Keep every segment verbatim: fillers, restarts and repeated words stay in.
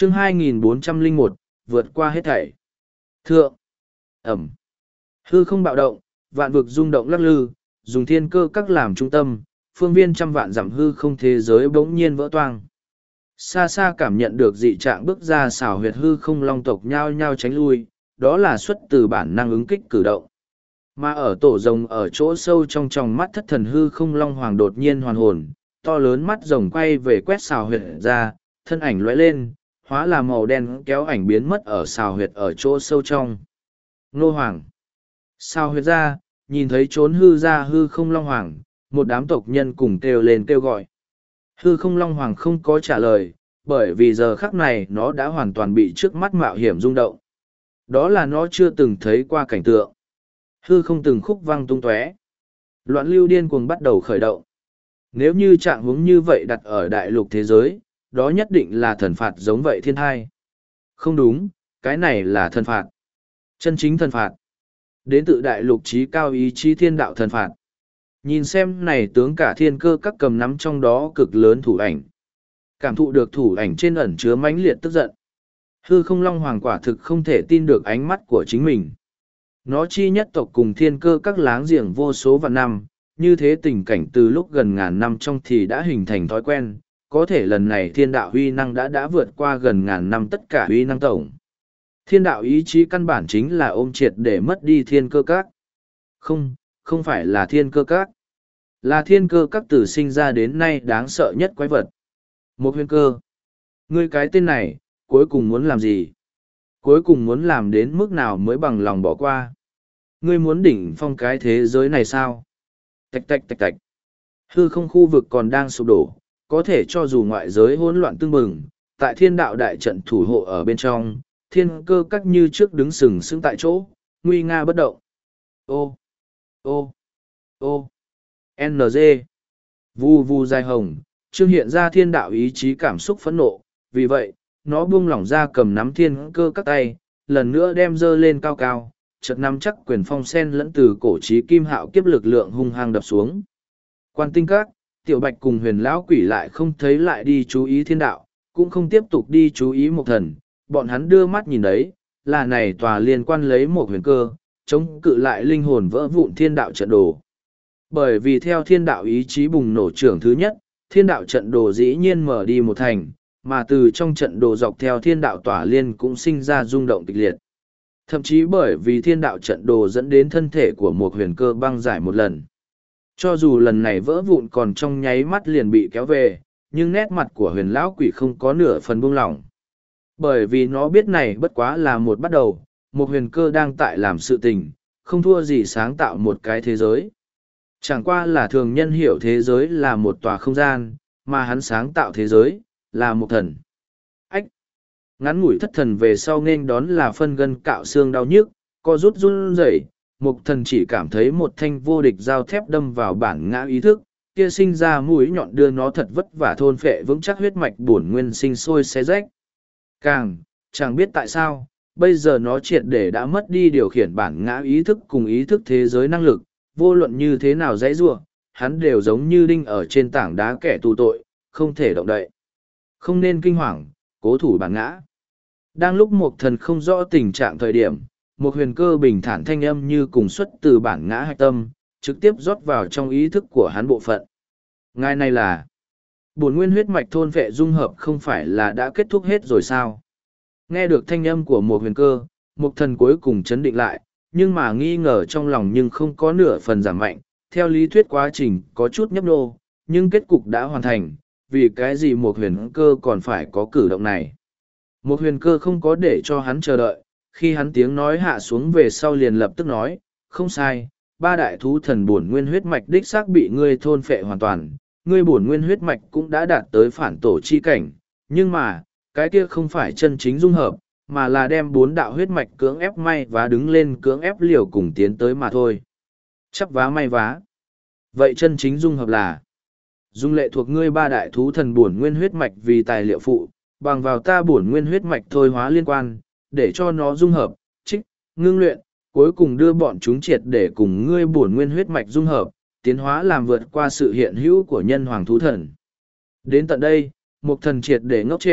chương hai nghìn bốn trăm lẻ một, vượt qua hết thảy. Thượng. Ẩm. Hư không bạo động, vạn vực rung động lắc lư, dùng thiên cơ các làm trung tâm, phương viên trăm vạn dặm hư không thế giới bỗng nhiên vỡ toang. Xa xa cảm nhận được dị trạng bước ra xảo huyệt hư không long tộc nhao nhao tránh lui, đó là xuất từ bản năng ứng kích cử động. Mà ở tổ rồng ở chỗ sâu trong tròng mắt thất thần hư không long hoàng đột nhiên hoàn hồn, to lớn mắt rồng quay về quét xào huyệt ra, thân ảnh lóe lên, hóa là màu đen kéo ảnh biến mất ở xào huyệt ở chỗ sâu trong. Nô hoàng. Xào huyệt ra, nhìn thấy trốn hư ra hư không long hoàng, một đám tộc nhân cùng kêu lên kêu gọi. Hư không long hoàng không có trả lời, bởi vì giờ khắc này nó đã hoàn toàn bị trước mắt mạo hiểm rung động. Đó là nó chưa từng thấy qua cảnh tượng. Hư không từng khúc văng tung tóe. Loạn lưu điên cuồng bắt đầu khởi động. Nếu như trạng huống như vậy đặt ở đại lục thế giới, đó nhất định là thần phạt giống vậy thiên thai. Không đúng, cái này là thần phạt. Chân chính thần phạt. Đến tự đại lục trí cao ý chí thiên đạo thần phạt. Nhìn xem này tướng cả thiên cơ các cầm nắm trong đó cực lớn thủ ảnh. Cảm thụ được thủ ảnh trên ẩn chứa mãnh liệt tức giận. Hư không long hoàng quả thực không thể tin được ánh mắt của chính mình. Nó chi nhất tộc cùng thiên cơ các láng giềng vô số vạn năm, như thế tình cảnh từ lúc gần ngàn năm trong thì đã hình thành thói quen, có thể lần này thiên đạo huy năng đã đã vượt qua gần ngàn năm tất cả huy năng tổng. Thiên đạo ý chí căn bản chính là ôm triệt để mất đi thiên cơ các. Không, không phải là thiên cơ các. Là thiên cơ các từ sinh ra đến nay đáng sợ nhất quái vật. Một huyền cơ. Ngươi cái tên này, cuối cùng muốn làm gì? Cuối cùng muốn làm đến mức nào mới bằng lòng bỏ qua? Ngươi muốn đỉnh phong cái thế giới này sao? Tạch tạch tạch tạch. Hư không khu vực còn đang sụp đổ, có thể cho dù ngoại giới hỗn loạn tương bừng, tại thiên đạo đại trận thủ hộ ở bên trong, thiên cơ các như trước đứng sừng sững tại chỗ, nguy nga bất động. Ô, ô, ô, en giê. Vu vu dài hồng, trương hiện ra thiên đạo ý chí cảm xúc phẫn nộ, vì vậy, nó buông lỏng ra cầm nắm thiên cơ các tay, lần nữa đem dơ lên cao cao, chợt nắm chắc quyền phong sen lẫn từ cổ trí kim hạo kiếp lực lượng hung hăng đập xuống. Quan tinh các, tiểu bạch cùng huyền lão quỷ lại không thấy lại đi chú ý thiên đạo, cũng không tiếp tục đi chú ý một thần, bọn hắn đưa mắt nhìn đấy, là này tòa liên quan lấy một huyền cơ, chống cự lại linh hồn vỡ vụn thiên đạo trận đồ. Bởi vì theo thiên đạo ý chí bùng nổ trưởng thứ nhất, thiên đạo trận đồ dĩ nhiên mở đi một thành, mà từ trong trận đồ dọc theo thiên đạo tỏa liên cũng sinh ra rung động kịch liệt. Thậm chí bởi vì thiên đạo trận đồ dẫn đến thân thể của một huyền cơ băng giải một lần. Cho dù lần này vỡ vụn còn trong nháy mắt liền bị kéo về, nhưng nét mặt của huyền lão quỷ không có nửa phần buông lỏng. Bởi vì nó biết này bất quá là một bắt đầu, một huyền cơ đang tại làm sự tình, không thua gì sáng tạo một cái thế giới. Chẳng qua là thường nhân hiểu thế giới là một tòa không gian, mà hắn sáng tạo thế giới, là một thần. Ách! Ngắn ngủi thất thần về sau nên đón là phân gân cạo xương đau nhức, co rút run rẩy. Mục thần chỉ cảm thấy một thanh vô địch dao thép đâm vào bản ngã ý thức, kia sinh ra mũi nhọn đưa nó thật vất vả thôn phệ vững chắc huyết mạch bổn nguyên sinh sôi xé rách. Càng, chẳng biết tại sao, bây giờ nó triệt để đã mất đi điều khiển bản ngã ý thức cùng ý thức thế giới năng lực, vô luận như thế nào dãy giụa, hắn đều giống như đinh ở trên tảng đá kẻ tù tội, không thể động đậy. Không nên kinh hoàng, cố thủ bản ngã. Đang lúc một thần không rõ tình trạng thời điểm, một huyền cơ bình thản thanh âm như cùng xuất từ bản ngã hạch tâm, trực tiếp rót vào trong ý thức của hắn bộ phận. Ngài này là, bổn nguyên huyết mạch thôn vệ dung hợp không phải là đã kết thúc hết rồi sao? Nghe được thanh âm của một huyền cơ, một thần cuối cùng chấn định lại, nhưng mà nghi ngờ trong lòng nhưng không có nửa phần giảm mạnh. Theo lý thuyết quá trình có chút nhấp nô, nhưng kết cục đã hoàn thành, vì cái gì một huyền cơ còn phải có cử động này. Một huyền cơ không có để cho hắn chờ đợi, khi hắn tiếng nói hạ xuống về sau liền lập tức nói, không sai, ba đại thú thần bổn nguyên huyết mạch đích xác bị ngươi thôn phệ hoàn toàn, ngươi bổn nguyên huyết mạch cũng đã đạt tới phản tổ chi cảnh, nhưng mà, cái kia không phải chân chính dung hợp, mà là đem bốn đạo huyết mạch cưỡng ép may và đứng lên cưỡng ép liều cùng tiến tới mà thôi. Chắp vá may vá. Vậy chân chính dung hợp là dung lệ thuộc ngươi ba đại thú thần bổn nguyên huyết mạch vì tài liệu phụ, bằng vào ta bổn nguyên huyết mạch thôi hóa liên quan, để cho nó dung hợp, trích, ngưng luyện, cuối cùng đưa bọn chúng triệt để cùng ngươi bổn nguyên huyết mạch dung hợp, tiến hóa làm vượt qua sự hiện hữu của nhân hoàng thú thần. Đến tận đây, một thần triệt để ngốc trệ,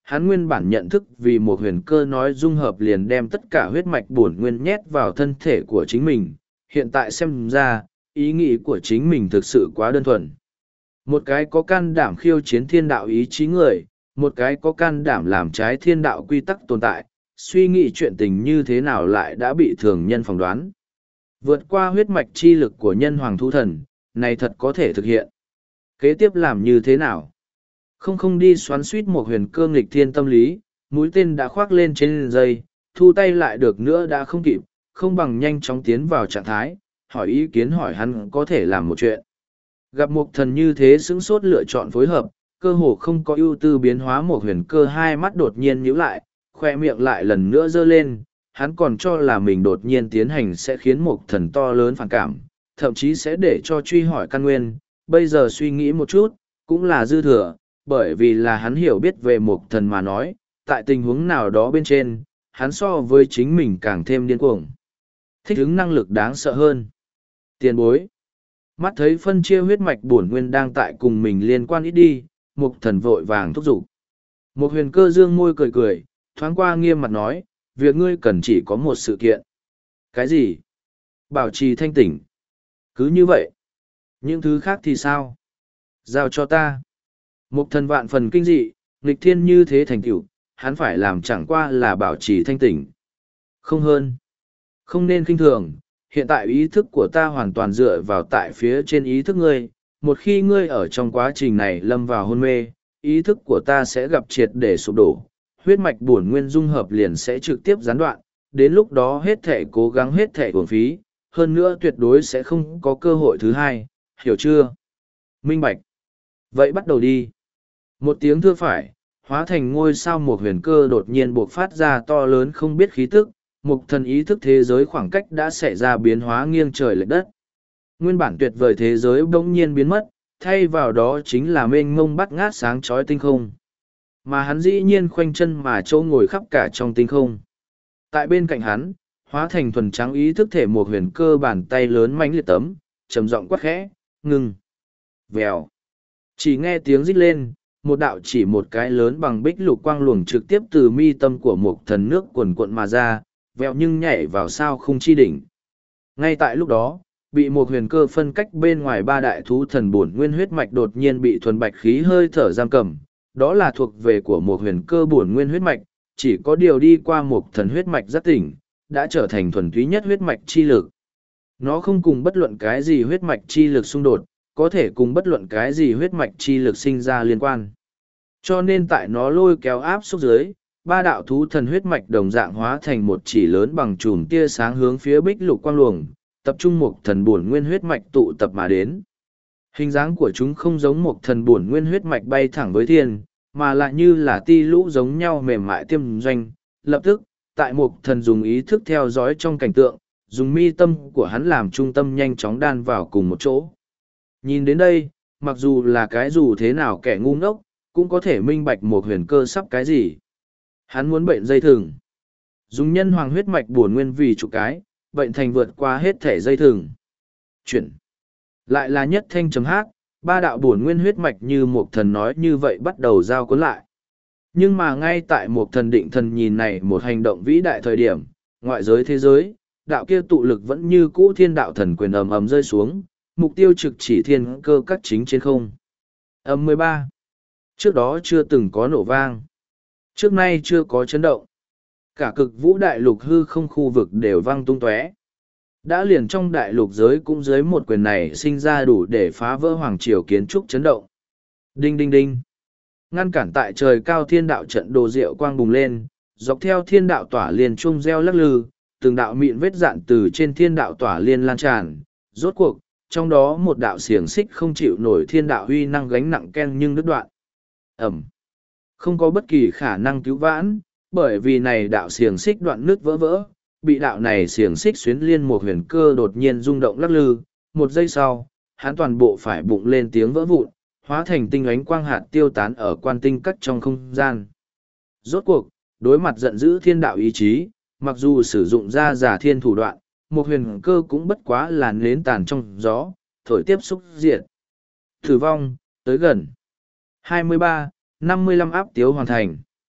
hắn nguyên bản nhận thức vì một huyền cơ nói dung hợp liền đem tất cả huyết mạch bổn nguyên nhét vào thân thể của chính mình, hiện tại xem ra, ý nghĩ của chính mình thực sự quá đơn thuần. Một cái có can đảm khiêu chiến thiên đạo ý chí người, một cái có can đảm làm trái thiên đạo quy tắc tồn tại, suy nghĩ chuyện tình như thế nào lại đã bị thường nhân phỏng đoán. Vượt qua huyết mạch chi lực của nhân hoàng thú thần, này thật có thể thực hiện. Kế tiếp làm như thế nào? Không không đi xoắn suýt một huyền cơ nghịch thiên tâm lý, mũi tên đã khoác lên trên dây, thu tay lại được nữa đã không kịp, không bằng nhanh chóng tiến vào trạng thái, hỏi ý kiến hỏi hắn có thể làm một chuyện. Gặp một thần như thế sững sốt lựa chọn phối hợp, cơ hồ không có ưu tư biến hóa một huyền cơ hai mắt đột nhiên nhíu lại, khoe miệng lại lần nữa giơ lên, hắn còn cho là mình đột nhiên tiến hành sẽ khiến một thần to lớn phản cảm, thậm chí sẽ để cho truy hỏi căn nguyên, bây giờ suy nghĩ một chút, cũng là dư thừa, bởi vì là hắn hiểu biết về một thần mà nói, tại tình huống nào đó bên trên, hắn so với chính mình càng thêm điên cuồng. Thích ứng năng lực đáng sợ hơn. Tiền bối. Mắt thấy phân chia huyết mạch bổn nguyên đang tại cùng mình liên quan ít đi, một thần vội vàng thúc giục. Một huyền cơ dương môi cười cười, thoáng qua nghiêm mặt nói, việc ngươi cần chỉ có một sự kiện. Cái gì? Bảo trì thanh tỉnh. Cứ như vậy. Những thứ khác thì sao? Giao cho ta. Một thần vạn phần kinh dị, nghịch thiên như thế thành tựu, hắn phải làm chẳng qua là bảo trì thanh tỉnh. Không hơn. Không nên kinh thường, hiện tại ý thức của ta hoàn toàn dựa vào tại phía trên ý thức ngươi. Một khi ngươi ở trong quá trình này lâm vào hôn mê, ý thức của ta sẽ gặp triệt để sụp đổ. Huyết mạch bổn nguyên dung hợp liền sẽ trực tiếp gián đoạn, đến lúc đó hết thể cố gắng hết thể uổng phí, hơn nữa tuyệt đối sẽ không có cơ hội thứ hai, hiểu chưa? Minh bạch. Vậy bắt đầu đi. Một tiếng thưa phải, hóa thành ngôi sao một huyền cơ đột nhiên buộc phát ra to lớn không biết khí tức, một thần ý thức thế giới khoảng cách đã xảy ra biến hóa nghiêng trời lệch đất. Nguyên bản tuyệt vời thế giới bỗng nhiên biến mất, thay vào đó chính là mênh mông bắt ngát sáng chói tinh không. Mà hắn dĩ nhiên khoanh chân mà châu ngồi khắp cả trong tinh không. Tại bên cạnh hắn, hóa thành thuần trắng ý thức thể một huyền cơ bàn tay lớn mãnh liệt tấm, trầm giọng quát khẽ, ngừng. Vèo. Chỉ nghe tiếng rít lên, một đạo chỉ một cái lớn bằng bích lục quang luồng trực tiếp từ mi tâm của một thần nước quần cuộn mà ra, vèo nhưng nhảy vào sao không chi đỉnh. Ngay tại lúc đó, bị một huyền cơ phân cách bên ngoài ba đại thú thần bổn nguyên huyết mạch đột nhiên bị thuần bạch khí hơi thở giam cầm, đó là thuộc về của một huyền cơ bổn nguyên huyết mạch, chỉ có điều đi qua một thần huyết mạch giác tỉnh, đã trở thành thuần túy nhất huyết mạch chi lực. Nó không cùng bất luận cái gì huyết mạch chi lực xung đột, có thể cùng bất luận cái gì huyết mạch chi lực sinh ra liên quan. Cho nên tại nó lôi kéo áp xúc dưới, ba đạo thú thần huyết mạch đồng dạng hóa thành một chỉ lớn bằng chùm tia sáng hướng phía bích lục quang luồng, tập trung một thần bổn nguyên huyết mạch tụ tập mà đến. Hình dáng của chúng không giống một thần bổn nguyên huyết mạch bay thẳng với thiên, mà lại như là ti lũ giống nhau mềm mại tiêm doanh. Lập tức, tại một thần dùng ý thức theo dõi trong cảnh tượng, dùng mi tâm của hắn làm trung tâm nhanh chóng đan vào cùng một chỗ. Nhìn đến đây, mặc dù là cái dù thế nào kẻ ngu ngốc, cũng có thể minh bạch một huyền cơ sắp cái gì. Hắn muốn bệnh dây thừng. Dùng nhân hoàng huyết mạch bổn nguyên vì trụ cái, bệnh thành vượt qua hết thể dây thừng. Chuyển. Lại là nhất thanh chấm hát, ba đạo bổn nguyên huyết mạch như một thần nói như vậy bắt đầu giao cuốn lại. Nhưng mà ngay tại một thần định thần nhìn này một hành động vĩ đại thời điểm, ngoại giới thế giới, đạo kia tụ lực vẫn như cũ thiên đạo thần quyền ầm ầm rơi xuống, mục tiêu trực chỉ thiên cơ các chính trên không. Âm mười ba. Trước đó chưa từng có nổ vang. Trước nay chưa có chấn động. Cả cực vũ đại lục hư không khu vực đều vang tung tóe. Đã liền trong đại lục giới cũng dưới một quyền này sinh ra đủ để phá vỡ hoàng triều kiến trúc chấn động. Đinh đinh đinh. Ngăn cản tại trời cao thiên đạo trận đồ diệu quang bùng lên, dọc theo thiên đạo tỏa liên chuông reo lắc lư, từng đạo mịn vết dạn từ trên thiên đạo tỏa liên lan tràn. Rốt cuộc, trong đó một đạo xiềng xích không chịu nổi thiên đạo huy năng gánh nặng ken nhưng đứt đoạn. Ẩm. Không có bất kỳ khả năng cứu vãn, bởi vì này đạo xiềng xích đoạn nước vỡ vỡ, bị đạo này xiềng xích xuyến liên một huyền cơ đột nhiên rung động lắc lư, một giây sau, hắn toàn bộ phải bụng lên tiếng vỡ vụn, hóa thành tinh ánh quang hạt tiêu tán ở quan tinh cắt trong không gian. Rốt cuộc, đối mặt giận dữ thiên đạo ý chí, mặc dù sử dụng ra giả thiên thủ đoạn, một huyền cơ cũng bất quá là nến tàn trong gió, thổi tiếp xúc diệt. Tử vong, tới gần. hai mươi ba, năm mươi lăm áp tiếu hoàn thành.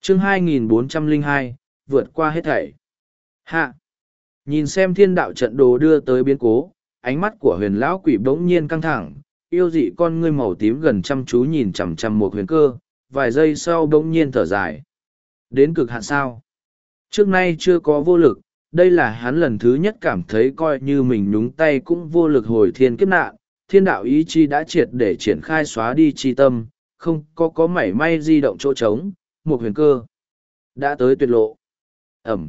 Chương hai nghìn bốn trăm lẻ hai, vượt qua hết thảy. Hạ. Nhìn xem thiên đạo trận đồ đưa tới biến cố, ánh mắt của huyền lão quỷ bỗng nhiên căng thẳng, yêu dị con ngươi màu tím gần chăm chú nhìn chằm chằm một huyền cơ, vài giây sau bỗng nhiên thở dài. Đến cực hạn sao? Trước nay chưa có vô lực, đây là hắn lần thứ nhất cảm thấy coi như mình nhúng tay cũng vô lực hồi thiên kiếp nạn, thiên đạo ý chi đã triệt để triển khai xóa đi chi tâm, không có có mảy may di động chỗ trống, một huyền cơ. Đã tới tuyệt lộ. Ẩm.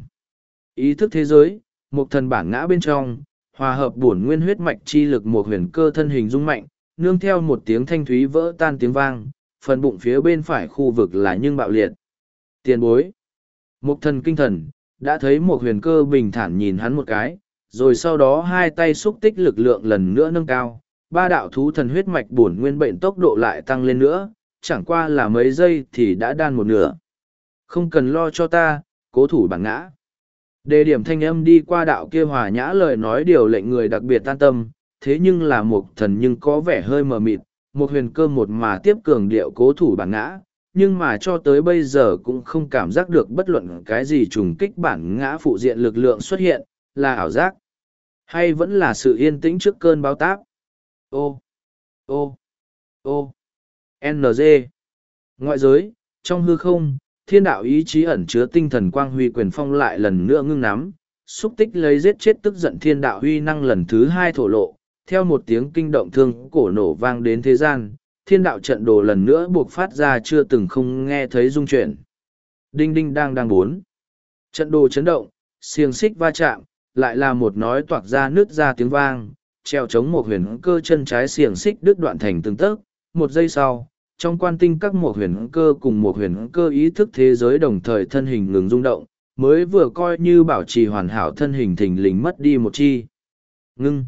Ý thức thế giới, một thần bản ngã bên trong, hòa hợp bổn nguyên huyết mạch chi lực một huyền cơ thân hình rung mạnh, nương theo một tiếng thanh thúy vỡ tan tiếng vang, phần bụng phía bên phải khu vực là nhưng bạo liệt. Tiền bối. Một thần kinh thần, đã thấy một huyền cơ bình thản nhìn hắn một cái, rồi sau đó hai tay xúc tích lực lượng lần nữa nâng cao, ba đạo thú thần huyết mạch bổn nguyên bệnh tốc độ lại tăng lên nữa, chẳng qua là mấy giây thì đã đan một nửa. Không cần lo cho ta, cố thủ bản ngã. Đề điểm thanh âm đi qua đạo kia hòa nhã lời nói điều lệnh người đặc biệt tan tâm, thế nhưng là một thần nhưng có vẻ hơi mờ mịt, một huyền cơ một mà tiếp cường điệu cố thủ bản ngã, nhưng mà cho tới bây giờ cũng không cảm giác được bất luận cái gì trùng kích bản ngã phụ diện lực lượng xuất hiện, là ảo giác, hay vẫn là sự yên tĩnh trước cơn báo táp. Ô, ô, ô, en giê. Ngoại giới, trong hư không, thiên đạo ý chí ẩn chứa tinh thần quang huy quyền phong lại lần nữa ngưng nắm, xúc tích lấy giết chết tức giận thiên đạo huy năng lần thứ hai thổ lộ, theo một tiếng kinh động thương cổ nổ vang đến thế gian, thiên đạo trận đồ lần nữa buộc phát ra chưa từng không nghe thấy rung chuyển. Đinh đinh đang đang bốn. Trận đồ chấn động, xiềng xích va chạm, lại là một nói toạc ra nước ra tiếng vang, treo chống một huyền cơ chân trái xiềng xích đứt đoạn thành từng tấc. Một giây sau, trong quan tinh các một huyền cơ cùng một huyền cơ ý thức thế giới đồng thời thân hình ngừng rung động, mới vừa coi như bảo trì hoàn hảo thân hình thình lình mất đi một chi. Ngưng.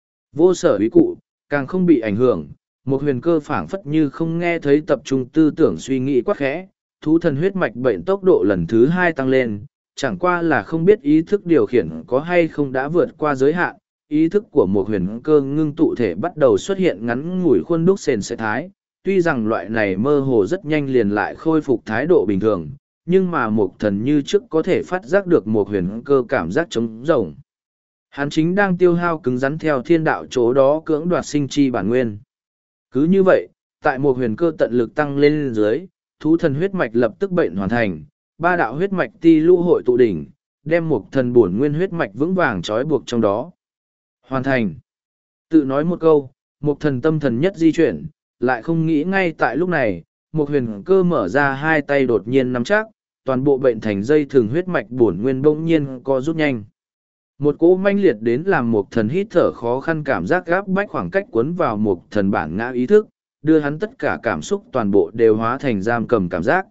Vô sở ý cụ, càng không bị ảnh hưởng, một huyền cơ phảng phất như không nghe thấy tập trung tư tưởng suy nghĩ quá khẽ, thú thần huyết mạch bệnh tốc độ lần thứ hai tăng lên, chẳng qua là không biết ý thức điều khiển có hay không đã vượt qua giới hạn, ý thức của một huyền cơ ngưng tụ thể bắt đầu xuất hiện ngắn ngủi khuôn đúc sền sệt thái, tuy rằng loại này mơ hồ rất nhanh liền lại khôi phục thái độ bình thường, nhưng mà một thần như trước có thể phát giác được một huyền cơ cảm giác trống rỗng. Hắn chính đang tiêu hao cứng rắn theo thiên đạo chỗ đó cưỡng đoạt sinh chi bản nguyên. Cứ như vậy, tại một huyền cơ tận lực tăng lên dưới, thú thần huyết mạch lập tức bệnh hoàn thành, ba đạo huyết mạch ti lũ hội tụ đỉnh, đem một thần bổn nguyên huyết mạch vững vàng trói buộc trong đó. Hoàn thành. Tự nói một câu, một thần tâm thần nhất di chuyển, lại không nghĩ ngay tại lúc này, một huyền cơ mở ra hai tay đột nhiên nắm chắc, toàn bộ bệnh thành dây thường huyết mạch bổn nguyên bỗng nhiên co rút nhanh. Một cỗ manh liệt đến làm một thần hít thở khó khăn cảm giác gáp bách khoảng cách cuốn vào một thần bản ngã ý thức, đưa hắn tất cả cảm xúc toàn bộ đều hóa thành giam cầm cảm giác.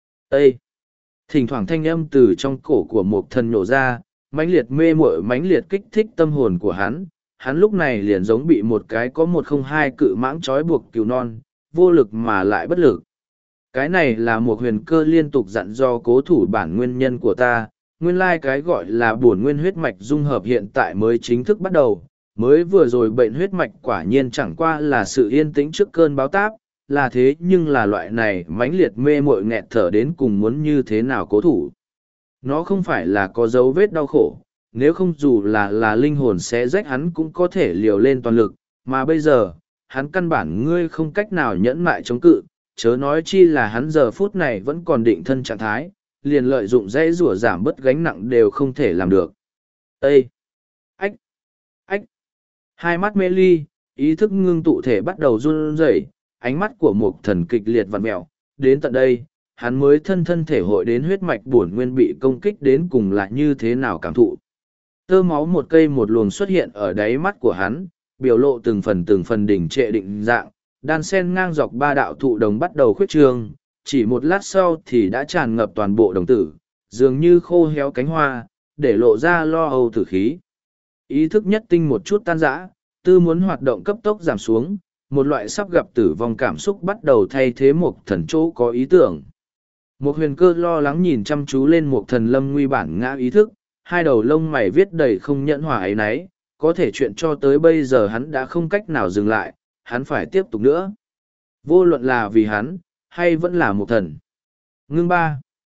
Ê! Thỉnh thoảng thanh âm từ trong cổ của một thần nổ ra, mãnh liệt mê muội mãnh liệt kích thích tâm hồn của hắn. Hắn lúc này liền giống bị một cái có một không hai cự mãng trói buộc cừu non, vô lực mà lại bất lực. Cái này là một huyền cơ liên tục dặn do cố thủ bản nguyên nhân của ta, nguyên lai cái gọi là bổn nguyên huyết mạch dung hợp hiện tại mới chính thức bắt đầu, mới vừa rồi bệnh huyết mạch quả nhiên chẳng qua là sự yên tĩnh trước cơn báo táp, là thế nhưng là loại này mãnh liệt mê muội nghẹt thở đến cùng muốn như thế nào cố thủ. Nó không phải là có dấu vết đau khổ, nếu không dù là là linh hồn sẽ rách hắn cũng có thể liều lên toàn lực, mà bây giờ, hắn căn bản ngươi không cách nào nhẫn mại chống cự, chớ nói chi là hắn giờ phút này vẫn còn định thân trạng thái, liền lợi dụng dãy rủa giảm bớt gánh nặng đều không thể làm được. Ê! Ách! Ách! Hai mắt mê ly, ý thức ngưng tụ thể bắt đầu run rẩy, ánh mắt của một thần kịch liệt vặn mẹo, đến tận đây, hắn mới thân thân thể hội đến huyết mạch bổn nguyên bị công kích đến cùng là như thế nào cảm thụ. Tơ máu một cây một luồng xuất hiện ở đáy mắt của hắn, biểu lộ từng phần từng phần đỉnh trệ định dạng, đan sen ngang dọc ba đạo thụ đồng bắt đầu khuyết trương, chỉ một lát sau thì đã tràn ngập toàn bộ đồng tử, dường như khô héo cánh hoa, để lộ ra lo âu tử khí. Ý thức nhất tinh một chút tan rã, tư muốn hoạt động cấp tốc giảm xuống, một loại sắp gặp tử vong cảm xúc bắt đầu thay thế một thần chỗ có ý tưởng. Một huyền cơ lo lắng nhìn chăm chú lên một thần lâm nguy bản ngã ý thức, hai đầu lông mày viết đầy không nhẫn hòa ấy nấy, có thể chuyện cho tới bây giờ hắn đã không cách nào dừng lại, hắn phải tiếp tục nữa. Vô luận là vì hắn, hay vẫn là một thần. Ngưng ba.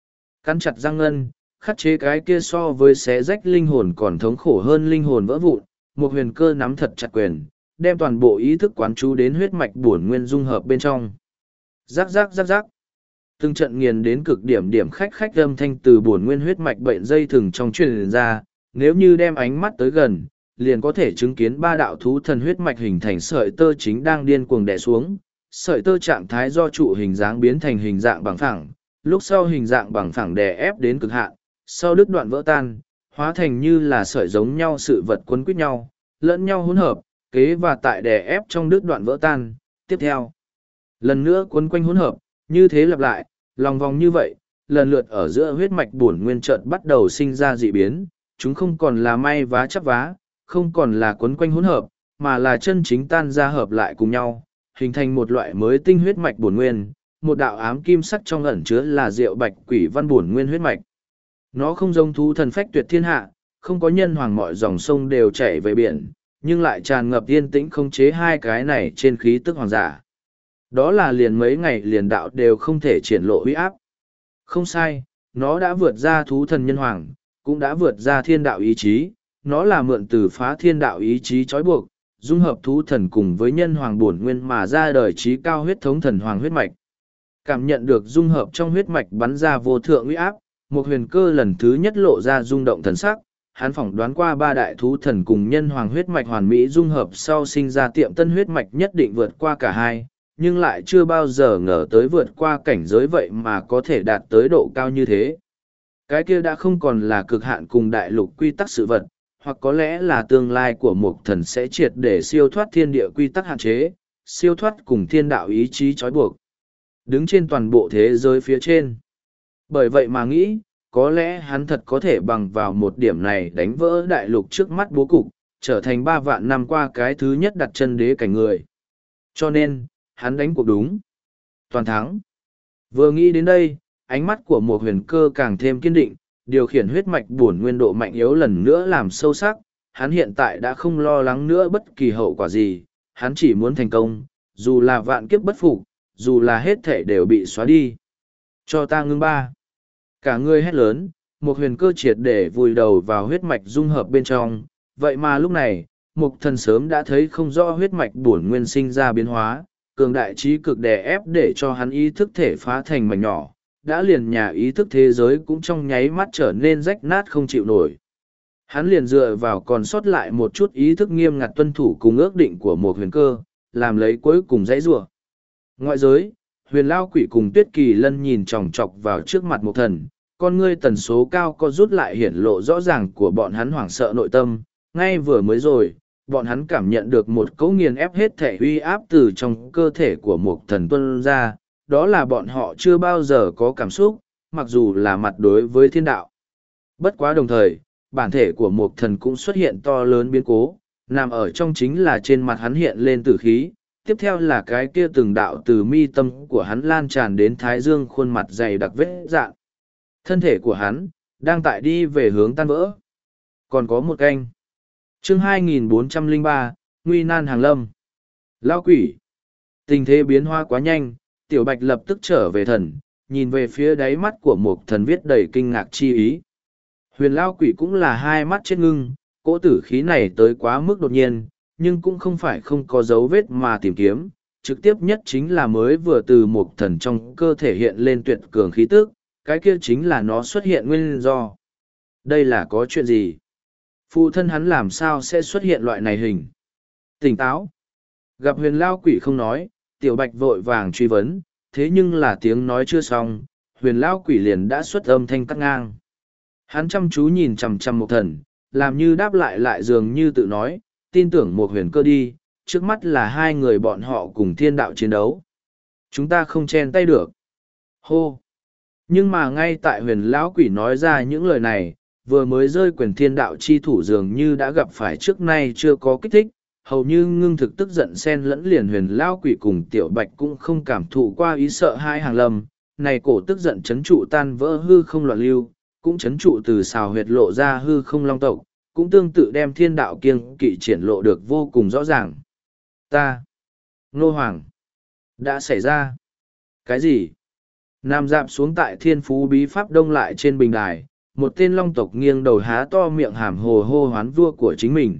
cắn chặt răng ngân, khắc chế cái kia so với xé rách linh hồn còn thống khổ hơn linh hồn vỡ vụn. Một huyền cơ nắm thật chặt quyền, đem toàn bộ ý thức quán chú đến huyết mạch bổn nguyên dung hợp bên trong. Rắc rắc rắc rắc. Từng trận nghiền đến cực điểm điểm khách khách âm thanh từ bổn nguyên huyết mạch bệnh dây thừng trong truyền ra, nếu như đem ánh mắt tới gần, liền có thể chứng kiến ba đạo thú thần huyết mạch hình thành sợi tơ chính đang điên cuồng đè xuống. Sợi tơ trạng thái do trụ hình dáng biến thành hình dạng bằng phẳng, lúc sau hình dạng bằng phẳng đè ép đến cực hạn, sau đứt đoạn vỡ tan, hóa thành như là sợi giống nhau sự vật quấn quýt nhau, lẫn nhau hỗn hợp, kế và tại đè ép trong đứt đoạn vỡ tan. Tiếp theo, lần nữa quấn quanh hỗn hợp, như thế lặp lại, lòng vòng như vậy, lần lượt ở giữa huyết mạch bổn nguyên chợt bắt đầu sinh ra dị biến, chúng không còn là may vá chắp vá, không còn là quấn quanh hỗn hợp, mà là chân chính tan ra hợp lại cùng nhau, hình thành một loại mới tinh huyết mạch bổn nguyên, một đạo ám kim sắc trong ẩn chứa là diệu bạch quỷ văn bổn nguyên huyết mạch. Nó không giống thú thần phách tuyệt thiên hạ, không có nhân hoàng mọi dòng sông đều chảy về biển, nhưng lại tràn ngập yên tĩnh không chế hai cái này trên khí tức hoàng giả. Đó là liền mấy ngày liền đạo đều không thể triển lộ uy áp. Không sai, nó đã vượt ra thú thần nhân hoàng, cũng đã vượt ra thiên đạo ý chí, nó là mượn từ phá thiên đạo ý chí trói buộc, dung hợp thú thần cùng với nhân hoàng bổn nguyên mà ra đời trí cao huyết thống thần hoàng huyết mạch. Cảm nhận được dung hợp trong huyết mạch bắn ra vô thượng uy áp, một huyền cơ lần thứ nhất lộ ra rung động thần sắc, hắn phỏng đoán qua ba đại thú thần cùng nhân hoàng huyết mạch hoàn mỹ dung hợp sau sinh ra tiệm tân huyết mạch nhất định vượt qua cả hai, nhưng lại chưa bao giờ ngờ tới vượt qua cảnh giới vậy mà có thể đạt tới độ cao như thế. Cái kia đã không còn là cực hạn cùng đại lục quy tắc sự vật, hoặc có lẽ là tương lai của một thần sẽ triệt để siêu thoát thiên địa quy tắc hạn chế, siêu thoát cùng thiên đạo ý chí trói buộc. Đứng trên toàn bộ thế giới phía trên. Bởi vậy mà nghĩ, có lẽ hắn thật có thể bằng vào một điểm này đánh vỡ đại lục trước mắt bố cục, trở thành ba vạn năm qua cái thứ nhất đặt chân đế cảnh người. Cho nên, hắn đánh cuộc đúng. Toàn thắng. Vừa nghĩ đến đây, ánh mắt của một huyền cơ càng thêm kiên định, điều khiển huyết mạch bổn nguyên độ mạnh yếu lần nữa làm sâu sắc. Hắn hiện tại đã không lo lắng nữa bất kỳ hậu quả gì, hắn chỉ muốn thành công, dù là vạn kiếp bất phục, dù là hết thể đều bị xóa đi. Cho ta ngưng ba. Cả người hét lớn, một huyền cơ triệt để vùi đầu vào huyết mạch dung hợp bên trong. Vậy mà lúc này, mục thần sớm đã thấy không rõ huyết mạch bổn nguyên sinh ra biến hóa, cường đại trí cực đè ép để cho hắn ý thức thể phá thành mảnh nhỏ, đã liền nhà ý thức thế giới cũng trong nháy mắt trở nên rách nát không chịu nổi. Hắn liền dựa vào còn sót lại một chút ý thức nghiêm ngặt tuân thủ cùng ước định của một huyền cơ, làm lấy cuối cùng dãy rủa. Ngoại giới, huyền lao quỷ cùng tuyết kỳ lân nhìn chòng chọc vào trước mặt một thần, con ngươi tần số cao có rút lại hiển lộ rõ ràng của bọn hắn hoảng sợ nội tâm, ngay vừa mới rồi. Bọn hắn cảm nhận được một cấu nghiền ép hết thể uy áp từ trong cơ thể của một thần tuân ra, đó là bọn họ chưa bao giờ có cảm xúc, mặc dù là mặt đối với thiên đạo. Bất quá đồng thời, bản thể của một thần cũng xuất hiện to lớn biến cố, nằm ở trong chính là trên mặt hắn hiện lên tử khí, tiếp theo là cái kia từng đạo từ mi tâm của hắn lan tràn đến thái dương khuôn mặt dày đặc vết dạng. Thân thể của hắn, đang tại đi về hướng tan vỡ. Còn có một canh. Chương hai nghìn bốn trăm lẻ ba, Nguy nan hàng lâm. Lao quỷ. Tình thế biến hóa quá nhanh, tiểu bạch lập tức trở về thần, nhìn về phía đáy mắt của một thần viết đầy kinh ngạc chi ý. Huyền Lao quỷ cũng là hai mắt chết ngưng, cỗ tử khí này tới quá mức đột nhiên, nhưng cũng không phải không có dấu vết mà tìm kiếm, trực tiếp nhất chính là mới vừa từ một thần trong cơ thể hiện lên tuyệt cường khí tức, cái kia chính là nó xuất hiện nguyên do. Đây là có chuyện gì? Phụ thân hắn làm sao sẽ xuất hiện loại này hình? Tỉnh táo. Gặp huyền lao quỷ không nói, tiểu bạch vội vàng truy vấn, thế nhưng là tiếng nói chưa xong, huyền lao quỷ liền đã xuất âm thanh cắt ngang. Hắn chăm chú nhìn chằm chằm một thần, làm như đáp lại lại dường như tự nói, tin tưởng một huyền cơ đi, trước mắt là hai người bọn họ cùng thiên đạo chiến đấu. Chúng ta không chen tay được. Hô! Nhưng mà ngay tại huyền lão quỷ nói ra những lời này, vừa mới rơi quyền thiên đạo chi thủ dường như đã gặp phải trước nay chưa có kích thích, hầu như ngưng thực tức giận xen lẫn liền huyền lão quỷ cùng tiểu bạch cũng không cảm thụ qua ý sợ hai hàng lầm, này cổ tức giận chấn trụ tan vỡ hư không loạn lưu, cũng chấn trụ từ xào huyệt lộ ra hư không long tộc, cũng tương tự đem thiên đạo kiêng kỵ triển lộ được vô cùng rõ ràng. Ta, Nô Hoàng, đã xảy ra. Cái gì? Nam dạp xuống tại thiên phú bí pháp đông lại trên bình đài, một tên long tộc nghiêng đầu há to miệng hàm hồ hô hoán vua của chính mình.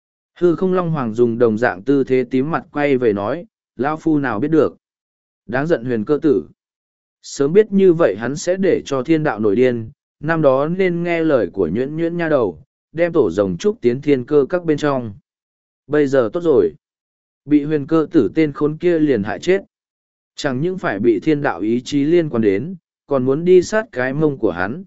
Hư không long hoàng dùng đồng dạng tư thế tím mặt quay về nói, lão phu nào biết được. Đáng giận huyền cơ tử. Sớm biết như vậy hắn sẽ để cho thiên đạo nổi điên, năm đó nên nghe lời của nhuyễn nhuyễn nha đầu, đem tổ rồng trúc tiến thiên cơ các bên trong. Bây giờ tốt rồi. Bị huyền cơ tử tên khốn kia liền hại chết. Chẳng những phải bị thiên đạo ý chí liên quan đến, còn muốn đi sát cái mông của hắn.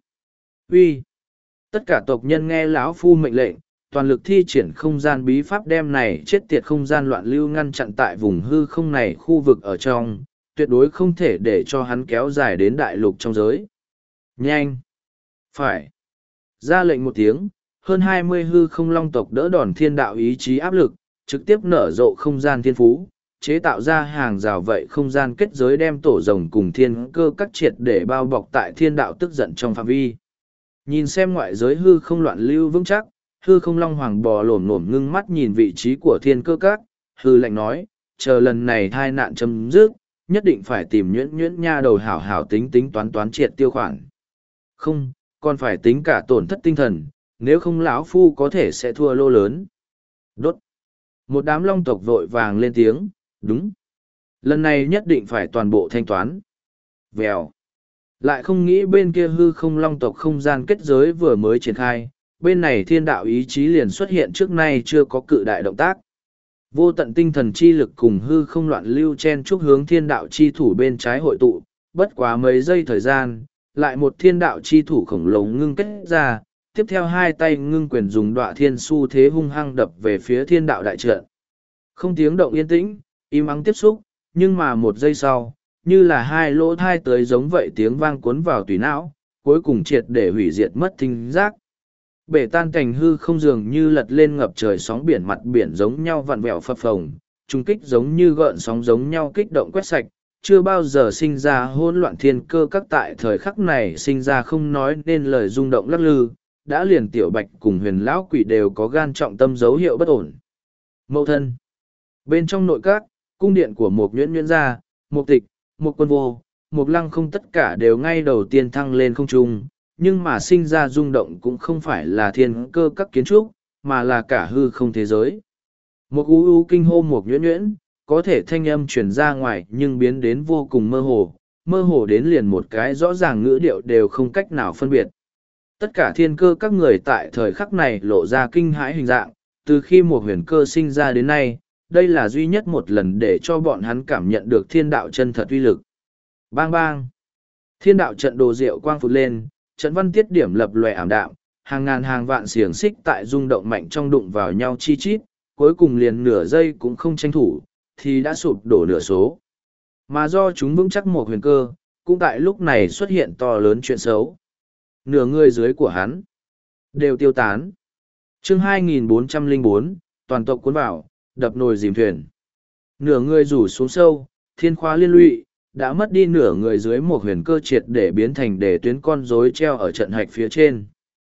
Uy, tất cả tộc nhân nghe lão phu mệnh lệnh, toàn lực thi triển không gian bí pháp đem này chết tiệt không gian loạn lưu ngăn chặn tại vùng hư không này khu vực ở trong, tuyệt đối không thể để cho hắn kéo dài đến đại lục trong giới. Nhanh! Phải! Ra lệnh một tiếng, hơn hai mươi hư không long tộc đỡ đòn thiên đạo ý chí áp lực, trực tiếp nở rộ không gian thiên phú, chế tạo ra hàng rào vậy không gian kết giới đem tổ rồng cùng thiên cơ các triệt để bao bọc tại thiên đạo tức giận trong phạm vi. Nhìn xem ngoại giới hư không loạn lưu vững chắc, hư không long hoàng bò lổm lổm ngưng mắt nhìn vị trí của thiên cơ các, hư lệnh nói, chờ lần này thai nạn chấm dứt, nhất định phải tìm nhuyễn nhuyễn nha đầu hảo hảo tính tính toán toán triệt tiêu khoản. Không, còn phải tính cả tổn thất tinh thần, nếu không lão phu có thể sẽ thua lô lớn. Đốt. Một đám long tộc vội vàng lên tiếng, đúng. Lần này nhất định phải toàn bộ thanh toán. Vèo. Lại không nghĩ bên kia hư không long tộc không gian kết giới vừa mới triển khai, bên này thiên đạo ý chí liền xuất hiện trước nay chưa có cự đại động tác. Vô tận tinh thần chi lực cùng hư không loạn lưu chen chúc hướng thiên đạo chi thủ bên trái hội tụ, bất quá mấy giây thời gian, lại một thiên đạo chi thủ khổng lồ ngưng kết ra, tiếp theo hai tay ngưng quyền dùng đọa thiên su thế hung hăng đập về phía thiên đạo đại trận. Không tiếng động yên tĩnh, im ắng tiếp xúc, nhưng mà một giây sau, như là hai lỗ thai tới giống vậy tiếng vang cuốn vào tùy não, cuối cùng triệt để hủy diệt mất thính giác. Bể tan cảnh hư không dường như lật lên ngập trời sóng biển mặt biển giống nhau vặn vẹo phập phồng, trung kích giống như gợn sóng giống nhau kích động quét sạch, chưa bao giờ sinh ra hỗn loạn thiên cơ các tại thời khắc này sinh ra không nói nên lời rung động lắc lư, đã liền tiểu bạch cùng huyền lão quỷ đều có gan trọng tâm dấu hiệu bất ổn. Mậu thân. Bên trong nội các, cung điện của một nhuyễn nhuyễn gia, một tịch, một quân vô, một lăng không tất cả đều ngay đầu tiên thăng lên không trung, nhưng mà sinh ra rung động cũng không phải là thiên cơ các kiến trúc, mà là cả hư không thế giới. Một u u kinh hô một nhuyễn nhuyễn, có thể thanh âm truyền ra ngoài nhưng biến đến vô cùng mơ hồ, mơ hồ đến liền một cái rõ ràng ngữ điệu đều không cách nào phân biệt. Tất cả thiên cơ các người tại thời khắc này lộ ra kinh hãi hình dạng, từ khi một huyền cơ sinh ra đến nay, đây là duy nhất một lần để cho bọn hắn cảm nhận được thiên đạo chân thật uy lực. Bang bang! Thiên đạo trận đồ diệu quang phụt lên, trận văn tiết điểm lập lòe ảm đạm, hàng ngàn hàng vạn xiềng xích tại rung động mạnh trong đụng vào nhau chi chít, cuối cùng liền nửa giây cũng không tranh thủ, thì đã sụp đổ nửa số. Mà do chúng vững chắc một huyền cơ, cũng tại lúc này xuất hiện to lớn chuyện xấu. Nửa người dưới của hắn đều tiêu tán. Chương hai nghìn bốn trăm lẻ bốn, toàn tộc cuốn vào, đập nồi dìm thuyền. Nửa người rủ xuống sâu, thiên khóa liên lụy, đã mất đi nửa người dưới một huyền cơ triệt để biến thành để tuyến con rối treo ở trận hạch phía trên.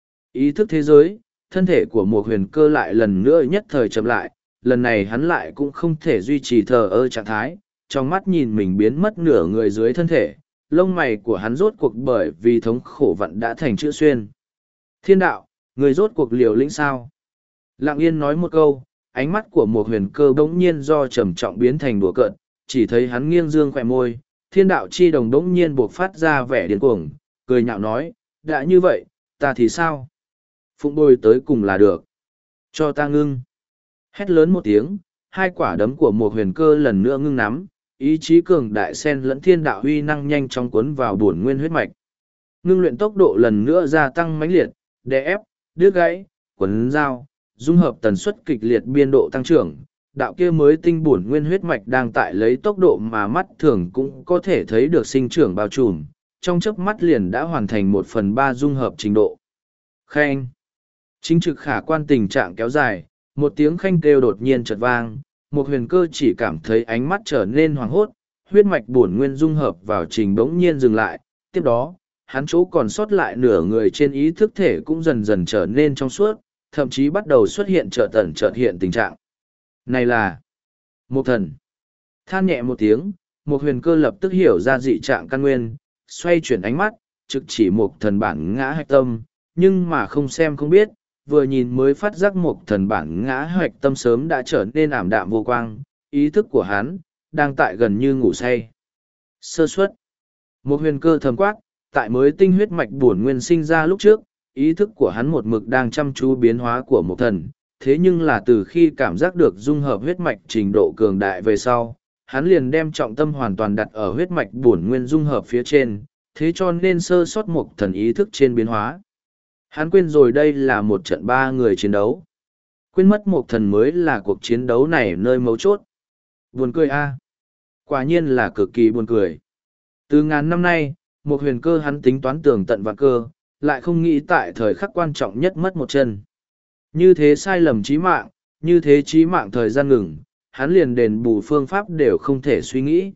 Ý thức thế giới, thân thể của một huyền cơ lại lần nữa nhất thời chậm lại, lần này hắn lại cũng không thể duy trì thờ ơ trạng thái, trong mắt nhìn mình biến mất nửa người dưới thân thể, lông mày của hắn rốt cuộc bởi vì thống khổ vận đã thành chữ xuyên. Thiên đạo, người rốt cuộc liều lĩnh sao? Lặng yên nói một câu, ánh mắt của một huyền cơ bỗng nhiên do trầm trọng biến thành đùa cợt, chỉ thấy hắn nghiêng dương khỏe môi, thiên đạo chi đồng bỗng nhiên buộc phát ra vẻ điên cuồng, cười nhạo nói, đã như vậy, ta thì sao? Phụng bồi tới cùng là được. Cho ta ngưng. Hét lớn một tiếng, hai quả đấm của một huyền cơ lần nữa ngưng nắm, ý chí cường đại sen lẫn thiên đạo huy năng nhanh chóng cuốn vào bổn nguyên huyết mạch. Ngưng luyện tốc độ lần nữa gia tăng mãnh liệt, đè ép, đứt gãy, quấn dao, dung hợp tần suất kịch liệt biên độ tăng trưởng. Đạo kia mới tinh bổn nguyên huyết mạch đang tại lấy tốc độ mà mắt thường cũng có thể thấy được sinh trưởng bao trùm, trong chớp mắt liền đã hoàn thành một phần ba dung hợp trình độ. Khen. Chính trực khả quan tình trạng kéo dài, một tiếng khanh kêu đột nhiên chợt vang, một huyền cơ chỉ cảm thấy ánh mắt trở nên hoảng hốt, huyết mạch bổn nguyên dung hợp vào trình bỗng nhiên dừng lại, tiếp đó, hắn chỗ còn sót lại nửa người trên ý thức thể cũng dần dần trở nên trong suốt, thậm chí bắt đầu xuất hiện chợt ẩn chợt hiện tình trạng. Này là một thần. Than nhẹ một tiếng, một huyền cơ lập tức hiểu ra dị trạng căn nguyên, xoay chuyển ánh mắt, trực chỉ một thần bản ngã hạch tâm, nhưng mà không xem không biết, vừa nhìn mới phát giác một thần bản ngã hạch tâm sớm đã trở nên ảm đạm vô quang, ý thức của hắn, đang tại gần như ngủ say. Sơ suất. Một huyền cơ thầm quát, tại mới tinh huyết mạch bổn nguyên sinh ra lúc trước, ý thức của hắn một mực đang chăm chú biến hóa của một thần, thế nhưng là từ khi cảm giác được dung hợp huyết mạch trình độ cường đại về sau, hắn liền đem trọng tâm hoàn toàn đặt ở huyết mạch bổn nguyên dung hợp phía trên, thế cho nên sơ sót một thần ý thức trên biến hóa. Hắn quên rồi đây là một trận ba người chiến đấu. Quên mất một thần mới là cuộc chiến đấu này nơi mấu chốt. Buồn cười a, quả nhiên là cực kỳ buồn cười. Từ ngàn năm nay, một huyền cơ hắn tính toán tường tận vạn cơ, lại không nghĩ tại thời khắc quan trọng nhất mất một chân. Như thế sai lầm chí mạng, như thế chí mạng thời gian ngừng, hắn liền đền bù phương pháp đều không thể suy nghĩ.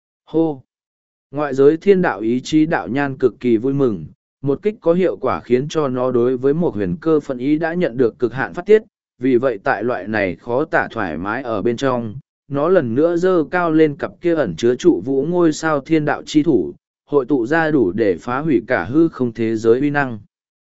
Hô! Ngoại giới thiên đạo ý chí đạo nhan cực kỳ vui mừng, một kích có hiệu quả khiến cho nó đối với một huyền cơ phận ý đã nhận được cực hạn phát tiết, vì vậy tại loại này khó tả thoải mái ở bên trong, nó lần nữa dơ cao lên cặp kia ẩn chứa trụ vũ ngôi sao thiên đạo chi thủ, hội tụ ra đủ để phá hủy cả hư không thế giới uy năng.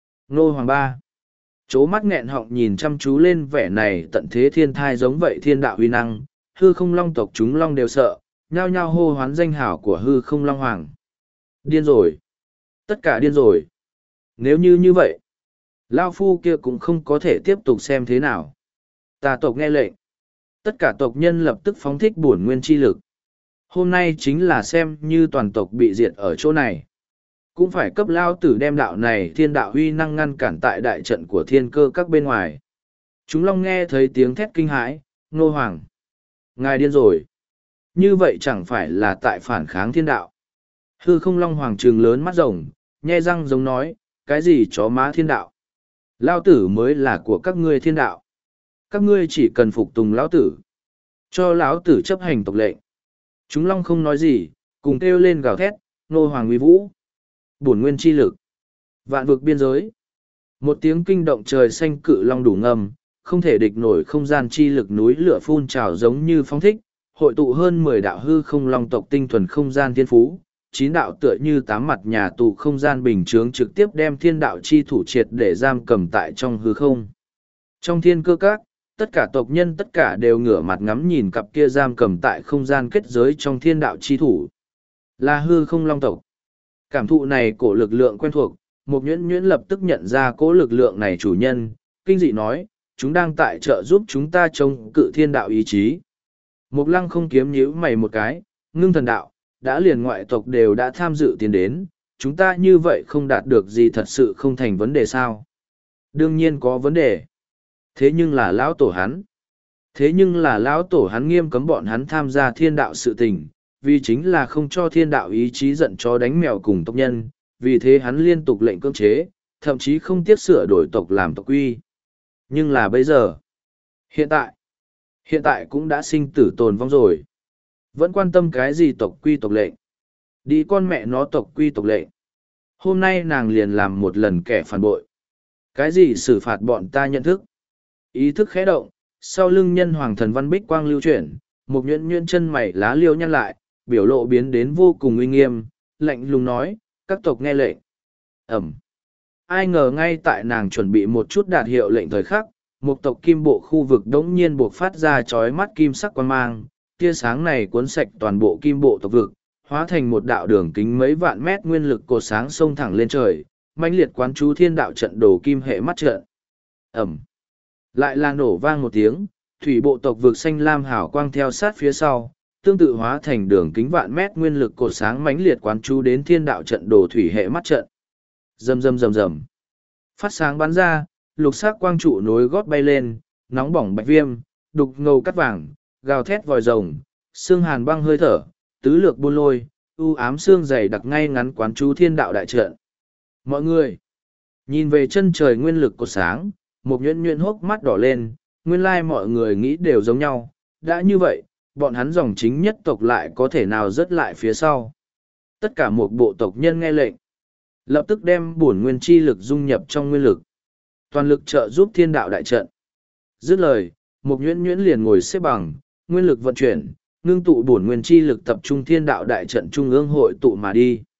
Nô Hoàng Ba chố mắt nghẹn họng nhìn chăm chú lên vẻ này tận thế thiên thai giống vậy thiên đạo uy năng, hư không long tộc chúng long đều sợ, nhao nhao hô hoán danh hảo của hư không long hoàng. Điên rồi! Tất cả điên rồi! Nếu như như vậy, Lao Phu kia cũng không có thể tiếp tục xem thế nào. Tà tộc nghe lệnh. Tất cả tộc nhân lập tức phóng thích bổn nguyên chi lực. Hôm nay chính là xem như toàn tộc bị diệt ở chỗ này. Cũng phải cấp lao tử đem đạo này thiên đạo huy năng ngăn cản tại đại trận của thiên cơ các bên ngoài. Chúng long nghe thấy tiếng thét kinh hãi, Ngô Hoàng. Ngài điên rồi. Như vậy chẳng phải là tại phản kháng thiên đạo. Hư không long hoàng trừng lớn mắt rồng, nhe răng giống nói, cái gì chó má thiên đạo. Lao tử mới là của các ngươi thiên đạo. Các ngươi chỉ cần phục tùng lão tử. Cho lão tử chấp hành tộc lệnh. Chúng long không nói gì, cùng kêu lên gào thét, Ngô Hoàng uy vũ. Bổn nguyên chi lực. Vạn vực biên giới. Một tiếng kinh động trời xanh cự long đủ ngầm, không thể địch nổi không gian chi lực núi lửa phun trào giống như phong thích, hội tụ hơn mười đạo hư không long tộc tinh thuần không gian thiên phú, chín đạo tựa như tám mặt nhà tù không gian bình chướng trực tiếp đem thiên đạo chi thủ triệt để giam cầm tại trong hư không. Trong thiên cơ các, tất cả tộc nhân tất cả đều ngửa mặt ngắm nhìn cặp kia giam cầm tại không gian kết giới trong thiên đạo chi thủ. Là hư không long tộc. Cảm thụ này cổ lực lượng quen thuộc, một nhuyễn nhuyễn lập tức nhận ra cổ lực lượng này chủ nhân, kinh dị nói, chúng đang tại trợ giúp chúng ta chống cự thiên đạo ý chí. Một lăng không kiếm nhíu mày một cái, ngưng thần đạo, đã liền ngoại tộc đều đã tham dự tiến đến, chúng ta như vậy không đạt được gì thật sự không thành vấn đề sao. Đương nhiên có vấn đề. Thế nhưng là lão tổ hắn. Thế nhưng là lão tổ hắn nghiêm cấm bọn hắn tham gia thiên đạo sự tình, vì chính là không cho thiên đạo ý chí giận chó đánh mèo cùng tộc nhân, vì thế hắn liên tục lệnh cưỡng chế, thậm chí không tiếc sửa đổi tộc làm tộc quy. Nhưng là bây giờ, hiện tại, hiện tại cũng đã sinh tử tồn vong rồi. Vẫn quan tâm cái gì tộc quy tộc lệnh. Đi con mẹ nó tộc quy tộc lệnh. Hôm nay nàng liền làm một lần kẻ phản bội. Cái gì xử phạt bọn ta nhận thức. Ý thức khẽ động, sau lưng nhân hoàng thần văn bích quang lưu chuyển, một nhuyễn nhuyễn chân mày lá liêu nhăn lại, biểu lộ biến đến vô cùng uy nghiêm, lạnh lùng nói, các tộc nghe lệnh. Ẩm. Ai ngờ ngay tại nàng chuẩn bị một chút đạt hiệu lệnh thời khắc, một tộc kim bộ khu vực đống nhiên buộc phát ra chói mắt kim sắc quang mang, tia sáng này cuốn sạch toàn bộ kim bộ tộc vực, hóa thành một đạo đường kính mấy vạn mét nguyên lực cột sáng xông thẳng lên trời, mãnh liệt quán chú thiên đạo trận đồ kim hệ mắt trận. Ẩm. Lại là nổ vang một tiếng, thủy bộ tộc vực xanh lam hào quang theo sát phía sau, tương tự hóa thành đường kính vạn mét nguyên lực cột sáng mãnh liệt quán chú đến thiên đạo trận đồ thủy hệ mắt trận. Rầm rầm rầm rầm. Phát sáng bắn ra, lục sắc quang trụ nối gót bay lên, nóng bỏng bạch viêm, đục ngầu cắt vàng, gào thét vòi rồng, xương hàn băng hơi thở, tứ lược buôn lôi, u ám xương dày đặc ngay ngắn quán chú thiên đạo đại trận. Mọi người, nhìn về chân trời nguyên lực cột sáng, một nhuyễn nhuyễn hốc mắt đỏ lên, nguyên lai mọi người nghĩ đều giống nhau, đã như vậy, bọn hắn dòng chính nhất tộc lại có thể nào rớt lại phía sau. Tất cả một bộ tộc nhân nghe lệnh, lập tức đem bổn nguyên chi lực dung nhập trong nguyên lực, toàn lực trợ giúp thiên đạo đại trận. Dứt lời, một nhuyễn nhuyễn liền ngồi xếp bằng, nguyên lực vận chuyển, ngưng tụ bổn nguyên chi lực tập trung thiên đạo đại trận trung ương hội tụ mà đi.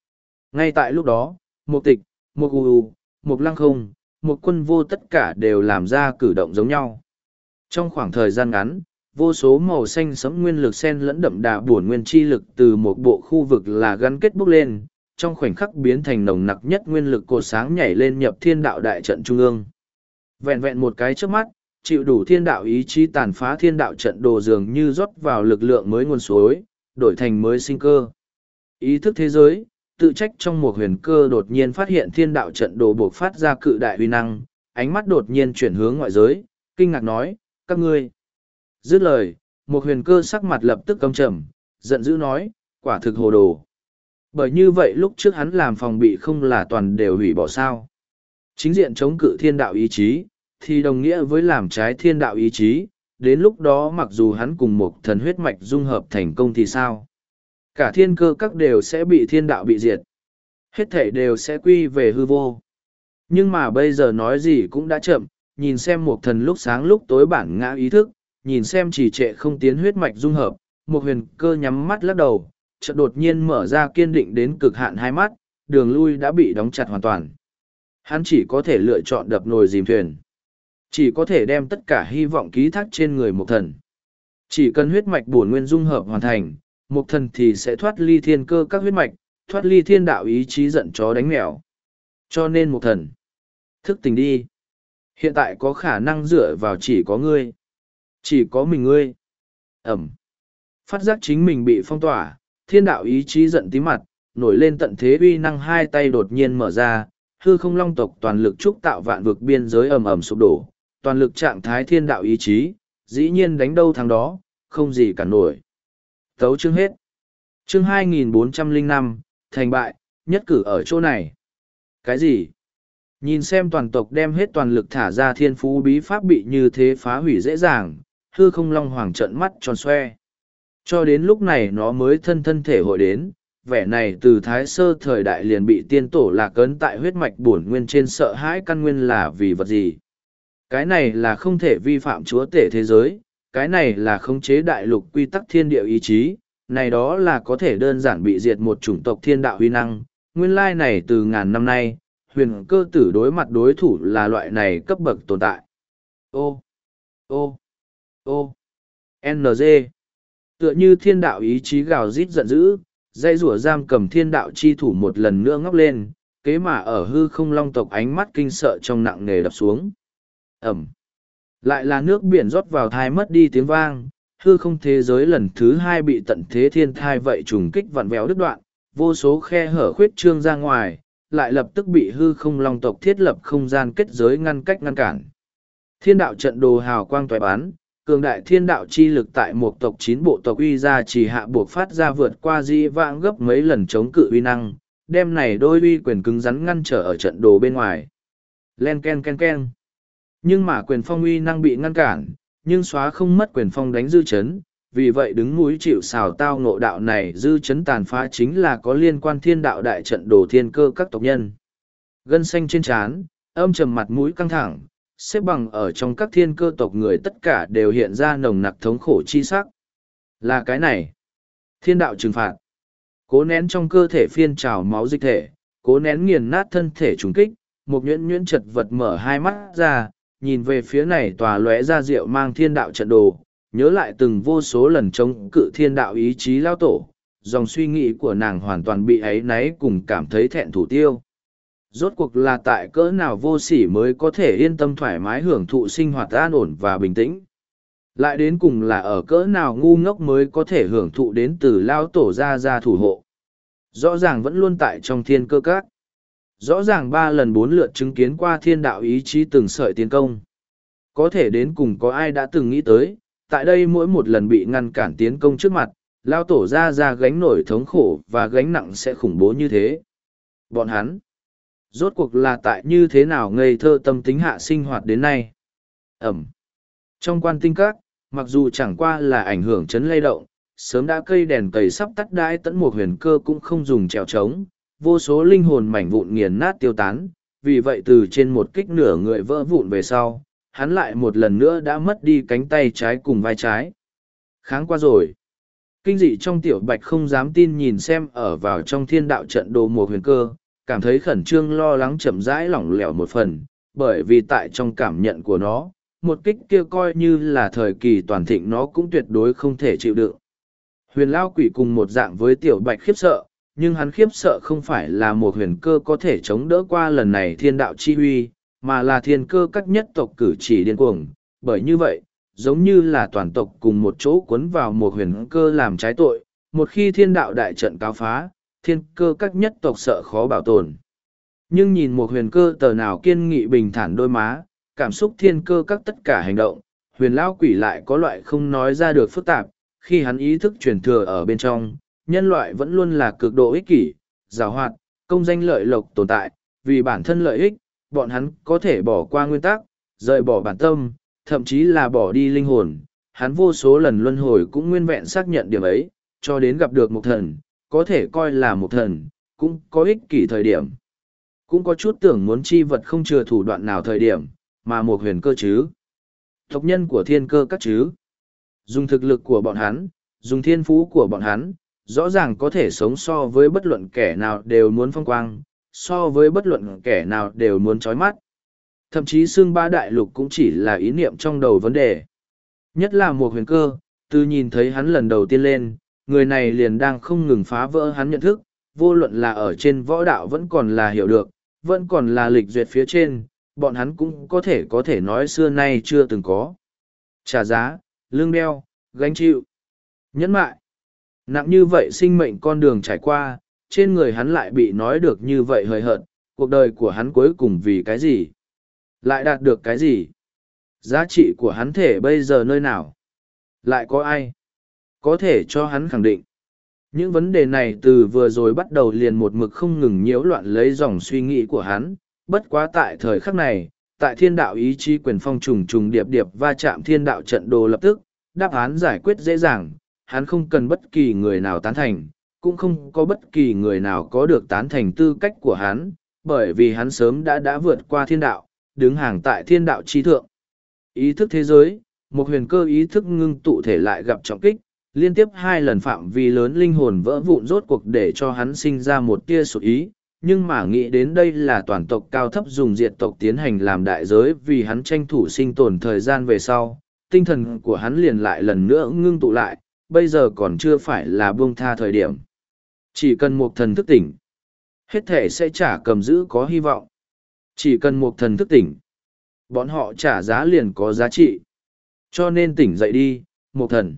Ngay tại lúc đó, một tịch, một u, một lăng không, một quân vô tất cả đều làm ra cử động giống nhau. Trong khoảng thời gian ngắn, vô số màu xanh sẫm nguyên lực sen lẫn đậm đà bổn nguyên chi lực từ một bộ khu vực là gắn kết bốc lên, trong khoảnh khắc biến thành nồng nặc nhất nguyên lực cột sáng nhảy lên nhập thiên đạo đại trận trung ương. Vẹn vẹn một cái trước mắt, chịu đủ thiên đạo ý chí tàn phá thiên đạo trận đồ dường như rót vào lực lượng mới nguồn suối, đổi thành mới sinh cơ. Ý thức thế giới, tự trách trong một huyền cơ đột nhiên phát hiện thiên đạo trận đồ buộc phát ra cự đại uy năng, ánh mắt đột nhiên chuyển hướng ngoại giới, kinh ngạc nói, các ngươi. Dứt lời, một huyền cơ sắc mặt lập tức căm trầm, giận dữ nói, quả thực hồ đồ. Bởi như vậy lúc trước hắn làm phòng bị không là toàn đều hủy bỏ sao. Chính diện chống cự thiên đạo ý chí, thì đồng nghĩa với làm trái thiên đạo ý chí, đến lúc đó mặc dù hắn cùng một thần huyết mạch dung hợp thành công thì sao? Cả thiên cơ các đều sẽ bị thiên đạo bị diệt. Hết thể đều sẽ quy về hư vô. Nhưng mà bây giờ nói gì cũng đã chậm, nhìn xem một thần lúc sáng lúc tối bản ngã ý thức, nhìn xem chỉ trệ không tiến huyết mạch dung hợp, một huyền cơ nhắm mắt lắc đầu, chợt đột nhiên mở ra kiên định đến cực hạn hai mắt, đường lui đã bị đóng chặt hoàn toàn. Hắn chỉ có thể lựa chọn đập nồi dìm thuyền. Chỉ có thể đem tất cả hy vọng ký thác trên người một thần. Chỉ cần huyết mạch bổn nguyên dung hợp hoàn thành, một thần thì sẽ thoát ly thiên cơ các huyết mạch, thoát ly thiên đạo ý chí giận chó đánh mèo. Cho nên một thần, thức tỉnh đi. Hiện tại có khả năng dựa vào chỉ có ngươi. Chỉ có mình ngươi. Ẩm. Phát giác chính mình bị phong tỏa, thiên đạo ý chí giận tí mặt, nổi lên tận thế uy năng hai tay đột nhiên mở ra, hư không long tộc toàn lực trúc tạo vạn vực biên giới ầm ầm sụp đổ, toàn lực trạng thái thiên đạo ý chí, dĩ nhiên đánh đâu thắng đó, không gì cả nổi. Tấu chương hết. Chương hai nghìn bốn trăm lẻ năm, thành bại, nhất cử ở chỗ này. Cái gì? Nhìn xem toàn tộc đem hết toàn lực thả ra thiên phú bí pháp bị như thế phá hủy dễ dàng, hư không long hoàng trợn mắt tròn xoe. Cho đến lúc này nó mới thân thân thể hội đến, vẻ này từ thái sơ thời đại liền bị tiên tổ lạc ấn tại huyết mạch bổn nguyên trên sợ hãi căn nguyên là vì vật gì. Cái này là không thể vi phạm chúa tể thế giới, cái này là khống chế đại lục quy tắc thiên địa ý chí, này đó là có thể đơn giản bị diệt một chủng tộc thiên đạo huy năng. Nguyên lai này từ ngàn năm nay, huyền cơ tử đối mặt đối thủ là loại này cấp bậc tồn tại. Ô, ô, ô, en giê. Tựa như thiên đạo ý chí gào rít giận dữ, dây rủa giam cầm thiên đạo chi thủ một lần nữa ngóc lên, kế mà ở hư không long tộc ánh mắt kinh sợ trong nặng nề đập xuống. Ẩm. Lại là nước biển rót vào thai mất đi tiếng vang, hư không thế giới lần thứ hai bị tận thế thiên thai vậy trùng kích vặn vẹo đứt đoạn, vô số khe hở khuyết trương ra ngoài, lại lập tức bị hư không long tộc thiết lập không gian kết giới ngăn cách ngăn cản. Thiên đạo trận đồ hào quang toái bán, cường đại thiên đạo chi lực tại một tộc chín bộ tộc uy ra chỉ hạ buộc phát ra vượt qua di vãng gấp mấy lần chống cự uy năng, đem này đôi uy quyền cứng rắn ngăn trở ở trận đồ bên ngoài. Len ken ken ken. Nhưng mà quyền phong uy năng bị ngăn cản, nhưng xóa không mất quyền phong đánh dư chấn, vì vậy đứng mũi chịu xào tao ngộ đạo này dư chấn tàn phá chính là có liên quan thiên đạo đại trận đồ thiên cơ các tộc nhân. Gân xanh trên trán, âm trầm mặt mũi căng thẳng, xếp bằng ở trong các thiên cơ tộc người tất cả đều hiện ra nồng nặc thống khổ chi sắc. Là cái này. Thiên đạo trừng phạt. Cố nén trong cơ thể phiên trào máu dịch thể, cố nén nghiền nát thân thể trùng kích, một nhuyễn nhuyễn chật vật mở hai mắt ra, nhìn về phía này tòa lóe ra rượu mang thiên đạo trận đồ, nhớ lại từng vô số lần chống cự thiên đạo ý chí lao tổ, dòng suy nghĩ của nàng hoàn toàn bị áy náy cùng cảm thấy thẹn thủ tiêu. Rốt cuộc là tại cỡ nào vô sỉ mới có thể yên tâm thoải mái hưởng thụ sinh hoạt an ổn và bình tĩnh. Lại đến cùng là ở cỡ nào ngu ngốc mới có thể hưởng thụ đến từ lao tổ ra ra thủ hộ. Rõ ràng vẫn luôn tại trong thiên cơ các. Rõ ràng ba lần bốn lượt chứng kiến qua thiên đạo ý chí từng sợi tiến công. Có thể đến cùng có ai đã từng nghĩ tới, tại đây mỗi một lần bị ngăn cản tiến công trước mặt, lao tổ ra ra gánh nổi thống khổ và gánh nặng sẽ khủng bố như thế. Bọn hắn, rốt cuộc là tại như thế nào ngây thơ tâm tính hạ sinh hoạt đến nay. Ẩm. Trong quan tinh các, mặc dù chẳng qua là ảnh hưởng chấn lay động, sớm đã cây đèn cầy sắp tắt đãi tẫn một huyền cơ cũng không dùng trèo trống, vô số linh hồn mảnh vụn nghiền nát tiêu tán, vì vậy từ trên một kích nửa người vỡ vụn về sau, hắn lại một lần nữa đã mất đi cánh tay trái cùng vai trái. Kháng qua rồi. Kinh dị trong tiểu bạch không dám tin nhìn xem ở vào trong thiên đạo trận đồ một huyền cơ, cảm thấy khẩn trương lo lắng chậm rãi lỏng lẻo một phần, bởi vì tại trong cảm nhận của nó, một kích kia coi như là thời kỳ toàn thịnh nó cũng tuyệt đối không thể chịu đựng. Huyền Lao Quỷ cùng một dạng với tiểu bạch khiếp sợ, nhưng hắn khiếp sợ không phải là một huyền cơ có thể chống đỡ qua lần này thiên đạo chi huy, mà là thiên cơ các nhất tộc cử chỉ điên cuồng, bởi như vậy, giống như là toàn tộc cùng một chỗ cuốn vào một huyền cơ làm trái tội, một khi thiên đạo đại trận cáo phá, thiên cơ các nhất tộc sợ khó bảo tồn. Nhưng nhìn một huyền cơ tờ nào kiên nghị bình thản đôi má, cảm xúc thiên cơ các tất cả hành động, huyền Lao Quỷ lại có loại không nói ra được phức tạp, khi hắn ý thức truyền thừa ở bên trong, nhân loại vẫn luôn là cực độ ích kỷ, giàu hoạt, công danh lợi lộc tồn tại, vì bản thân lợi ích, bọn hắn có thể bỏ qua nguyên tắc, rời bỏ bản tâm, thậm chí là bỏ đi linh hồn. Hắn vô số lần luân hồi cũng nguyên vẹn xác nhận điểm ấy, cho đến gặp được một thần, có thể coi là một thần, cũng có ích kỷ thời điểm. Cũng có chút tưởng muốn chi vật không chừa thủ đoạn nào thời điểm, mà một huyền cơ chứ. Tộc nhân của thiên cơ các chứ. Dùng thực lực của bọn hắn, dùng thiên phú của bọn hắn, rõ ràng có thể sống so với bất luận kẻ nào đều muốn phong quang, so với bất luận kẻ nào đều muốn trói mắt. Thậm chí xương ba đại lục cũng chỉ là ý niệm trong đầu vấn đề. Nhất là một huyền cơ, từ nhìn thấy hắn lần đầu tiên lên, người này liền đang không ngừng phá vỡ hắn nhận thức, vô luận là ở trên võ đạo vẫn còn là hiểu được, vẫn còn là lịch duyệt phía trên, bọn hắn cũng có thể có thể nói xưa nay chưa từng có. Trả giá, lương đeo, gánh chịu, nhẫn mại. Nặng như vậy sinh mệnh con đường trải qua, trên người hắn lại bị nói được như vậy hời hợt, cuộc đời của hắn cuối cùng vì cái gì? Lại đạt được cái gì? Giá trị của hắn thể bây giờ nơi nào? Lại có ai? Có thể cho hắn khẳng định. Những vấn đề này từ vừa rồi bắt đầu liền một mực không ngừng nhiễu loạn lấy dòng suy nghĩ của hắn, bất quá tại thời khắc này, tại thiên đạo ý chí quyền phong trùng trùng điệp điệp va chạm thiên đạo trận đồ lập tức, đáp án giải quyết dễ dàng, hắn không cần bất kỳ người nào tán thành, cũng không có bất kỳ người nào có được tán thành tư cách của hắn, bởi vì hắn sớm đã đã vượt qua thiên đạo, đứng hàng tại thiên đạo chi thượng. Ý thức thế giới, một huyền cơ ý thức ngưng tụ thể lại gặp trọng kích, liên tiếp hai lần phạm vi lớn linh hồn vỡ vụn rốt cuộc để cho hắn sinh ra một tia sụt ý, nhưng mà nghĩ đến đây là toàn tộc cao thấp dùng diệt tộc tiến hành làm đại giới vì hắn tranh thủ sinh tồn thời gian về sau, tinh thần của hắn liền lại lần nữa ngưng tụ lại, bây giờ còn chưa phải là buông tha thời điểm. Chỉ cần một thần thức tỉnh, hết thể sẽ trả cầm giữ có hy vọng. Chỉ cần một thần thức tỉnh, bọn họ trả giá liền có giá trị. Cho nên tỉnh dậy đi, một thần.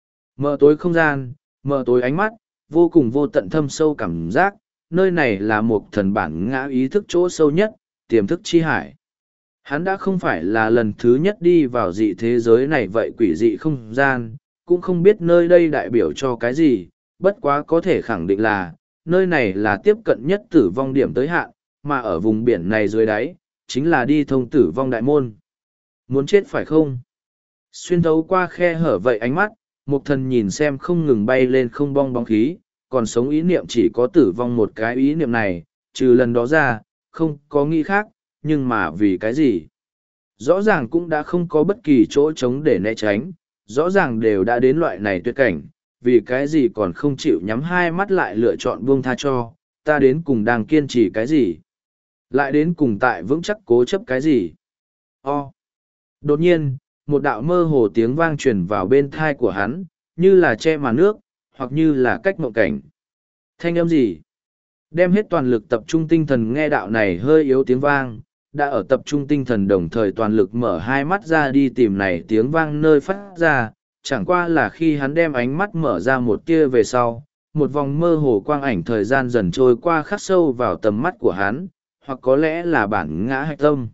Mở tối không gian, mở tối ánh mắt, vô cùng vô tận thâm sâu cảm giác, nơi này là một thần bản ngã ý thức chỗ sâu nhất, tiềm thức chi hải. Hắn đã không phải là lần thứ nhất đi vào dị thế giới này vậy quỷ dị không gian, cũng không biết nơi đây đại biểu cho cái gì, bất quá có thể khẳng định là, nơi này là tiếp cận nhất tử vong điểm tới hạn, mà ở vùng biển này dưới đáy, chính là đi thông tử vong đại môn. Muốn chết phải không? Xuyên thấu qua khe hở vậy ánh mắt, một thần nhìn xem không ngừng bay lên không bong bóng khí, còn sống ý niệm chỉ có tử vong một cái ý niệm này, trừ lần đó ra, không có nghĩ khác, nhưng mà vì cái gì? Rõ ràng cũng đã không có bất kỳ chỗ trống để né tránh, rõ ràng đều đã đến loại này tuyệt cảnh, vì cái gì còn không chịu nhắm hai mắt lại lựa chọn buông tha cho, ta đến cùng đang kiên trì cái gì? Lại đến cùng tại vững chắc cố chấp cái gì? O. Đột nhiên, một đạo mơ hồ tiếng vang truyền vào bên thai của hắn, như là che màn nước, hoặc như là cách mộng cảnh. Thanh âm gì? Đem hết toàn lực tập trung tinh thần nghe đạo này hơi yếu tiếng vang, đã ở tập trung tinh thần đồng thời toàn lực mở hai mắt ra đi tìm này tiếng vang nơi phát ra, chẳng qua là khi hắn đem ánh mắt mở ra một tia về sau, một vòng mơ hồ quang ảnh thời gian dần trôi qua khắc sâu vào tầm mắt của hắn, hoặc có lẽ là bản ngã hạch tâm.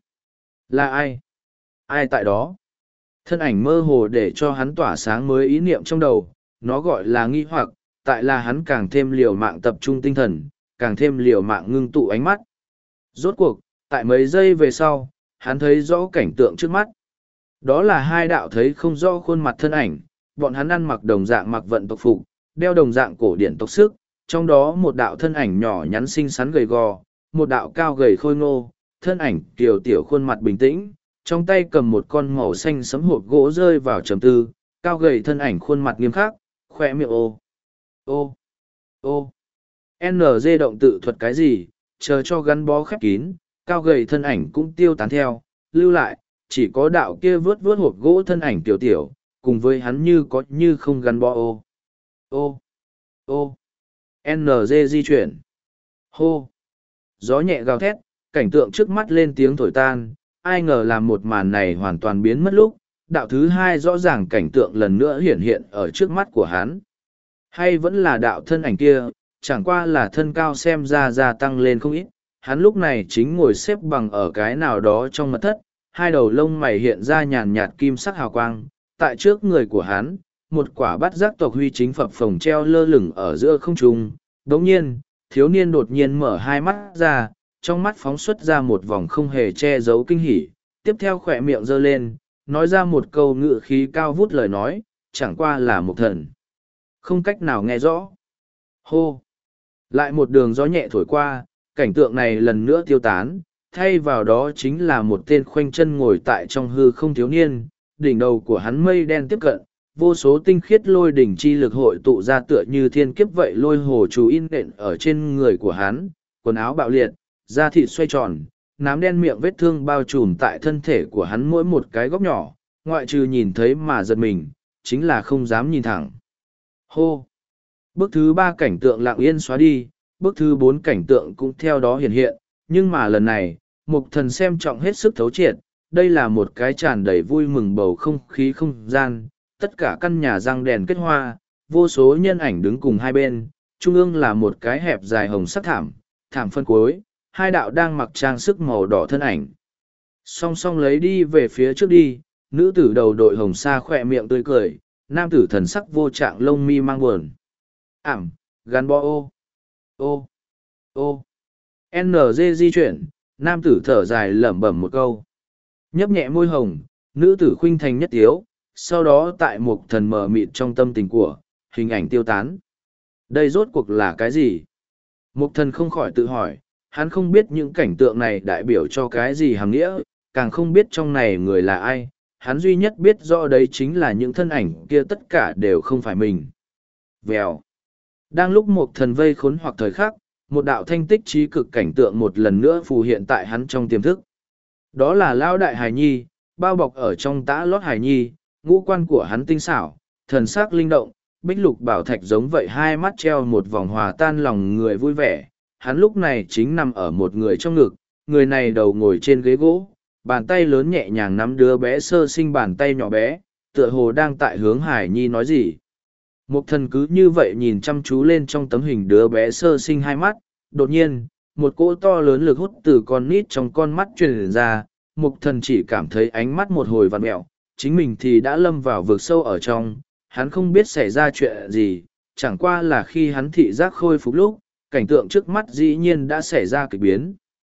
Là ai? Ai tại đó? Thân ảnh mơ hồ để cho hắn tỏa sáng mới ý niệm trong đầu, nó gọi là nghi hoặc, tại là hắn càng thêm liều mạng tập trung tinh thần, càng thêm liều mạng ngưng tụ ánh mắt. Rốt cuộc, tại mấy giây về sau, hắn thấy rõ cảnh tượng trước mắt. Đó là hai đạo thấy không rõ khuôn mặt thân ảnh, bọn hắn ăn mặc đồng dạng mặc vận tộc phục, đeo đồng dạng cổ điển tộc sức, trong đó một đạo thân ảnh nhỏ nhắn xinh xắn gầy gò, một đạo cao gầy khôi ngô, thân ảnh kiều tiểu khuôn mặt bình tĩnh, trong tay cầm một con màu xanh sẫm hộp gỗ rơi vào trầm tư, cao gầy thân ảnh khuôn mặt nghiêm khắc, khoe miệng ô, Ô, ô, en giê động tự thuật cái gì, chờ cho gắn bó khép kín, cao gầy thân ảnh cũng tiêu tán theo, lưu lại, chỉ có đạo kia vướt vướt hộp gỗ thân ảnh tiểu tiểu, cùng với hắn như có như không gắn bó ô. Ô, ô, en giê di chuyển. Hô, gió nhẹ gào thét, cảnh tượng trước mắt lên tiếng thổi tan, ai ngờ làm một màn này hoàn toàn biến mất lúc, đạo thứ hai rõ ràng cảnh tượng lần nữa hiển hiện ở trước mắt của hắn. Hay vẫn là đạo thân ảnh kia, chẳng qua là thân cao xem ra gia tăng lên không ít, hắn lúc này chính ngồi xếp bằng ở cái nào đó trong mật thất, hai đầu lông mày hiện ra nhàn nhạt kim sắc hào quang, tại trước người của hắn, một quả bát giác tộc huy chính phập phồng treo lơ lửng ở giữa không trung. Đồng nhiên, thiếu niên đột nhiên mở hai mắt ra, trong mắt phóng xuất ra một vòng không hề che giấu kinh hỉ, tiếp theo khỏe miệng giơ lên, nói ra một câu ngự khí cao vút lời nói, chẳng qua là một thần. Không cách nào nghe rõ. Hô! Lại một đường gió nhẹ thổi qua, cảnh tượng này lần nữa tiêu tán, thay vào đó chính là một tên khoanh chân ngồi tại trong hư không thiếu niên, đỉnh đầu của hắn mây đen tiếp cận, vô số tinh khiết lôi đỉnh chi lực hội tụ ra tựa như thiên kiếp vậy lôi hồ chú in nện ở trên người của hắn, quần áo bạo liệt, da thịt xoay tròn, nám đen miệng vết thương bao trùm tại thân thể của hắn mỗi một cái góc nhỏ, ngoại trừ nhìn thấy mà giật mình, chính là không dám nhìn thẳng. Hô! Bước thứ ba cảnh tượng lặng yên xóa đi, bước thứ bốn cảnh tượng cũng theo đó hiện hiện, nhưng mà lần này, mục thần xem trọng hết sức thấu triệt, đây là một cái tràn đầy vui mừng bầu không khí không gian, tất cả căn nhà răng đèn kết hoa, vô số nhân ảnh đứng cùng hai bên, trung ương là một cái hẹp dài hồng sắc thảm, thảm phân cuối, hai đạo đang mặc trang sức màu đỏ thân ảnh. Song song lấy đi về phía trước đi, nữ tử đầu đội hồng sa khỏe miệng tươi cười, nam tử thần sắc vô trạng lông mi mang buồn. Ảm, gắn bó ô, ô, ô. en giê di chuyển, nam tử thở dài lẩm bẩm một câu. Nhấp nhẹ môi hồng, nữ tử khuynh thành nhất tiếu, sau đó tại một thần mờ mịt trong tâm tình của, hình ảnh tiêu tán. Đây rốt cuộc là cái gì? Mục thần không khỏi tự hỏi, hắn không biết những cảnh tượng này đại biểu cho cái gì hàm nghĩa, càng không biết trong này người là ai, hắn duy nhất biết rõ đấy chính là những thân ảnh kia tất cả đều không phải mình. Vèo. Đang lúc một thần vây khốn hoặc thời khắc, một đạo thanh tích trí cực cảnh tượng một lần nữa phù hiện tại hắn trong tiềm thức. Đó là Lão Đại Hải Nhi, bao bọc ở trong tã lót Hải Nhi, ngũ quan của hắn tinh xảo, thần sắc linh động, bích lục bảo thạch giống vậy hai mắt treo một vòng hòa tan lòng người vui vẻ. Hắn lúc này chính nằm ở một người trong ngực, người này đầu ngồi trên ghế gỗ, bàn tay lớn nhẹ nhàng nắm đứa bé sơ sinh bàn tay nhỏ bé, tựa hồ đang tại hướng Hải Nhi nói gì. Một thần cứ như vậy nhìn chăm chú lên trong tấm hình đứa bé sơ sinh hai mắt, đột nhiên, một cỗ to lớn lực hút từ con nít trong con mắt truyền ra, mục thần chỉ cảm thấy ánh mắt một hồi vặn mẹo, chính mình thì đã lâm vào vực sâu ở trong, hắn không biết xảy ra chuyện gì, chẳng qua là khi hắn thị giác khôi phục lúc, cảnh tượng trước mắt dĩ nhiên đã xảy ra kịch biến.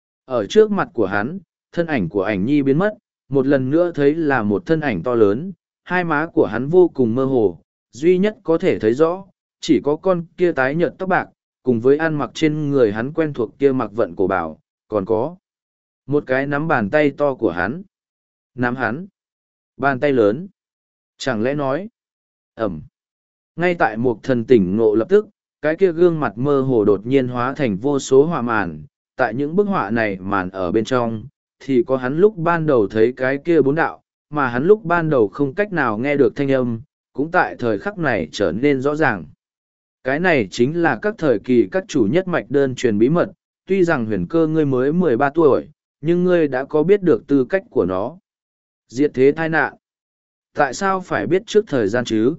Ở trước mặt của hắn, thân ảnh của ảnh nhi biến mất, một lần nữa thấy là một thân ảnh to lớn, hai má của hắn vô cùng mơ hồ, duy nhất có thể thấy rõ, chỉ có con kia tái nhợt tóc bạc, cùng với ăn mặc trên người hắn quen thuộc kia mặc vận cổ bảo, còn có một cái nắm bàn tay to của hắn. Nắm hắn. Bàn tay lớn. Chẳng lẽ nói. Ẩm. Ngay tại một thần tỉnh ngộ lập tức, cái kia gương mặt mơ hồ đột nhiên hóa thành vô số họa màn. Tại những bức họa này màn ở bên trong, thì có hắn lúc ban đầu thấy cái kia bốn đạo, mà hắn lúc ban đầu không cách nào nghe được thanh âm, cũng tại thời khắc này trở nên rõ ràng. Cái này chính là các thời kỳ các chủ nhất mạch đơn truyền bí mật, tuy rằng huyền cơ ngươi mới mười ba tuổi, nhưng ngươi đã có biết được tư cách của nó. Diệt thế tai nạn. Tại sao phải biết trước thời gian chứ?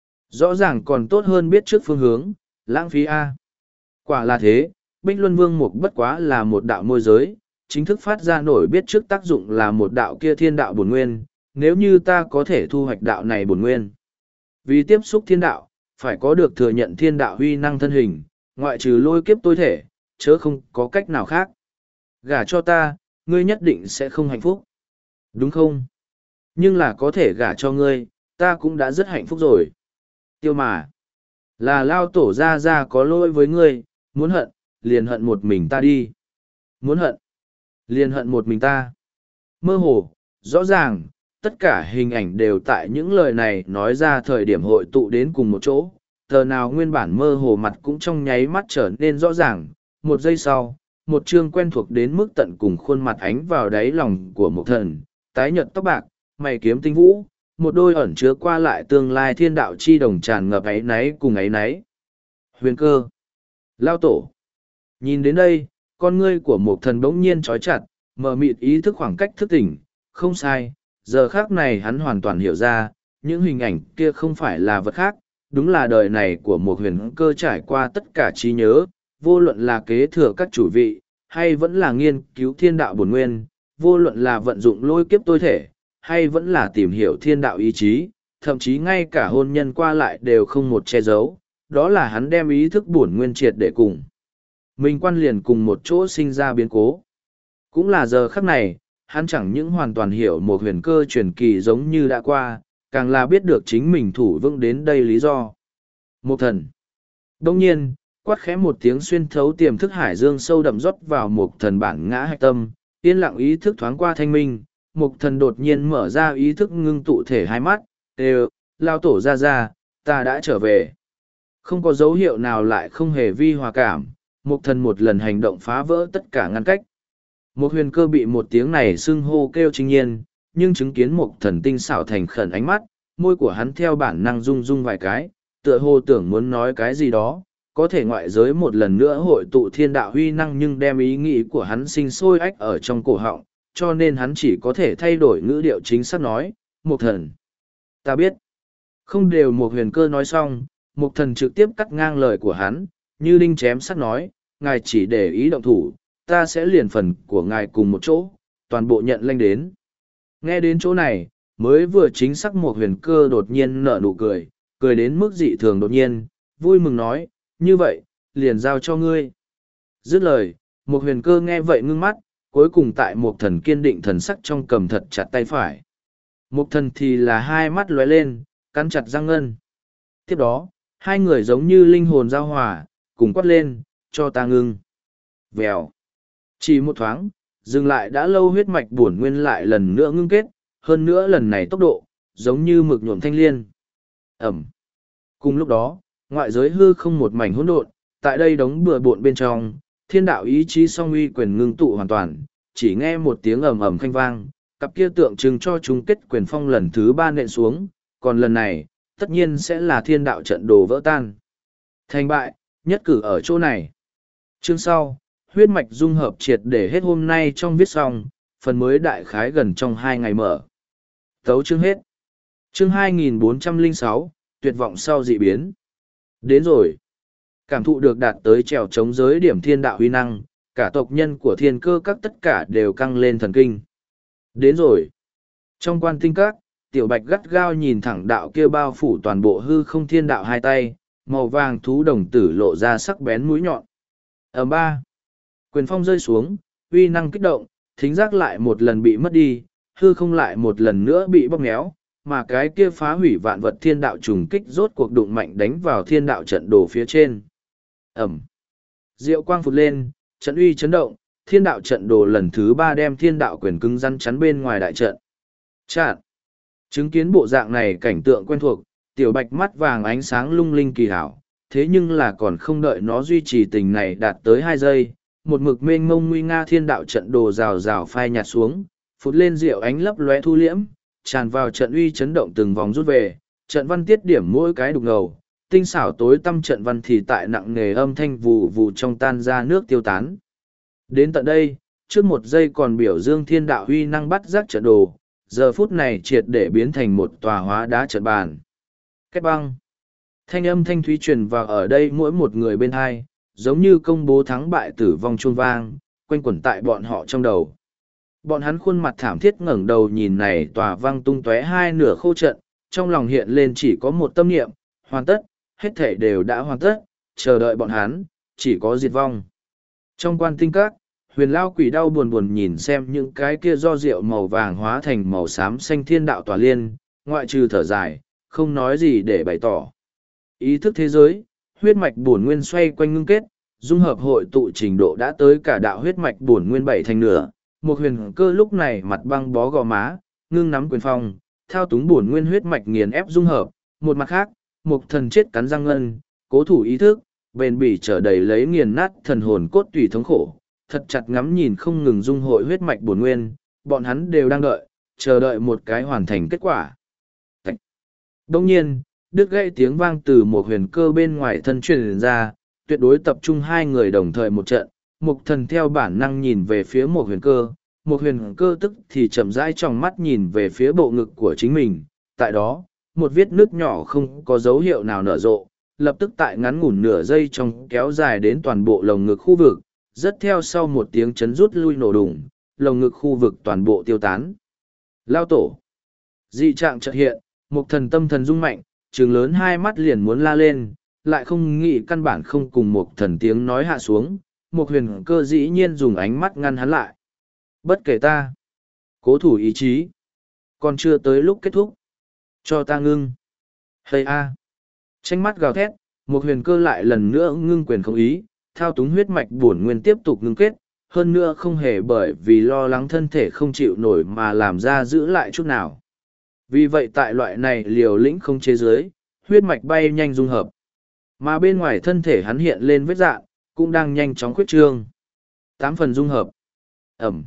Rõ ràng còn tốt hơn biết trước phương hướng, lãng phí A. Quả là thế, Bích Luân Vương Mục bất quá là một đạo môi giới, chính thức phát ra nổi biết trước tác dụng là một đạo kia thiên đạo bổn nguyên, nếu như ta có thể thu hoạch đạo này bổn nguyên. Vì tiếp xúc thiên đạo, phải có được thừa nhận thiên đạo huy năng thân hình, ngoại trừ lôi kiếp tối thể, chớ không có cách nào khác. Gả cho ta, ngươi nhất định sẽ không hạnh phúc. Đúng không? Nhưng là có thể gả cho ngươi, ta cũng đã rất hạnh phúc rồi. Tiêu mà. Là lao tổ ra ra có lỗi với ngươi, muốn hận, liền hận một mình ta đi. Muốn hận, liền hận một mình ta. Mơ hồ, rõ ràng, tất cả hình ảnh đều tại những lời này nói ra thời điểm hội tụ đến cùng một chỗ, tờ nào nguyên bản mơ hồ mặt cũng trong nháy mắt trở nên rõ ràng. Một giây sau, một chương quen thuộc đến mức tận cùng khuôn mặt ánh vào đáy lòng của Mộc Thần, tái nhợt tóc bạc, mày kiếm tinh vũ, một đôi ẩn chứa qua lại tương lai thiên đạo chi đồng tràn ngập áy náy cùng áy náy. Huyền Cơ, Lao Tổ. Nhìn đến đây, con ngươi của Mộc Thần bỗng nhiên trói chặt, mờ mịt ý thức khoảng cách thức tỉnh. Không sai, giờ khác này hắn hoàn toàn hiểu ra, những hình ảnh kia không phải là vật khác, đúng là đời này của một huyền cơ trải qua tất cả trí nhớ, vô luận là kế thừa các chủ vị, hay vẫn là nghiên cứu thiên đạo bổn nguyên, vô luận là vận dụng lôi kiếp tối thể, hay vẫn là tìm hiểu thiên đạo ý chí, thậm chí ngay cả hôn nhân qua lại đều không một che giấu, đó là hắn đem ý thức bổn nguyên triệt để cùng. Mình quan liền cùng một chỗ sinh ra biến cố. Cũng là giờ khắc này, hắn chẳng những hoàn toàn hiểu một huyền cơ truyền kỳ giống như đã qua, càng là biết được chính mình thủ vững đến đây lý do. Một thần. Đông nhiên, quát khẽ một tiếng xuyên thấu tiềm thức hải dương sâu đậm rót vào một thần bản ngã hạch tâm, yên lặng ý thức thoáng qua thanh minh, một thần đột nhiên mở ra ý thức ngưng tụ thể hai mắt, đều, lao tổ ra ra, ta đã trở về. Không có dấu hiệu nào lại không hề vi hòa cảm, một thần một lần hành động phá vỡ tất cả ngăn cách. Một huyền cơ bị một tiếng này xưng hô kêu chính nhiên, nhưng chứng kiến một thần tinh xảo thành khẩn ánh mắt, môi của hắn theo bản năng rung rung vài cái, tựa hồ tưởng muốn nói cái gì đó, có thể ngoại giới một lần nữa hội tụ thiên đạo huy năng nhưng đem ý nghĩ của hắn sinh sôi ách ở trong cổ họng, cho nên hắn chỉ có thể thay đổi ngữ điệu chính xác nói, một thần. Ta biết. Không đều một huyền cơ nói xong, một thần trực tiếp cắt ngang lời của hắn, như đinh chém sắt nói, ngài chỉ để ý động thủ, ta sẽ liền phần của ngài cùng một chỗ, toàn bộ nhận lanh đến. Nghe đến chỗ này, mới vừa chính xác một huyền cơ đột nhiên nở nụ cười, cười đến mức dị thường đột nhiên, vui mừng nói, như vậy, liền giao cho ngươi. Dứt lời, một huyền cơ nghe vậy ngưng mắt, cuối cùng tại một thần kiên định thần sắc trong cầm thật chặt tay phải. Một thần thì là hai mắt lóe lên, cắn chặt răng ngân. Tiếp đó, hai người giống như linh hồn giao hòa, cùng quát lên, cho ta ngưng. Vèo. Chỉ một thoáng, dừng lại đã lâu huyết mạch bổn nguyên lại lần nữa ngưng kết, hơn nữa lần này tốc độ, giống như mực nhuộm thanh liên. Ẩm. Cùng lúc đó, ngoại giới hư không một mảnh hỗn độn, tại đây đống bừa bộn bên trong, thiên đạo ý chí song uy quyền ngưng tụ hoàn toàn, chỉ nghe một tiếng ầm ầm khanh vang, cặp kia tượng trưng cho chung kết quyền phong lần thứ ba nện xuống, còn lần này, tất nhiên sẽ là thiên đạo trận đồ vỡ tan. Thành bại, nhất cử ở chỗ này. Chương sau, huyết mạch dung hợp triệt để hết hôm nay trong viết xong, phần mới đại khái gần trong hai ngày mở. Tấu chương hết. Chương hai nghìn bốn trăm lẻ sáu, tuyệt vọng sau dị biến. Đến rồi. Cảm thụ được đạt tới trèo chống giới điểm thiên đạo huy năng, cả tộc nhân của thiên cơ các tất cả đều căng lên thần kinh. Đến rồi. Trong quan tinh các, tiểu bạch gắt gao nhìn thẳng đạo kia bao phủ toàn bộ hư không thiên đạo hai tay, màu vàng thú đồng tử lộ ra sắc bén mũi nhọn. Ở ba. Quyền phong rơi xuống, uy năng kích động, thính giác lại một lần bị mất đi, hư không lại một lần nữa bị bóp méo, mà cái kia phá hủy vạn vật thiên đạo trùng kích rốt cuộc đụng mạnh đánh vào thiên đạo trận đồ phía trên. Ẩm. Diệu quang phụt lên, trận uy chấn động, thiên đạo trận đồ lần thứ ba đem thiên đạo quyền cứng rắn chắn bên ngoài đại trận. Chạn. Chứng kiến bộ dạng này cảnh tượng quen thuộc, tiểu bạch mắt vàng ánh sáng lung linh kỳ hảo, thế nhưng là còn không đợi nó duy trì tình này đạt tới hai giây, một mực mênh mông nguy nga thiên đạo trận đồ rào rào phai nhạt xuống, phụt lên rượu ánh lấp lóe thu liễm, tràn vào trận uy chấn động từng vòng rút về, trận văn tiết điểm mỗi cái đục ngầu, tinh xảo tối tâm trận văn thì tại nặng nề âm thanh vù vù trong tan ra nước tiêu tán. Đến tận đây, trước một giây còn biểu dương thiên đạo huy năng bắt giác trận đồ, giờ phút này triệt để biến thành một tòa hóa đá trận bàn. Kết băng. Thanh âm thanh thúy truyền vào ở đây mỗi một người bên hai, giống như công bố thắng bại tử vong chuông vang, quanh quẩn tại bọn họ trong đầu. Bọn hắn khuôn mặt thảm thiết ngẩng đầu nhìn này tòa văng tung tóe hai nửa khô trận, trong lòng hiện lên chỉ có một tâm niệm, hoàn tất, hết thể đều đã hoàn tất, chờ đợi bọn hắn, chỉ có diệt vong. Trong quan tinh các, huyền lao quỷ đau buồn buồn nhìn xem những cái kia do rượu màu vàng hóa thành màu xám xanh thiên đạo tòa liên, ngoại trừ thở dài, không nói gì để bày tỏ. Ý thức thế giới, huyết mạch bổn nguyên xoay quanh ngưng kết, dung hợp hội tụ trình độ đã tới cả đạo huyết mạch bổn nguyên bảy thành nửa. Một huyền cơ lúc này mặt băng bó gò má, ngưng nắm quyền phong, thao túng bổn nguyên huyết mạch nghiền ép dung hợp. Một mặt khác, Mục thần chết cắn răng ngân, cố thủ ý thức, bền bỉ trở đầy lấy nghiền nát thần hồn cốt tủy thống khổ, thật chặt ngắm nhìn không ngừng dung hội huyết mạch bổn nguyên, bọn hắn đều đang đợi, chờ đợi một cái hoàn thành kết quả. Đông nhiên, đứt gãy tiếng vang từ một huyền cơ bên ngoài thân truyền ra, tuyệt đối tập trung hai người đồng thời một trận, mục thần theo bản năng nhìn về phía một huyền cơ, một huyền cơ tức thì chậm rãi trong mắt nhìn về phía bộ ngực của chính mình, tại đó, một vết nước nhỏ không có dấu hiệu nào nở rộ, lập tức tại ngắn ngủn nửa giây trong kéo dài đến toàn bộ lồng ngực khu vực, rất theo sau một tiếng chấn rút lui nổ đùng, lồng ngực khu vực toàn bộ tiêu tán. Lao tổ. Dị trạng chợt hiện, một thần tâm thần rung mạnh, trừng lớn hai mắt liền muốn la lên, lại không nghĩ căn bản không cùng một thần tiếng nói hạ xuống, một huyền cơ dĩ nhiên dùng ánh mắt ngăn hắn lại. Bất kể ta. Cố thủ ý chí. Còn chưa tới lúc kết thúc. Cho ta ngưng. Hây a. Tranh mắt gào thét, một huyền cơ lại lần nữa ngưng quyền không ý, thao túng huyết mạch bổn nguyên tiếp tục ngưng kết, hơn nữa không hề bởi vì lo lắng thân thể không chịu nổi mà làm ra giữ lại chút nào. Vì vậy tại loại này liều lĩnh không chế giới, huyết mạch bay nhanh dung hợp. Mà bên ngoài thân thể hắn hiện lên vết dạn, cũng đang nhanh chóng khuyết trương. Tám phần dung hợp. Ẩm.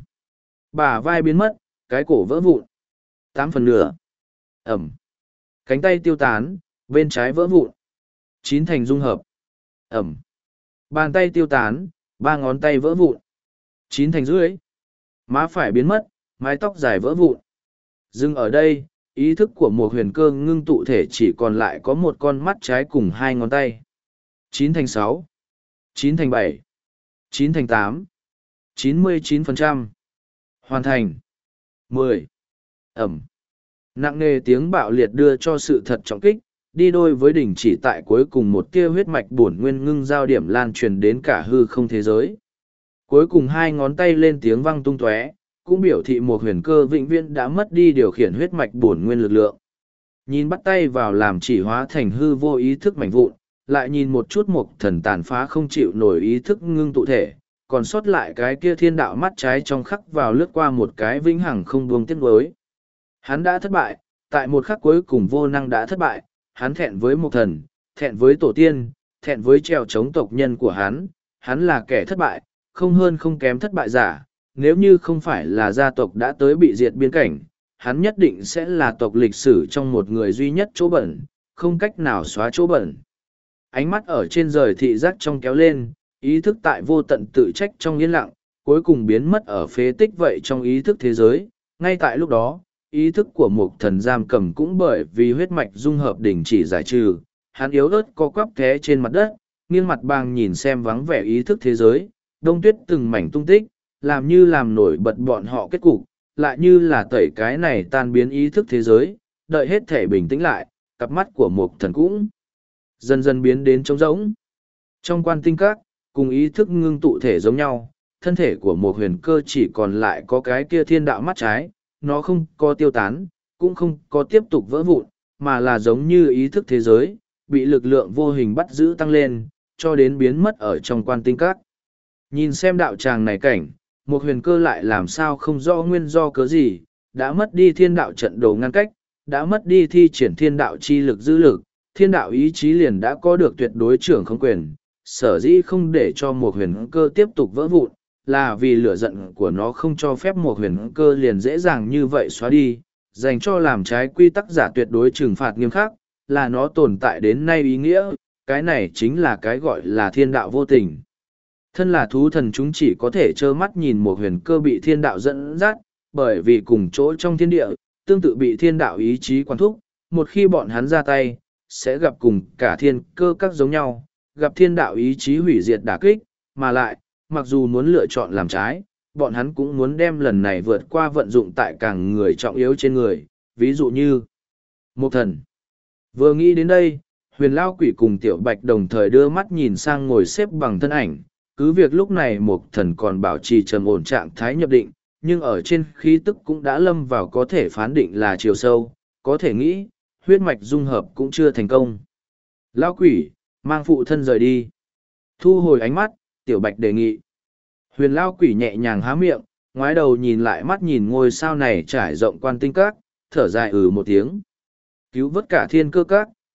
Bả vai biến mất, cái cổ vỡ vụn. Tám phần nửa. Ẩm. Cánh tay tiêu tán, bên trái vỡ vụn. Chín thành dung hợp. Ẩm. Bàn tay tiêu tán, ba ngón tay vỡ vụn. Chín thành rưỡi. Má phải biến mất, mái tóc dài vỡ vụn. Dừng ở đây, ý thức của một huyền cơ ngưng tụ thể chỉ còn lại có một con mắt trái cùng hai ngón tay. Chín thành sáu. Chín thành bảy. Chín thành tám. Chín mươi chín phần trăm. Hoàn thành. Mười. Ẩm. Nặng nề tiếng bạo liệt đưa cho sự thật trọng kích, đi đôi với đỉnh chỉ tại cuối cùng một tia huyết mạch bổn nguyên ngưng giao điểm lan truyền đến cả hư không thế giới. Cuối cùng hai ngón tay lên tiếng vang tung tóe, cũng biểu thị một huyền cơ vĩnh viễn đã mất đi điều khiển huyết mạch bổn nguyên lực lượng. Nhìn bắt tay vào làm chỉ hóa thành hư vô ý thức mảnh vụn, lại nhìn một chút một thần tàn phá không chịu nổi ý thức ngưng tụ thể, còn sót lại cái kia thiên đạo mắt trái trong khắc vào lướt qua một cái vĩnh hằng không buông tiếc nuối. Hắn đã thất bại, tại một khắc cuối cùng vô năng đã thất bại, hắn thẹn với một thần, thẹn với tổ tiên, thẹn với trèo chống tộc nhân của hắn, hắn là kẻ thất bại, không hơn không kém thất bại giả, nếu như không phải là gia tộc đã tới bị diệt biên cảnh, hắn nhất định sẽ là tộc lịch sử trong một người duy nhất chỗ bẩn, không cách nào xóa chỗ bẩn. Ánh mắt ở trên rời thị giác trong kéo lên, ý thức tại vô tận tự trách trong yên lặng, cuối cùng biến mất ở phế tích vậy trong ý thức thế giới. Ngay tại lúc đó, ý thức của một thần giam cầm cũng bởi vì huyết mạch dung hợp đình chỉ giải trừ, hắn yếu ớt co quắp té trên mặt đất, nghiêng mặt bàng nhìn xem vắng vẻ ý thức thế giới, đông tuyết từng mảnh tung tích, làm như làm nổi bật bọn họ kết cục, lại như là tẩy cái này tan biến ý thức thế giới, đợi hết thể bình tĩnh lại, cặp mắt của một thần cũng dần dần biến đến trống rỗng. Trong quan tinh các, cùng ý thức ngưng tụ thể giống nhau, thân thể của một huyền cơ chỉ còn lại có cái kia thiên đạo mắt trái, nó không có tiêu tán, cũng không có tiếp tục vỡ vụn, mà là giống như ý thức thế giới, bị lực lượng vô hình bắt giữ tăng lên, cho đến biến mất ở trong quan tinh các. Nhìn xem đạo tràng này cảnh, một huyền cơ lại làm sao không rõ nguyên do cớ gì, đã mất đi thiên đạo trận đồ ngăn cách, đã mất đi thi triển thiên đạo chi lực dư lực, thiên đạo ý chí liền đã có được tuyệt đối trưởng không quyền, sở dĩ không để cho một huyền cơ tiếp tục vỡ vụn, là vì lửa giận của nó không cho phép một huyền cơ liền dễ dàng như vậy xóa đi, dành cho làm trái quy tắc giả tuyệt đối trừng phạt nghiêm khắc, là nó tồn tại đến nay ý nghĩa, cái này chính là cái gọi là thiên đạo vô tình. Thân là thú thần chúng chỉ có thể trơ mắt nhìn một huyền cơ bị thiên đạo dẫn dắt, bởi vì cùng chỗ trong thiên địa, tương tự bị thiên đạo ý chí quản thúc, một khi bọn hắn ra tay, sẽ gặp cùng cả thiên cơ các giống nhau, gặp thiên đạo ý chí hủy diệt đả kích, mà lại, mặc dù muốn lựa chọn làm trái, bọn hắn cũng muốn đem lần này vượt qua vận dụng tại càng người trọng yếu trên người, ví dụ như một thần. Vừa nghĩ đến đây, huyền lao quỷ cùng tiểu bạch đồng thời đưa mắt nhìn sang ngồi xếp bằng thân ảnh, cứ việc lúc này một thần còn bảo trì trầm ổn trạng thái nhập định, nhưng ở trên khí tức cũng đã lâm vào có thể phán định là chiều sâu, có thể nghĩ, huyết mạch dung hợp cũng chưa thành công. Lao quỷ, mang phụ thân rời đi. Thu hồi ánh mắt, tiểu bạch đề nghị. Huyền lao quỷ nhẹ nhàng há miệng, ngoái đầu nhìn lại mắt nhìn ngôi sao này trải rộng quan tinh các, thở dài ừ một tiếng. Cứu vớt cả thiên cơ các,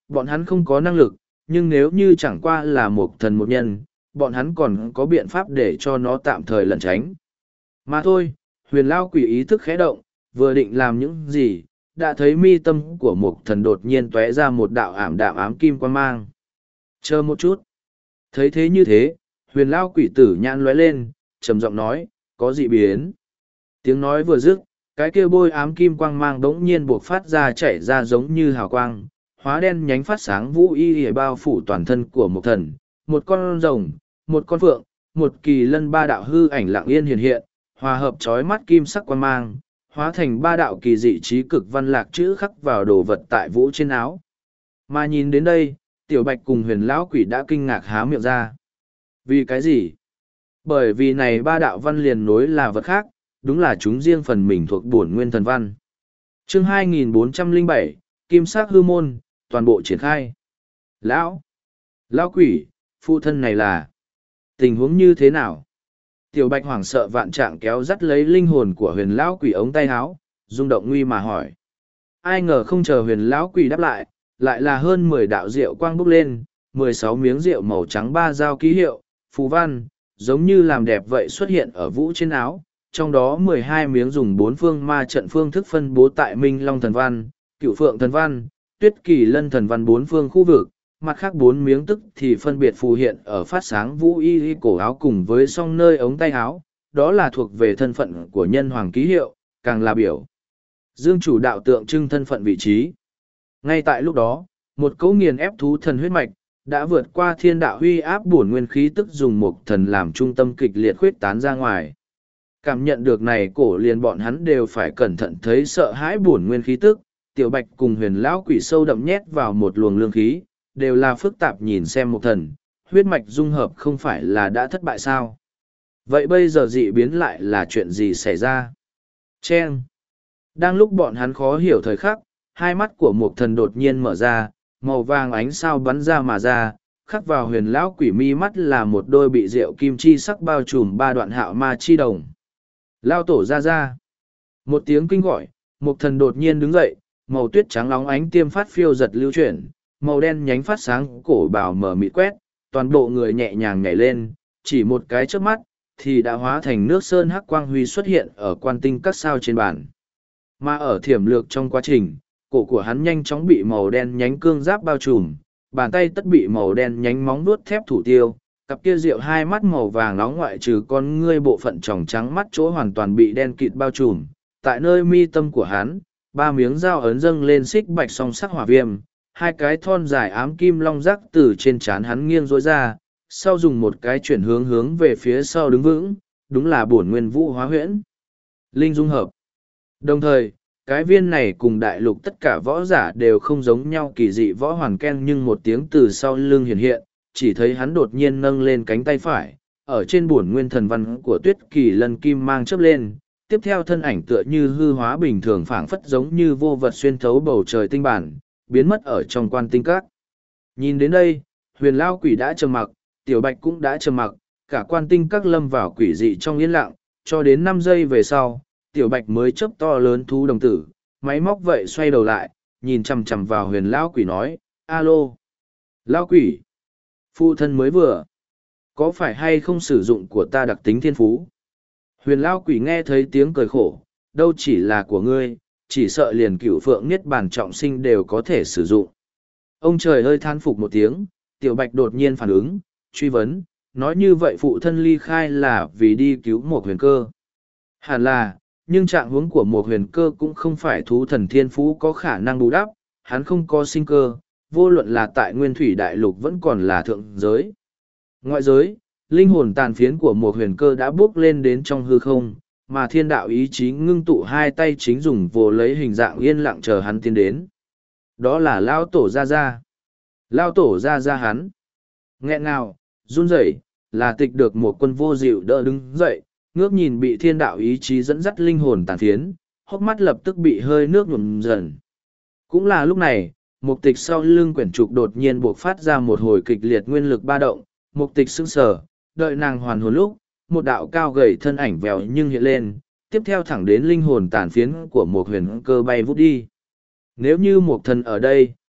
Bọn hắn không có năng lực, nhưng nếu như chẳng qua là một thần một nhân, bọn hắn còn có biện pháp để cho nó tạm thời lẩn tránh. Mà thôi, huyền lao quỷ ý thức khẽ động, vừa định làm những gì, đã thấy mi tâm của một thần đột nhiên tóe ra một đạo ảm đạm ám kim quan mang. Chờ một chút. Thấy thế như thế, huyền lao quỷ tử nhãn lóe lên, trầm giọng nói, có dị biến. Tiếng nói vừa dứt, cái kia bôi ám kim quang mang đống nhiên buộc phát ra chảy ra giống như hào quang, hóa đen nhánh phát sáng vũ y hề bao phủ toàn thân của một thần, một con rồng, một con phượng, một kỳ lân ba đạo hư ảnh lặng yên hiện hiện, hòa hợp trói mắt kim sắc quang mang, hóa thành ba đạo kỳ dị trí cực văn lạc chữ khắc vào đồ vật tại vũ trên áo. Mà nhìn đến đây, tiểu bạch cùng huyền lão quỷ đã kinh ngạc há miệng ra. Vì cái gì? Bởi vì này ba đạo văn liền nối là vật khác, đúng là chúng riêng phần mình thuộc bổn nguyên thần văn. Chương hai nghìn bốn trăm lẻ bảy, Kim sắc hư môn, toàn bộ triển khai. Lão! Lão quỷ, phụ thân này là... Tình huống như thế nào? Tiểu bạch hoảng sợ vạn trạng kéo dắt lấy linh hồn của huyền lão quỷ ống tay áo, rung động nguy mà hỏi. Ai ngờ không chờ huyền lão quỷ đáp lại, lại là hơn mười đạo rượu quang bốc lên, mười sáu miếng rượu màu trắng ba dao ký hiệu, phù văn, giống như làm đẹp vậy xuất hiện ở vũ trên áo, trong đó mười hai miếng dùng bốn phương ma trận phương thức phân bố tại Minh Long thần văn, Cựu Phượng thần văn, Tuyết Kỳ Lân thần văn bốn phương khu vực, mặt khác bốn miếng tức thì phân biệt phù hiện ở phát sáng vũ y y cổ áo cùng với song nơi ống tay áo, đó là thuộc về thân phận của nhân hoàng ký hiệu, càng là biểu. Dương chủ đạo tượng trưng thân phận vị trí. Ngay tại lúc đó, một cấu nghiền ép thú thần huyết mạch, đã vượt qua thiên đạo huy áp bổn nguyên khí tức dùng một thần làm trung tâm kịch liệt khuyết tán ra ngoài. Cảm nhận được này cổ liền bọn hắn đều phải cẩn thận thấy sợ hãi bổn nguyên khí tức, tiểu bạch cùng huyền lão quỷ sâu đậm nhét vào một luồng lương khí, đều là phức tạp nhìn xem một thần, huyết mạch dung hợp không phải là đã thất bại sao. Vậy bây giờ dị biến lại là chuyện gì xảy ra? Chen! Đang lúc bọn hắn khó hiểu thời khắc, hai mắt của một thần đột nhiên mở ra, màu vàng ánh sao bắn ra mà ra, khắc vào huyền lão quỷ mi mắt là một đôi bị rượu kim chi sắc bao trùm ba đoạn hạo ma chi đồng. Lao tổ ra ra. Một tiếng kinh gọi, một thần đột nhiên đứng dậy, màu tuyết trắng óng ánh tiêm phát phiêu giật lưu chuyển, màu đen nhánh phát sáng cổ bảo mở mịt quét, toàn bộ người nhẹ nhàng nhảy lên, chỉ một cái chớp mắt, thì đã hóa thành nước sơn hắc quang huy xuất hiện ở quan tinh các sao trên bàn. Mà ở thiểm lược trong quá trình, cổ của hắn nhanh chóng bị màu đen nhánh cương giáp bao trùm, bàn tay tất bị màu đen nhánh móng vuốt thép thủ tiêu, cặp kia rượu hai mắt màu vàng nóng ngoại trừ con ngươi bộ phận tròng trắng mắt chỗ hoàn toàn bị đen kịt bao trùm. Tại nơi mi tâm của hắn, ba miếng dao ấn dâng lên xích bạch song sắc hỏa viêm, hai cái thon dài ám kim long rắc từ trên trán hắn nghiêng rối ra, sau dùng một cái chuyển hướng hướng về phía sau đứng vững, đúng là bổn nguyên vũ hóa huyễn. Linh dung hợp. Đồng thời, cái viên này cùng đại lục tất cả võ giả đều không giống nhau kỳ dị võ hoàn ken nhưng một tiếng từ sau lưng hiện hiện, chỉ thấy hắn đột nhiên nâng lên cánh tay phải, ở trên bổn nguyên thần văn của tuyết kỳ lân kim mang chớp lên, tiếp theo thân ảnh tựa như hư hóa bình thường phảng phất giống như vô vật xuyên thấu bầu trời tinh bản, biến mất ở trong quan tinh các. Nhìn đến đây, huyền lao quỷ đã trầm mặc, tiểu bạch cũng đã trầm mặc, cả quan tinh các lâm vào quỷ dị trong yên lặng, cho đến năm giây về sau, tiểu bạch mới chớp to lớn thú đồng tử, máy móc vậy xoay đầu lại, nhìn chằm chằm vào huyền lao quỷ nói, alo, lao quỷ, phụ thân mới vừa, có phải hay không sử dụng của ta đặc tính thiên phú? Huyền lao quỷ nghe thấy tiếng cười khổ, đâu chỉ là của ngươi, chỉ sợ liền cửu phượng niết bàn trọng sinh đều có thể sử dụng. Ông trời ơi than phục một tiếng, tiểu bạch đột nhiên phản ứng, truy vấn, nói như vậy phụ thân ly khai là vì đi cứu một huyền cơ. Hẳn là, nhưng trạng huống của một huyền cơ cũng không phải thú thần thiên phú có khả năng bù đắp, hắn không có sinh cơ, vô luận là tại nguyên thủy đại lục vẫn còn là thượng giới. Ngoại giới, linh hồn tàn phiến của một huyền cơ đã bước lên đến trong hư không, mà thiên đạo ý chí ngưng tụ hai tay chính dùng vô lấy hình dạng yên lặng chờ hắn tiến đến. Đó là Lao Tổ Gia Gia. Lao Tổ Gia Gia hắn. Nghẹn ngào, run rẩy, là tịch được một quân vô dịu đỡ đứng dậy, ngước nhìn bị thiên đạo ý chí dẫn dắt linh hồn tàn phiến, hốc mắt lập tức bị hơi nước nhuộm dần. Cũng là lúc này, mục tịch sau lưng quyển trục đột nhiên buộc phát ra một hồi kịch liệt nguyên lực ba động, mục tịch sững sờ, đợi nàng hoàn hồn lúc, một đạo cao gầy thân ảnh vèo nhưng hiện lên, tiếp theo thẳng đến linh hồn tàn phiến của một huyền cơ bay vút đi. Nếu như một thần ở đây,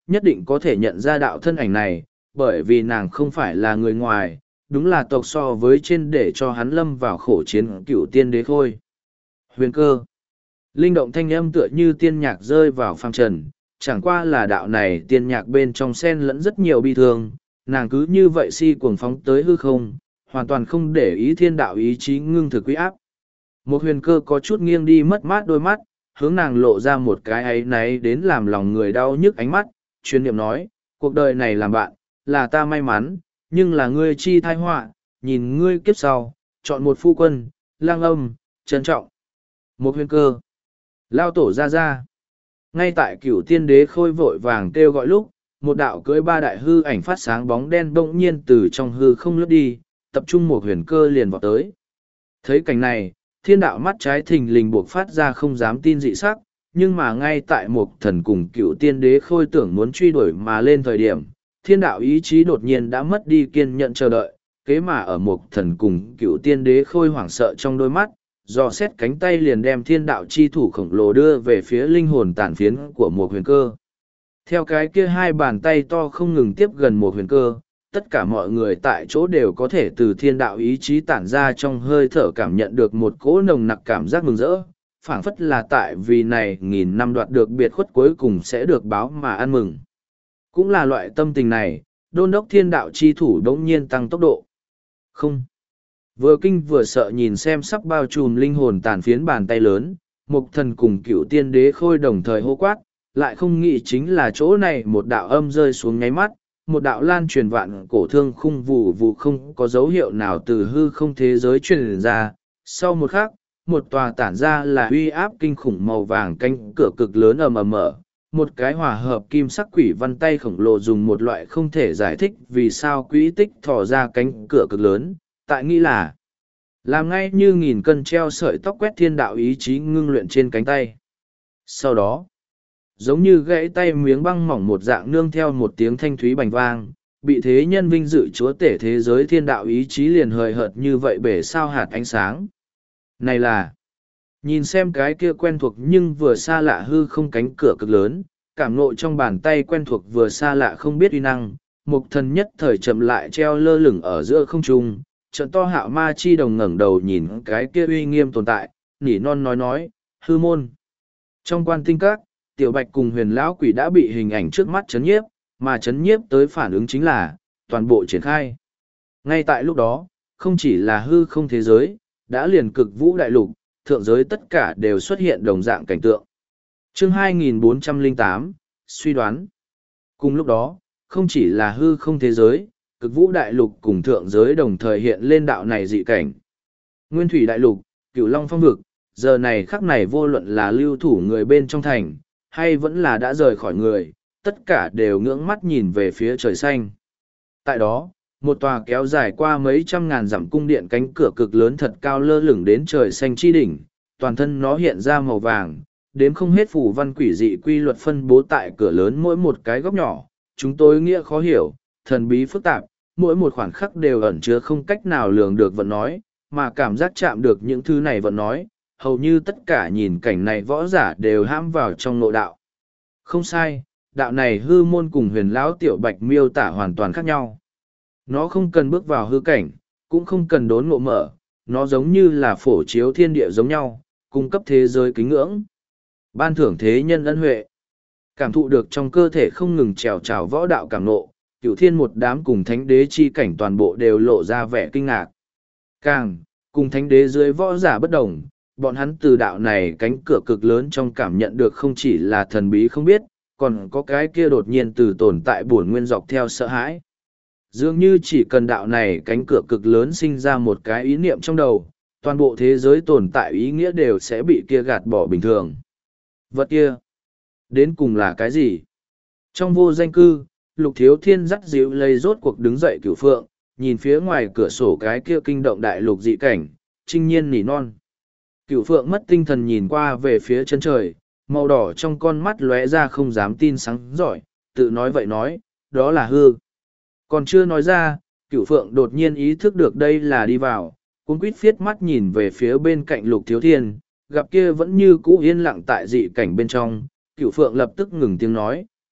nhất định có thể nhận ra đạo thân ảnh này, bởi vì nàng không phải là người ngoài, đúng là tộc so với trên để cho hắn lâm vào khổ chiến cựu tiên đế khôi. Huyền cơ. Linh động thanh âm tựa như tiên nhạc rơi vào phàm trần, chẳng qua là đạo này tiên nhạc bên trong sen lẫn rất nhiều bi thương, nàng cứ như vậy si cuồng phóng tới hư không, hoàn toàn không để ý thiên đạo ý chí ngưng thực quý áp. Một huyền cơ có chút nghiêng đi mất mát đôi mắt, hướng nàng lộ ra một cái áy náy đến làm lòng người đau nhức ánh mắt, chuyên niệm nói, cuộc đời này làm bạn, là ta may mắn, nhưng là ngươi chi thai họa, nhìn ngươi kiếp sau, chọn một phu quân, lang âm, trân trọng. Một huyền cơ. Lao tổ ra ra. Ngay tại cửu tiên đế khôi vội vàng kêu gọi lúc, một đạo cưới ba đại hư ảnh phát sáng bóng đen bỗng nhiên từ trong hư không lướt đi, tập trung một huyền cơ liền vào tới. Thấy cảnh này, thiên đạo mắt trái thình lình buộc phát ra không dám tin dị sắc, nhưng mà ngay tại một thần cùng cựu tiên đế khôi tưởng muốn truy đuổi mà lên thời điểm, thiên đạo ý chí đột nhiên đã mất đi kiên nhẫn chờ đợi, kế mà ở một thần cùng cựu tiên đế khôi hoảng sợ trong đôi mắt, dò xét cánh tay liền đem thiên đạo chi thủ khổng lồ đưa về phía linh hồn tản phiến của một huyền cơ. Theo cái kia hai bàn tay to không ngừng tiếp gần một huyền cơ, tất cả mọi người tại chỗ đều có thể từ thiên đạo ý chí tản ra trong hơi thở cảm nhận được một cỗ nồng nặc cảm giác mừng rỡ, phảng phất là tại vì này nghìn năm đoạt được biệt khuất cuối cùng sẽ được báo mà ăn mừng. Cũng là loại tâm tình này, đôn đốc thiên đạo chi thủ đống nhiên tăng tốc độ. Không. Vừa kinh vừa sợ nhìn xem sắp bao trùm linh hồn tàn phiến bàn tay lớn, mục thần cùng cựu tiên đế khôi đồng thời hô quát, lại không nghĩ chính là chỗ này một đạo âm rơi xuống nháy mắt, một đạo lan truyền vạn cổ thương khung vụ vụ không có dấu hiệu nào từ hư không thế giới truyền ra. Sau một khắc, một tòa tản ra là uy áp kinh khủng màu vàng cánh cửa cực lớn ầm ầm mở, một cái hòa hợp kim sắc quỷ văn tay khổng lồ dùng một loại không thể giải thích vì sao quỹ tích thò ra cánh cửa cực lớn, tại nghĩ là làm ngay như nghìn cân treo sợi tóc quét thiên đạo ý chí ngưng luyện trên cánh tay. Sau đó, giống như gãy tay miếng băng mỏng một dạng nương theo một tiếng thanh thúy bành vang, bị thế nhân vinh dự chúa tể thế giới thiên đạo ý chí liền hời hợt như vậy bể sao hạt ánh sáng. Này là, nhìn xem cái kia quen thuộc nhưng vừa xa lạ hư không cánh cửa cực lớn, cảm ngộ trong bàn tay quen thuộc vừa xa lạ không biết uy năng, mục thần nhất thời chậm lại treo lơ lửng ở giữa không trung, trận to hạo ma chi đồng ngẩng đầu nhìn cái kia uy nghiêm tồn tại, nỉ non nói nói, hư môn. Trong quan tinh các, tiểu bạch cùng huyền lão quỷ đã bị hình ảnh trước mắt chấn nhiếp, mà chấn nhiếp tới phản ứng chính là, toàn bộ triển khai. Ngay tại lúc đó, không chỉ là hư không thế giới, đã liền cực vũ đại lục, thượng giới tất cả đều xuất hiện đồng dạng cảnh tượng. Chương hai nghìn bốn trăm lẻ tám, suy đoán. Cùng lúc đó, không chỉ là hư không thế giới, cực vũ đại lục cùng thượng giới đồng thời hiện lên đạo này dị cảnh. Nguyên thủy đại lục, cửu long phong vực, giờ này khắc này vô luận là lưu thủ người bên trong thành, hay vẫn là đã rời khỏi người, tất cả đều ngưỡng mắt nhìn về phía trời xanh. Tại đó, một tòa kéo dài qua mấy trăm ngàn dặm cung điện cánh cửa cực lớn thật cao lơ lửng đến trời xanh chi đỉnh, toàn thân nó hiện ra màu vàng, đếm không hết phủ văn quỷ dị quy luật phân bố tại cửa lớn mỗi một cái góc nhỏ, chúng tôi nghĩa khó hiểu, thần bí phức tạp, mỗi một khoảnh khắc đều ẩn chứa không cách nào lường được vận nói, mà cảm giác chạm được những thứ này vận nói, hầu như tất cả nhìn cảnh này võ giả đều hãm vào trong nội đạo. Không sai, đạo này hư môn cùng huyền lão tiểu bạch miêu tả hoàn toàn khác nhau. Nó không cần bước vào hư cảnh, cũng không cần đốn ngộ mở, nó giống như là phổ chiếu thiên địa giống nhau, cung cấp thế giới kính ngưỡng. Ban thưởng thế nhân ân huệ. Cảm thụ được trong cơ thể không ngừng trèo trào võ đạo cảm nộ, cửu thiên một đám cùng thánh đế chi cảnh toàn bộ đều lộ ra vẻ kinh ngạc. Càng, cùng thánh đế dưới võ giả bất đồng, bọn hắn từ đạo này cánh cửa cực lớn trong cảm nhận được không chỉ là thần bí không biết, còn có cái kia đột nhiên từ tồn tại bổn nguyên dọc theo sợ hãi. Dường như chỉ cần đạo này cánh cửa cực lớn sinh ra một cái ý niệm trong đầu, toàn bộ thế giới tồn tại ý nghĩa đều sẽ bị kia gạt bỏ bình thường. Vật kia, đến cùng là cái gì? Trong vô danh cư, Lục Thiếu Thiên dắt dịu lây rốt cuộc đứng dậy cửu phượng, nhìn phía ngoài cửa sổ cái kia kinh động đại lục dị cảnh, trinh nhiên nỉ non. Cửu phượng mất tinh thần nhìn qua về phía chân trời, màu đỏ trong con mắt lóe ra không dám tin sáng giỏi, tự nói vậy nói, đó là hư. Còn chưa nói ra, cửu phượng đột nhiên ý thức được đây là đi vào, cuống quýt phiết mắt nhìn về phía bên cạnh Lục Thiếu Thiên, gặp kia vẫn như cũ yên lặng tại dị cảnh bên trong, cửu phượng lập tức ngừng tiếng nói,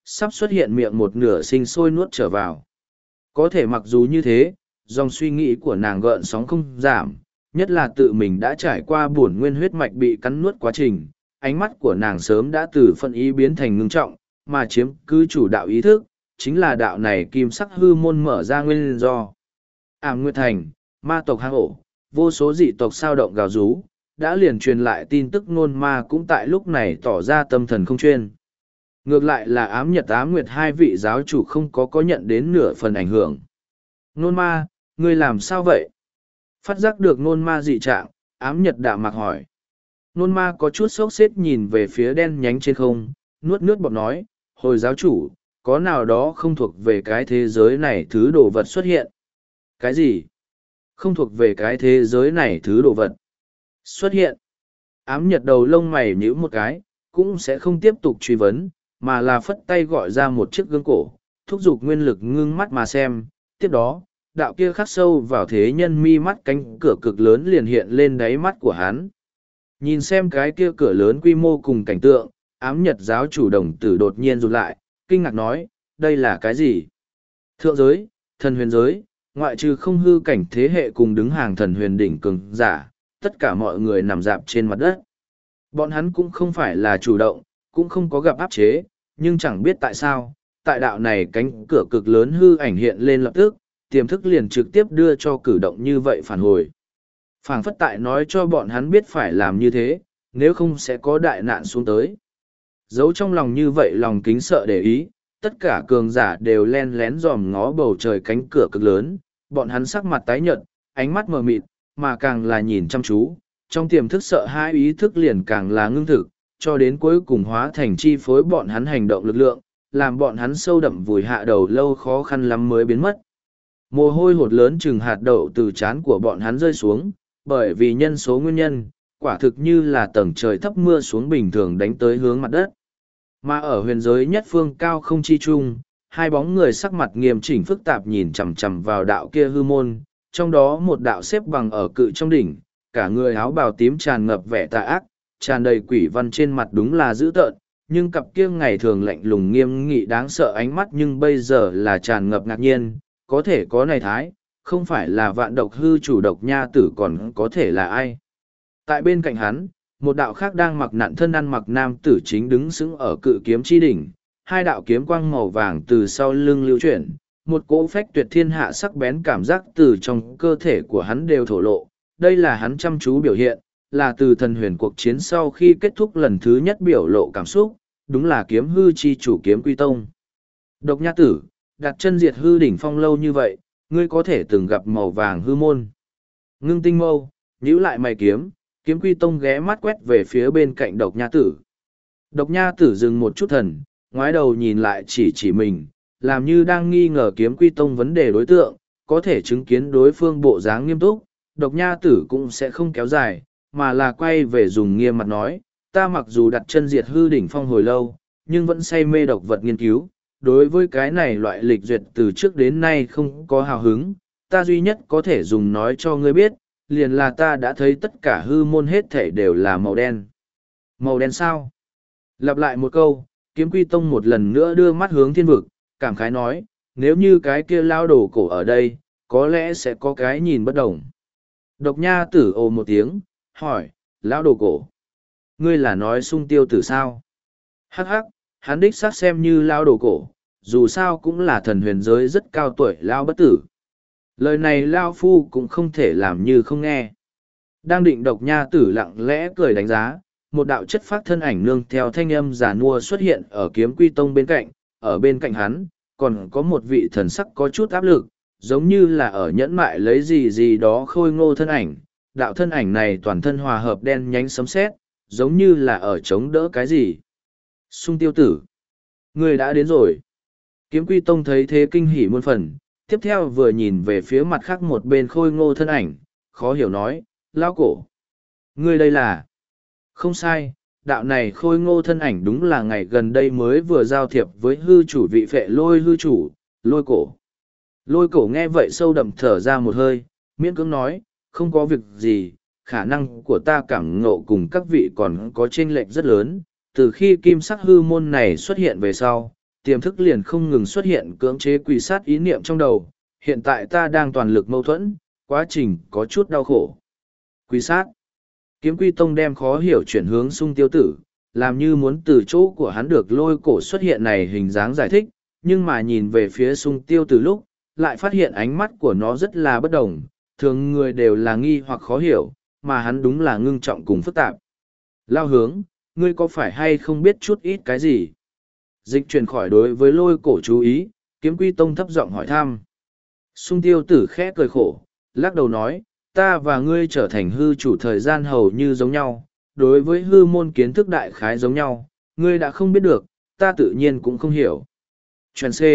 sắp xuất hiện miệng một nửa sinh sôi nuốt trở vào. Có thể mặc dù như thế, dòng suy nghĩ của nàng gợn sóng không giảm, nhất là tự mình đã trải qua buồn nguyên huyết mạch bị cắn nuốt quá trình, ánh mắt của nàng sớm đã từ phân ý biến thành ngưng trọng, mà chiếm cứ chủ đạo ý thức, chính là đạo này kim sắc hư môn mở ra nguyên do. Ảm Nguyệt Thành, ma tộc hang ổ, vô số dị tộc sao động gào rú, đã liền truyền lại tin tức nôn ma cũng tại lúc này tỏ ra tâm thần không chuyên. Ngược lại là ám nhật ám nguyệt hai vị giáo chủ không có có nhận đến nửa phần ảnh hưởng. Nôn ma, ngươi làm sao vậy? Phát giác được nôn ma dị trạng, ám nhật đạm mạc hỏi. Nôn ma có chút sốc xếp nhìn về phía đen nhánh trên không, nuốt nước bọt nói, hồi giáo chủ, có nào đó không thuộc về cái thế giới này thứ đồ vật xuất hiện. Cái gì? Không thuộc về cái thế giới này thứ đồ vật. Xuất hiện. Ám nhật đầu lông mày nhíu một cái, cũng sẽ không tiếp tục truy vấn, mà là phất tay gọi ra một chiếc gương cổ, thúc giục nguyên lực ngưng mắt mà xem. Tiếp đó, đạo kia khắc sâu vào thế nhân mi mắt cánh cửa cực lớn liền hiện lên đáy mắt của hắn. Nhìn xem cái kia cửa lớn quy mô cùng cảnh tượng, ám nhật giáo chủ đồng tử đột nhiên rụt lại, kinh ngạc nói, đây là cái gì? Thượng giới, thần huyền giới, ngoại trừ không hư cảnh thế hệ cùng đứng hàng thần huyền đỉnh cường giả, tất cả mọi người nằm dạp trên mặt đất. Bọn hắn cũng không phải là chủ động, cũng không có gặp áp chế, nhưng chẳng biết tại sao, tại đạo này cánh cửa cực lớn hư ảnh hiện lên lập tức, tiềm thức liền trực tiếp đưa cho cử động như vậy phản hồi. Phảng phất tại nói cho bọn hắn biết phải làm như thế, nếu không sẽ có đại nạn xuống tới. Giấu trong lòng như vậy lòng kính sợ để ý, tất cả cường giả đều len lén dòm ngó bầu trời cánh cửa cực lớn, bọn hắn sắc mặt tái nhợt, ánh mắt mờ mịt, mà càng là nhìn chăm chú, trong tiềm thức sợ hai ý thức liền càng là ngưng thực, cho đến cuối cùng hóa thành chi phối bọn hắn hành động lực lượng, làm bọn hắn sâu đậm vùi hạ đầu lâu khó khăn lắm mới biến mất. Mồ hôi hột lớn chừng hạt đậu từ trán của bọn hắn rơi xuống, bởi vì nhân số nguyên nhân, quả thực như là tầng trời thấp mưa xuống bình thường đánh tới hướng mặt đất. Mà ở huyền giới nhất phương cao không chi trung, hai bóng người sắc mặt nghiêm chỉnh phức tạp nhìn chằm chằm vào đạo kia hư môn, trong đó một đạo xếp bằng ở cự trong đỉnh, cả người áo bào tím tràn ngập vẻ tà ác, tràn đầy quỷ văn trên mặt đúng là dữ tợn, nhưng cặp kia ngày thường lạnh lùng nghiêm nghị đáng sợ ánh mắt nhưng bây giờ là tràn ngập ngạc nhiên, có thể có này thái, không phải là vạn độc hư chủ độc nha tử còn có thể là ai. Tại bên cạnh hắn, một đạo khác đang mặc nặn thân ăn mặc nam tử chính đứng sững ở cự kiếm chi đỉnh, hai đạo kiếm quang màu vàng từ sau lưng lưu chuyển, một cỗ phách tuyệt thiên hạ sắc bén cảm giác từ trong cơ thể của hắn đều thổ lộ, đây là hắn chăm chú biểu hiện, là từ thần huyền cuộc chiến sau khi kết thúc lần thứ nhất biểu lộ cảm xúc, đúng là kiếm hư chi chủ kiếm quy tông. Độc nha tử, đặt chân diệt hư đỉnh phong lâu như vậy, ngươi có thể từng gặp màu vàng hư môn. Ngưng tinh mâu, nhíu lại mày kiếm, kiếm quy tông ghé mắt quét về phía bên cạnh độc nha tử. Độc nha tử dừng một chút thần, ngoái đầu nhìn lại chỉ chỉ mình, làm như đang nghi ngờ kiếm quy tông vấn đề đối tượng, có thể chứng kiến đối phương bộ dáng nghiêm túc, độc nha tử cũng sẽ không kéo dài, mà là quay về dùng nghiêm mặt nói, ta mặc dù đặt chân diệt hư đỉnh phong hồi lâu, nhưng vẫn say mê độc vật nghiên cứu, đối với cái này loại lịch duyệt từ trước đến nay không có hào hứng, ta duy nhất có thể dùng nói cho ngươi biết, liền là ta đã thấy tất cả hư môn hết thể đều là màu đen. Màu đen sao? Lặp lại một câu, kiếm quy tông một lần nữa đưa mắt hướng thiên vực, cảm khái nói, nếu như cái kia lao đổ cổ ở đây, có lẽ sẽ có cái nhìn bất đồng. Độc nha tử ồ một tiếng, hỏi, lao đồ cổ, ngươi là nói sung tiêu tử sao? Hắc hắc, hắn đích xác xem như lao đồ cổ, dù sao cũng là thần huyền giới rất cao tuổi lao bất tử. Lời này lao phu cũng không thể làm như không nghe. Đang định độc nha tử lặng lẽ cười đánh giá, một đạo chất phát thân ảnh nương theo thanh âm giả nua xuất hiện ở kiếm quy tông bên cạnh, ở bên cạnh hắn, còn có một vị thần sắc có chút áp lực, giống như là ở nhẫn mại lấy gì gì đó khôi ngô thân ảnh. Đạo thân ảnh này toàn thân hòa hợp đen nhánh sấm sét, giống như là ở chống đỡ cái gì. Sung tiêu tử, người đã đến rồi. Kiếm quy tông thấy thế kinh hỉ muôn phần, tiếp theo vừa nhìn về phía mặt khác một bên khôi ngô thân ảnh, khó hiểu nói, lao cổ. Ngươi đây là... Không sai, đạo này khôi ngô thân ảnh đúng là ngày gần đây mới vừa giao thiệp với hư chủ vị phệ lôi hư chủ, lôi cổ. Lôi cổ nghe vậy sâu đậm thở ra một hơi, miễn cưỡng nói, không có việc gì, khả năng của ta cảm ngộ cùng các vị còn có chênh lệch rất lớn, từ khi kim sắc hư môn này xuất hiện về sau, tiềm thức liền không ngừng xuất hiện cưỡng chế quỷ sát ý niệm trong đầu. Hiện tại ta đang toàn lực mâu thuẫn, quá trình có chút đau khổ. Quỷ sát. Kiếm Quy Tông đem khó hiểu chuyển hướng Sung Tiêu Tử, làm như muốn từ chỗ của hắn được lôi cổ xuất hiện này hình dáng giải thích, nhưng mà nhìn về phía Sung Tiêu Tử lúc, lại phát hiện ánh mắt của nó rất là bất đồng, thường người đều là nghi hoặc khó hiểu, mà hắn đúng là ngưng trọng cùng phức tạp. Lao Hướng, ngươi có phải hay không biết chút ít cái gì? Dịch chuyển khỏi đối với lôi cổ chú ý, Kiếm Quy Tông thấp giọng hỏi thăm. Sung Tiêu Tử khẽ cười khổ, lắc đầu nói, ta và ngươi trở thành hư chủ thời gian hầu như giống nhau, đối với hư môn kiến thức đại khái giống nhau, ngươi đã không biết được, ta tự nhiên cũng không hiểu. Chuyện C.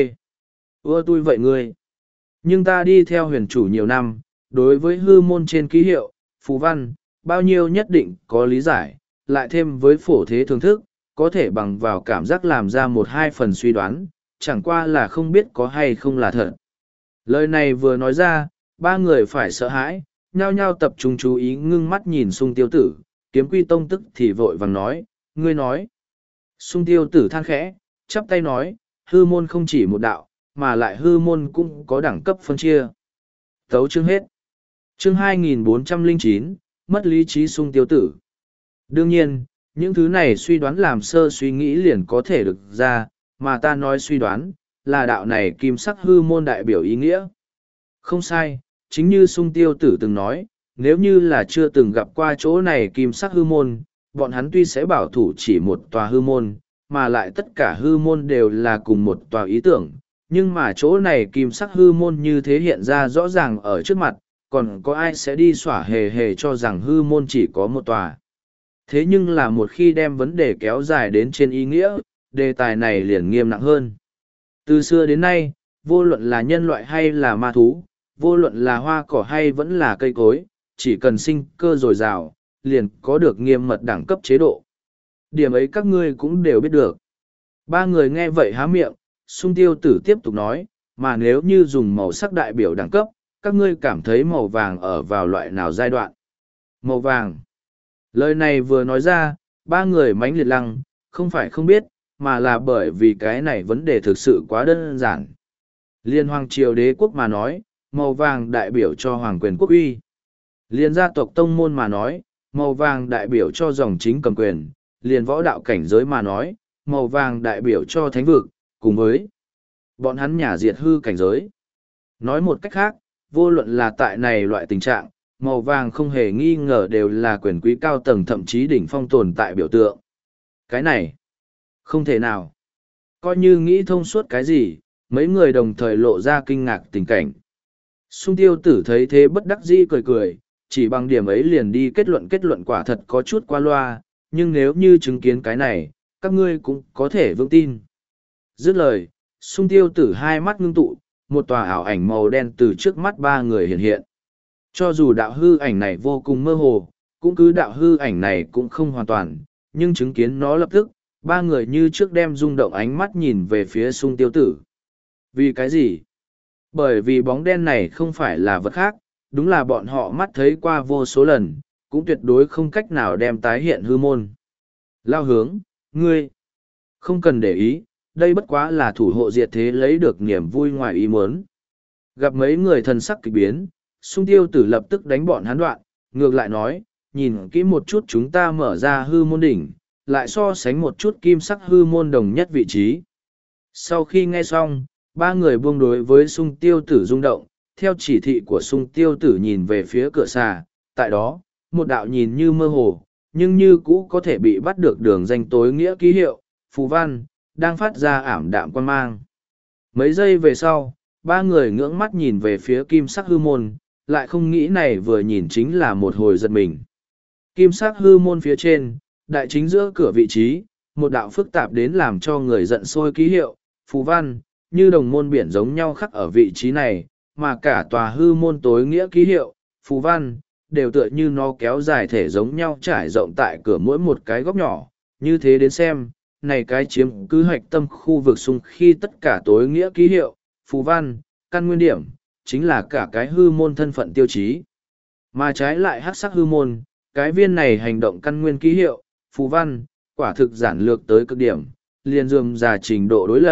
Ưa tôi vậy ngươi. Nhưng ta đi theo huyền chủ nhiều năm, đối với hư môn trên ký hiệu, phù văn, bao nhiêu nhất định có lý giải, lại thêm với phổ thế thưởng thức, có thể bằng vào cảm giác làm ra một hai phần suy đoán, chẳng qua là không biết có hay không là thật. Lời này vừa nói ra, ba người phải sợ hãi, nhao nhao tập trung chú ý ngưng mắt nhìn Sung Tiêu Tử, Kiếm Quy Tông tức thì vội vàng nói, ngươi nói. Sung Tiêu Tử than khẽ, chắp tay nói, hư môn không chỉ một đạo, mà lại hư môn cũng có đẳng cấp phân chia. Tấu chương hết. Chương hai nghìn bốn trăm lẻ chín, mất lý trí Sung Tiêu Tử. Đương nhiên, những thứ này suy đoán làm sơ suy nghĩ liền có thể được ra, mà ta nói suy đoán, là đạo này kim sắc hư môn đại biểu ý nghĩa. Không sai, chính như Sung Tiêu Tử từng nói, nếu như là chưa từng gặp qua chỗ này kim sắc hư môn, bọn hắn tuy sẽ bảo thủ chỉ một tòa hư môn, mà lại tất cả hư môn đều là cùng một tòa ý tưởng, nhưng mà chỗ này kim sắc hư môn như thế hiện ra rõ ràng ở trước mặt, còn có ai sẽ đi xỏa hề hề cho rằng hư môn chỉ có một tòa. Thế nhưng là một khi đem vấn đề kéo dài đến trên ý nghĩa, đề tài này liền nghiêm nặng hơn. Từ xưa đến nay, vô luận là nhân loại hay là ma thú, vô luận là hoa cỏ hay vẫn là cây cối, chỉ cần sinh cơ dồi dào, liền có được nghiêm mật đẳng cấp chế độ. Điểm ấy các ngươi cũng đều biết được. Ba người nghe vậy há miệng, Sung Tiêu Tử tiếp tục nói, mà nếu như dùng màu sắc đại biểu đẳng cấp, các ngươi cảm thấy màu vàng ở vào loại nào giai đoạn? Màu vàng. Lời này vừa nói ra, ba người mánh liệt lăng, không phải không biết, mà là bởi vì cái này vấn đề thực sự quá đơn giản. Liên hoàng triều đế quốc mà nói, màu vàng đại biểu cho hoàng quyền quốc uy. Liên gia tộc tông môn mà nói, màu vàng đại biểu cho dòng chính cầm quyền. Liên võ đạo cảnh giới mà nói, màu vàng đại biểu cho thánh vực, cùng với bọn hắn nhà diệt hư cảnh giới. Nói một cách khác, vô luận là tại này loại tình trạng, màu vàng không hề nghi ngờ đều là quyền quý cao tầng thậm chí đỉnh phong tồn tại biểu tượng. Cái này, không thể nào. Coi như nghĩ thông suốt cái gì, mấy người đồng thời lộ ra kinh ngạc tình cảnh. Sung Tiêu Tử thấy thế bất đắc dĩ cười cười, chỉ bằng điểm ấy liền đi kết luận kết luận quả thật có chút qua loa, nhưng nếu như chứng kiến cái này, các ngươi cũng có thể vững tin. Dứt lời, Sung Tiêu Tử hai mắt ngưng tụ, một tòa ảo ảnh màu đen từ trước mắt ba người hiện hiện. Cho dù đạo hư ảnh này vô cùng mơ hồ, cũng cứ đạo hư ảnh này cũng không hoàn toàn, nhưng chứng kiến nó lập tức, ba người như trước đem rung động ánh mắt nhìn về phía Sung Tiêu Tử. Vì cái gì? Bởi vì bóng đen này không phải là vật khác, đúng là bọn họ mắt thấy qua vô số lần, cũng tuyệt đối không cách nào đem tái hiện hư môn. Lao Hướng, ngươi, không cần để ý, đây bất quá là thủ hộ diệt thế lấy được niềm vui ngoài ý muốn. Gặp mấy người thần sắc kịch biến, Sung Tiêu Tử lập tức đánh bọn hắn đoạn, ngược lại nói, nhìn kỹ một chút chúng ta mở ra hư môn đỉnh, lại so sánh một chút kim sắc hư môn đồng nhất vị trí. Sau khi nghe xong, ba người buông đối với Sung Tiêu Tử rung động, theo chỉ thị của Sung Tiêu Tử nhìn về phía cửa xà, tại đó, một đạo nhìn như mơ hồ, nhưng như cũ có thể bị bắt được đường danh tối nghĩa ký hiệu, phù văn, đang phát ra ảm đạm quan mang. Mấy giây về sau, ba người ngưỡng mắt nhìn về phía kim sắc hư môn, lại không nghĩ này vừa nhìn chính là một hồi giật mình. Kim sắc hư môn phía trên, đại chính giữa cửa vị trí, một đạo phức tạp đến làm cho người giận sôi ký hiệu, phù văn, như đồng môn biển giống nhau khắc ở vị trí này, mà cả tòa hư môn tối nghĩa ký hiệu, phù văn, đều tựa như nó kéo dài thể giống nhau trải rộng tại cửa mỗi một cái góc nhỏ, như thế đến xem, này cái chiếm cứ hạch tâm khu vực xung khi tất cả tối nghĩa ký hiệu, phù văn, căn nguyên điểm, chính là cả cái hư môn thân phận tiêu chí. Mà trái lại hắc sắc hư môn, cái viên này hành động căn nguyên ký hiệu, phù văn, quả thực giản lược tới cực điểm, liền dườm già trình độ đối lập,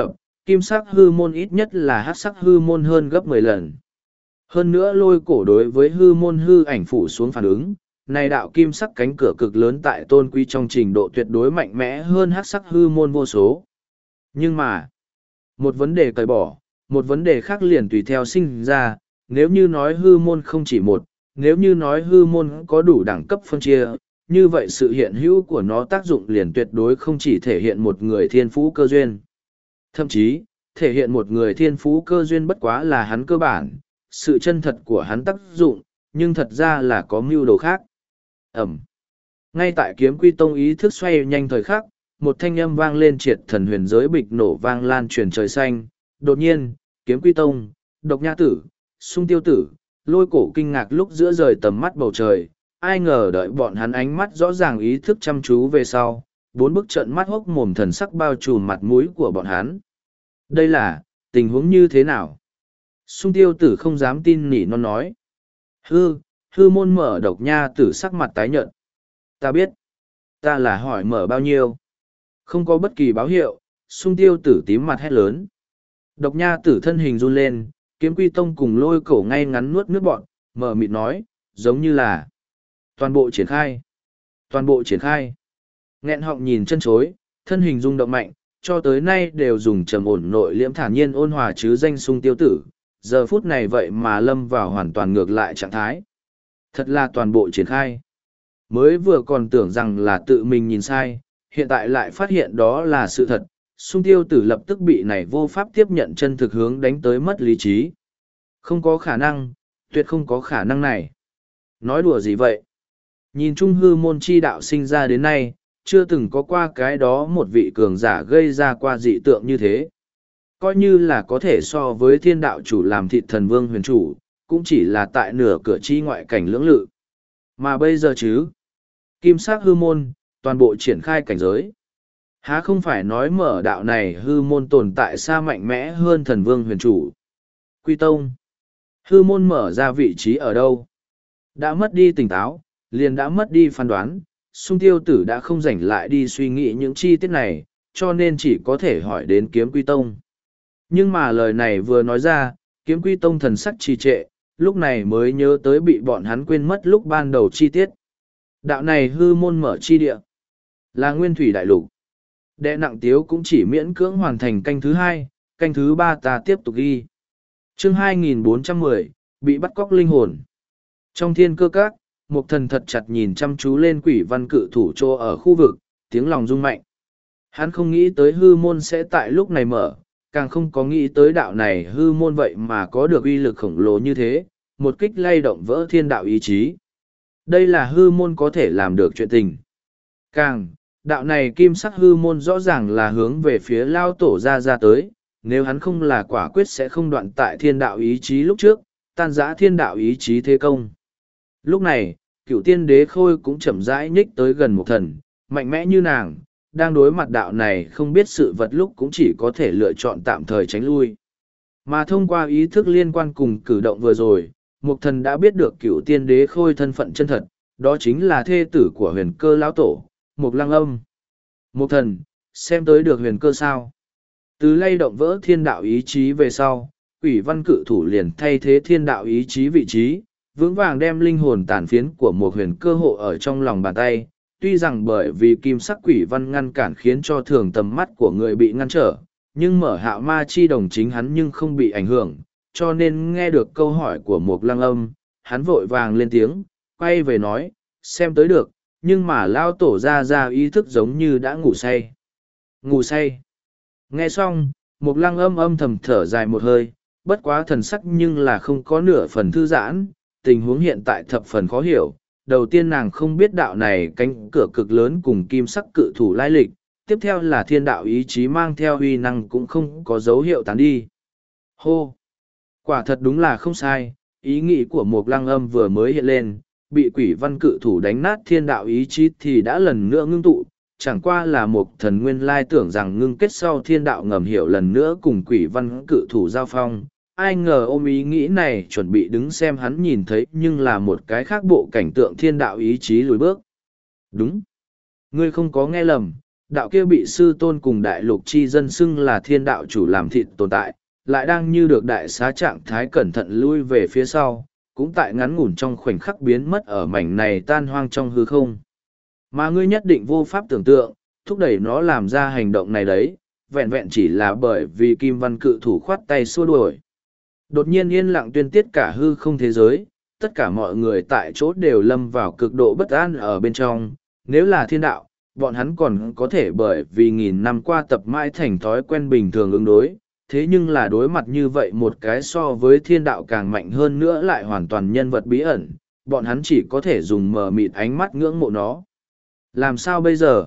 kim sắc hư môn ít nhất là hắc sắc hư môn hơn gấp mười lần. Hơn nữa lôi cổ đối với hư môn hư ảnh phủ xuống phản ứng, này đạo kim sắc cánh cửa cực lớn tại tôn quý trong trình độ tuyệt đối mạnh mẽ hơn hắc sắc hư môn vô số. Nhưng mà, một vấn đề cởi bỏ, một vấn đề khác liền tùy theo sinh ra, nếu như nói hư môn không chỉ một, nếu như nói hư môn có đủ đẳng cấp phân chia, như vậy sự hiện hữu của nó tác dụng liền tuyệt đối không chỉ thể hiện một người thiên phú cơ duyên. Thậm chí, thể hiện một người thiên phú cơ duyên bất quá là hắn cơ bản, sự chân thật của hắn tác dụng, nhưng thật ra là có mưu đồ khác. Ẩm. Ngay tại kiếm quy tông ý thức xoay nhanh thời khắc, một thanh âm vang lên triệt thần huyền giới bịch nổ vang lan truyền trời xanh. Đột nhiên, kiếm quy tông, độc nha tử, sung tiêu tử, lôi cổ kinh ngạc lúc giữa rời tầm mắt bầu trời. Ai ngờ đợi bọn hắn ánh mắt rõ ràng ý thức chăm chú về sau, bốn bức trận mắt hốc mồm thần sắc bao trùm mặt mũi của bọn hắn. Đây là, tình huống như thế nào? Sung tiêu tử không dám tin nỉ non nói. Hư, hư môn mở độc nha tử sắc mặt tái nhợt. Ta biết. Ta là hỏi mở bao nhiêu? Không có bất kỳ báo hiệu, sung tiêu tử tím mặt hét lớn. Độc nha tử thân hình run lên, kiếm quy tông cùng lôi cổ ngay ngắn nuốt nước bọn, mở mịt nói, giống như là toàn bộ triển khai. Toàn bộ triển khai. Nghẹn họng nhìn chân chối, thân hình rung động mạnh, cho tới nay đều dùng trầm ổn nội liễm thản nhiên ôn hòa chứ danh sung tiêu tử, giờ phút này vậy mà lâm vào hoàn toàn ngược lại trạng thái. Thật là toàn bộ triển khai. Mới vừa còn tưởng rằng là tự mình nhìn sai, hiện tại lại phát hiện đó là sự thật, sung tiêu tử lập tức bị này vô pháp tiếp nhận chân thực hướng đánh tới mất lý trí. Không có khả năng, tuyệt không có khả năng này. Nói đùa gì vậy? Nhìn trung hư môn chi đạo sinh ra đến nay, chưa từng có qua cái đó một vị cường giả gây ra qua dị tượng như thế. Coi như là có thể so với thiên đạo chủ làm thịt thần vương huyền chủ, cũng chỉ là tại nửa cửa chi ngoại cảnh lưỡng lự. Mà bây giờ chứ, kim sắc hư môn, toàn bộ triển khai cảnh giới. Há không phải nói mở đạo này hư môn tồn tại xa mạnh mẽ hơn thần vương huyền chủ. Quy tông, hư môn mở ra vị trí ở đâu? Đã mất đi tỉnh táo, liền đã mất đi phán đoán, sung tiêu tử đã không rảnh lại đi suy nghĩ những chi tiết này, cho nên chỉ có thể hỏi đến kiếm quy tông. Nhưng mà lời này vừa nói ra, kiếm quy tông thần sắc trì trệ, lúc này mới nhớ tới bị bọn hắn quên mất lúc ban đầu chi tiết. Đạo này hư môn mở chi địa, là nguyên thủy đại lục. Đệ nặng tiếu cũng chỉ miễn cưỡng hoàn thành canh thứ hai, canh thứ ba ta tiếp tục ghi. Chương hai nghìn bốn trăm mười, bị bắt cóc linh hồn. Trong thiên cơ các, Mục Thần thật chặt nhìn chăm chú lên quỷ văn cự thủ trô ở khu vực, tiếng lòng rung mạnh. Hắn không nghĩ tới hư môn sẽ tại lúc này mở, càng không có nghĩ tới đạo này hư môn vậy mà có được uy lực khổng lồ như thế, một kích lay động vỡ thiên đạo ý chí. Đây là hư môn có thể làm được chuyện tình. Càng, đạo này kim sắc hư môn rõ ràng là hướng về phía lao tổ ra ra tới, nếu hắn không là quả quyết sẽ không đoạn tại thiên đạo ý chí lúc trước, tan giã thiên đạo ý chí thế công. Lúc này, cựu tiên đế khôi cũng chậm rãi nhích tới gần Mục Thần, mạnh mẽ như nàng, đang đối mặt đạo này không biết sự vật lúc cũng chỉ có thể lựa chọn tạm thời tránh lui. Mà thông qua ý thức liên quan cùng cử động vừa rồi, Mục Thần đã biết được cựu tiên đế khôi thân phận chân thật, đó chính là thê tử của huyền cơ lão tổ, Mục Lăng Âm. Mục Thần, xem tới được huyền cơ sao? Từ lay động vỡ thiên đạo ý chí về sau, quỷ văn cự thủ liền thay thế thiên đạo ý chí vị trí, vững vàng đem linh hồn tàn phiến của một huyền cơ hộ ở trong lòng bàn tay. Tuy rằng bởi vì kim sắc quỷ văn ngăn cản khiến cho thường tầm mắt của người bị ngăn trở, nhưng mở hạo ma chi đồng chính hắn nhưng không bị ảnh hưởng, cho nên nghe được câu hỏi của Mục Lăng Âm, hắn vội vàng lên tiếng, quay về nói, xem tới được, nhưng mà lao tổ ra ra ý thức giống như đã ngủ say. Ngủ say. Nghe xong, Mục Lăng Âm âm thầm thở dài một hơi, bất quá thần sắc nhưng là không có nửa phần thư giãn, tình huống hiện tại thập phần khó hiểu. Đầu tiên nàng không biết đạo này cánh cửa cực lớn cùng kim sắc cự thủ lai lịch, tiếp theo là thiên đạo ý chí mang theo huy năng cũng không có dấu hiệu tán đi. Hô! Quả thật đúng là không sai, ý nghĩ của Mục Lăng Âm vừa mới hiện lên, bị quỷ văn cự thủ đánh nát thiên đạo ý chí thì đã lần nữa ngưng tụ, chẳng qua là Mục Thần nguyên lai tưởng rằng ngưng kết sau thiên đạo ngầm hiểu lần nữa cùng quỷ văn cự thủ giao phong. Ai ngờ ôm ý nghĩ này chuẩn bị đứng xem hắn nhìn thấy nhưng là một cái khác bộ cảnh tượng thiên đạo ý chí lùi bước. Đúng. Ngươi không có nghe lầm, đạo kia bị sư tôn cùng đại lục chi dân xưng là thiên đạo chủ làm thịt tồn tại, lại đang như được đại xá trạng thái cẩn thận lui về phía sau, cũng tại ngắn ngủn trong khoảnh khắc biến mất ở mảnh này tan hoang trong hư không. Mà ngươi nhất định vô pháp tưởng tượng, thúc đẩy nó làm ra hành động này đấy, vẹn vẹn chỉ là bởi vì kim văn cự thủ khoát tay xua đuổi. Đột nhiên yên lặng tuyên tiết cả hư không thế giới, tất cả mọi người tại chỗ đều lâm vào cực độ bất an ở bên trong. Nếu là thiên đạo, bọn hắn còn có thể bởi vì nghìn năm qua tập mãi thành thói quen bình thường ứng đối. Thế nhưng là đối mặt như vậy một cái so với thiên đạo càng mạnh hơn nữa lại hoàn toàn nhân vật bí ẩn, bọn hắn chỉ có thể dùng mờ mịt ánh mắt ngưỡng mộ nó. Làm sao bây giờ?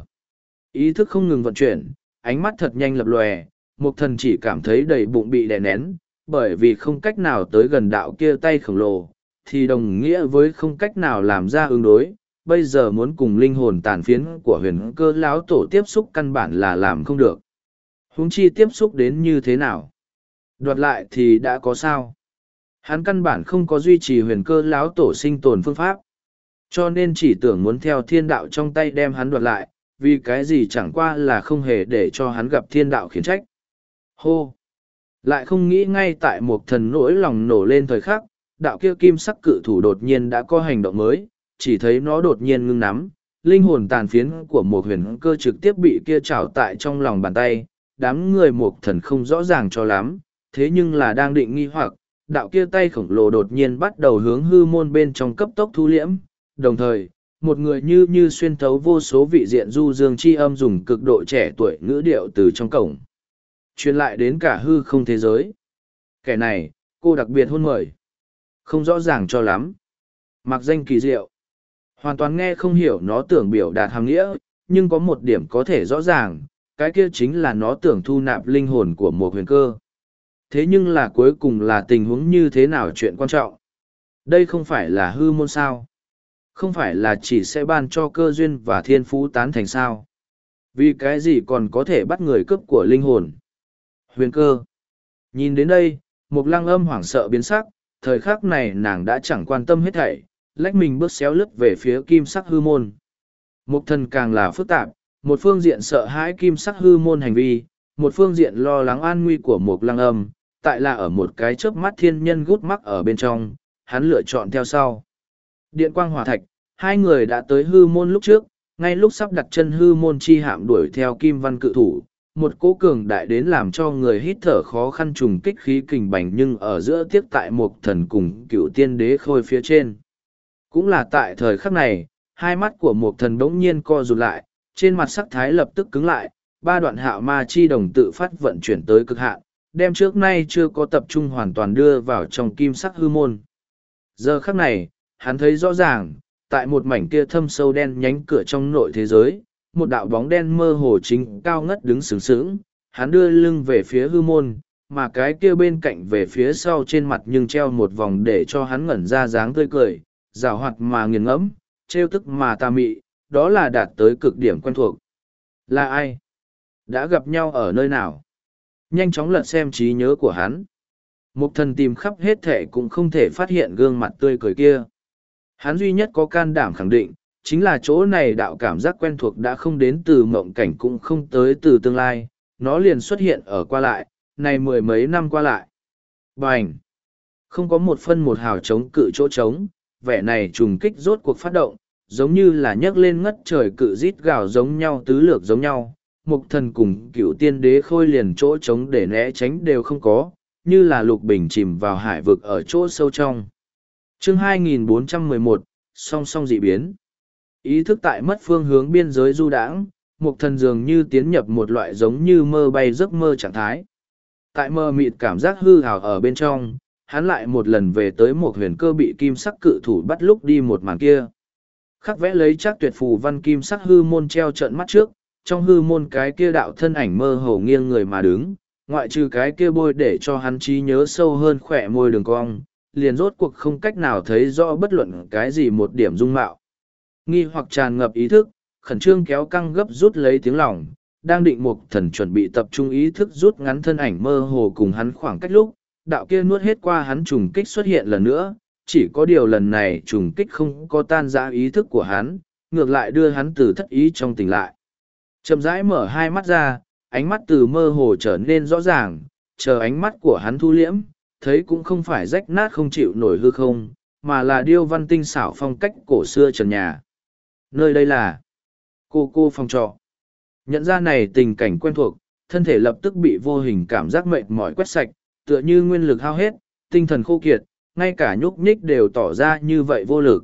Ý thức không ngừng vận chuyển, ánh mắt thật nhanh lập lòe, Mục Thần chỉ cảm thấy đầy bụng bị đè nén, bởi vì không cách nào tới gần đạo kia tay khổng lồ, thì đồng nghĩa với không cách nào làm ra ứng đối. Bây giờ muốn cùng linh hồn tàn phiến của huyền cơ lão tổ tiếp xúc căn bản là làm không được. Huống chi tiếp xúc đến như thế nào? Đoạt lại thì đã có sao? Hắn căn bản không có duy trì huyền cơ lão tổ sinh tồn phương pháp. Cho nên chỉ tưởng muốn theo thiên đạo trong tay đem hắn đoạt lại, vì cái gì chẳng qua là không hề để cho hắn gặp thiên đạo khiển trách. Hô! Lại không nghĩ ngay tại một thần nỗi lòng nổ lên thời khắc, đạo kia kim sắc cự thủ đột nhiên đã có hành động mới, chỉ thấy nó đột nhiên ngưng nắm, linh hồn tàn phiến của một huyền cơ trực tiếp bị kia trảo tại trong lòng bàn tay, đám người một thần không rõ ràng cho lắm, thế nhưng là đang định nghi hoặc, đạo kia tay khổng lồ đột nhiên bắt đầu hướng hư môn bên trong cấp tốc thu liễm, đồng thời, một người như như xuyên thấu vô số vị diện du dương chi âm dùng cực độ trẻ tuổi ngữ điệu từ trong cổng truyền lại đến cả hư không thế giới. Kẻ này, cô đặc biệt hôn mời. Không rõ ràng cho lắm. Mặc danh kỳ diệu. Hoàn toàn nghe không hiểu nó tưởng biểu đạt hàm nghĩa, nhưng có một điểm có thể rõ ràng, cái kia chính là nó tưởng thu nạp linh hồn của một huyền cơ. Thế nhưng là cuối cùng là tình huống như thế nào chuyện quan trọng. Đây không phải là hư môn sao. Không phải là chỉ sẽ ban cho cơ duyên và thiên phú tán thành sao. Vì cái gì còn có thể bắt người cướp của linh hồn. Huyền cơ. Nhìn đến đây, một lăng âm hoảng sợ biến sắc, thời khắc này nàng đã chẳng quan tâm hết thảy, lách mình bước xéo lướt về phía kim sắc hư môn. Mục thần càng là phức tạp, một phương diện sợ hãi kim sắc hư môn hành vi, một phương diện lo lắng an nguy của một lăng âm, tại là ở một cái chớp mắt thiên nhân gút mắc ở bên trong, hắn lựa chọn theo sau. Điện quang hỏa thạch, hai người đã tới hư môn lúc trước, ngay lúc sắp đặt chân hư môn chi hạm đuổi theo kim văn cự thủ, một cỗ cường đại đến làm cho người hít thở khó khăn trùng kích khí kình bành nhưng ở giữa tiếc tại một thần cùng cựu tiên đế khôi phía trên. Cũng là tại thời khắc này, hai mắt của một thần bỗng nhiên co rụt lại, trên mặt sắc thái lập tức cứng lại, ba đoạn hạo ma chi đồng tự phát vận chuyển tới cực hạn, đem trước nay chưa có tập trung hoàn toàn đưa vào trong kim sắc hư môn. Giờ khắc này, hắn thấy rõ ràng, tại một mảnh kia thâm sâu đen nhánh cửa trong nội thế giới, một đạo bóng đen mơ hồ chính cao ngất đứng sướng sướng, hắn đưa lưng về phía hư môn, mà cái kia bên cạnh về phía sau trên mặt nhưng treo một vòng để cho hắn ngẩn ra dáng tươi cười, rào hoạt mà nghiền ngẫm, trêu tức mà tà mị, đó là đạt tới cực điểm quen thuộc. Là ai? Đã gặp nhau ở nơi nào? Nhanh chóng lật xem trí nhớ của hắn. Mục thần tìm khắp hết thể cũng không thể phát hiện gương mặt tươi cười kia. Hắn duy nhất có can đảm khẳng định, chính là chỗ này đạo cảm giác quen thuộc đã không đến từ mộng cảnh cũng không tới từ tương lai, nó liền xuất hiện ở qua lại, này mười mấy năm qua lại. Bành! Không có một phân một hào chống cự chỗ trống, vẻ này trùng kích rốt cuộc phát động, giống như là nhấc lên ngất trời cự rít gào giống nhau tứ lược giống nhau. Mục thần cùng cựu tiên đế khôi liền chỗ trống để né tránh đều không có, như là lục bình chìm vào hải vực ở chỗ sâu trong. Chương hai nghìn bốn trăm mười một, song song dị biến. Ý thức tại mất phương hướng biên giới du đãng, mục thần dường như tiến nhập một loại giống như mơ bay giấc mơ trạng thái. Tại mơ mịt cảm giác hư hào ở bên trong, hắn lại một lần về tới một huyền cơ bị kim sắc cự thủ bắt lúc đi một màn kia. Khắc vẽ lấy chắc tuyệt phù văn kim sắc hư môn treo trận mắt trước, trong hư môn cái kia đạo thân ảnh mơ hồ nghiêng người mà đứng, ngoại trừ cái kia bôi để cho hắn trí nhớ sâu hơn khỏe môi đường cong, liền rốt cuộc không cách nào thấy rõ bất luận cái gì một điểm dung mạo. Nghi hoặc tràn ngập ý thức, khẩn trương kéo căng gấp rút lấy tiếng lòng, đang định một thần chuẩn bị tập trung ý thức rút ngắn thân ảnh mơ hồ cùng hắn khoảng cách lúc, đạo kia nuốt hết qua hắn trùng kích xuất hiện lần nữa, chỉ có điều lần này trùng kích không có tan rã ý thức của hắn, ngược lại đưa hắn từ thất ý trong tỉnh lại. Chậm rãi mở hai mắt ra, ánh mắt từ mơ hồ trở nên rõ ràng, chờ ánh mắt của hắn thu liễm, thấy cũng không phải rách nát không chịu nổi hư không, mà là điêu văn tinh xảo phong cách cổ xưa trần nhà. Nơi đây là cô cô phòng trọ. Nhận ra này tình cảnh quen thuộc, thân thể lập tức bị vô hình cảm giác mệt mỏi quét sạch, tựa như nguyên lực hao hết, tinh thần khô kiệt, ngay cả nhúc nhích đều tỏ ra như vậy vô lực.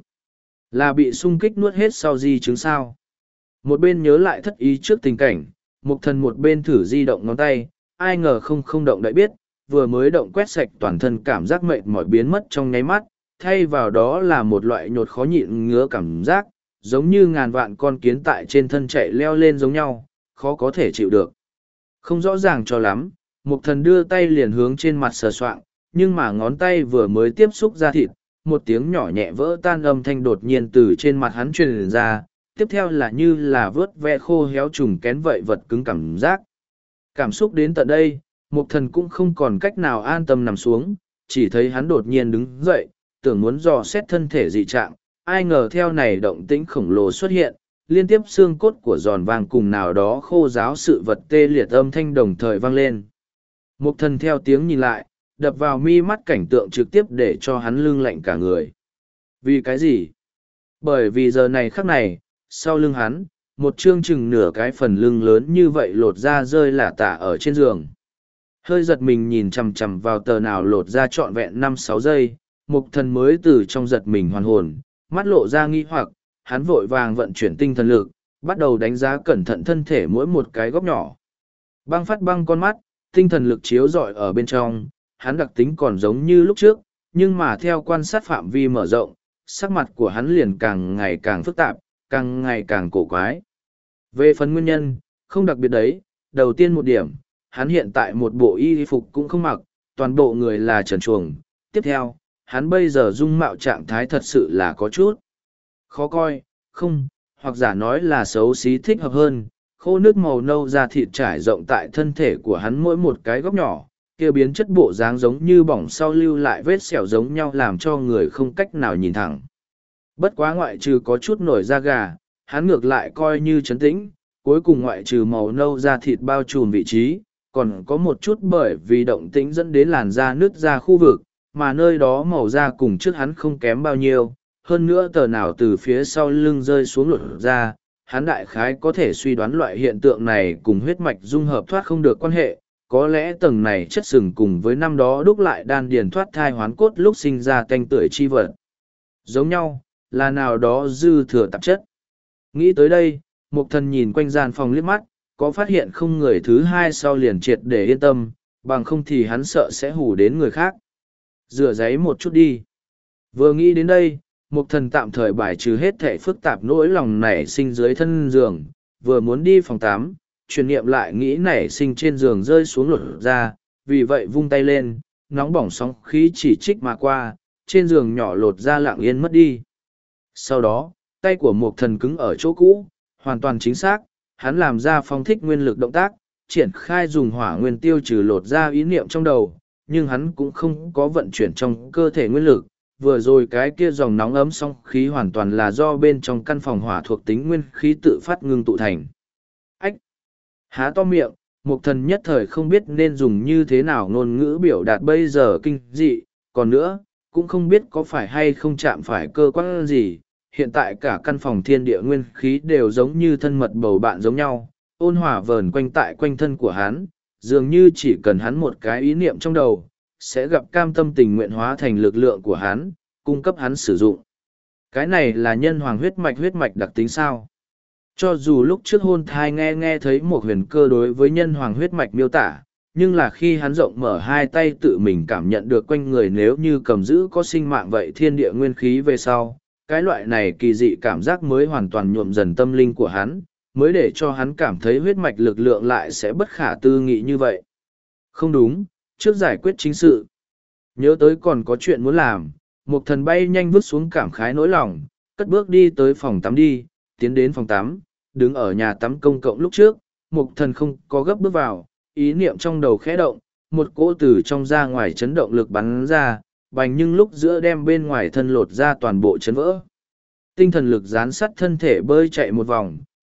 Là bị sung kích nuốt hết sau di chứng sao. Một bên nhớ lại thất ý trước tình cảnh, mục thần một bên thử di động ngón tay, ai ngờ không không động đậy biết, vừa mới động quét sạch toàn thân cảm giác mệt mỏi biến mất trong nháy mắt, thay vào đó là một loại nhột khó nhịn ngứa cảm giác, giống như ngàn vạn con kiến tại trên thân chạy leo lên giống nhau, khó có thể chịu được. Không rõ ràng cho lắm, mục thần đưa tay liền hướng trên mặt sờ soạng, nhưng mà ngón tay vừa mới tiếp xúc ra thịt, một tiếng nhỏ nhẹ vỡ tan âm thanh đột nhiên từ trên mặt hắn truyền ra, tiếp theo là như là vớt ve khô héo trùng kén vậy vật cứng cảm giác. Cảm xúc đến tận đây, mục thần cũng không còn cách nào an tâm nằm xuống, chỉ thấy hắn đột nhiên đứng dậy, tưởng muốn dò xét thân thể dị trạng, ai ngờ theo này động tĩnh khổng lồ xuất hiện, liên tiếp xương cốt của giòn vàng cùng nào đó khô ráo sự vật tê liệt âm thanh đồng thời vang lên. Mục thần theo tiếng nhìn lại, đập vào mi mắt cảnh tượng trực tiếp để cho hắn lưng lạnh cả người. Vì cái gì? Bởi vì giờ này khắc này, sau lưng hắn, một chương chừng nửa cái phần lưng lớn như vậy lột ra rơi lả tả ở trên giường. Hơi giật mình nhìn chằm chằm vào tờ nào lột ra trọn vẹn năm sáu giây, mục thần mới từ trong giật mình hoàn hồn, mắt lộ ra nghi hoặc, hắn vội vàng vận chuyển tinh thần lực, bắt đầu đánh giá cẩn thận thân thể mỗi một cái góc nhỏ. Băng phát băng con mắt, tinh thần lực chiếu rọi ở bên trong, hắn đặc tính còn giống như lúc trước, nhưng mà theo quan sát phạm vi mở rộng, sắc mặt của hắn liền càng ngày càng phức tạp, càng ngày càng cổ quái. Về phần nguyên nhân, không đặc biệt đấy, đầu tiên một điểm, hắn hiện tại một bộ y phục cũng không mặc, toàn bộ người là trần truồng. Tiếp theo, hắn bây giờ dung mạo trạng thái thật sự là có chút khó coi, không, hoặc giả nói là xấu xí thích hợp hơn, khô nước màu nâu da thịt trải rộng tại thân thể của hắn mỗi một cái góc nhỏ, kia biến chất bộ dáng giống như bỏng sau lưu lại vết sẹo giống nhau làm cho người không cách nào nhìn thẳng. Bất quá ngoại trừ có chút nổi da gà, hắn ngược lại coi như trấn tĩnh, cuối cùng ngoại trừ màu nâu da thịt bao trùm vị trí, còn có một chút bởi vì động tĩnh dẫn đến làn da nứt ra khu vực, mà nơi đó màu da cùng trước hắn không kém bao nhiêu, hơn nữa tờ nào từ phía sau lưng rơi xuống lột ra, hắn đại khái có thể suy đoán loại hiện tượng này cùng huyết mạch dung hợp thoát không được quan hệ, có lẽ tầng này chất sừng cùng với năm đó đúc lại đan điền thoát thai hoán cốt lúc sinh ra canh tưởi chi vật. Giống nhau, là nào đó dư thừa tạp chất. Nghĩ tới đây, mục thần nhìn quanh gian phòng liếc mắt, có phát hiện không người thứ hai sau liền triệt để yên tâm, bằng không thì hắn sợ sẽ hù đến người khác. Rửa giấy một chút đi. Vừa nghĩ đến đây, mục thần tạm thời bài trừ hết thể phức tạp nỗi lòng nảy sinh dưới thân giường, vừa muốn đi phòng tắm, truyền niệm lại nghĩ nảy sinh trên giường rơi xuống lột ra, vì vậy vung tay lên, nóng bỏng sóng khí chỉ trích mà qua, trên giường nhỏ lột ra lặng yên mất đi. Sau đó, tay của mục thần cứng ở chỗ cũ, hoàn toàn chính xác, hắn làm ra phong thích nguyên lực động tác, triển khai dùng hỏa nguyên tiêu trừ lột ra ý niệm trong đầu, nhưng hắn cũng không có vận chuyển trong cơ thể nguyên lực. Vừa rồi cái kia dòng nóng ấm song khí hoàn toàn là do bên trong căn phòng hỏa thuộc tính nguyên khí tự phát ngưng tụ thành. Ách! Há to miệng, mục thần nhất thời không biết nên dùng như thế nào ngôn ngữ biểu đạt bây giờ kinh dị, còn nữa, cũng không biết có phải hay không chạm phải cơ quan gì. Hiện tại cả căn phòng thiên địa nguyên khí đều giống như thân mật bầu bạn giống nhau, ôn hòa vờn quanh tại quanh thân của hắn, dường như chỉ cần hắn một cái ý niệm trong đầu, sẽ gặp cam tâm tình nguyện hóa thành lực lượng của hắn, cung cấp hắn sử dụng. Cái này là nhân hoàng huyết mạch huyết mạch đặc tính sao? Cho dù lúc trước hôn thai nghe nghe thấy một huyền cơ đối với nhân hoàng huyết mạch miêu tả, nhưng là khi hắn rộng mở hai tay tự mình cảm nhận được quanh người nếu như cầm giữ có sinh mạng vậy thiên địa nguyên khí về sau, cái loại này kỳ dị cảm giác mới hoàn toàn nhuộm dần tâm linh của hắn, mới để cho hắn cảm thấy huyết mạch lực lượng lại sẽ bất khả tư nghị như vậy. Không đúng, trước giải quyết chính sự. Nhớ tới còn có chuyện muốn làm, một thần bay nhanh vứt xuống cảm khái nỗi lòng, cất bước đi tới phòng tắm đi, tiến đến phòng tắm, đứng ở nhà tắm công cộng lúc trước, một thần không có gấp bước vào, ý niệm trong đầu khẽ động, một cỗ từ trong ra ngoài chấn động lực bắn ra, bành nhưng lúc giữa đem bên ngoài thân lột ra toàn bộ chấn vỡ. Tinh thần lực dán sắt thân thể bơi chạy một vòng,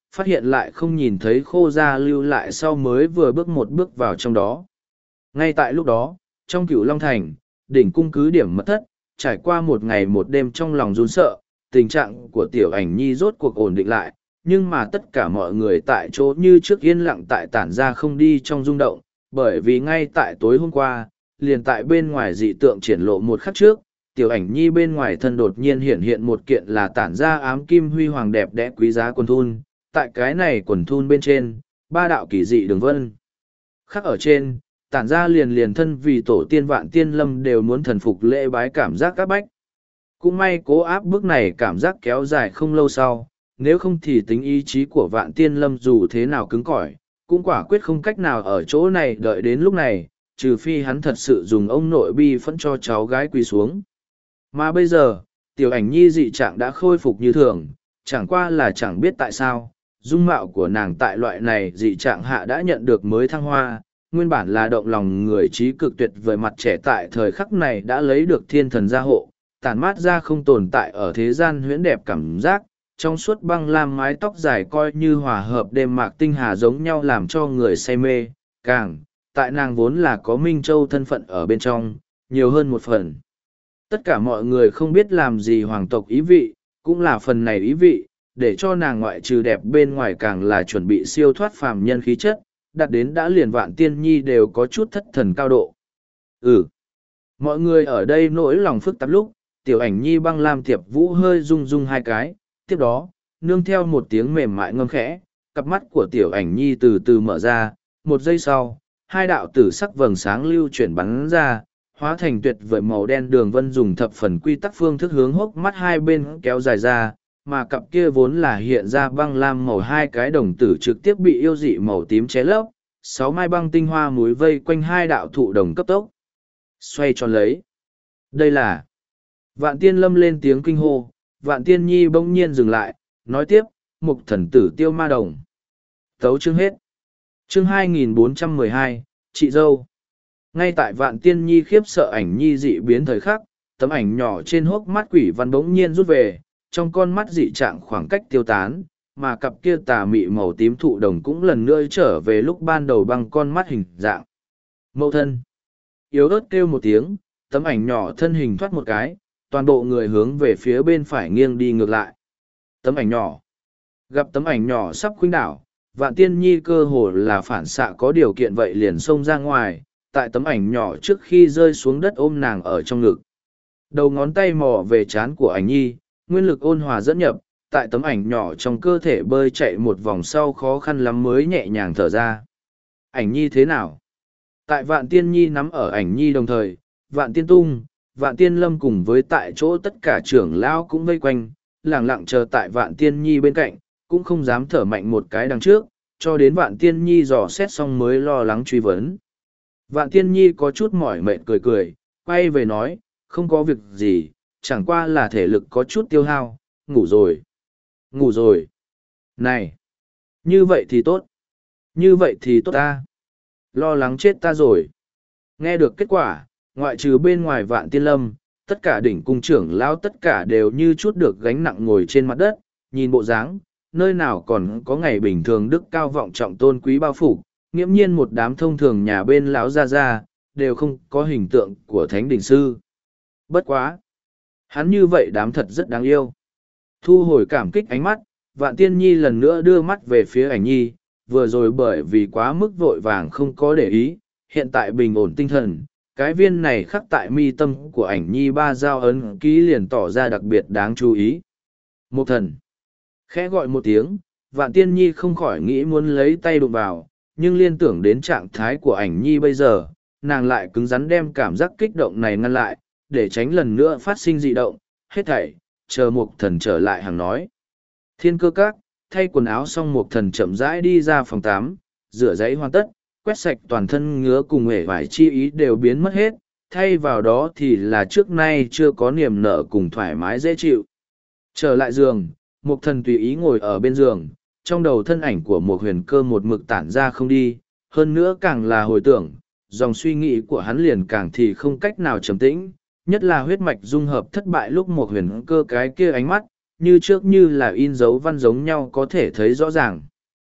phát hiện lại không nhìn thấy khô gia lưu lại sau mới vừa bước một bước vào trong đó. Ngay tại lúc đó, trong Cửu Long Thành, đỉnh cung cứ điểm mật thất, trải qua một ngày một đêm trong lòng run sợ, tình trạng của Tiểu Ảnh Nhi rốt cuộc ổn định lại, nhưng mà tất cả mọi người tại chỗ như trước yên lặng tại tản ra không đi trong rung động, bởi vì ngay tại tối hôm qua, liền tại bên ngoài dị tượng triển lộ một khắc trước, Tiểu Ảnh Nhi bên ngoài thân đột nhiên hiện hiện một kiện là tản ra ám kim huy hoàng đẹp đẽ quý giá quần thun, tại cái này quần thun bên trên, ba đạo kỳ dị đường vân. Khắc ở trên, tản ra liền liền thân vì tổ tiên Vạn Tiên Lâm đều muốn thần phục lễ bái cảm giác các bách. Cũng may cố áp bức này cảm giác kéo dài không lâu sau, nếu không thì tính ý chí của Vạn Tiên Lâm dù thế nào cứng cỏi, cũng quả quyết không cách nào ở chỗ này đợi đến lúc này, trừ phi hắn thật sự dùng ông nội bi phẫn cho cháu gái quỳ xuống. Mà bây giờ, Tiểu Ảnh Nhi dị trạng đã khôi phục như thường, chẳng qua là chẳng biết tại sao, dung mạo của nàng tại loại này dị trạng hạ đã nhận được mới thăng hoa, nguyên bản là động lòng người trí cực tuyệt vời mặt trẻ tại thời khắc này đã lấy được thiên thần gia hộ, tản mát ra không tồn tại ở thế gian huyễn đẹp cảm giác, trong suốt băng lam mái tóc dài coi như hòa hợp đêm mạc tinh hà giống nhau làm cho người say mê, càng, tại nàng vốn là có Minh Châu thân phận ở bên trong, nhiều hơn một phần. Tất cả mọi người không biết làm gì hoàng tộc ý vị, cũng là phần này ý vị, để cho nàng ngoại trừ đẹp bên ngoài càng là chuẩn bị siêu thoát phàm nhân khí chất, đặt đến đã liền Vạn Tiên Nhi đều có chút thất thần cao độ. Ừ. Mọi người ở đây nỗi lòng phức tạp lúc, Tiểu Ảnh Nhi băng lam tiệp vũ hơi rung rung hai cái, tiếp đó, nương theo một tiếng mềm mại ngâm khẽ, cặp mắt của Tiểu Ảnh Nhi từ từ mở ra, một giây sau, hai đạo tử sắc vầng sáng lưu chuyển bắn ra, hóa thành tuyệt vời màu đen đường vân dùng thập phần quy tắc phương thức hướng hốc mắt hai bên kéo dài ra, mà cặp kia vốn là hiện ra băng lam màu hai cái đồng tử trực tiếp bị yêu dị màu tím ché lấp, sáu mai băng tinh hoa múi vây quanh hai đạo thụ đồng cấp tốc. Xoay tròn lấy. Đây là... Vạn Tiên Lâm lên tiếng kinh hô, Vạn Tiên Nhi bỗng nhiên dừng lại, nói tiếp, mục thần tử tiêu ma đồng. Tấu chương hết. Chương hai nghìn bốn trăm mười hai, chị dâu. Ngay tại Vạn Tiên Nhi khiếp sợ ảnh nhi dị biến thời khắc, tấm ảnh nhỏ trên hốc mắt quỷ văn bỗng nhiên rút về, trong con mắt dị trạng khoảng cách tiêu tán, mà cặp kia tà mị màu tím thụ đồng cũng lần nữa trở về lúc ban đầu bằng con mắt hình dạng. Mẫu thân. Yếu ớt kêu một tiếng, tấm ảnh nhỏ thân hình thoát một cái, toàn bộ người hướng về phía bên phải nghiêng đi ngược lại. Tấm ảnh nhỏ. Gặp tấm ảnh nhỏ sắp khuynh đảo, Vạn Tiên Nhi cơ hồ là phản xạ có điều kiện vậy liền xông ra ngoài, tại tấm ảnh nhỏ trước khi rơi xuống đất ôm nàng ở trong ngực. Đầu ngón tay mò về trán của ảnh nhi, nguyên lực ôn hòa dẫn nhập, tại tấm ảnh nhỏ trong cơ thể bơi chạy một vòng sau khó khăn lắm mới nhẹ nhàng thở ra. Ảnh nhi thế nào? Tại Vạn Tiên Nhi nắm ở ảnh nhi đồng thời, Vạn Tiên Tung, Vạn Tiên Lâm cùng với tại chỗ tất cả trưởng lão cũng vây quanh, lẳng lặng chờ tại Vạn Tiên Nhi bên cạnh, cũng không dám thở mạnh một cái đằng trước, cho đến Vạn Tiên Nhi dò xét xong mới lo lắng truy vấn. Vạn Tiên Nhi có chút mỏi mệt cười cười, quay về nói, không có việc gì, chẳng qua là thể lực có chút tiêu hao, ngủ rồi. Ngủ rồi. Này! Như vậy thì tốt. Như vậy thì tốt ta. Lo lắng chết ta rồi. Nghe được kết quả, ngoại trừ bên ngoài Vạn Tiên Lâm, tất cả đỉnh cung trưởng lão tất cả đều như chút được gánh nặng ngồi trên mặt đất, nhìn bộ dáng, nơi nào còn có ngày bình thường đức cao vọng trọng tôn quý bao phủ, nghiễm nhiên một đám thông thường nhà bên lão gia gia đều không có hình tượng của thánh đỉnh sư. Bất quá! Hắn như vậy đám thật rất đáng yêu. Thu hồi cảm kích ánh mắt, Vạn Tiên Nhi lần nữa đưa mắt về phía ảnh nhi, vừa rồi bởi vì quá mức vội vàng không có để ý, hiện tại bình ổn tinh thần, cái viên này khắc tại mi tâm của ảnh nhi ba dao ấn ký liền tỏ ra đặc biệt đáng chú ý. Một thần! Khẽ gọi một tiếng, Vạn Tiên Nhi không khỏi nghĩ muốn lấy tay đụng vào, nhưng liên tưởng đến trạng thái của ảnh nhi bây giờ, nàng lại cứng rắn đem cảm giác kích động này ngăn lại, để tránh lần nữa phát sinh dị động, hết thảy, chờ Mục Thần trở lại hàng nói. Thiên Cơ Các, thay quần áo xong Mục Thần chậm rãi đi ra phòng tắm, rửa giấy hoàn tất, quét sạch toàn thân ngứa cùng hể vải chi ý đều biến mất hết, thay vào đó thì là trước nay chưa có niềm nở cùng thoải mái dễ chịu. Trở lại giường, Mục Thần tùy ý ngồi ở bên giường, trong đầu thân ảnh của một huyền cơ một mực tản ra không đi, hơn nữa càng là hồi tưởng, dòng suy nghĩ của hắn liền càng thì không cách nào trầm tĩnh, nhất là huyết mạch dung hợp thất bại lúc một huyền cơ cái kia ánh mắt, như trước như là in dấu văn giống nhau có thể thấy rõ ràng.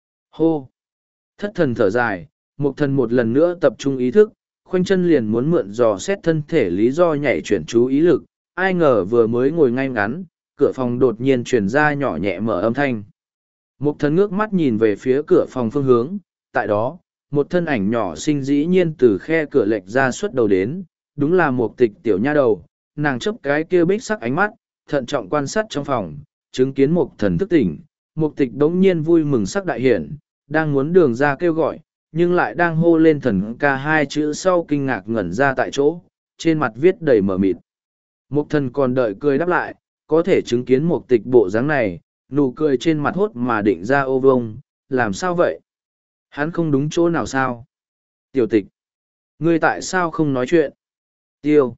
Hô! Thất thần thở dài, mục thần một lần nữa tập trung ý thức, khoanh chân liền muốn mượn dò xét thân thể lý do nhảy chuyển chú ý lực, ai ngờ vừa mới ngồi ngay ngắn, cửa phòng đột nhiên chuyển ra nhỏ nhẹ mở âm thanh. Mục thần ngước mắt nhìn về phía cửa phòng phương hướng, tại đó, một thân ảnh nhỏ xinh dĩ nhiên từ khe cửa lệch ra suốt đầu đến, đúng là một tịch tiểu nha đầu, nàng chấp cái kia bích sắc ánh mắt, thận trọng quan sát trong phòng, chứng kiến một thần thức tỉnh, một tịch đống nhiên vui mừng sắc đại hiển, đang muốn đường ra kêu gọi, nhưng lại đang hô lên thần ca hai chữ sau kinh ngạc ngẩn ra tại chỗ, trên mặt viết đầy mờ mịt. Một thần còn đợi cười đáp lại, có thể chứng kiến một tịch bộ dáng này, nụ cười trên mặt hốt mà định ra ô vông, làm sao vậy? Hắn không đúng chỗ nào sao? Tiểu tịch, ngươi tại sao không nói chuyện? Tiêu,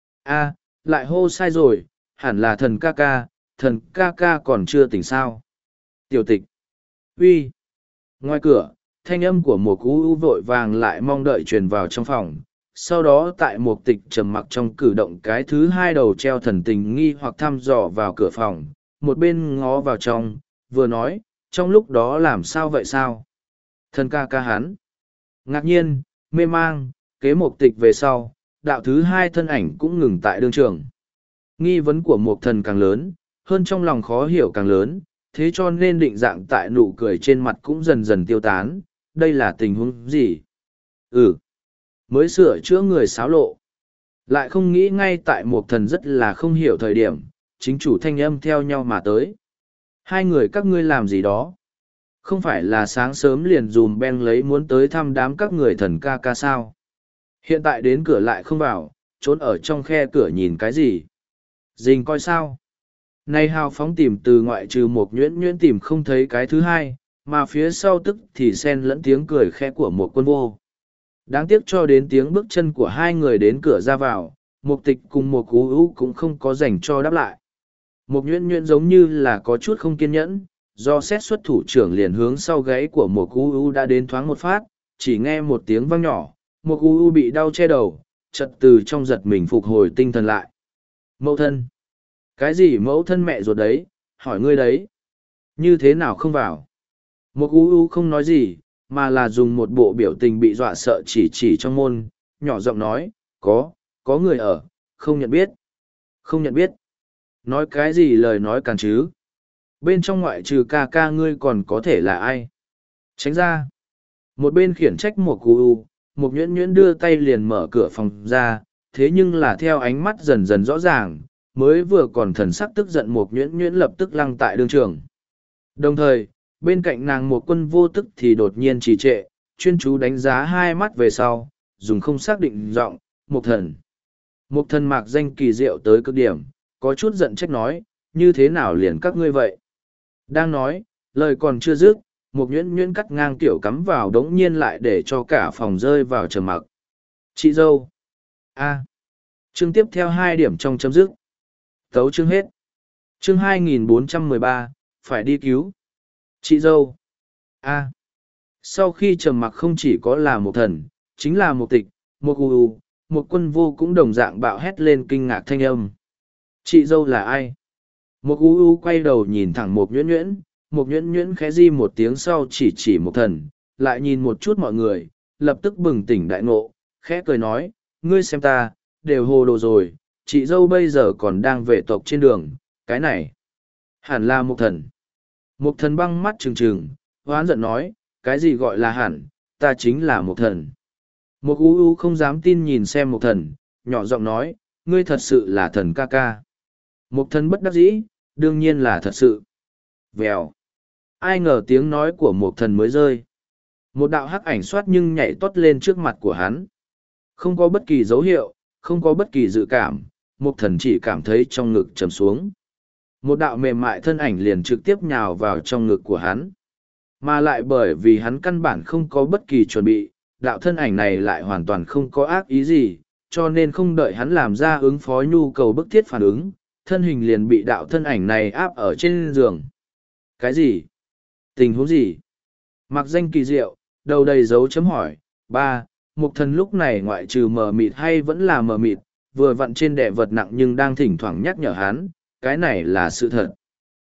a, lại hô sai rồi, hẳn là thần ca ca, thần ca ca còn chưa tỉnh sao? Tiểu tịch, uy, ngoài cửa, thanh âm của một cú u vội vàng lại mong đợi truyền vào trong phòng. Sau đó tại một tịch trầm mặc trong cử động cái thứ hai đầu treo thần tình nghi hoặc thăm dò vào cửa phòng, một bên ngó vào trong, vừa nói, trong lúc đó làm sao vậy sao? Thần ca ca hắn. Ngạc nhiên, mê mang, kế một tịch về sau, đạo thứ hai thân ảnh cũng ngừng tại đương trường. Nghi vấn của một thần càng lớn, hơn trong lòng khó hiểu càng lớn, thế cho nên định dạng tại nụ cười trên mặt cũng dần dần tiêu tán, đây là tình huống gì? Ừ. Mới sửa chữa người xáo lộ. Lại không nghĩ ngay tại một thần rất là không hiểu thời điểm, chính chủ thanh âm theo nhau mà tới. Hai người các ngươi làm gì đó? Không phải là sáng sớm liền dùm ben lấy muốn tới thăm đám các người thần ca ca sao? Hiện tại đến cửa lại không vào, trốn ở trong khe cửa nhìn cái gì? Dình coi sao? Này hào phóng tìm từ ngoại trừ một nhuyễn nhuyễn tìm không thấy cái thứ hai, mà phía sau tức thì xen lẫn tiếng cười khẽ của một quân vô. Đáng tiếc cho đến tiếng bước chân của hai người đến cửa ra vào, một tịch cùng một cú ú cũng không có dành cho đáp lại. Một nhuyễn nhuyễn giống như là có chút không kiên nhẫn, do xét xuất thủ trưởng liền hướng sau gáy của một cú ú đã đến thoáng một phát, chỉ nghe một tiếng vang nhỏ, một cú ú bị đau che đầu, chật từ trong giật mình phục hồi tinh thần lại. Mẫu thân! Cái gì mẫu thân mẹ ruột đấy, hỏi ngươi đấy? Như thế nào không vào? Một cú ú không nói gì, mà là dùng một bộ biểu tình bị dọa sợ chỉ chỉ trong môn, nhỏ giọng nói, có, có người ở, không nhận biết. Không nhận biết. Nói cái gì lời nói càn chứ? Bên trong ngoại trừ ca ca ngươi còn có thể là ai? Tránh ra. Một bên khiển trách một cú u, một nhuyễn nhuyễn đưa tay liền mở cửa phòng ra, thế nhưng là theo ánh mắt dần dần rõ ràng, mới vừa còn thần sắc tức giận một nhuyễn nhuyễn lập tức lăng tại đương trường. Đồng thời, bên cạnh nàng một quân vô tức thì đột nhiên trì trệ, chuyên chú đánh giá hai mắt về sau, dùng không xác định giọng, một thần. Một thần mạc danh kỳ diệu tới cực điểm, có chút giận trách nói, như thế nào liền các ngươi vậy? Đang nói, lời còn chưa dứt, một nhuyễn nhuyễn cắt ngang tiểu cắm vào đống nhiên lại để cho cả phòng rơi vào trầm mặc. Chị dâu. A. Chương tiếp theo hai điểm trong chấm dứt. Tấu chương hết. Chương hai nghìn bốn trăm mười ba, phải đi cứu. Chị dâu. A. Sau khi trầm mặc không chỉ có là một thần, chính là một tịch, một u, một quân vô cũng đồng dạng bạo hét lên kinh ngạc thanh âm. Chị dâu là ai? Một u u quay đầu nhìn thẳng một nhuyễn nhuyễn, một nhuyễn nhuyễn khẽ di một tiếng sau chỉ chỉ một thần, lại nhìn một chút mọi người, lập tức bừng tỉnh đại ngộ, khẽ cười nói, ngươi xem ta, đều hồ đồ rồi, chị dâu bây giờ còn đang về tộc trên đường, cái này, hẳn là một thần. Một thần băng mắt trừng trừng, hoán giận nói, cái gì gọi là hẳn, ta chính là một thần. Một u u không dám tin nhìn xem một thần, nhỏ giọng nói, ngươi thật sự là thần ca ca. Một thần bất đắc dĩ, đương nhiên là thật sự. Vèo. Ai ngờ tiếng nói của một thần mới rơi. Một đạo hắc ảnh xoát nhưng nhảy tót lên trước mặt của hắn. Không có bất kỳ dấu hiệu, không có bất kỳ dự cảm, một thần chỉ cảm thấy trong ngực trầm xuống. Một đạo mềm mại thân ảnh liền trực tiếp nhào vào trong ngực của hắn. Mà lại bởi vì hắn căn bản không có bất kỳ chuẩn bị, đạo thân ảnh này lại hoàn toàn không có ác ý gì, cho nên không đợi hắn làm ra ứng phó nhu cầu bức thiết phản ứng, thân hình liền bị đạo thân ảnh này áp ở trên giường. Cái gì? Tình huống gì? Mặc danh kỳ diệu, đầu đầy dấu chấm hỏi. Ba, mục thần lúc này ngoại trừ mờ mịt hay vẫn là mờ mịt, vừa vặn trên đẻ vật nặng nhưng đang thỉnh thoảng nhắc nhở hắn, cái này là sự thật.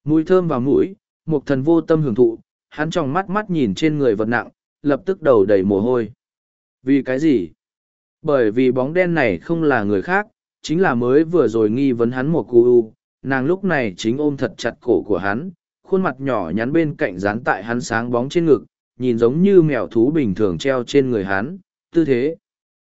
Mùi thơm vào mũi, Mục Thần vô tâm hưởng thụ, hắn tròng mắt mắt nhìn trên người vật nặng, lập tức đầu đầy mồ hôi. Vì cái gì? Bởi vì bóng đen này không là người khác, chính là mới vừa rồi nghi vấn hắn một cu u, nàng lúc này chính ôm thật chặt cổ của hắn, khuôn mặt nhỏ nhắn bên cạnh dán tại hắn sáng bóng trên ngực, nhìn giống như mèo thú bình thường treo trên người hắn, tư thế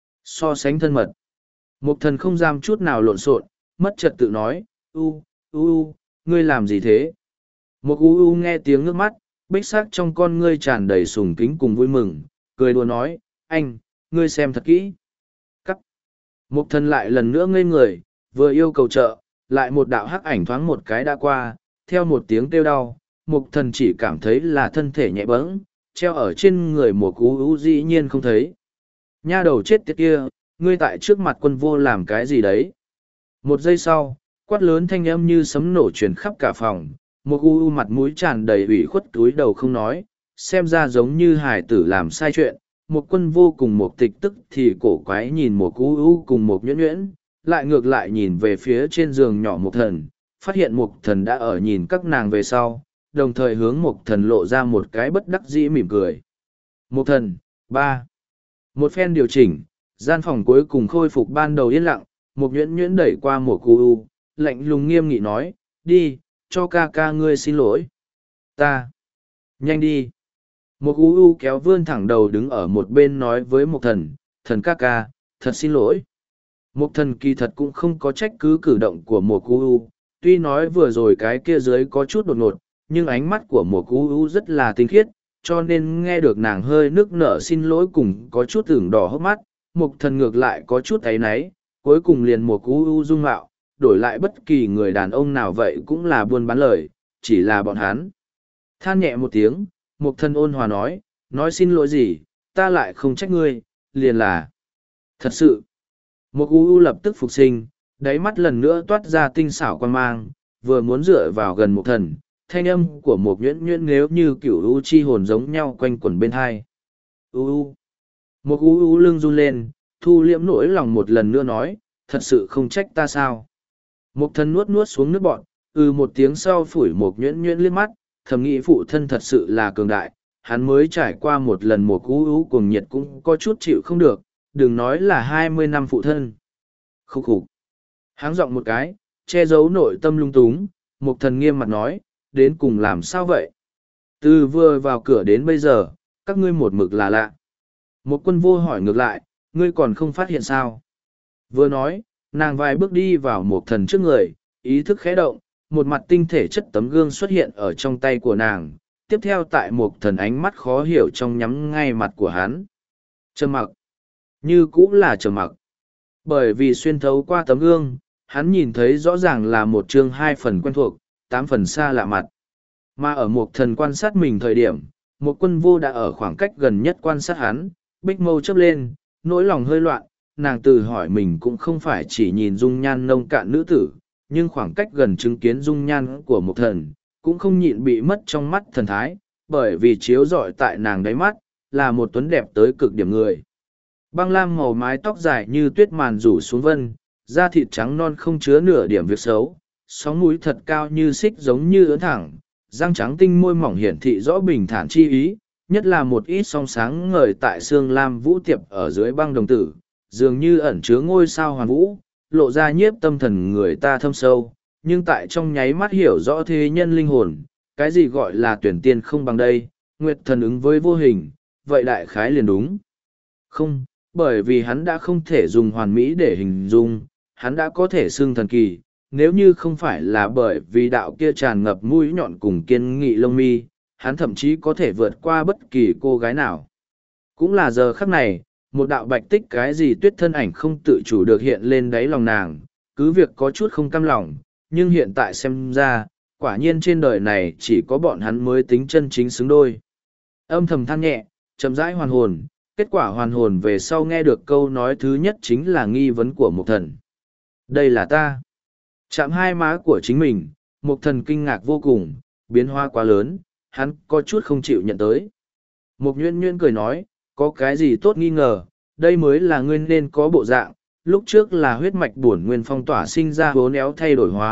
so sánh thân mật. Mục Thần không dám chút nào lộn xộn, mất trật tự nói, u, u u, ngươi làm gì thế? Mục u u nghe tiếng nước mắt, bích sắc trong con ngươi tràn đầy sùng kính cùng vui mừng, cười đùa nói, anh, ngươi xem thật kỹ. Cắt. Mục Thần lại lần nữa ngây người, vừa yêu cầu trợ, lại một đạo hắc ảnh thoáng một cái đã qua, theo một tiếng kêu đau, Mục Thần chỉ cảm thấy là thân thể nhẹ bẫng, treo ở trên người Mục u u dĩ nhiên không thấy. Nha đầu chết tiệt kia, ngươi tại trước mặt Quân Vô làm cái gì đấy? Một giây sau, quát lớn thanh âm như sấm nổ truyền khắp cả phòng, Mục u u mặt mũi tràn đầy ủy khuất túi đầu không nói, xem ra giống như hải tử làm sai chuyện. Một Quân Vô cùng một tịch tức thì cổ quái nhìn Mục u u cùng một nhuyễn nhuyễn, lại ngược lại nhìn về phía trên giường nhỏ Mục Thần, phát hiện Mục Thần đã ở nhìn các nàng về sau, đồng thời hướng Mục Thần lộ ra một cái bất đắc dĩ mỉm cười. Mục Thần, ba. Một phen điều chỉnh, gian phòng cuối cùng khôi phục ban đầu yên lặng, Mục nhuyễn nhuyễn đẩy qua Mục u u, lạnh lùng nghiêm nghị nói, đi, cho ca ca ngươi xin lỗi. Ta. Nhanh đi. Mục u u kéo vươn thẳng đầu đứng ở một bên nói với Mục Thần, Thần ca ca, thật xin lỗi. Mục Thần kỳ thật cũng không có trách cứ cử động của Mục u u, tuy nói vừa rồi cái kia dưới có chút đột ngột, nhưng ánh mắt của Mục u u rất là tinh khiết, cho nên nghe được nàng hơi nức nở xin lỗi cùng có chút ửng đỏ hốc mắt, Mục Thần ngược lại có chút áy náy, cuối cùng liền Mục u u dung mạo, đổi lại bất kỳ người đàn ông nào vậy cũng là buôn bán lời, chỉ là bọn hắn. Than nhẹ một tiếng, Mục Thần ôn hòa nói, nói xin lỗi gì, ta lại không trách ngươi, liền là. Thật sự. Mục u u lập tức phục sinh, đáy mắt lần nữa toát ra tinh xảo quan mang, vừa muốn dựa vào gần Mục Thần, thanh âm của Mục nhuyễn nhuyễn nếu như kiểu u chi hồn giống nhau quanh quẩn bên hai. U u. Mục u u lưng run lên, thu liễm nỗi lòng một lần nữa nói, thật sự không trách ta sao. Mục Thần nuốt nuốt xuống nước bọn, ừ một tiếng sau phủi Mục nhuyễn nhuyễn liếc mắt, thầm nghĩ phụ thân thật sự là cường đại, hắn mới trải qua một lần Mục u u cuồng nhiệt cũng có chút chịu không được, đừng nói là hai mươi năm phụ thân. Khúc khục. Háng giọng một cái, che giấu nội tâm lung túng, Mục Thần nghiêm mặt nói, đến cùng làm sao vậy? Từ vừa vào cửa đến bây giờ, các ngươi một mực là lạ. Một Quân Vô hỏi ngược lại, ngươi còn không phát hiện sao? Vừa nói, nàng vài bước đi vào Mục Thần trước người, ý thức khẽ động, một mặt tinh thể chất tấm gương xuất hiện ở trong tay của nàng, tiếp theo tại Mục Thần ánh mắt khó hiểu trong nhắm ngay mặt của hắn. Trầm mặc. Như cũng là trầm mặc. Bởi vì xuyên thấu qua tấm gương, hắn nhìn thấy rõ ràng là một chương hai phần quen thuộc, tám phần xa lạ mặt. Mà ở Mục Thần quan sát mình thời điểm, Một Quân Vô đã ở khoảng cách gần nhất quan sát hắn, bích mâu chớp lên, nỗi lòng hơi loạn, nàng tự hỏi mình cũng không phải chỉ nhìn dung nhan nông cạn nữ tử, nhưng khoảng cách gần chứng kiến dung nhan của Mục Thần, cũng không nhịn bị mất trong mắt thần thái, bởi vì chiếu rọi tại nàng đáy mắt, là một tuấn đẹp tới cực điểm người. Băng lam màu mái tóc dài như tuyết màn rủ xuống vân, da thịt trắng non không chứa nửa điểm việc xấu, sóng mũi thật cao như xích giống như ưỡn thẳng, răng trắng tinh môi mỏng hiển thị rõ bình thản chi ý, nhất là một ít song sáng ngời tại xương lam vũ tiệp ở dưới băng đồng tử, dường như ẩn chứa ngôi sao hoàn vũ, lộ ra nhiếp tâm thần người ta thâm sâu, nhưng tại trong nháy mắt hiểu rõ thế nhân linh hồn, cái gì gọi là tuyển tiên không bằng đây, nguyệt thần ứng với vô hình, vậy đại khái liền đúng. Không, bởi vì hắn đã không thể dùng hoàn mỹ để hình dung, hắn đã có thể xưng thần kỳ, nếu như không phải là bởi vì đạo kia tràn ngập mũi nhọn cùng kiên nghị lông mi, hắn thậm chí có thể vượt qua bất kỳ cô gái nào. Cũng là giờ khắc này, một đạo bạch tích cái gì tuyết thân ảnh không tự chủ được hiện lên đáy lòng nàng, cứ việc có chút không cam lòng, nhưng hiện tại xem ra, quả nhiên trên đời này chỉ có bọn hắn mới tính chân chính xứng đôi. Âm thầm than nhẹ, chậm rãi hoàn hồn, kết quả hoàn hồn về sau nghe được câu nói thứ nhất chính là nghi vấn của Mục Thần. Đây là ta. Chạm hai má của chính mình, Mục Thần kinh ngạc vô cùng, biến hóa quá lớn, hắn có chút không chịu nhận tới. Mục Nhuyễn Nhuyễn cười nói, có cái gì tốt nghi ngờ, đây mới là ngươi nên có bộ dạng, lúc trước là huyết mạch bổn nguyên phong tỏa sinh ra hố néo thay đổi hóa,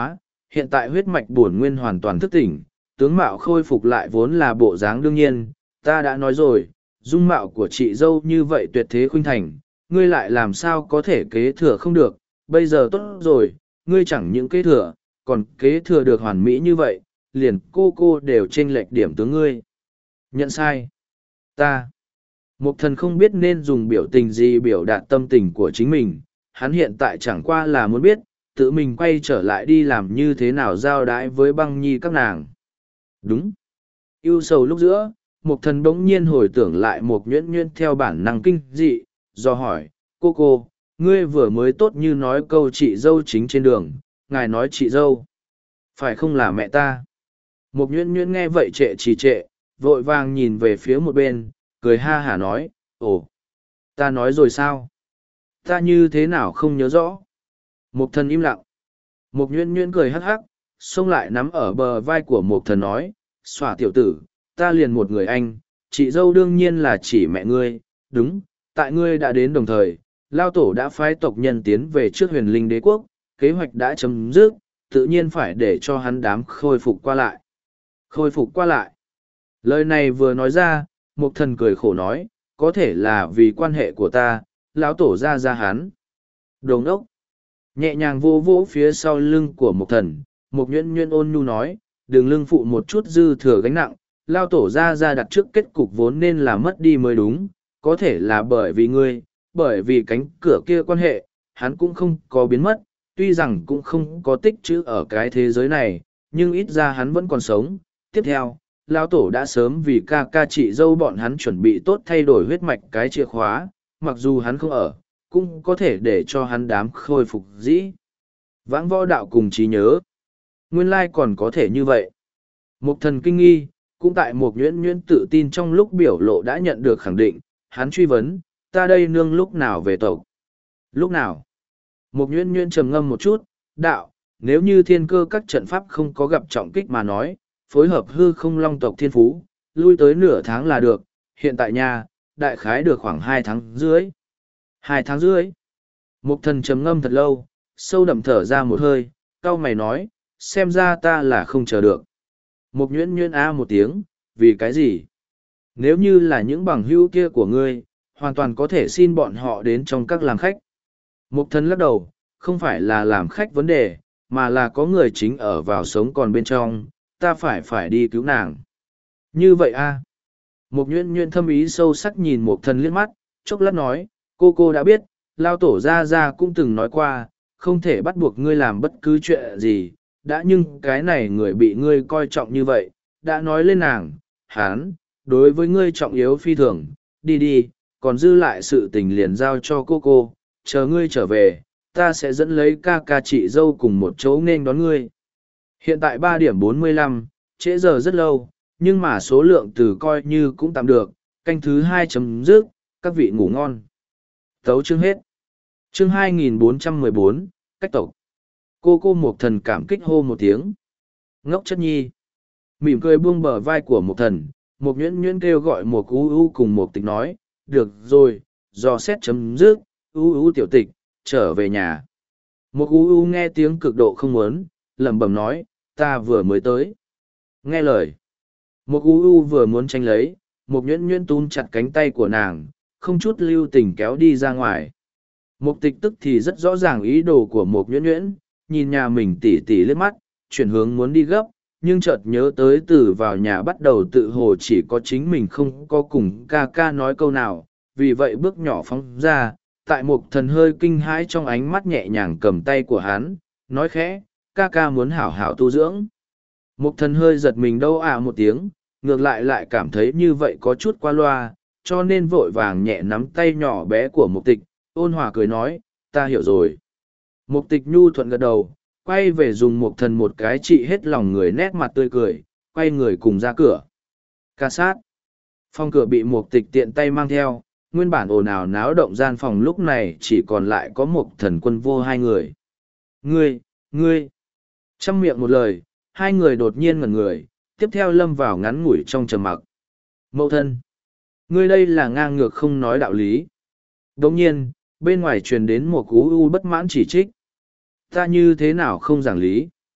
hiện tại huyết mạch bổn nguyên hoàn toàn thức tỉnh, tướng mạo khôi phục lại vốn là bộ dáng đương nhiên, ta đã nói rồi, dung mạo của chị dâu như vậy tuyệt thế khuynh thành, ngươi lại làm sao có thể kế thừa không được, bây giờ tốt rồi, ngươi chẳng những kế thừa, còn kế thừa được hoàn mỹ như vậy, liền cô cô đều chênh lệch điểm tướng ngươi. Nhận sai. Ta. Mục thần không biết nên dùng biểu tình gì biểu đạt tâm tình của chính mình, hắn hiện tại chẳng qua là muốn biết, tự mình quay trở lại đi làm như thế nào giao đãi với băng nhi các nàng. Đúng. Yêu sầu lúc giữa, mục thần bỗng nhiên hồi tưởng lại một nhuyễn nhuyễn theo bản năng kinh dị, do hỏi, cô cô, ngươi vừa mới tốt như nói câu chị dâu chính trên đường, ngài nói chị dâu. Phải không là mẹ ta? Một nhuyễn nhuyễn nghe vậy trệ trì trệ, vội vàng nhìn về phía một bên, cười ha hả nói, ồ, ta nói rồi sao? Ta như thế nào không nhớ rõ? Mục thần im lặng. Mục nhuyễn nhuyễn cười hắc hắc, xông lại nắm ở bờ vai của mục thần nói, xòa tiểu tử, ta liền một người anh, chị dâu đương nhiên là chỉ mẹ ngươi, đúng, tại ngươi đã đến đồng thời, Lao Tổ đã phái tộc nhân tiến về trước huyền linh đế quốc, kế hoạch đã chấm dứt, tự nhiên phải để cho hắn đám khôi phục qua lại. Khôi phục qua lại. Lời này vừa nói ra, mục thần cười khổ nói, có thể là vì quan hệ của ta, lão tổ ra ra hắn. Đồ ngốc. Nhẹ nhàng vô vỗ phía sau lưng của mục thần, mục nhuyễn nhuyễn ôn nhu nói, đừng lưng phụ một chút dư thừa gánh nặng, lao tổ ra ra đặt trước kết cục vốn nên là mất đi mới đúng, có thể là bởi vì ngươi, bởi vì cánh cửa kia quan hệ, hắn cũng không có biến mất, tuy rằng cũng không có tích chữ ở cái thế giới này, nhưng ít ra hắn vẫn còn sống. Tiếp theo, lão tổ đã sớm vì ca ca chị dâu bọn hắn chuẩn bị tốt thay đổi huyết mạch cái chìa khóa, mặc dù hắn không ở, cũng có thể để cho hắn đám khôi phục dĩ. Vãng võ đạo cùng trí nhớ. Nguyên lai còn có thể như vậy. Mục thần kinh nghi, cũng tại một nhuyễn nhuyễn tự tin trong lúc biểu lộ đã nhận được khẳng định, hắn truy vấn, ta đây nương lúc nào về tộc? Lúc nào? Một nhuyễn nhuyễn trầm ngâm một chút, đạo, nếu như thiên cơ các trận pháp không có gặp trọng kích mà nói, phối hợp hư không long tộc thiên phú, lui tới nửa tháng là được, hiện tại nhà, đại khái được khoảng hai tháng dưới. Hai tháng dưới. Mục thần trầm ngâm thật lâu, sâu đậm thở ra một hơi, cau mày nói, xem ra ta là không chờ được. Mục nhuyễn nhuyễn a một tiếng, vì cái gì? Nếu như là những bằng hữu kia của ngươi, hoàn toàn có thể xin bọn họ đến trong các làm khách. Mục thần lắc đầu, không phải là làm khách vấn đề, mà là có người chính ở vào sống còn bên trong, ta phải phải đi cứu nàng. Như vậy a à? Mục nhuyễn nhuyễn thâm ý sâu sắc nhìn mục thần liếc mắt, chốc lát nói, cô cô đã biết, lao tổ ra ra cũng từng nói qua, không thể bắt buộc ngươi làm bất cứ chuyện gì, đã nhưng cái này người bị ngươi coi trọng như vậy, đã nói lên nàng, hán, đối với ngươi trọng yếu phi thường, đi đi, còn dư lại sự tình liền giao cho cô cô, chờ ngươi trở về, ta sẽ dẫn lấy ca ca chị dâu cùng một chỗ nên đón ngươi. Hiện tại ba điểm bốn mươi lăm, trễ giờ rất lâu, nhưng mà số lượng từ coi như cũng tạm được, canh thứ hai chấm dứt, các vị ngủ ngon. Tấu chương hết. Chương hai nghìn bốn trăm mười bốn, cách tộc. Cô cô Mộc Thần cảm kích hô một tiếng. Ngốc chất nhi. Mỉm cười buông bờ vai của Mộc Thần, Mộc nhuyễn nhuyễn kêu gọi Mộc u u cùng Mộc tịch nói, được rồi, do xét chấm dứt, u u tiểu tịch, trở về nhà. Mộc u u nghe tiếng cực độ không muốn, lẩm bẩm nói, ta vừa mới tới. Nghe lời. Mộc u u vừa muốn tranh lấy, Mộc nhuyễn nhuyễn túm chặt cánh tay của nàng, không chút lưu tình kéo đi ra ngoài. Mộc tịch tức thì rất rõ ràng ý đồ của Mộc nhuyễn nhuyễn, nhìn nhà mình tỉ tỉ liếc mắt, chuyển hướng muốn đi gấp, nhưng chợt nhớ tới từ vào nhà bắt đầu tự hồ chỉ có chính mình không có cùng ca ca nói câu nào, vì vậy bước nhỏ phóng ra, tại Mộc Thần hơi kinh hãi trong ánh mắt nhẹ nhàng cầm tay của hắn, nói khẽ, ca ca muốn hảo hảo tu dưỡng. Mộc Thần hơi giật mình đâu à một tiếng, ngược lại lại cảm thấy như vậy có chút qua loa, cho nên vội vàng nhẹ nắm tay nhỏ bé của Mộc Tịch, ôn hòa cười nói, ta hiểu rồi. Mộc Tịch nhu thuận gật đầu, quay về dùng Mộc Thần một cái trị hết lòng người nét mặt tươi cười, quay người cùng ra cửa. Ca sát. Phòng cửa bị Mộc Tịch tiện tay mang theo, nguyên bản ồn ào náo động gian phòng lúc này chỉ còn lại có Mộc Thần Quân vô hai người. Ngươi, ngươi. Trăm miệng một lời, hai người đột nhiên ngẩn người, tiếp theo lâm vào ngắn ngủi trong trầm mặc. Mẫu thân. Ngươi đây là ngang ngược không nói đạo lý. Đồng nhiên, bên ngoài truyền đến một cú u bất mãn chỉ trích. Ta như thế nào không giảng lý?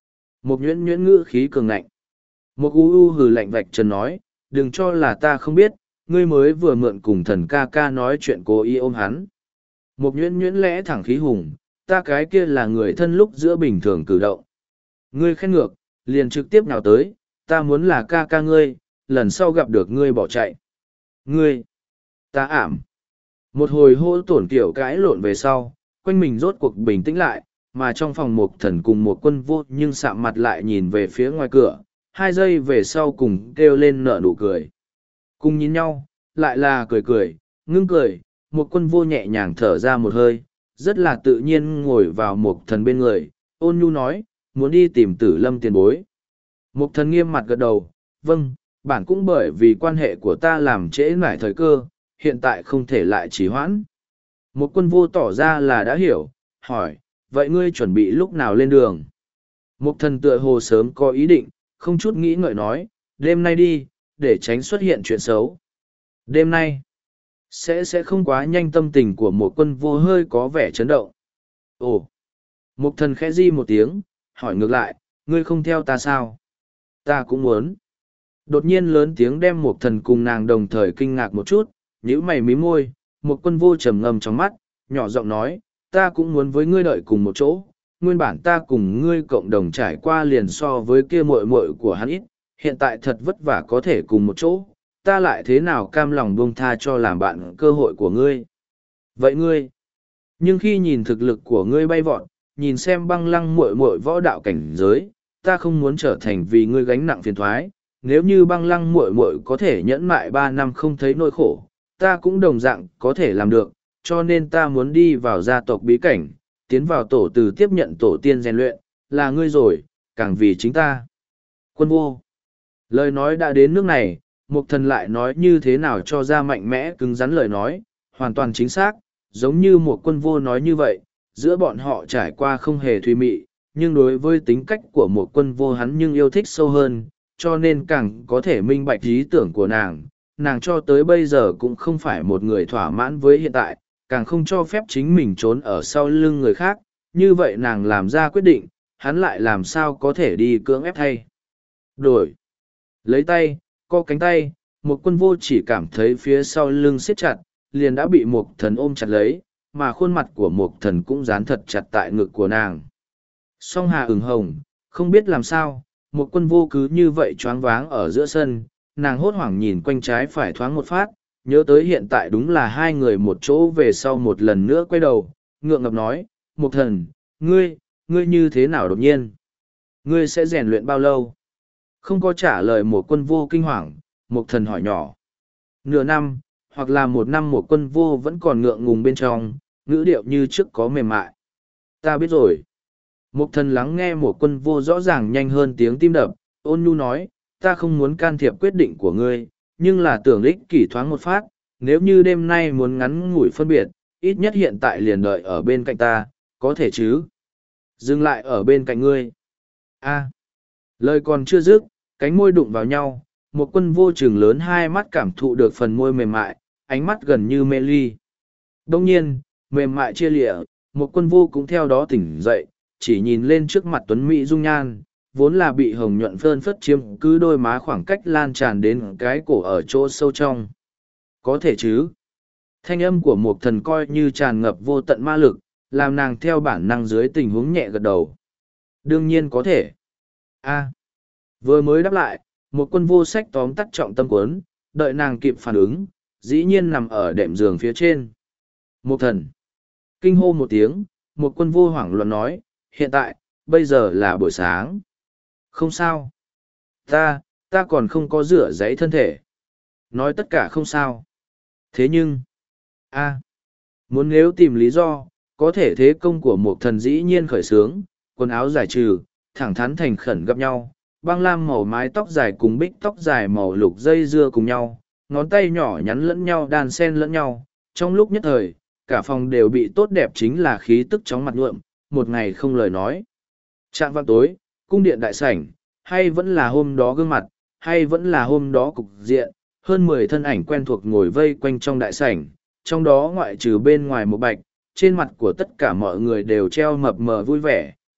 Một nhuyễn nhuyễn ngữ khí cường ngạnh. Một u u hừ lạnh vạch trần nói, đừng cho là ta không biết, ngươi mới vừa mượn cùng thần ca ca nói chuyện cố ý ôm hắn. Một nhuyễn nhuyễn lẽ thẳng khí hùng, ta cái kia là người thân lúc giữa bình thường cử động. Ngươi khen ngược, liền trực tiếp nào tới, ta muốn là ca ca ngươi, lần sau gặp được ngươi bỏ chạy. Ngươi, ta ảm. Một hồi hô tổn kiểu cãi lộn về sau, quanh mình rốt cuộc bình tĩnh lại, mà trong phòng một thần cùng một quân vô nhưng sạm mặt lại nhìn về phía ngoài cửa, hai giây về sau cùng kêu lên nở nụ cười. Cùng nhìn nhau, lại là cười cười, ngưng cười, một quân vô nhẹ nhàng thở ra một hơi, rất là tự nhiên ngồi vào một thần bên người, ôn nhu nói, muốn đi tìm tử lâm tiền bối. Một thần nghiêm mặt gật đầu, vâng, bản cũng bởi vì quan hệ của ta làm trễ nải thời cơ, hiện tại không thể lại trì hoãn. Một quân vô tỏ ra là đã hiểu, hỏi, vậy ngươi chuẩn bị lúc nào lên đường? Một thần tựa hồ sớm có ý định, không chút nghĩ ngợi nói, đêm nay đi, để tránh xuất hiện chuyện xấu. Đêm nay, sẽ sẽ không quá nhanh. Tâm tình của một quân vô hơi có vẻ chấn động. Ồ, một thần khẽ di một tiếng, hỏi ngược lại, ngươi không theo ta sao? Ta cũng muốn. Đột nhiên lớn tiếng đem một thần cùng nàng đồng thời kinh ngạc một chút, nhíu mày mí môi, một quân vô trầm ngâm trong mắt, nhỏ giọng nói, ta cũng muốn với ngươi đợi cùng một chỗ. Nguyên bản ta cùng ngươi cộng đồng trải qua liền so với kia muội muội của hắn ít, hiện tại thật vất vả có thể cùng một chỗ, ta lại thế nào cam lòng buông tha cho làm bạn cơ hội của ngươi. Vậy ngươi, nhưng khi nhìn thực lực của ngươi bay vọt, nhìn xem băng lăng muội muội võ đạo cảnh giới, ta không muốn trở thành vì ngươi gánh nặng phiền thoái, nếu như băng lăng muội muội có thể nhẫn mại ba năm không thấy nỗi khổ, ta cũng đồng dạng có thể làm được, cho nên ta muốn đi vào gia tộc bí cảnh, tiến vào tổ từ tiếp nhận tổ tiên rèn luyện, là ngươi rồi, càng vì chính ta. Quân vô. Lời nói đã đến nước này, Mục Thần lại nói như thế nào cho ra mạnh mẽ cứng rắn lời nói, hoàn toàn chính xác, giống như một quân vô nói như vậy, giữa bọn họ trải qua không hề thùy mị, nhưng đối với tính cách của một quân vô hắn nhưng yêu thích sâu hơn, cho nên càng có thể minh bạch ý tưởng của nàng. Nàng cho tới bây giờ cũng không phải một người thỏa mãn với hiện tại, càng không cho phép chính mình trốn ở sau lưng người khác, như vậy nàng làm ra quyết định, hắn lại làm sao có thể đi cưỡng ép thay. Đổi. Lấy tay, co cánh tay, một quân vô chỉ cảm thấy phía sau lưng siết chặt, liền đã bị một thần ôm chặt lấy, mà khuôn mặt của một thần cũng dán thật chặt tại ngực của nàng. Song hà ửng hồng, không biết làm sao, một quân vô cứ như vậy choáng váng ở giữa sân, nàng hốt hoảng nhìn quanh trái phải thoáng một phát, nhớ tới hiện tại đúng là hai người một chỗ về sau một lần nữa quay đầu, ngượng ngập nói, một thần, ngươi, ngươi như thế nào đột nhiên? Ngươi sẽ rèn luyện bao lâu? Không có trả lời một quân vô kinh hoàng, một thần hỏi nhỏ. Nửa năm, hoặc là một năm một quân vô vẫn còn ngượng ngùng bên trong, ngữ điệu như trước có mềm mại. Ta biết rồi. Một thần lắng nghe một quân vô rõ ràng nhanh hơn tiếng tim đập, ôn nhu nói, ta không muốn can thiệp quyết định của ngươi, nhưng là tưởng ích kỷ thoáng một phát, nếu như đêm nay muốn ngắn ngủi phân biệt, ít nhất hiện tại liền đợi ở bên cạnh ta, có thể chứ? Dừng lại ở bên cạnh ngươi. A. Lời còn chưa dứt, cánh môi đụng vào nhau, một quân vô trường lớn hai mắt cảm thụ được phần môi mềm mại, ánh mắt gần như mê ly. Đông nhiên, mềm mại chia lịa, một quân vô cũng theo đó tỉnh dậy, chỉ nhìn lên trước mặt tuấn mỹ dung nhan, vốn là bị hồng nhuận phơn phất chiếm cứ đôi má khoảng cách lan tràn đến cái cổ ở chỗ sâu trong. Có thể chứ? Thanh âm của một thần coi như tràn ngập vô tận ma lực, làm nàng theo bản năng dưới tình huống nhẹ gật đầu. Đương nhiên có thể. A. Vừa mới đáp lại, một quân vô sách tóm tắt trọng tâm cuốn, đợi nàng kịp phản ứng, dĩ nhiên nằm ở đệm giường phía trên. Một thần. Kinh hô một tiếng, một quân vô hoảng loạn nói, hiện tại, bây giờ là buổi sáng. Không sao. Ta, ta còn không có rửa giấy thân thể. Nói tất cả không sao. Thế nhưng, a, muốn nếu tìm lý do, có thể thế công của một thần dĩ nhiên khởi sướng, quần áo giải trừ, thẳng thắn thành khẩn gặp nhau, băng lam màu mái tóc dài cùng bích tóc dài màu lục dây dưa cùng nhau, ngón tay nhỏ nhắn lẫn nhau đan sen lẫn nhau, trong lúc nhất thời, cả phòng đều bị tốt đẹp chính là khí tức chóng mặt nhuộm, một ngày không lời nói. Trạng vạng tối, cung điện đại sảnh, hay vẫn là hôm đó gương mặt, hay vẫn là hôm đó cục diện, hơn mười thân ảnh quen thuộc ngồi vây quanh trong đại sảnh, trong đó ngoại trừ bên ngoài một bạch, trên mặt của tất cả mọi người đều treo mập mờ vui vẻ,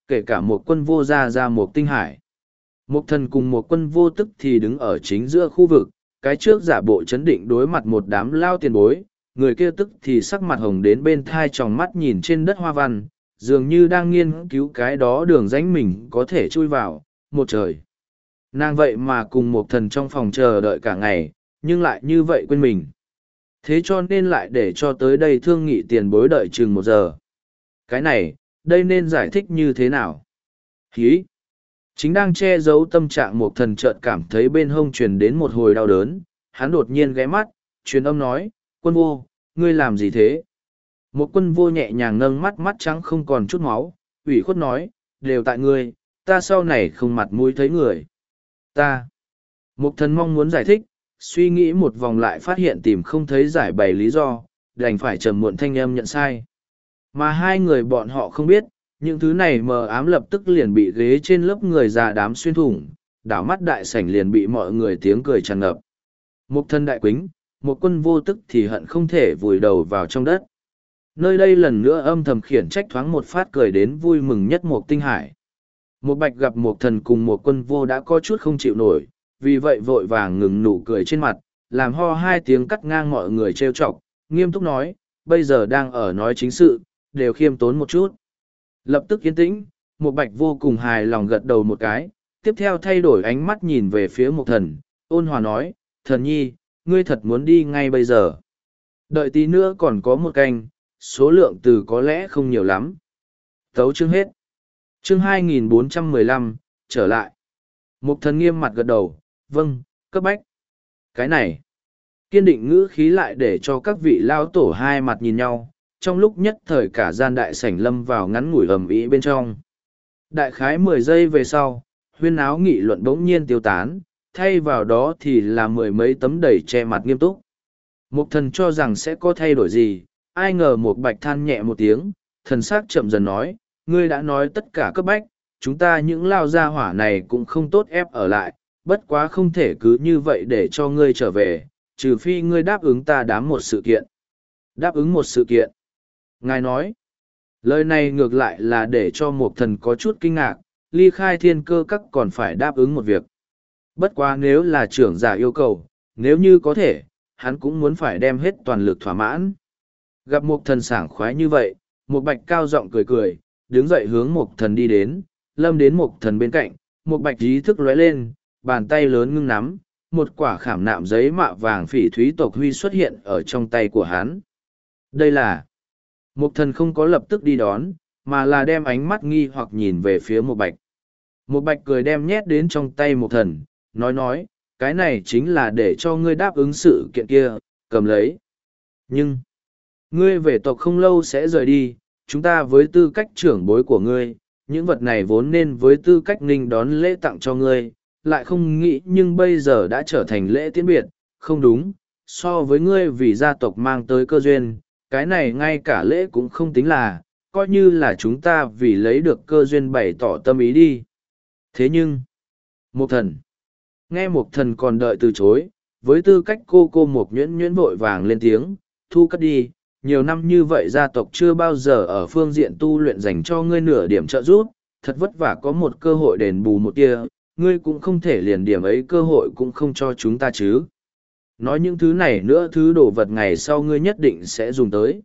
kể cả một quân vô gia ra một tinh hải. Một thần cùng một quân vô tức thì đứng ở chính giữa khu vực, cái trước giả bộ chấn định đối mặt một đám lao tiền bối, người kia tức thì sắc mặt hồng đến bên thai tròng mắt nhìn trên đất hoa văn, dường như đang nghiên cứu cái đó đường rãnh mình có thể chui vào, một trời. Nàng vậy mà cùng một thần trong phòng chờ đợi cả ngày, nhưng lại như vậy quên mình. Thế cho nên lại để cho tới đây thương nghị tiền bối đợi chừng một giờ. Cái này, đây nên giải thích như thế nào? Hí! Chính đang che giấu tâm trạng một thần chợt cảm thấy bên hông truyền đến một hồi đau đớn, hắn đột nhiên ghé mắt, truyền âm nói, quân vô, ngươi làm gì thế? Một quân vô nhẹ nhàng nâng mắt mắt trắng không còn chút máu, ủy khuất nói, đều tại ngươi, ta sau này không mặt mũi thấy người. Ta! Một thần mong muốn giải thích, suy nghĩ một vòng lại phát hiện tìm không thấy giải bày lý do, đành phải trầm muộn thanh âm nhận sai. Mà hai người bọn họ không biết, những thứ này mờ ám lập tức liền bị ghế trên lớp người già đám xuyên thủng, đảo mắt đại sảnh liền bị mọi người tiếng cười tràn ngập. Một thân đại quính, một quân vô tức thì hận không thể vùi đầu vào trong đất. Nơi đây lần nữa âm thầm khiển trách thoáng một phát cười đến vui mừng nhất một tinh hải. Một bạch gặp một thần cùng một quân vô đã có chút không chịu nổi, vì vậy vội vàng ngừng nụ cười trên mặt, làm ho hai tiếng cắt ngang mọi người trêu chọc, nghiêm túc nói, bây giờ đang ở nói chính sự, đều khiêm tốn một chút. Lập tức yên tĩnh, một bạch vô cùng hài lòng gật đầu một cái, tiếp theo thay đổi ánh mắt nhìn về phía một thần, ôn hòa nói, thần nhi, ngươi thật muốn đi ngay bây giờ. Đợi tí nữa còn có một canh, số lượng từ có lẽ không nhiều lắm. Tấu chương hết. Chương hai nghìn bốn trăm mười lăm, trở lại. Một thần nghiêm mặt gật đầu, vâng, cấp bách. Cái này, kiên định ngữ khí lại để cho các vị lao tổ hai mặt nhìn nhau, trong lúc nhất thời cả gian đại sảnh lâm vào ngắn ngủi ầm ĩ bên trong. Đại khái mười giây về sau, huyên áo nghị luận bỗng nhiên tiêu tán, thay vào đó thì là mười mấy tấm đầy che mặt nghiêm túc. Một thần cho rằng sẽ có thay đổi gì, ai ngờ một bạch than nhẹ một tiếng, thần sắc chậm dần nói, ngươi đã nói tất cả cấp bách, chúng ta những lao gia hỏa này cũng không tốt ép ở lại, bất quá không thể cứ như vậy để cho ngươi trở về, trừ phi ngươi đáp ứng ta đám một sự kiện. Đáp ứng một sự kiện. Ngài nói, lời này ngược lại là để cho một thần có chút kinh ngạc, ly khai thiên cơ các còn phải đáp ứng một việc. Bất quá nếu là trưởng giả yêu cầu, nếu như có thể, hắn cũng muốn phải đem hết toàn lực thỏa mãn. Gặp một thần sảng khoái như vậy, một bạch cao giọng cười cười, đứng dậy hướng một thần đi đến, lâm đến một thần bên cạnh, một bạch ý thức lóe lên, bàn tay lớn ngưng nắm, một quả khảm nạm giấy mạ vàng phỉ thúy tộc huy xuất hiện ở trong tay của hắn. Đây là... Một thần không có lập tức đi đón, mà là đem ánh mắt nghi hoặc nhìn về phía một bạch. Một bạch cười đem nhét đến trong tay một thần, nói nói, cái này chính là để cho ngươi đáp ứng sự kiện kia, cầm lấy. Nhưng, ngươi về tộc không lâu sẽ rời đi, chúng ta với tư cách trưởng bối của ngươi, những vật này vốn nên với tư cách ninh đón lễ tặng cho ngươi, lại không nghĩ nhưng bây giờ đã trở thành lễ tiễn biệt, không đúng, so với ngươi vì gia tộc mang tới cơ duyên, cái này ngay cả lễ cũng không tính là, coi như là chúng ta vì lấy được cơ duyên bày tỏ tâm ý đi. Thế nhưng, một thần, nghe một thần còn đợi từ chối, với tư cách cô cô một nhuyễn nhuyễn vội vàng lên tiếng, thu cất đi, nhiều năm như vậy gia tộc chưa bao giờ ở phương diện tu luyện dành cho ngươi nửa điểm trợ giúp, thật vất vả có một cơ hội đền bù một tia, ngươi cũng không thể liền điểm ấy cơ hội cũng không cho chúng ta chứ. Nói những thứ này nữa thứ đồ vật ngày sau ngươi nhất định sẽ dùng tới.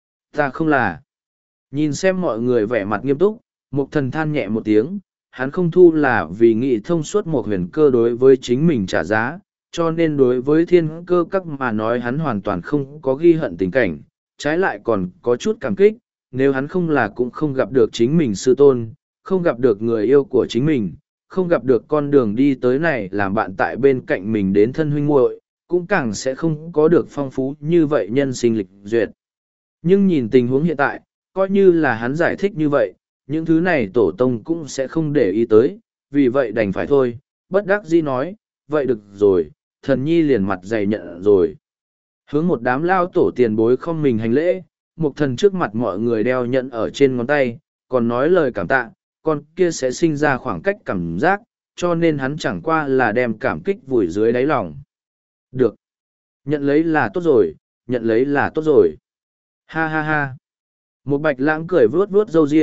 Ta không là. Nhìn xem mọi người vẻ mặt nghiêm túc, một thần than nhẹ một tiếng, hắn không thu là vì nghĩ thông suốt một huyền cơ đối với chính mình trả giá, cho nên đối với thiên cơ các mà nói hắn hoàn toàn không có ghi hận tình cảnh, trái lại còn có chút cảm kích, nếu hắn không là cũng không gặp được chính mình sư tôn, không gặp được người yêu của chính mình, không gặp được con đường đi tới này làm bạn tại bên cạnh mình đến thân huynh muội, cũng càng sẽ không có được phong phú như vậy nhân sinh lịch duyệt. Nhưng nhìn tình huống hiện tại, coi như là hắn giải thích như vậy, những thứ này tổ tông cũng sẽ không để ý tới, vì vậy đành phải thôi, bất đắc dĩ nói, vậy được rồi, thần nhi liền mặt dày nhận rồi. Hướng một đám lao tổ tiền bối không mình hành lễ, một thần trước mặt mọi người đeo nhận ở trên ngón tay, còn nói lời cảm tạ, con kia sẽ sinh ra khoảng cách cảm giác, cho nên hắn chẳng qua là đem cảm kích vùi dưới đáy lòng. Được. Nhận lấy là tốt rồi, nhận lấy là tốt rồi. Ha ha ha. Một bạch lãng cười vuốt vuốt râu ria,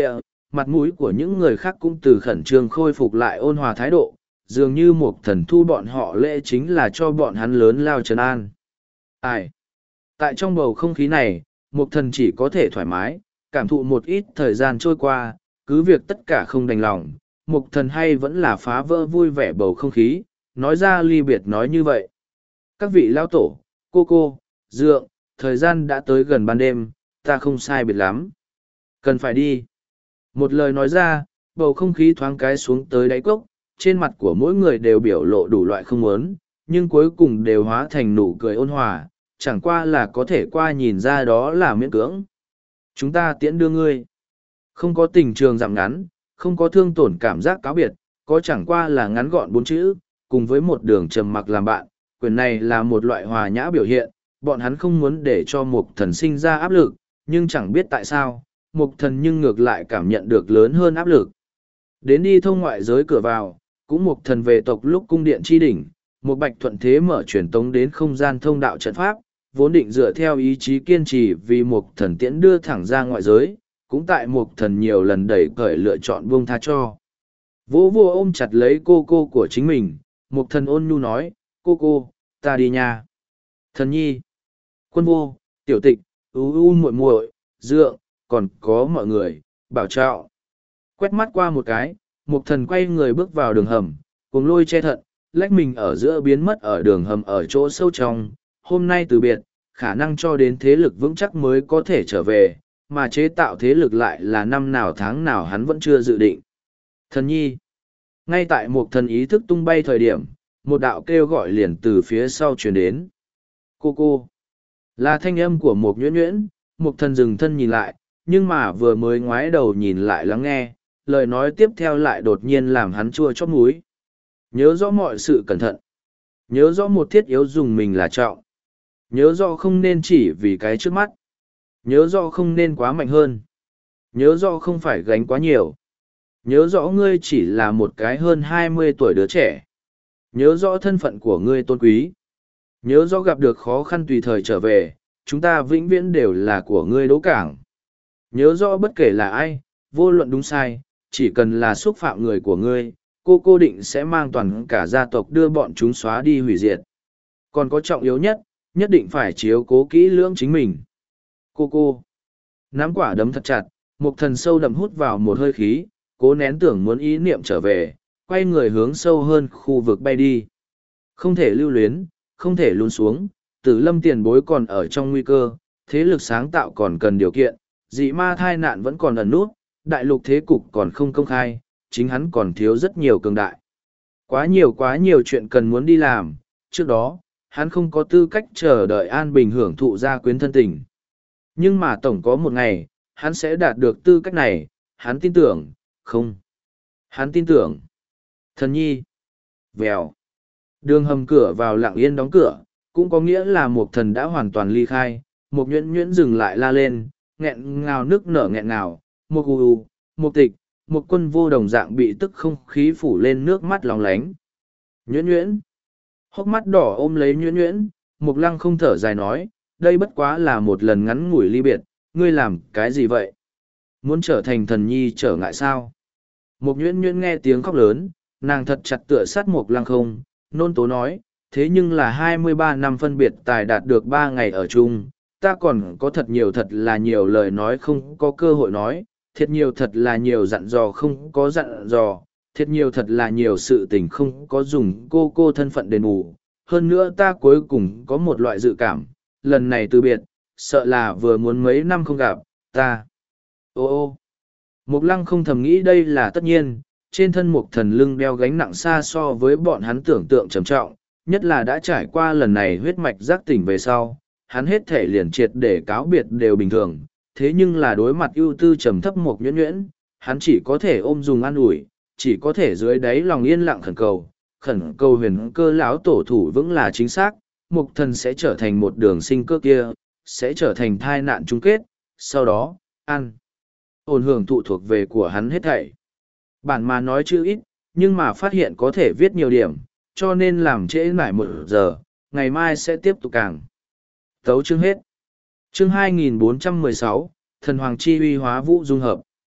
mặt mũi của những người khác cũng từ khẩn trương khôi phục lại ôn hòa thái độ, dường như một thần thu bọn họ lễ chính là cho bọn hắn lớn lao trấn an. Ai? Tại trong bầu không khí này, một thần chỉ có thể thoải mái, cảm thụ một ít thời gian trôi qua, cứ việc tất cả không đành lòng, một thần hay vẫn là phá vỡ vui vẻ bầu không khí, nói ra ly biệt nói như vậy. Các vị lao tổ, cô cô, dượng, thời gian đã tới gần ban đêm, ta không sai biệt lắm. Cần phải đi. Một lời nói ra, bầu không khí thoáng cái xuống tới đáy cốc, trên mặt của mỗi người đều biểu lộ đủ loại không muốn, nhưng cuối cùng đều hóa thành nụ cười ôn hòa, chẳng qua là có thể qua nhìn ra đó là miễn cưỡng. Chúng ta tiễn đưa ngươi. Không có tình trường giảm ngắn, không có thương tổn cảm giác cáo biệt, có chẳng qua là ngắn gọn bốn chữ, cùng với một đường trầm mặc làm bạn, quyền này là một loại hòa nhã biểu hiện, bọn hắn không muốn để cho một thần sinh ra áp lực, nhưng chẳng biết tại sao, một thần nhưng ngược lại cảm nhận được lớn hơn áp lực. Đến đi thông ngoại giới cửa vào, cũng một thần về tộc lúc cung điện chi đỉnh, một bạch thuận thế mở truyền tống đến không gian thông đạo trận pháp, vốn định dựa theo ý chí kiên trì vì một thần tiễn đưa thẳng ra ngoại giới, cũng tại một thần nhiều lần đẩy cởi lựa chọn buông tha cho. Vô vô ôm chặt lấy cô cô của chính mình, một thần ôn nhu nói, cô cô, ta đi nha. Thần nhi, quân vô, tiểu tịch, u u muội muội, dượng, còn có mọi người, bảo trọng. Quét mắt qua một cái, một thần quay người bước vào đường hầm, cùng lôi che thận, lách mình ở giữa biến mất ở đường hầm ở chỗ sâu trong. Hôm nay từ biệt, khả năng cho đến thế lực vững chắc mới có thể trở về, mà chế tạo thế lực lại là năm nào tháng nào hắn vẫn chưa dự định. Thần nhi, ngay tại một thần ý thức tung bay thời điểm, một đạo kêu gọi liền từ phía sau truyền đến. Cô cô, là thanh âm của một nhuyễn nhuyễn, một thần dừng thân nhìn lại, nhưng mà vừa mới ngoái đầu nhìn lại lắng nghe, lời nói tiếp theo lại đột nhiên làm hắn chua chót mũi. Nhớ rõ mọi sự cẩn thận. Nhớ rõ một thiết yếu dùng mình là trọng. Nhớ rõ không nên chỉ vì cái trước mắt. Nhớ rõ không nên quá mạnh hơn. Nhớ rõ không phải gánh quá nhiều. Nhớ rõ ngươi chỉ là một cái hơn hai mươi tuổi đứa trẻ. Nhớ rõ thân phận của ngươi tôn quý. Nhớ rõ gặp được khó khăn tùy thời trở về, chúng ta vĩnh viễn đều là của ngươi đỗ cảng. Nhớ rõ bất kể là ai, vô luận đúng sai, chỉ cần là xúc phạm người của ngươi, cô cô định sẽ mang toàn cả gia tộc đưa bọn chúng xóa đi hủy diệt. Còn có trọng yếu nhất, nhất định phải chiếu cố kỹ lưỡng chính mình. Cô cô, nắm quả đấm thật chặt, một thần sâu đậm hút vào một hơi khí, cố nén tưởng muốn ý niệm trở về, quay người hướng sâu hơn khu vực bay đi. Không thể lưu luyến, không thể lún xuống, tử lâm tiền bối còn ở trong nguy cơ, thế lực sáng tạo còn cần điều kiện, dị ma thai nạn vẫn còn ẩn nút, đại lục thế cục còn không công khai, chính hắn còn thiếu rất nhiều cường đại. Quá nhiều quá nhiều chuyện cần muốn đi làm, trước đó, hắn không có tư cách chờ đợi an bình hưởng thụ gia quyến thân tình. Nhưng mà tổng có một ngày, hắn sẽ đạt được tư cách này, hắn tin tưởng, không. Hắn tin tưởng. Thần nhi. Vèo. Đường hầm cửa vào lặng yên đóng cửa, cũng có nghĩa là một thần đã hoàn toàn ly khai, một nhuyễn nhuyễn dừng lại la lên, nghẹn ngào nước nở nghẹn ngào, một u u, một tịch, một quân vô đồng dạng bị tức không khí phủ lên nước mắt lóng lánh. Nhuyễn nhuyễn. Hốc mắt đỏ ôm lấy nhuyễn nhuyễn, Mục Lăng không thở dài nói, đây bất quá là một lần ngắn ngủi ly biệt, ngươi làm cái gì vậy? Muốn trở thành thần nhi trở ngại sao? Mục nhuyễn nhuyễn nghe tiếng khóc lớn, nàng thật chặt tựa sát Mục Lăng không, nôn tố nói, thế nhưng là hai mươi ba năm phân biệt tài đạt được ba ngày ở chung, ta còn có thật nhiều thật là nhiều lời nói không có cơ hội nói, thiệt nhiều thật là nhiều dặn dò không có dặn dò, thiệt nhiều thật là nhiều sự tình không có dùng cô cô thân phận đền bù. Hơn nữa ta cuối cùng có một loại dự cảm, lần này từ biệt, sợ là vừa muốn mấy năm không gặp, ta. Ô ô, Mục Lăng không thầm nghĩ đây là tất nhiên, trên thân Mục thần lưng đeo gánh nặng xa so với bọn hắn tưởng tượng trầm trọng, nhất là đã trải qua lần này huyết mạch giác tỉnh về sau, hắn hết thể liền triệt để cáo biệt đều bình thường, thế nhưng là đối mặt ưu tư trầm thấp Mục nhuyễn nhuyễn, hắn chỉ có thể ôm dùng an ủi, chỉ có thể dưới đáy lòng yên lặng khẩn cầu, khẩn cầu huyền cơ lão tổ thủ vững là chính xác, Mục thần sẽ trở thành một đường sinh cơ kia, sẽ trở thành thai nạn chung kết, sau đó, ăn, ổn hưởng thụ thuộc về của hắn hết thảy. Bản mà nói chữ ít, nhưng mà phát hiện có thể viết nhiều điểm, cho nên làm trễ mãi một giờ, ngày mai sẽ tiếp tục càng. Tấu chương hết. Chương hai nghìn bốn trăm mười sáu, Thần Hoàng Chi uy hóa vũ dung hợp.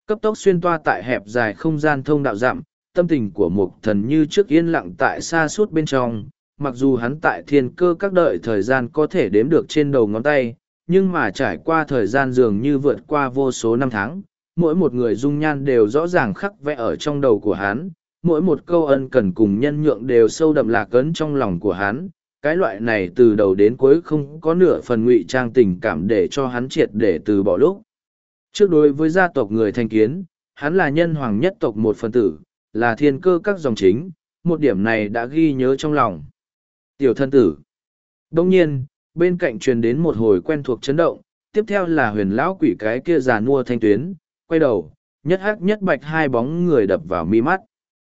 Cấp tốc xuyên toa tại hẹp dài không gian thông đạo dặm, tâm tình của Mục Thần như trước yên lặng tại xa suốt bên trong, mặc dù hắn tại thiên cơ các đợi thời gian có thể đếm được trên đầu ngón tay, nhưng mà trải qua thời gian dường như vượt qua vô số năm tháng, mỗi một người dung nhan đều rõ ràng khắc vẽ ở trong đầu của hắn, mỗi một câu ân cần cùng nhân nhượng đều sâu đậm lạc ấn trong lòng của hắn. Cái loại này từ đầu đến cuối không có nửa phần ngụy trang tình cảm để cho hắn triệt để từ bỏ lúc. Trước đối với gia tộc người thành kiến, hắn là nhân hoàng nhất tộc một phần tử, là thiên cơ các dòng chính, một điểm này đã ghi nhớ trong lòng. Tiểu thân tử. Đông nhiên, bên cạnh truyền đến một hồi quen thuộc chấn động, tiếp theo là huyền lão quỷ cái kia già nua thanh tuyến, quay đầu, nhất hắc nhất bạch hai bóng người đập vào mi mắt.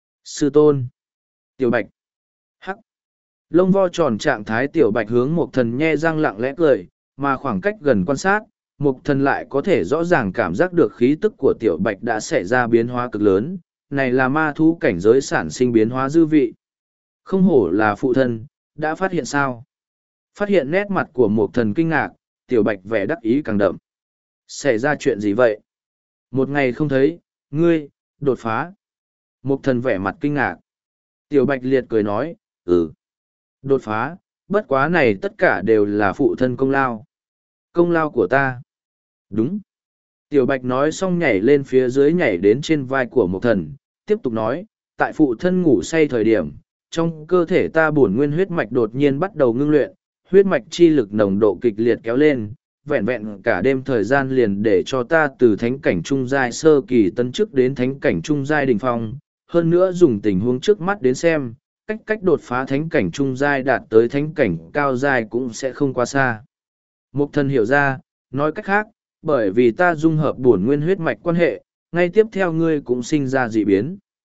Sư tôn. Tiểu bạch. Hắc. Lông vo tròn trạng thái tiểu bạch hướng Mục Thần nhe răng lặng lẽ cười, mà khoảng cách gần quan sát, Mục Thần lại có thể rõ ràng cảm giác được khí tức của tiểu bạch đã xảy ra biến hóa cực lớn, này là ma thú cảnh giới sản sinh biến hóa dư vị. Không hổ là phụ thân, đã phát hiện sao? Phát hiện nét mặt của Mục Thần kinh ngạc, tiểu bạch vẻ đắc ý càng đậm. Xảy ra chuyện gì vậy? Một ngày không thấy, ngươi, đột phá. Mục Thần vẻ mặt kinh ngạc. Tiểu bạch liệt cười nói, ừ. Đột phá, bất quá này tất cả đều là phụ thân công lao. Công lao của ta. Đúng. Tiểu bạch nói xong nhảy lên phía dưới nhảy đến trên vai của Mục Thần, tiếp tục nói, tại phụ thân ngủ say thời điểm, trong cơ thể ta bổn nguyên huyết mạch đột nhiên bắt đầu ngưng luyện, huyết mạch chi lực nồng độ kịch liệt kéo lên, vẹn vẹn cả đêm thời gian liền để cho ta từ thánh cảnh trung giai sơ kỳ tấn chức đến thánh cảnh trung giai đỉnh phong, hơn nữa dùng tình huống trước mắt đến xem, cách cách đột phá thánh cảnh trung giai đạt tới thánh cảnh cao giai cũng sẽ không quá xa. Mục Thần hiểu ra, nói cách khác, bởi vì ta dung hợp bổn nguyên huyết mạch quan hệ, ngay tiếp theo ngươi cũng sinh ra dị biến.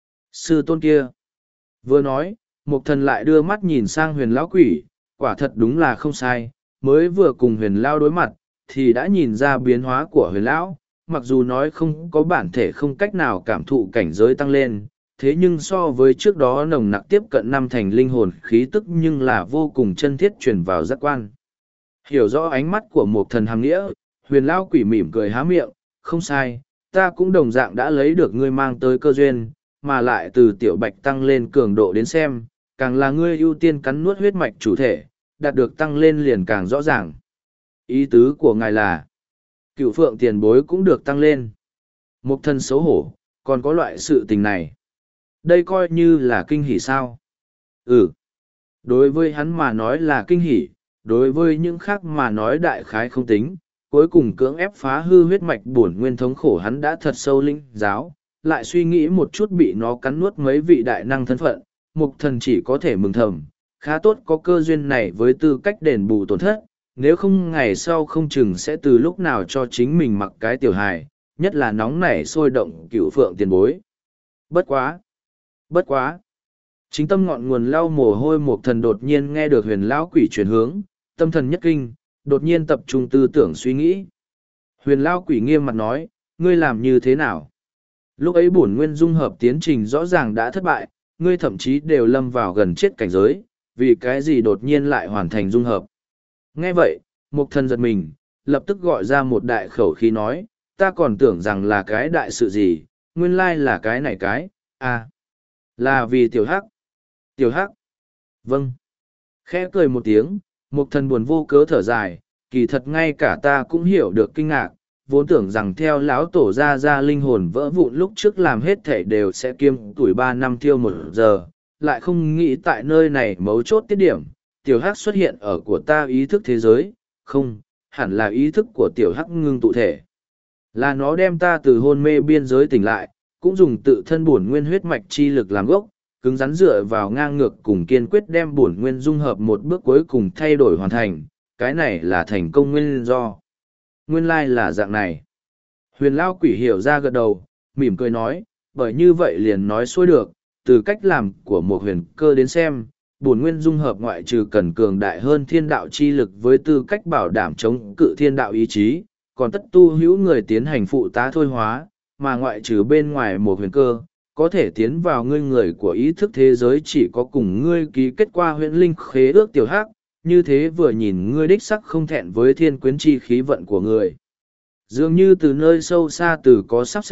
Sư tôn kia. Vừa nói, Mục Thần lại đưa mắt nhìn sang huyền lão quỷ, quả thật đúng là không sai, mới vừa cùng huyền lão đối mặt, thì đã nhìn ra biến hóa của huyền lão, mặc dù nói không có bản thể không cách nào cảm thụ cảnh giới tăng lên, thế nhưng so với trước đó nồng nặc tiếp cận năm thành linh hồn khí tức nhưng là vô cùng chân thiết truyền vào giác quan. Hiểu rõ ánh mắt của Mục Thần hàm nghĩa, huyền lão quỷ mỉm cười há miệng, không sai, ta cũng đồng dạng đã lấy được ngươi mang tới cơ duyên, mà lại từ tiểu bạch tăng lên cường độ đến xem, càng là ngươi ưu tiên cắn nuốt huyết mạch chủ thể, đạt được tăng lên liền càng rõ ràng. Ý tứ của ngài là, cựu phượng tiền bối cũng được tăng lên. Mục Thần xấu hổ, còn có loại sự tình này. Đây coi như là kinh hỉ sao? Ừ. Đối với hắn mà nói là kinh hỉ, đối với những khác mà nói đại khái không tính, cuối cùng cưỡng ép phá hư huyết mạch bổn nguyên thống khổ hắn đã thật sâu linh giáo, lại suy nghĩ một chút bị nó cắn nuốt mấy vị đại năng thân phận, Mục Thần chỉ có thể mừng thầm, khá tốt có cơ duyên này với tư cách đền bù tổn thất, nếu không ngày sau không chừng sẽ từ lúc nào cho chính mình mặc cái tiểu hài, nhất là nóng nảy sôi động cựu phượng tiền bối. Bất quá! Bất quá! Chính tâm ngọn nguồn lau mồ hôi Mục Thần đột nhiên nghe được huyền lão quỷ chuyển hướng, tâm thần nhất kinh, đột nhiên tập trung tư tưởng suy nghĩ. Huyền lão quỷ nghiêm mặt nói, ngươi làm như thế nào? Lúc ấy bổn nguyên dung hợp tiến trình rõ ràng đã thất bại, ngươi thậm chí đều lâm vào gần chết cảnh giới, vì cái gì đột nhiên lại hoàn thành dung hợp. Nghe vậy, Mục Thần giật mình, lập tức gọi ra một đại khẩu khí nói, ta còn tưởng rằng là cái đại sự gì, nguyên lai là cái này cái, à, là vì tiểu hắc. Tiểu hắc. Vâng. Khẽ cười một tiếng, Mục Thần buồn vô cớ thở dài, kỳ thật ngay cả ta cũng hiểu được kinh ngạc, vốn tưởng rằng theo lão tổ ra ra linh hồn vỡ vụn lúc trước làm hết thể đều sẽ kiêm tuổi ba năm thiêu một giờ, lại không nghĩ tại nơi này mấu chốt tiết điểm, tiểu hắc xuất hiện ở của ta ý thức thế giới, không, hẳn là ý thức của tiểu hắc ngưng tụ thể. Là nó đem ta từ hôn mê biên giới tỉnh lại, cũng dùng tự thân bổn nguyên huyết mạch chi lực làm gốc, cứng rắn dựa vào ngang ngược cùng kiên quyết đem bổn nguyên dung hợp một bước cuối cùng thay đổi hoàn thành, cái này là thành công nguyên do. Nguyên lai là dạng này. Huyền Lao Quỷ hiểu ra gật đầu, mỉm cười nói, bởi như vậy liền nói xuôi được, từ cách làm của một huyền cơ đến xem, bổn nguyên dung hợp ngoại trừ cần cường đại hơn thiên đạo chi lực với tư cách bảo đảm chống cự thiên đạo ý chí, còn tất tu hữu người tiến hành phụ tá thôi hóa, mà ngoại trừ bên ngoài một huyền cơ, có thể tiến vào ngươi người của ý thức thế giới chỉ có cùng ngươi ký kết qua huyện linh khế ước tiểu hắc, như thế vừa nhìn ngươi đích sắc không thẹn với thiên quyến chi khí vận của người. Dường như từ nơi sâu xa từ có sắp xếp,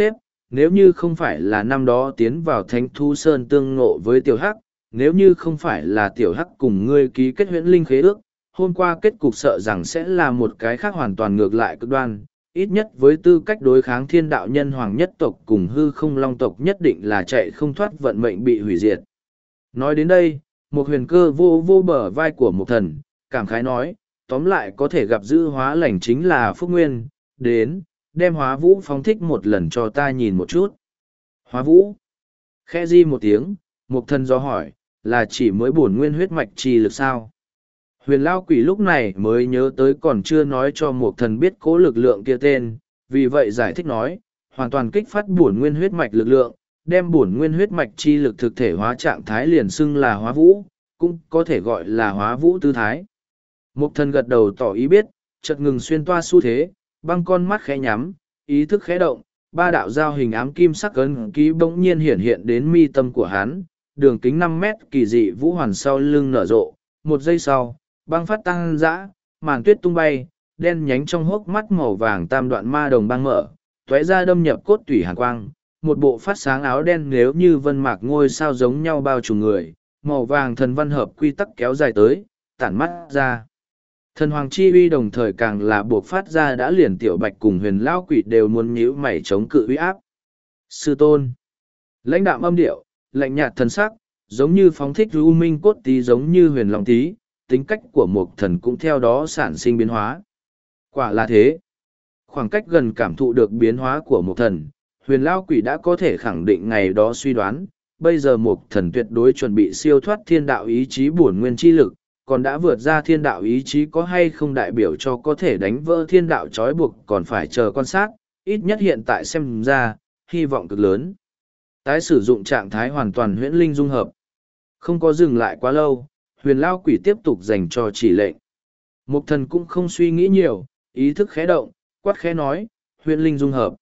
nếu như không phải là năm đó tiến vào Thánh Thú Sơn tương ngộ với Tiểu Hắc, nếu như không phải là Tiểu Hắc cùng ngươi ký kết huyễn linh khế ước, hôm qua kết cục sợ rằng sẽ là một cái khác hoàn toàn ngược lại cực đoan, ít nhất với tư cách đối kháng thiên đạo nhân hoàng nhất tộc cùng hư không long tộc nhất định là chạy không thoát vận mệnh bị hủy diệt. Nói đến đây, một huyền cơ vô vô bờ vai của một thần, cảm khái nói, tóm lại có thể gặp dữ hóa lành chính là phúc nguyên, đến, đem hóa vũ phóng thích một lần cho ta nhìn một chút. Hóa vũ. Khẽ di một tiếng, một thần do hỏi, là chỉ mới bổn nguyên huyết mạch chi lực sao? Huyền Lao Quỷ lúc này mới nhớ tới còn chưa nói cho một thần biết cố lực lượng kia tên, vì vậy giải thích nói, hoàn toàn kích phát bổn nguyên huyết mạch lực lượng, đem bổn nguyên huyết mạch chi lực thực thể hóa trạng thái liền xưng là hóa vũ, cũng có thể gọi là hóa vũ tư thái. Một thần gật đầu tỏ ý biết, chợt ngừng xuyên toa xu thế, băng con mắt khẽ nhắm, ý thức khẽ động, ba đạo giao hình ám kim sắc ấn ký bỗng nhiên hiển hiện đến mi tâm của hắn, đường kính năm mét kỳ dị vũ hoàn sau lưng nở rộ, một giây sau, băng phát tăng dã, màn tuyết tung bay, đen nhánh trong hốc mắt màu vàng tam đoạn ma đồng băng mở, tóe ra đâm nhập cốt tủy hàn quang, một bộ phát sáng áo đen nếu như vân mạc ngôi sao giống nhau bao trùm người, màu vàng thần văn hợp quy tắc kéo dài tới, tản mắt ra. Thần hoàng chi uy đồng thời càng là buộc phát ra đã liền tiểu bạch cùng huyền lao quỷ đều muốn nhíu mày chống cự uy áp. Sư tôn. Lãnh đạm âm điệu, lạnh nhạt thần sắc, giống như phóng thích u minh cốt tí giống như huyền long tí, tính cách của một thần cũng theo đó sản sinh biến hóa. Quả là thế. Khoảng cách gần cảm thụ được biến hóa của một thần, huyền lao quỷ đã có thể khẳng định ngày đó suy đoán, bây giờ một thần tuyệt đối chuẩn bị siêu thoát thiên đạo ý chí bổn nguyên chi lực, còn đã vượt ra thiên đạo ý chí có hay không đại biểu cho có thể đánh vỡ thiên đạo trói buộc còn phải chờ quan sát, ít nhất hiện tại xem ra, hy vọng cực lớn. Tái sử dụng trạng thái hoàn toàn huyễn linh dung hợp. Không có dừng lại quá lâu, huyền lao quỷ tiếp tục dành cho chỉ lệnh. Mục thần cũng không suy nghĩ nhiều, ý thức khẽ động, quát khẽ nói, huyễn linh dung hợp.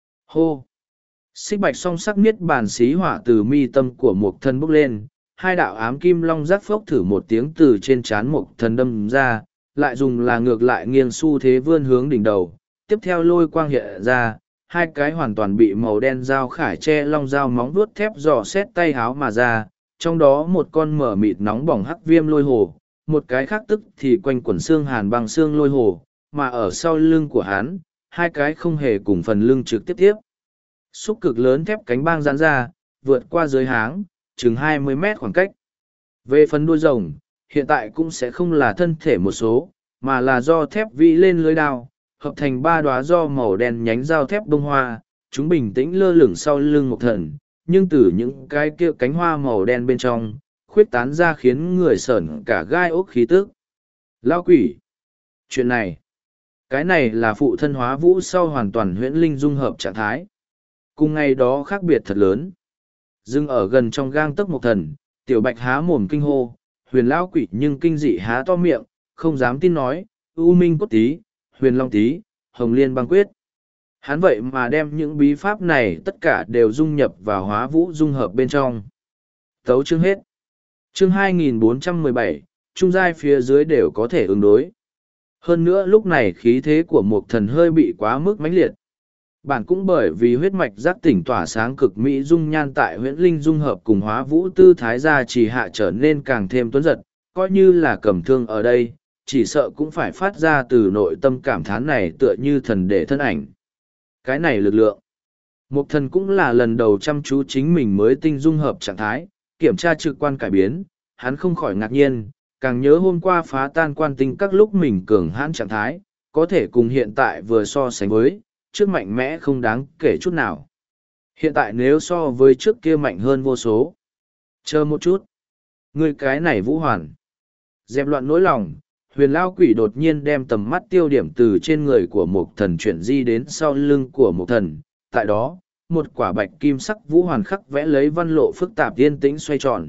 Hô! Xích bạch song sắc niết bàn xí hỏa từ mi tâm của mục thần bốc lên, hai đạo ám kim long giác phốc thử một tiếng từ trên trán mục thần đâm ra, lại dùng là ngược lại nghiêng xu thế vươn hướng đỉnh đầu, tiếp theo lôi quang hiện ra, hai cái hoàn toàn bị màu đen dao khải che long dao móng vuốt thép dò xét tay háo mà ra, trong đó một con mở mịt nóng bỏng hắc viêm lôi hồ, một cái khác tức thì quanh quẩn xương hàn bằng xương lôi hồ, mà ở sau lưng của hắn, hai cái không hề cùng phần lưng trực tiếp tiếp. Xúc cực lớn thép cánh bang giãn ra, vượt qua dưới háng, chừng hai mươi mét khoảng cách. Về phần đuôi rồng, hiện tại cũng sẽ không là thân thể một số, mà là do thép vĩ lên lưới đao, hợp thành ba đóa do màu đen nhánh dao thép bông hoa, chúng bình tĩnh lơ lửng sau lưng một thần, nhưng từ những cái kia cánh hoa màu đen bên trong, khuyết tán ra khiến người sởn cả gai ốc khí tức. Lao quỷ! Chuyện này, cái này là phụ thân hóa vũ sau hoàn toàn huyễn linh dung hợp trạng thái. Cùng ngày đó khác biệt thật lớn. Dưng ở gần trong gang tấc một thần, tiểu bạch há mồm kinh hô, huyền lao quỷ nhưng kinh dị há to miệng, không dám tin nói, u minh cốt tí, huyền long tí, hồng liên băng quyết. Hắn vậy mà đem những bí pháp này tất cả đều dung nhập vào hóa vũ dung hợp bên trong. Tấu chương hết. Chương hai nghìn bốn trăm mười bảy, trung giai phía dưới đều có thể ứng đối. Hơn nữa lúc này khí thế của một thần hơi bị quá mức mãnh liệt. Bản cũng bởi vì huyết mạch giác tỉnh tỏa sáng cực mỹ dung nhan tại huyễn linh dung hợp cùng hóa vũ tư thái gia chỉ hạ trở nên càng thêm tuấn giật, coi như là cầm thương ở đây, chỉ sợ cũng phải phát ra từ nội tâm cảm thán này tựa như thần để thân ảnh. Cái này lực lượng. Một thần cũng là lần đầu chăm chú chính mình mới tinh dung hợp trạng thái, kiểm tra trực quan cải biến, hắn không khỏi ngạc nhiên, càng nhớ hôm qua phá tan quan tinh các lúc mình cường hãn trạng thái, có thể cùng hiện tại vừa so sánh với, trước mạnh mẽ không đáng kể chút nào. Hiện tại nếu so với trước kia mạnh hơn vô số. Chờ một chút. Người cái này vũ hoàn. Dẹp loạn nỗi lòng, huyền lao quỷ đột nhiên đem tầm mắt tiêu điểm từ trên người của một thần chuyển di đến sau lưng của một thần. Tại đó, một quả bạch kim sắc vũ hoàn khắc vẽ lấy văn lộ phức tạp yên tĩnh xoay tròn.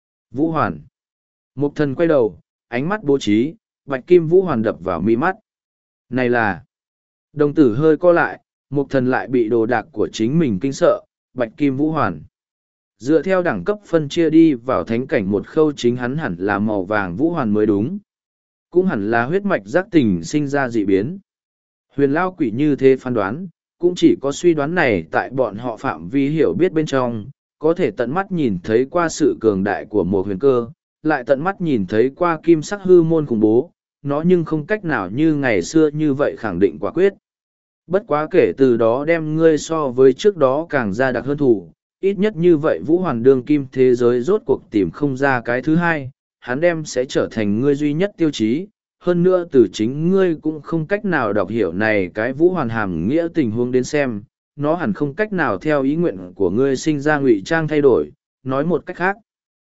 Vũ hoàn. Một thần quay đầu, ánh mắt bố trí, bạch kim vũ hoàn đập vào mi mắt. Này là... Đồng tử hơi co lại, một thần lại bị đồ đạc của chính mình kinh sợ, bạch kim vũ hoàn. Dựa theo đẳng cấp phân chia đi vào thánh cảnh một khâu chính hắn hẳn là màu vàng vũ hoàn mới đúng. Cũng hẳn là huyết mạch giác tỉnh sinh ra dị biến. Huyền lao quỷ như thế phán đoán, cũng chỉ có suy đoán này tại bọn họ phạm vi hiểu biết bên trong, có thể tận mắt nhìn thấy qua sự cường đại của một huyền cơ, lại tận mắt nhìn thấy qua kim sắc hư môn khủng bố, nó nhưng không cách nào như ngày xưa như vậy khẳng định quả quyết. Bất quá kể từ đó đem ngươi so với trước đó càng ra đặc hơn thủ, ít nhất như vậy Vũ Hoàn đương kim thế giới rốt cuộc tìm không ra cái thứ hai, hắn đem sẽ trở thành ngươi duy nhất tiêu chí. Hơn nữa từ chính ngươi cũng không cách nào đọc hiểu này cái Vũ Hoàn hàm nghĩa tình huống đến xem, nó hẳn không cách nào theo ý nguyện của ngươi sinh ra ngụy trang thay đổi, nói một cách khác.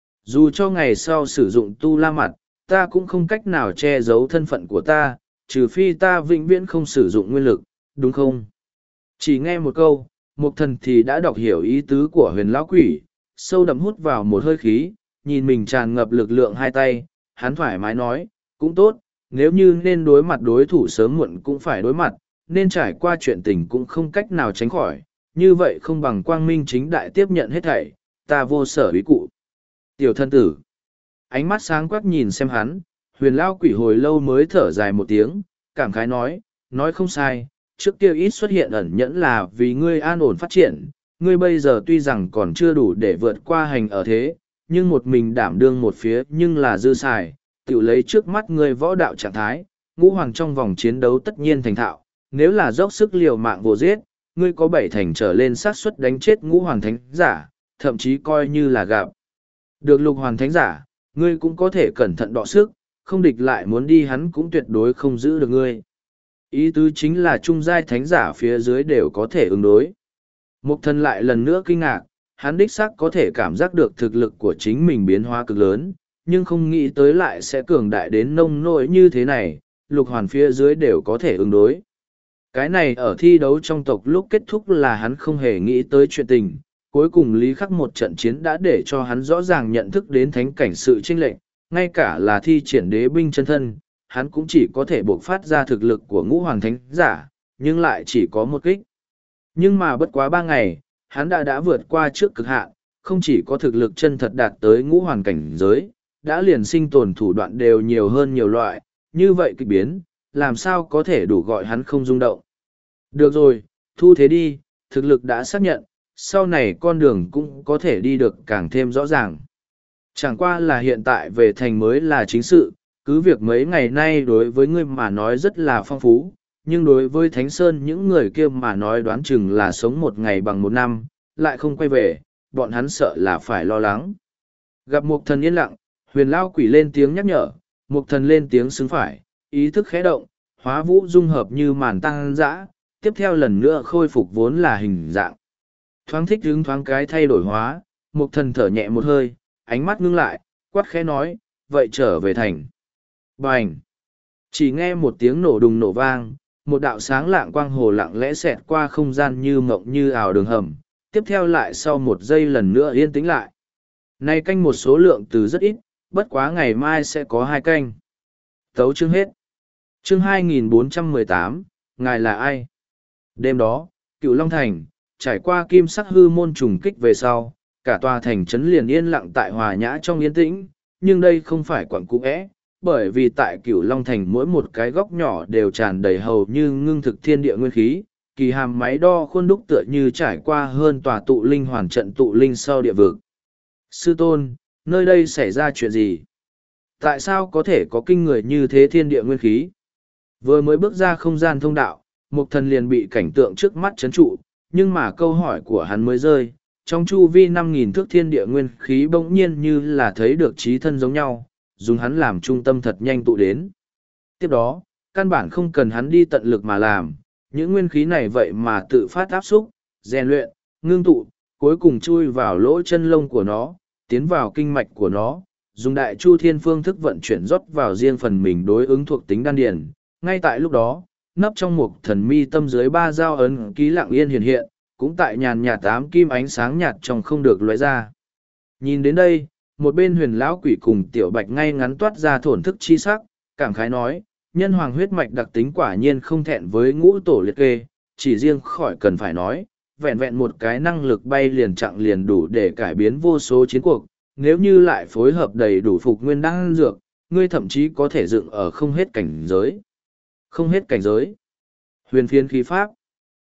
Dù cho ngày sau sử dụng tu la mặt, ta cũng không cách nào che giấu thân phận của ta, trừ phi ta vĩnh viễn không sử dụng nguyên lực, đúng không? Chỉ nghe một câu, Mục Thần thì đã đọc hiểu ý tứ của huyền lão quỷ, sâu đậm hút vào một hơi khí, nhìn mình tràn ngập lực lượng hai tay, hắn thoải mái nói, cũng tốt, nếu như nên đối mặt đối thủ sớm muộn cũng phải đối mặt, nên trải qua chuyện tình cũng không cách nào tránh khỏi, như vậy không bằng quang minh chính đại tiếp nhận hết thảy, ta vô sở ý cụ. Tiểu thân tử, ánh mắt sáng quắc nhìn xem hắn, huyền lão quỷ hồi lâu mới thở dài một tiếng, cảm khái nói, nói không sai, trước kia ít xuất hiện ẩn nhẫn là vì ngươi an ổn phát triển, ngươi bây giờ tuy rằng còn chưa đủ để vượt qua hành ở thế, nhưng một mình đảm đương một phía nhưng là dư xài, tự lấy trước mắt ngươi võ đạo trạng thái, ngũ hoàng trong vòng chiến đấu tất nhiên thành thạo, nếu là dốc sức liều mạng vô giết, ngươi có bảy thành trở lên xác suất đánh chết ngũ hoàng thánh giả, thậm chí coi như là gặp. Được lục hoàng thánh giả, ngươi cũng có thể cẩn thận đọ sức, không địch lại muốn đi hắn cũng tuyệt đối không giữ được ngươi. Ý tứ chính là trung giai thánh giả phía dưới đều có thể ứng đối. Mục Thần lại lần nữa kinh ngạc, hắn đích xác có thể cảm giác được thực lực của chính mình biến hóa cực lớn, nhưng không nghĩ tới lại sẽ cường đại đến nông nỗi như thế này, lục hoàn phía dưới đều có thể ứng đối. Cái này ở thi đấu trong tộc lúc kết thúc là hắn không hề nghĩ tới chuyện tình, cuối cùng Lý Khắc một trận chiến đã để cho hắn rõ ràng nhận thức đến thánh cảnh sự chênh lệch, ngay cả là thi triển đế binh chân thân, hắn cũng chỉ có thể buộc phát ra thực lực của ngũ hoàng thánh giả, nhưng lại chỉ có một kích. Nhưng mà bất quá ba ngày, hắn đã đã vượt qua trước cực hạn, không chỉ có thực lực chân thật đạt tới ngũ hoàng cảnh giới, đã liền sinh tồn thủ đoạn đều nhiều hơn nhiều loại, như vậy kịch biến, làm sao có thể đủ gọi hắn không rung động. Được rồi, thu thế đi, thực lực đã xác nhận, sau này con đường cũng có thể đi được càng thêm rõ ràng. Chẳng qua là hiện tại về thành mới là chính sự, cứ việc mấy ngày nay đối với ngươi mà nói rất là phong phú, nhưng đối với Thánh Sơn những người kia mà nói đoán chừng là sống một ngày bằng một năm, lại không quay về, bọn hắn sợ là phải lo lắng. Gặp Mục Thần yên lặng, huyền lao quỷ lên tiếng nhắc nhở, Mục Thần lên tiếng xứng phải, ý thức khẽ động, hóa vũ dung hợp như màn tăng dã, tiếp theo lần nữa khôi phục vốn là hình dạng. Thoáng thích hứng thoáng cái thay đổi hóa, Mục Thần thở nhẹ một hơi, ánh mắt ngưng lại, quát khẽ nói, vậy trở về thành. Bành! Chỉ nghe một tiếng nổ đùng nổ vang, một đạo sáng lạng quang hồ lặng lẽ xẹt qua không gian như mộng như ảo đường hầm, tiếp theo lại sau một giây lần nữa yên tĩnh lại. Nay canh một số lượng từ rất ít, bất quá ngày mai sẽ có hai canh. Tấu chương hết. Chương hai nghìn bốn trăm mười tám, ngài là ai? Đêm đó, Cựu Long Thành, trải qua kim sắc hư môn trùng kích về sau, cả tòa thành trấn liền yên lặng tại hòa nhã trong yên tĩnh, nhưng đây không phải quận cũ é, bởi vì tại Cửu Long Thành mỗi một cái góc nhỏ đều tràn đầy hầu như ngưng thực thiên địa nguyên khí, kỳ hàm máy đo khuôn đúc tựa như trải qua hơn tòa tụ linh hoàn trận tụ linh sau địa vực. Sư tôn, nơi đây xảy ra chuyện gì? Tại sao có thể có kinh người như thế thiên địa nguyên khí? Vừa mới bước ra không gian thông đạo, Mục Thần liền bị cảnh tượng trước mắt chấn trụ, nhưng mà câu hỏi của hắn mới rơi, trong chu vi năm nghìn thước thiên địa nguyên khí bỗng nhiên như là thấy được trí thân giống nhau, dùng hắn làm trung tâm thật nhanh tụ đến. Tiếp đó, căn bản không cần hắn đi tận lực mà làm, những nguyên khí này vậy mà tự phát áp xúc, rèn luyện, ngưng tụ, cuối cùng chui vào lỗ chân lông của nó, tiến vào kinh mạch của nó, dùng đại chu thiên phương thức vận chuyển rót vào riêng phần mình đối ứng thuộc tính đan điền. Ngay tại lúc đó, nấp trong một thần mi tâm dưới ba dao ấn ký lặng yên hiện hiện, cũng tại nhàn nhạt tám kim ánh sáng nhạt trong không được lóe ra. Nhìn đến đây, một bên huyền lão quỷ cùng tiểu bạch ngay ngắn toát ra thổn thức chi sắc, cảm khái nói, nhân hoàng huyết mạch đặc tính quả nhiên không thẹn với ngũ tổ liệt kê, chỉ riêng khỏi cần phải nói, vẹn vẹn một cái năng lực bay liền chặng liền đủ để cải biến vô số chiến cuộc, nếu như lại phối hợp đầy đủ phục nguyên đan dược, ngươi thậm chí có thể dựng ở không hết cảnh giới. Không hết cảnh giới. Huyền phiên khí pháp.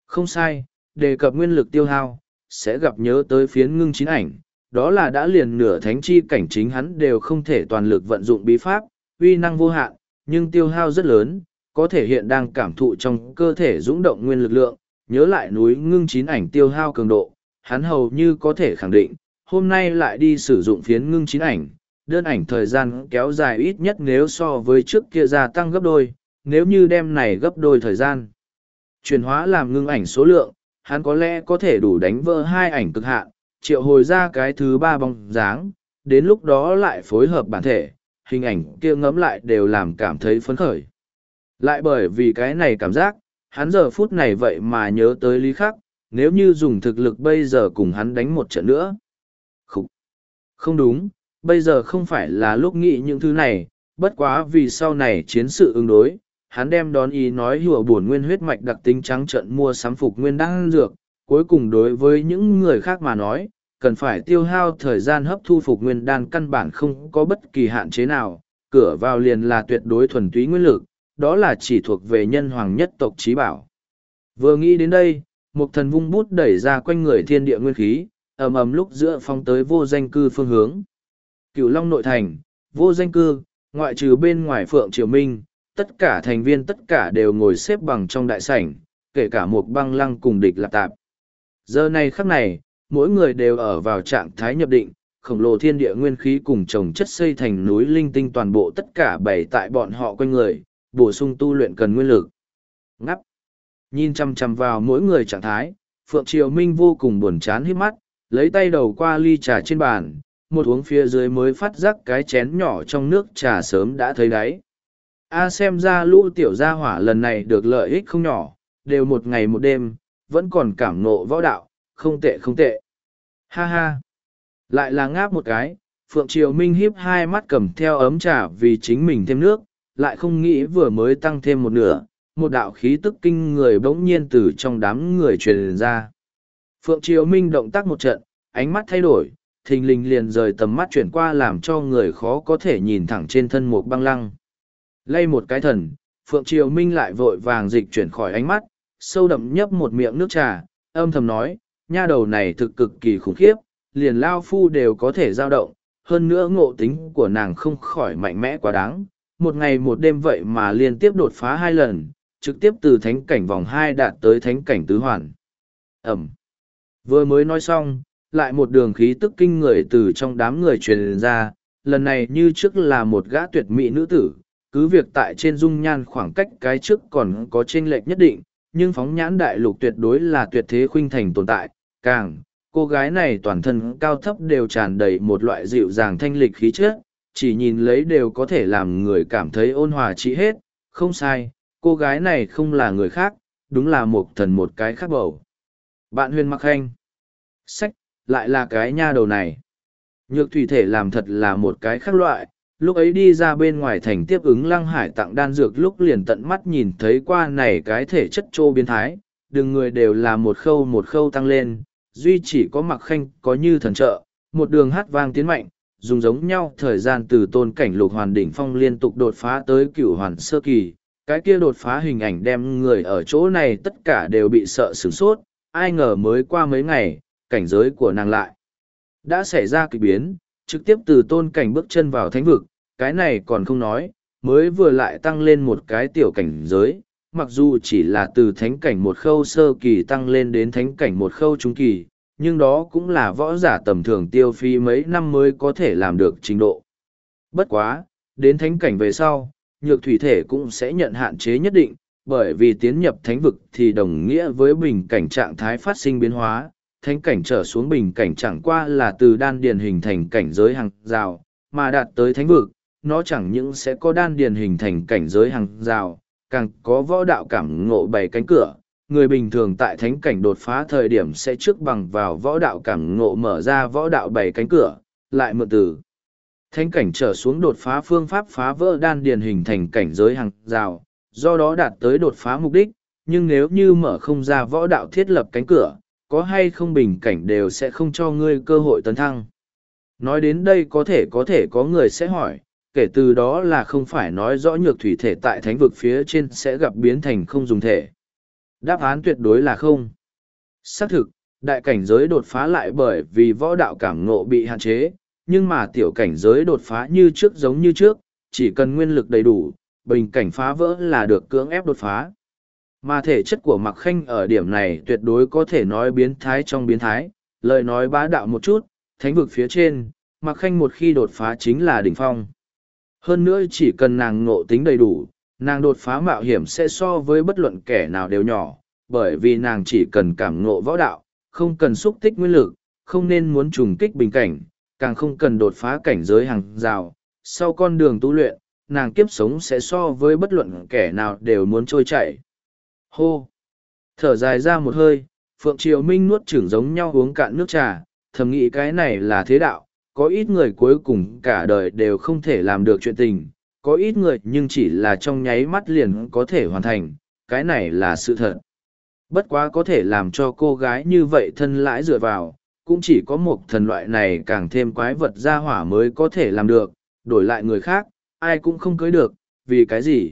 Không sai, đề cập nguyên lực tiêu hao, sẽ gặp nhớ tới phiến ngưng chín ảnh, đó là đã liền nửa thánh chi cảnh chính hắn đều không thể toàn lực vận dụng bí pháp, uy năng vô hạn, nhưng tiêu hao rất lớn, có thể hiện đang cảm thụ trong cơ thể dũng động nguyên lực lượng, nhớ lại núi ngưng chín ảnh tiêu hao cường độ, hắn hầu như có thể khẳng định, hôm nay lại đi sử dụng phiến ngưng chín ảnh, đơn ảnh thời gian kéo dài ít nhất nếu so với trước kia gia tăng gấp đôi, nếu như đem này gấp đôi thời gian. Chuyển hóa làm ngưng ảnh số lượng, hắn có lẽ có thể đủ đánh vỡ hai ảnh cực hạn, triệu hồi ra cái thứ ba bóng dáng, đến lúc đó lại phối hợp bản thể, hình ảnh kia ngấm lại đều làm cảm thấy phấn khởi. Lại bởi vì cái này cảm giác, hắn giờ phút này vậy mà nhớ tới Lý Khắc, nếu như dùng thực lực bây giờ cùng hắn đánh một trận nữa. Không, không đúng, bây giờ không phải là lúc nghĩ những thứ này, bất quá vì sau này chiến sự ứng đối, hắn đem đón ý nói hùa bổn nguyên huyết mạch đặc tính trắng trận mua sắm phục nguyên đan dược, cuối cùng đối với những người khác mà nói, cần phải tiêu hao thời gian hấp thu phục nguyên đan căn bản không có bất kỳ hạn chế nào, cửa vào liền là tuyệt đối thuần túy nguyên lực, đó là chỉ thuộc về nhân hoàng nhất tộc trí bảo. Vừa nghĩ đến đây, một thần vung bút đẩy ra quanh người thiên địa nguyên khí, ầm ầm lúc giữa phong tới vô danh cư phương hướng. Cửu Long nội thành, vô danh cư, ngoại trừ bên ngoài Phượng Triều Minh, tất cả thành viên tất cả đều ngồi xếp bằng trong đại sảnh, kể cả một băng lăng cùng địch lạp tạp. Giờ này khắc này, mỗi người đều ở vào trạng thái nhập định, khổng lồ thiên địa nguyên khí cùng chồng chất xây thành núi linh tinh toàn bộ tất cả bày tại bọn họ quanh người, bổ sung tu luyện cần nguyên lực. Ngắp. Nhìn chăm chăm vào mỗi người trạng thái, Phượng Triều Minh vô cùng buồn chán hít mắt, lấy tay đầu qua ly trà trên bàn, một uống phía dưới mới phát giác cái chén nhỏ trong nước trà sớm đã thấy đáy. A xem ra lũ tiểu gia hỏa lần này được lợi ích không nhỏ, đều một ngày một đêm, vẫn còn cảm nộ võ đạo, không tệ không tệ. Ha ha. Lại là ngáp một cái, Phượng Triều Minh híp hai mắt cầm theo ấm trà vì chính mình thêm nước, lại không nghĩ vừa mới tăng thêm một nửa, một đạo khí tức kinh người bỗng nhiên từ trong đám người truyền ra. Phượng Triều Minh động tác một trận, ánh mắt thay đổi, thình lình liền rời tầm mắt chuyển qua làm cho người khó có thể nhìn thẳng trên thân một băng lăng. Lay một cái thần, Phượng Triều Minh lại vội vàng dịch chuyển khỏi ánh mắt, sâu đậm nhấp một miệng nước trà, âm thầm nói, nha đầu này thực cực kỳ khủng khiếp, liền lao phu đều có thể dao động, hơn nữa ngộ tính của nàng không khỏi mạnh mẽ quá đáng. Một ngày một đêm vậy mà liên tiếp đột phá hai lần, trực tiếp từ thánh cảnh vòng hai đạt tới thánh cảnh tứ hoàn. Ẩm. Vừa mới nói xong, lại một đường khí tức kinh người từ trong đám người truyền ra, lần này như trước là một gã tuyệt mỹ nữ tử, cứ việc tại trên dung nhan khoảng cách cái trước còn có chênh lệch nhất định, nhưng phóng nhãn đại lục tuyệt đối là tuyệt thế khuynh thành tồn tại, càng, cô gái này toàn thân cao thấp đều tràn đầy một loại dịu dàng thanh lịch khí chất, chỉ nhìn lấy đều có thể làm người cảm thấy ôn hòa trị hết, không sai, cô gái này không là người khác, đúng là một thần một cái khác bầu. Bạn Huyền Mặc Khanh. Sách, lại là cái nha đầu này. Nhược thủy thể làm thật là một cái khác loại, lúc ấy đi ra bên ngoài thành tiếp ứng Lăng Hải tặng đan dược lúc liền tận mắt nhìn thấy qua này cái thể chất trô biến thái, đừng người đều là một khâu một khâu tăng lên, duy chỉ có Mặc Khanh có như thần trợ, một đường hát vang tiến mạnh, dùng giống nhau thời gian từ tôn cảnh lục hoàn đỉnh phong liên tục đột phá tới cửu hoàn sơ kỳ, cái kia đột phá hình ảnh đem người ở chỗ này tất cả đều bị sợ sửng sốt, ai ngờ mới qua mấy ngày, cảnh giới của nàng lại đã xảy ra kỳ biến, trực tiếp từ tôn cảnh bước chân vào thánh vực, cái này còn không nói, mới vừa lại tăng lên một cái tiểu cảnh giới, mặc dù chỉ là từ thánh cảnh một khâu sơ kỳ tăng lên đến thánh cảnh một khâu trung kỳ, nhưng đó cũng là võ giả tầm thường tiêu phí mấy năm mới có thể làm được trình độ. Bất quá, đến thánh cảnh về sau, nhược thủy thể cũng sẽ nhận hạn chế nhất định, bởi vì tiến nhập thánh vực thì đồng nghĩa với bình cảnh trạng thái phát sinh biến hóa, thánh cảnh trở xuống bình cảnh chẳng qua là từ đan điền hình thành cảnh giới hàng rào, mà đạt tới thánh vực, nó chẳng những sẽ có đan điền hình thành cảnh giới hàng rào, càng có võ đạo cảm ngộ bảy cánh cửa. Người bình thường tại thánh cảnh đột phá thời điểm sẽ trước bằng vào võ đạo cảm ngộ mở ra võ đạo bảy cánh cửa, lại mượn từ thánh cảnh trở xuống đột phá phương pháp phá vỡ đan điền hình thành cảnh giới hàng rào, do đó đạt tới đột phá mục đích, nhưng nếu như mở không ra võ đạo thiết lập cánh cửa, có hay không bình cảnh đều sẽ không cho ngươi cơ hội tấn thăng. Nói đến đây có thể có thể có người sẽ hỏi, kể từ đó là không phải nói rõ nhược thủy thể tại thánh vực phía trên sẽ gặp biến thành không dùng thể. Đáp án tuyệt đối là không. Xác thực, đại cảnh giới đột phá lại bởi vì võ đạo cảm ngộ bị hạn chế, nhưng mà tiểu cảnh giới đột phá như trước giống như trước, chỉ cần nguyên lực đầy đủ, bình cảnh phá vỡ là được cưỡng ép đột phá. Mà thể chất của Mạc Khanh ở điểm này tuyệt đối có thể nói biến thái trong biến thái, lời nói bá đạo một chút, thánh vực phía trên, Mạc Khanh một khi đột phá chính là đỉnh phong. Hơn nữa chỉ cần nàng ngộ tính đầy đủ, nàng đột phá mạo hiểm sẽ so với bất luận kẻ nào đều nhỏ, bởi vì nàng chỉ cần cảm ngộ võ đạo, không cần xúc tích nguyên lực, không nên muốn trùng kích bình cảnh, càng không cần đột phá cảnh giới hàng rào. Sau con đường tu luyện, nàng kiếp sống sẽ so với bất luận kẻ nào đều muốn trôi chảy. Hô! Thở dài ra một hơi, Phượng Triều Minh nuốt chửng giống nhau uống cạn nước trà, thầm nghĩ cái này là thế đạo, có ít người cuối cùng cả đời đều không thể làm được chuyện tình, có ít người nhưng chỉ là trong nháy mắt liền có thể hoàn thành, cái này là sự thật. Bất quá có thể làm cho cô gái như vậy thân lãi dựa vào, cũng chỉ có một thần loại này càng thêm quái vật ra hỏa mới có thể làm được, đổi lại người khác, ai cũng không cưới được, vì cái gì?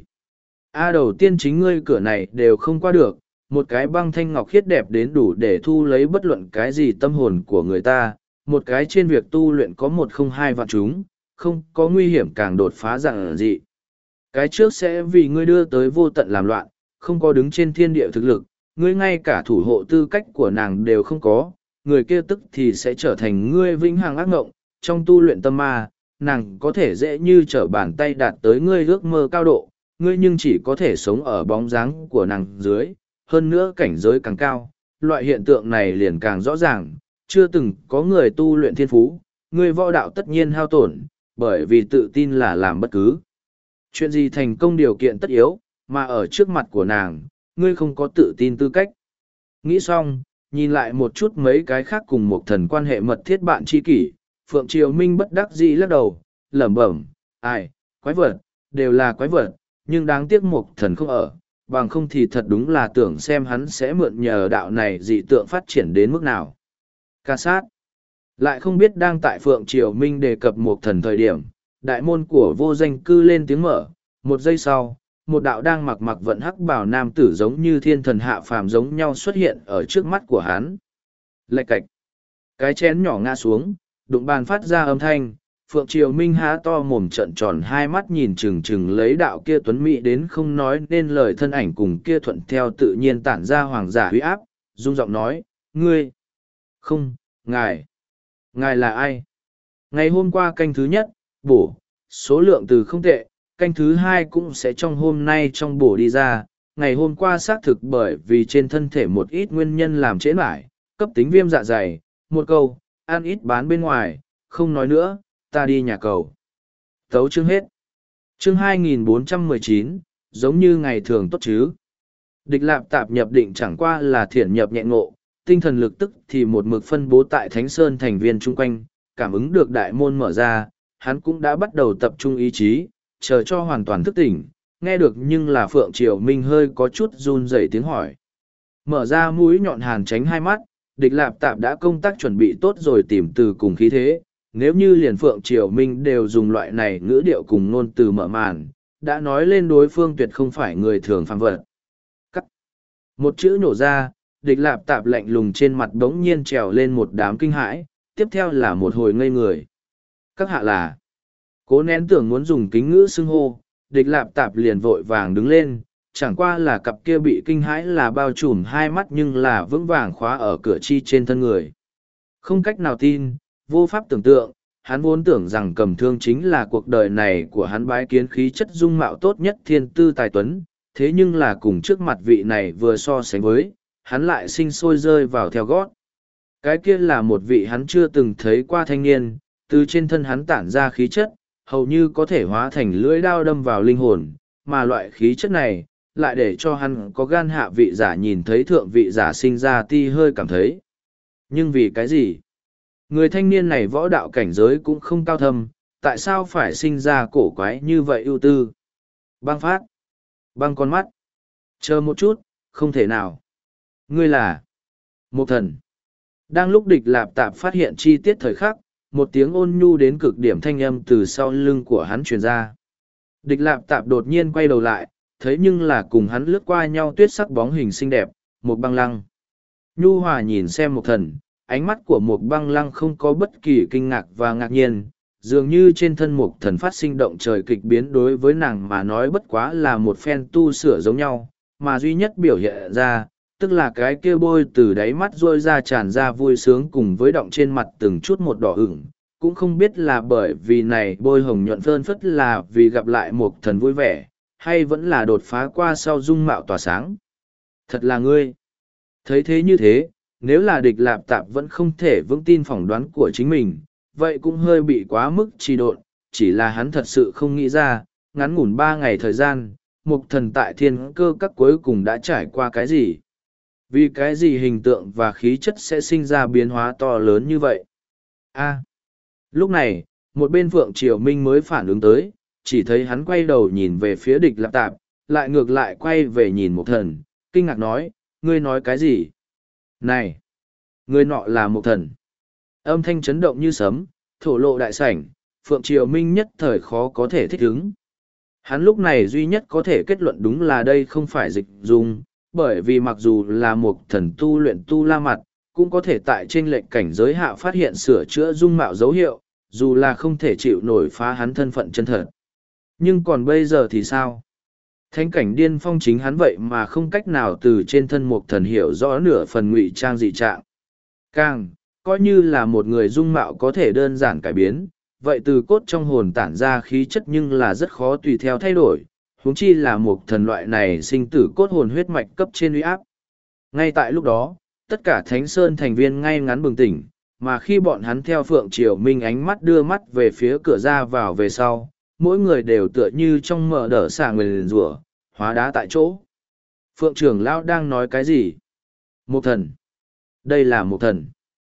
A đầu tiên chính ngươi cửa này đều không qua được, một cái băng thanh ngọc khiết đẹp đến đủ để thu lấy bất luận cái gì tâm hồn của người ta, một cái trên việc tu luyện có một không hai vạn chúng, không có nguy hiểm càng đột phá dạng dị. Cái trước sẽ vì ngươi đưa tới vô tận làm loạn, không có đứng trên thiên địa thực lực, ngươi ngay cả thủ hộ tư cách của nàng đều không có, người kia tức thì sẽ trở thành ngươi vĩnh hằng ác ngộng, trong tu luyện tâm ma, nàng có thể dễ như trở bàn tay đạt tới ngươi ước mơ cao độ, ngươi nhưng chỉ có thể sống ở bóng dáng của nàng dưới, hơn nữa cảnh giới càng cao, loại hiện tượng này liền càng rõ ràng, chưa từng có người tu luyện thiên phú, ngươi võ đạo tất nhiên hao tổn, bởi vì tự tin là làm bất cứ chuyện gì thành công điều kiện tất yếu, mà ở trước mặt của nàng, ngươi không có tự tin tư cách. Nghĩ xong, nhìn lại một chút mấy cái khác cùng một thần quan hệ mật thiết bạn tri kỷ, Phượng Triều Minh bất đắc dĩ lắc đầu, lẩm bẩm, ai, quái vật, đều là quái vật, nhưng đáng tiếc một thần không ở, bằng không thì thật đúng là tưởng xem hắn sẽ mượn nhờ đạo này dị tượng phát triển đến mức nào. Ca sát. Lại không biết đang tại Phượng Triều Minh đề cập một thần thời điểm, đại môn của vô danh cư lên tiếng mở, một giây sau, một đạo đang mặc mặc vận hắc bảo nam tử giống như thiên thần hạ phàm giống nhau xuất hiện ở trước mắt của hắn. Lạch cạch. Cái chén nhỏ ngã xuống, đụng bàn phát ra âm thanh, Phượng Triều Minh há to mồm trận tròn hai mắt nhìn chừng chừng lấy đạo kia tuấn mỹ đến không nói nên lời thân ảnh cùng kia thuận theo tự nhiên tản ra hoàng giả huy áp, rung giọng nói, ngươi, không, ngài, ngài là ai? Ngày hôm qua canh thứ nhất, bổ, số lượng từ không tệ, canh thứ hai cũng sẽ trong hôm nay trong bổ đi ra, ngày hôm qua xác thực bởi vì trên thân thể một ít nguyên nhân làm trễ mãi, cấp tính viêm dạ dày, một câu, ăn ít bán bên ngoài, không nói nữa, ta đi nhà cầu. Tấu chương hết. Chương hai nghìn bốn trăm mười chín, giống như ngày thường tốt chứ. Địch lạp tạp nhập định chẳng qua là thiển nhập nhẹ ngộ, tinh thần lực tức thì một mực phân bố tại Thánh Sơn thành viên chung quanh, cảm ứng được đại môn mở ra, hắn cũng đã bắt đầu tập trung ý chí, chờ cho hoàn toàn thức tỉnh, nghe được nhưng là Phượng Triều Minh hơi có chút run rẩy tiếng hỏi. Mở ra mũi nhọn hàn tránh hai mắt, địch lạp tạp đã công tác chuẩn bị tốt rồi tìm từ cùng khí thế, nếu như liền Phượng Triều Minh đều dùng loại này ngữ điệu cùng ngôn từ mở màn, đã nói lên đối phương tuyệt không phải người thường phàm vật. Cắt. Một chữ nổ ra, địch lạp tạp lạnh lùng trên mặt đống nhiên trèo lên một đám kinh hãi, tiếp theo là một hồi ngây người. Các hạ là, cố nén tưởng muốn dùng kính ngữ xưng hô, địch lạp tạp liền vội vàng đứng lên, chẳng qua là cặp kia bị kinh hãi là bao trùm hai mắt nhưng là vững vàng khóa ở cửa chi trên thân người. Không cách nào tin, vô pháp tưởng tượng, hắn vốn tưởng rằng cầm thương chính là cuộc đời này của hắn bái kiến khí chất dung mạo tốt nhất thiên tư tài tuấn, thế nhưng là cùng trước mặt vị này vừa so sánh với, hắn lại sinh sôi rơi vào theo gót. Cái kia là một vị hắn chưa từng thấy qua thanh niên, từ trên thân hắn tản ra khí chất, hầu như có thể hóa thành lưỡi đao đâm vào linh hồn, mà loại khí chất này, lại để cho hắn có gan hạ vị giả nhìn thấy thượng vị giả sinh ra ti hơi cảm thấy. Nhưng vì cái gì? Người thanh niên này võ đạo cảnh giới cũng không cao thâm, tại sao phải sinh ra cổ quái như vậy ưu tư? Băng phát. Băng con mắt. Chờ một chút, không thể nào. Ngươi là một thần. Đang lúc địch lạp tạp phát hiện chi tiết thời khắc, một tiếng ôn nhu đến cực điểm thanh âm từ sau lưng của hắn truyền ra. Địch lạp tạp đột nhiên quay đầu lại, thấy nhưng là cùng hắn lướt qua nhau tuyết sắc bóng hình xinh đẹp, Một băng lăng. Nhu hòa nhìn xem Mộc Thần, ánh mắt của Mộc băng lăng không có bất kỳ kinh ngạc và ngạc nhiên, dường như trên thân Mộc Thần phát sinh động trời kịch biến đối với nàng mà nói bất quá là một phen tu sửa giống nhau, mà duy nhất biểu hiện ra, tức là cái kia bôi từ đáy mắt rôi ra tràn ra vui sướng cùng với động trên mặt từng chút một đỏ ửng, cũng không biết là bởi vì này bôi hồng nhuận phơn phất là vì gặp lại Mộc Thần vui vẻ, hay vẫn là đột phá qua sau dung mạo tỏa sáng. Thật là ngươi. Thấy thế như thế, nếu là địch lạp tạp vẫn không thể vững tin phỏng đoán của chính mình, vậy cũng hơi bị quá mức trì độn, chỉ là hắn thật sự không nghĩ ra, ngắn ngủn ba ngày thời gian, Mộc Thần tại thiên cơ các cuối cùng đã trải qua cái gì. Vì cái gì hình tượng và khí chất sẽ sinh ra biến hóa to lớn như vậy? A. Lúc này, một bên Phượng Triều Minh mới phản ứng tới, chỉ thấy hắn quay đầu nhìn về phía địch lạp tạp, lại ngược lại quay về nhìn Mộc Thần, kinh ngạc nói, ngươi nói cái gì? Này! Ngươi nọ là Mộc Thần. Âm thanh chấn động như sấm, thổ lộ đại sảnh, Phượng Triều Minh nhất thời khó có thể thích ứng. Hắn lúc này duy nhất có thể kết luận đúng là đây không phải dịch dung, bởi vì mặc dù là Mộc Thần tu luyện tu la mặt, cũng có thể tại trên lệnh cảnh giới hạ phát hiện sửa chữa dung mạo dấu hiệu, dù là không thể chịu nổi phá hắn thân phận chân thật. Nhưng còn bây giờ thì sao? Thánh cảnh điên phong chính hắn vậy mà không cách nào từ trên thân Mộc Thần hiểu rõ nửa phần ngụy trang dị trạng. Càng, coi như là một người dung mạo có thể đơn giản cải biến, vậy từ cốt trong hồn tản ra khí chất nhưng là rất khó tùy theo thay đổi, huống chi là Mộc Thần loại này sinh tử cốt hồn huyết mạch cấp trên uy áp. Ngay tại lúc đó, tất cả Thánh Sơn thành viên ngay ngắn bừng tỉnh, mà khi bọn hắn theo Phượng Triều Minh ánh mắt đưa mắt về phía cửa ra vào về sau, mỗi người đều tựa như trong mở đỡ xả người liền rủa, hóa đá tại chỗ. Phượng trưởng lão đang nói cái gì? Mộc Thần. Đây là Mộc Thần.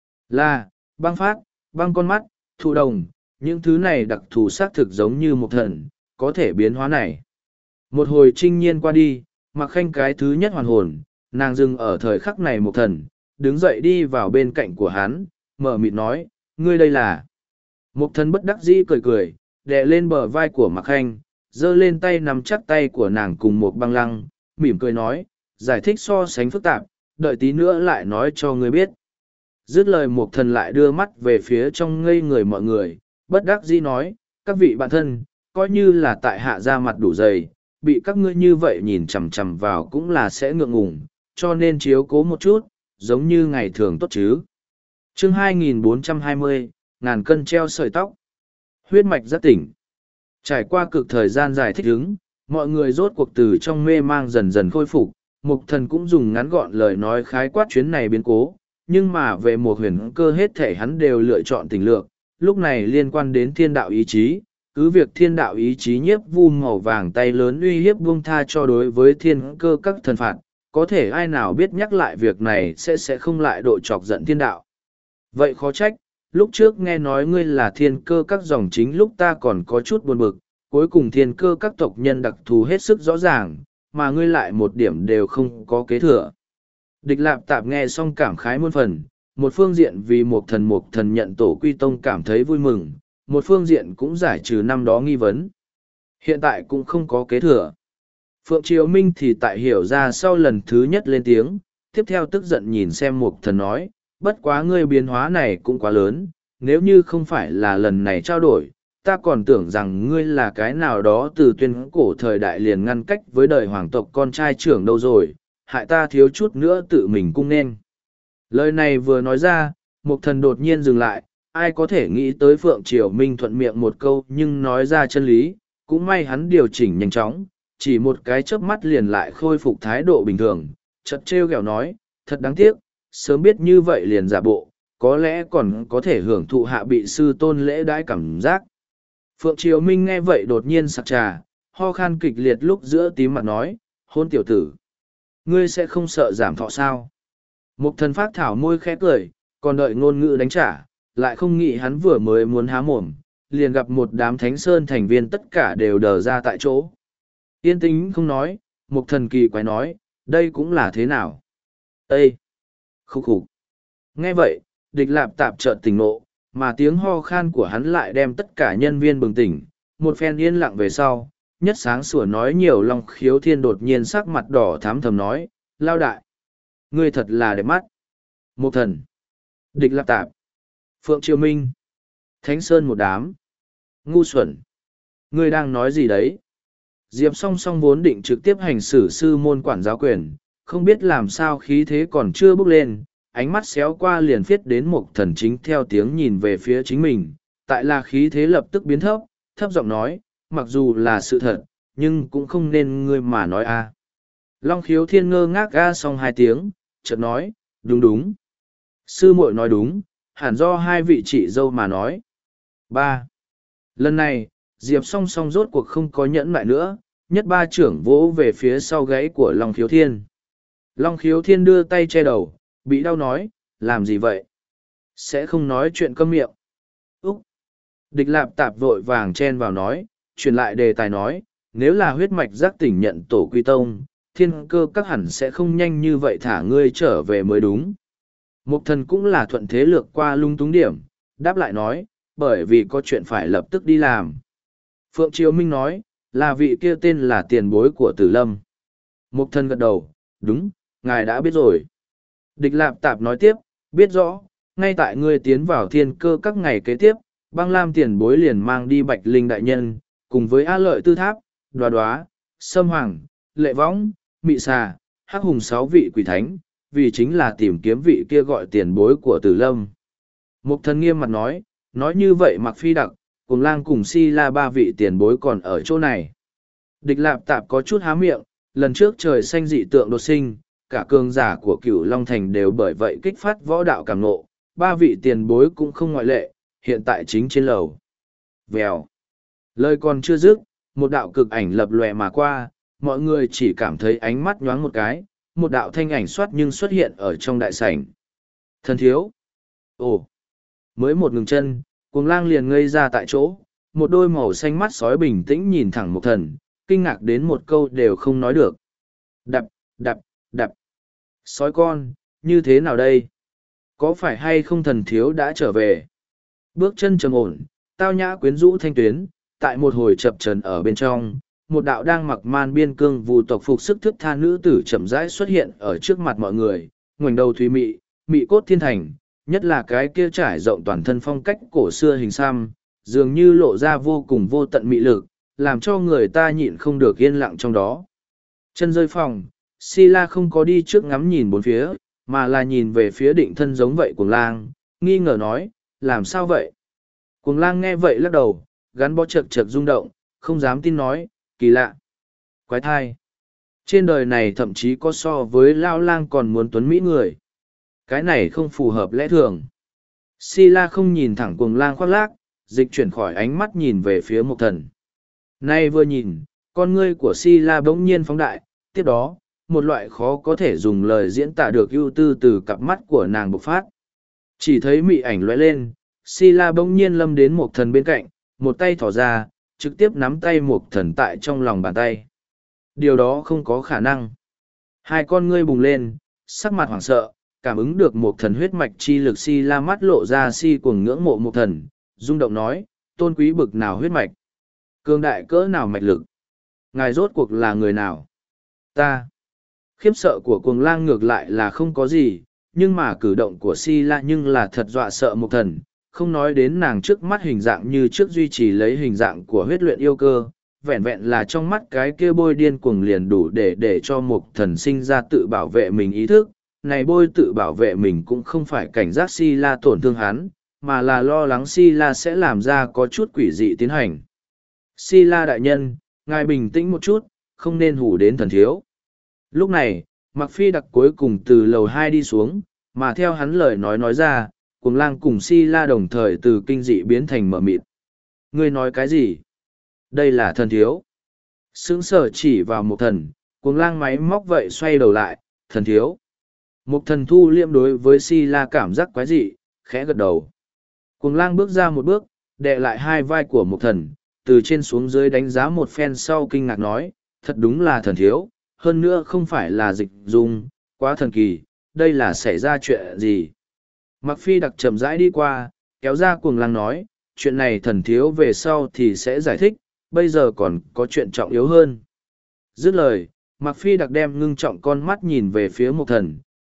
Là, băng phát, băng con mắt, thụ đồng, những thứ này đặc thù xác thực giống như Mộc Thần, có thể biến hóa này. Một hồi trinh nhiên qua đi, Mặc Khanh cái thứ nhất hoàn hồn, nàng dừng ở thời khắc này Mộc Thần, đứng dậy đi vào bên cạnh của hắn, mở mịt nói, ngươi đây là. Mộc Thần bất đắc dĩ cười cười, đè lên bờ vai của Mặc Khanh, giơ lên tay nắm chắc tay của nàng cùng một băng lăng, mỉm cười nói, giải thích so sánh phức tạp, đợi tí nữa lại nói cho ngươi biết. Dứt lời Mộc Thần lại đưa mắt về phía trong ngây người mọi người, bất đắc dĩ nói, các vị bạn thân, coi như là tại hạ ra mặt đủ dày, bị các ngươi như vậy nhìn chằm chằm vào cũng là sẽ ngượng ngùng, cho nên chiếu cố một chút, giống như ngày thường tốt chứ. Chương hai nghìn bốn trăm hai mươi, ngàn cân treo sợi tóc. Huyết mạch giác tỉnh. Trải qua cực thời gian dài thích ứng, mọi người rốt cuộc từ trong mê mang dần dần khôi phục, Mộc Thần cũng dùng ngắn gọn lời nói khái quát chuyến này biến cố, nhưng mà về một huyền cơ hết thể hắn đều lựa chọn tình lược, lúc này liên quan đến thiên đạo ý chí, cứ việc thiên đạo ý chí nhiếp vu màu vàng tay lớn uy hiếp buông tha cho đối với thiên cơ các thần phạt, có thể ai nào biết nhắc lại việc này sẽ sẽ không lại độ chọc giận thiên đạo. Vậy khó trách, lúc trước nghe nói ngươi là thiên cơ các dòng chính lúc ta còn có chút buồn bực, cuối cùng thiên cơ các tộc nhân đặc thù hết sức rõ ràng, mà ngươi lại một điểm đều không có kế thừa. Địch Lạp Tạp nghe xong cảm khái muôn phần, một phương diện vì một thần một thần nhận tổ quy tông cảm thấy vui mừng, một phương diện cũng giải trừ năm đó nghi vấn. Hiện tại cũng không có kế thừa. Phượng Triều Minh thì tại hiểu ra sau lần thứ nhất lên tiếng, tiếp theo tức giận nhìn xem một thần nói, bất quá ngươi biến hóa này cũng quá lớn, nếu như không phải là lần này trao đổi, ta còn tưởng rằng ngươi là cái nào đó từ tuyên cổ thời đại liền ngăn cách với đời hoàng tộc con trai trưởng đâu rồi, hại ta thiếu chút nữa tự mình cung nên. Lời này vừa nói ra, Mộc Thần đột nhiên dừng lại, ai có thể nghĩ tới Phượng Triều Minh thuận miệng một câu nhưng nói ra chân lý, cũng may hắn điều chỉnh nhanh chóng, chỉ một cái chớp mắt liền lại khôi phục thái độ bình thường, chợt trêu ghẹo nói, thật đáng tiếc, sớm biết như vậy liền giả bộ, có lẽ còn có thể hưởng thụ hạ bị sư tôn lễ đãi cảm giác. Phượng Triều Minh nghe vậy đột nhiên sặc trà, ho khan kịch liệt lúc giữa tím mặt nói, hôn tiểu tử. Ngươi sẽ không sợ giảm thọ sao? Mục thần phát thảo môi khẽ cười, còn đợi ngôn ngữ đánh trả, lại không nghĩ hắn vừa mới muốn há mồm, liền gặp một đám thánh sơn thành viên tất cả đều đờ ra tại chỗ. Yên tĩnh không nói, mục thần kỳ quái nói, đây cũng là thế nào? Ê! Khúc khục! Nghe vậy, địch lạp tạp chợt tỉnh nộ, mà tiếng ho khan của hắn lại đem tất cả nhân viên bừng tỉnh, một phen yên lặng về sau, nhất sáng sủa nói nhiều lòng khiếu thiên đột nhiên sắc mặt đỏ thám thầm nói, lao đại. Ngươi thật là đẹp mắt. Một thần. Địch Lạp Tạp. Phượng Triều Minh. Thánh Sơn một đám. Ngu xuẩn. Ngươi đang nói gì đấy? Diệp song song vốn định trực tiếp hành xử sư môn quản giáo quyền, không biết làm sao khí thế còn chưa bước lên, ánh mắt xéo qua liền phiết đến một thần chính theo tiếng nhìn về phía chính mình, tại là khí thế lập tức biến thấp, thấp giọng nói, mặc dù là sự thật, nhưng cũng không nên ngươi mà nói a. Long Khiếu Thiên ngơ ngác a xong hai tiếng, chợt nói, đúng đúng. Sư muội nói đúng, hẳn do hai vị chị dâu mà nói. Ba. Lần này, Diệp song song rốt cuộc không có nhẫn lại nữa, nhất ba trưởng vỗ về phía sau gáy của Long Khiếu Thiên. Long Khiếu Thiên đưa tay che đầu, bị đau nói, làm gì vậy? Sẽ không nói chuyện câm miệng. Úc! Địch Lạp Tạp vội vàng chen vào nói, truyền lại đề tài nói, nếu là huyết mạch giác tỉnh nhận tổ quy tông, thiên cơ các hẳn sẽ không nhanh như vậy thả ngươi trở về mới đúng. Mục thần cũng là thuận thế lược qua lung túng điểm, đáp lại nói, bởi vì có chuyện phải lập tức đi làm. Phượng Triều Minh nói, là vị kia tên là tiền bối của Tử Lâm. Mục thần gật đầu, đúng, ngài đã biết rồi. Địch Lạp Tạp nói tiếp, biết rõ, ngay tại ngươi tiến vào thiên cơ các ngày kế tiếp, băng lam tiền bối liền mang đi Bạch Linh đại nhân, cùng với A Lợi Tư Tháp, Đoá Đoá, Sâm Hoàng, Lệ Võng, Mị Xà, Hắc Hùng sáu vị quỷ thánh, vì chính là tìm kiếm vị kia gọi tiền bối của Tử Lâm. Mục thần nghiêm mặt nói, nói như vậy Mặc Phi Đặc, cùng lang cùng Si La ba vị tiền bối còn ở chỗ này. Địch Lạp Tạp có chút há miệng, lần trước trời xanh dị tượng đột sinh, cả cường giả của Cửu Long Thành đều bởi vậy kích phát võ đạo cảm ngộ, ba vị tiền bối cũng không ngoại lệ, hiện tại chính trên lầu. Vèo. Lời còn chưa dứt, một đạo cực ảnh lập lòe mà qua, mọi người chỉ cảm thấy ánh mắt nhoáng một cái, một đạo thanh ảnh xoát nhưng xuất hiện ở trong đại sảnh. Thần thiếu. Ồ. Mới một ngừng chân, Cuồng Lang liền ngây ra tại chỗ, một đôi màu xanh mắt sói bình tĩnh nhìn thẳng Mục Thần, kinh ngạc đến một câu đều không nói được. Đập, đập, đập. Sói con, như thế nào đây? Có phải hay không thần thiếu đã trở về? Bước chân trầm ổn, tao nhã quyến rũ thanh tuyến, tại một hồi chập trần ở bên trong, một đạo đang mặc man biên cương vù tộc phục sức thức tha nữ tử chậm rãi xuất hiện ở trước mặt mọi người, ngoảnh đầu thùy mị, mị cốt thiên thành, nhất là cái kia trải rộng toàn thân phong cách cổ xưa hình xăm, dường như lộ ra vô cùng vô tận mị lực, làm cho người ta nhịn không được yên lặng trong đó. Chân rơi phòng, Sila không có đi trước ngắm nhìn bốn phía, mà là nhìn về phía định thân giống vậy Cuồng Lang, nghi ngờ nói, làm sao vậy? Cuồng Lang nghe vậy lắc đầu, gắn bó chật chật rung động, không dám tin nói, kỳ lạ. Quái thai. Trên đời này thậm chí có so với Lao Lang còn muốn tuấn mỹ người. Cái này không phù hợp lẽ thường. Sila không nhìn thẳng Cuồng Lang khoác lác, dịch chuyển khỏi ánh mắt nhìn về phía Mục Thần. Nay vừa nhìn, con ngươi của Sila bỗng nhiên phóng đại, tiếp đó, một loại khó có thể dùng lời diễn tả được ưu tư từ cặp mắt của nàng bộc phát. Chỉ thấy mị ảnh lóe lên, Sila bỗng nhiên lâm đến Mục Thần bên cạnh, một tay thỏ ra, trực tiếp nắm tay Mục Thần tại trong lòng bàn tay. Điều đó không có khả năng. Hai con ngươi bùng lên, sắc mặt hoảng sợ, cảm ứng được Mục Thần huyết mạch chi lực Sila mắt lộ ra si cuồng ngưỡng mộ Mục Thần, rung động nói, tôn quý bực nào huyết mạch, cương đại cỡ nào mạch lực, ngài rốt cuộc là người nào? Ta. Khiếp sợ của Cuồng Lang ngược lại là không có gì, nhưng mà cử động của Sila nhưng là thật dọa sợ Mục Thần, không nói đến nàng trước mắt hình dạng như trước duy trì lấy hình dạng của huyết luyện yêu cơ, vẹn vẹn là trong mắt cái kia bôi điên cuồng liền đủ để để cho Mục Thần sinh ra tự bảo vệ mình ý thức. Này bôi tự bảo vệ mình cũng không phải cảnh giác Sila tổn thương hắn, mà là lo lắng Sila sẽ làm ra có chút quỷ dị tiến hành. Sila đại nhân, ngài bình tĩnh một chút, không nên hủ đến thần thiếu. Lúc này, Mặc Phi Đặc cuối cùng từ lầu hai đi xuống, mà theo hắn lời nói nói ra, Cuồng Lang cùng Sila đồng thời từ kinh dị biến thành mở mịt. Ngươi nói cái gì? Đây là thần thiếu. Sững sờ chỉ vào Mục Thần, Cuồng Lang máy móc vậy xoay đầu lại, thần thiếu. Mục Thần thu liệm đối với Sila cảm giác quái dị, khẽ gật đầu. Cuồng Lang bước ra một bước, đè lại hai vai của Mục Thần, từ trên xuống dưới đánh giá một phen sau kinh ngạc nói, thật đúng là thần thiếu, hơn nữa không phải là dịch dung, quá thần kỳ, đây là xảy ra chuyện gì? Mặc Phi Đặc chậm rãi đi qua, kéo ra Cuồng Lang nói, chuyện này thần thiếu về sau thì sẽ giải thích, bây giờ còn có chuyện trọng yếu hơn. Dứt lời, Mặc Phi Đặc đem ngưng trọng con mắt nhìn về phía Mục Thần,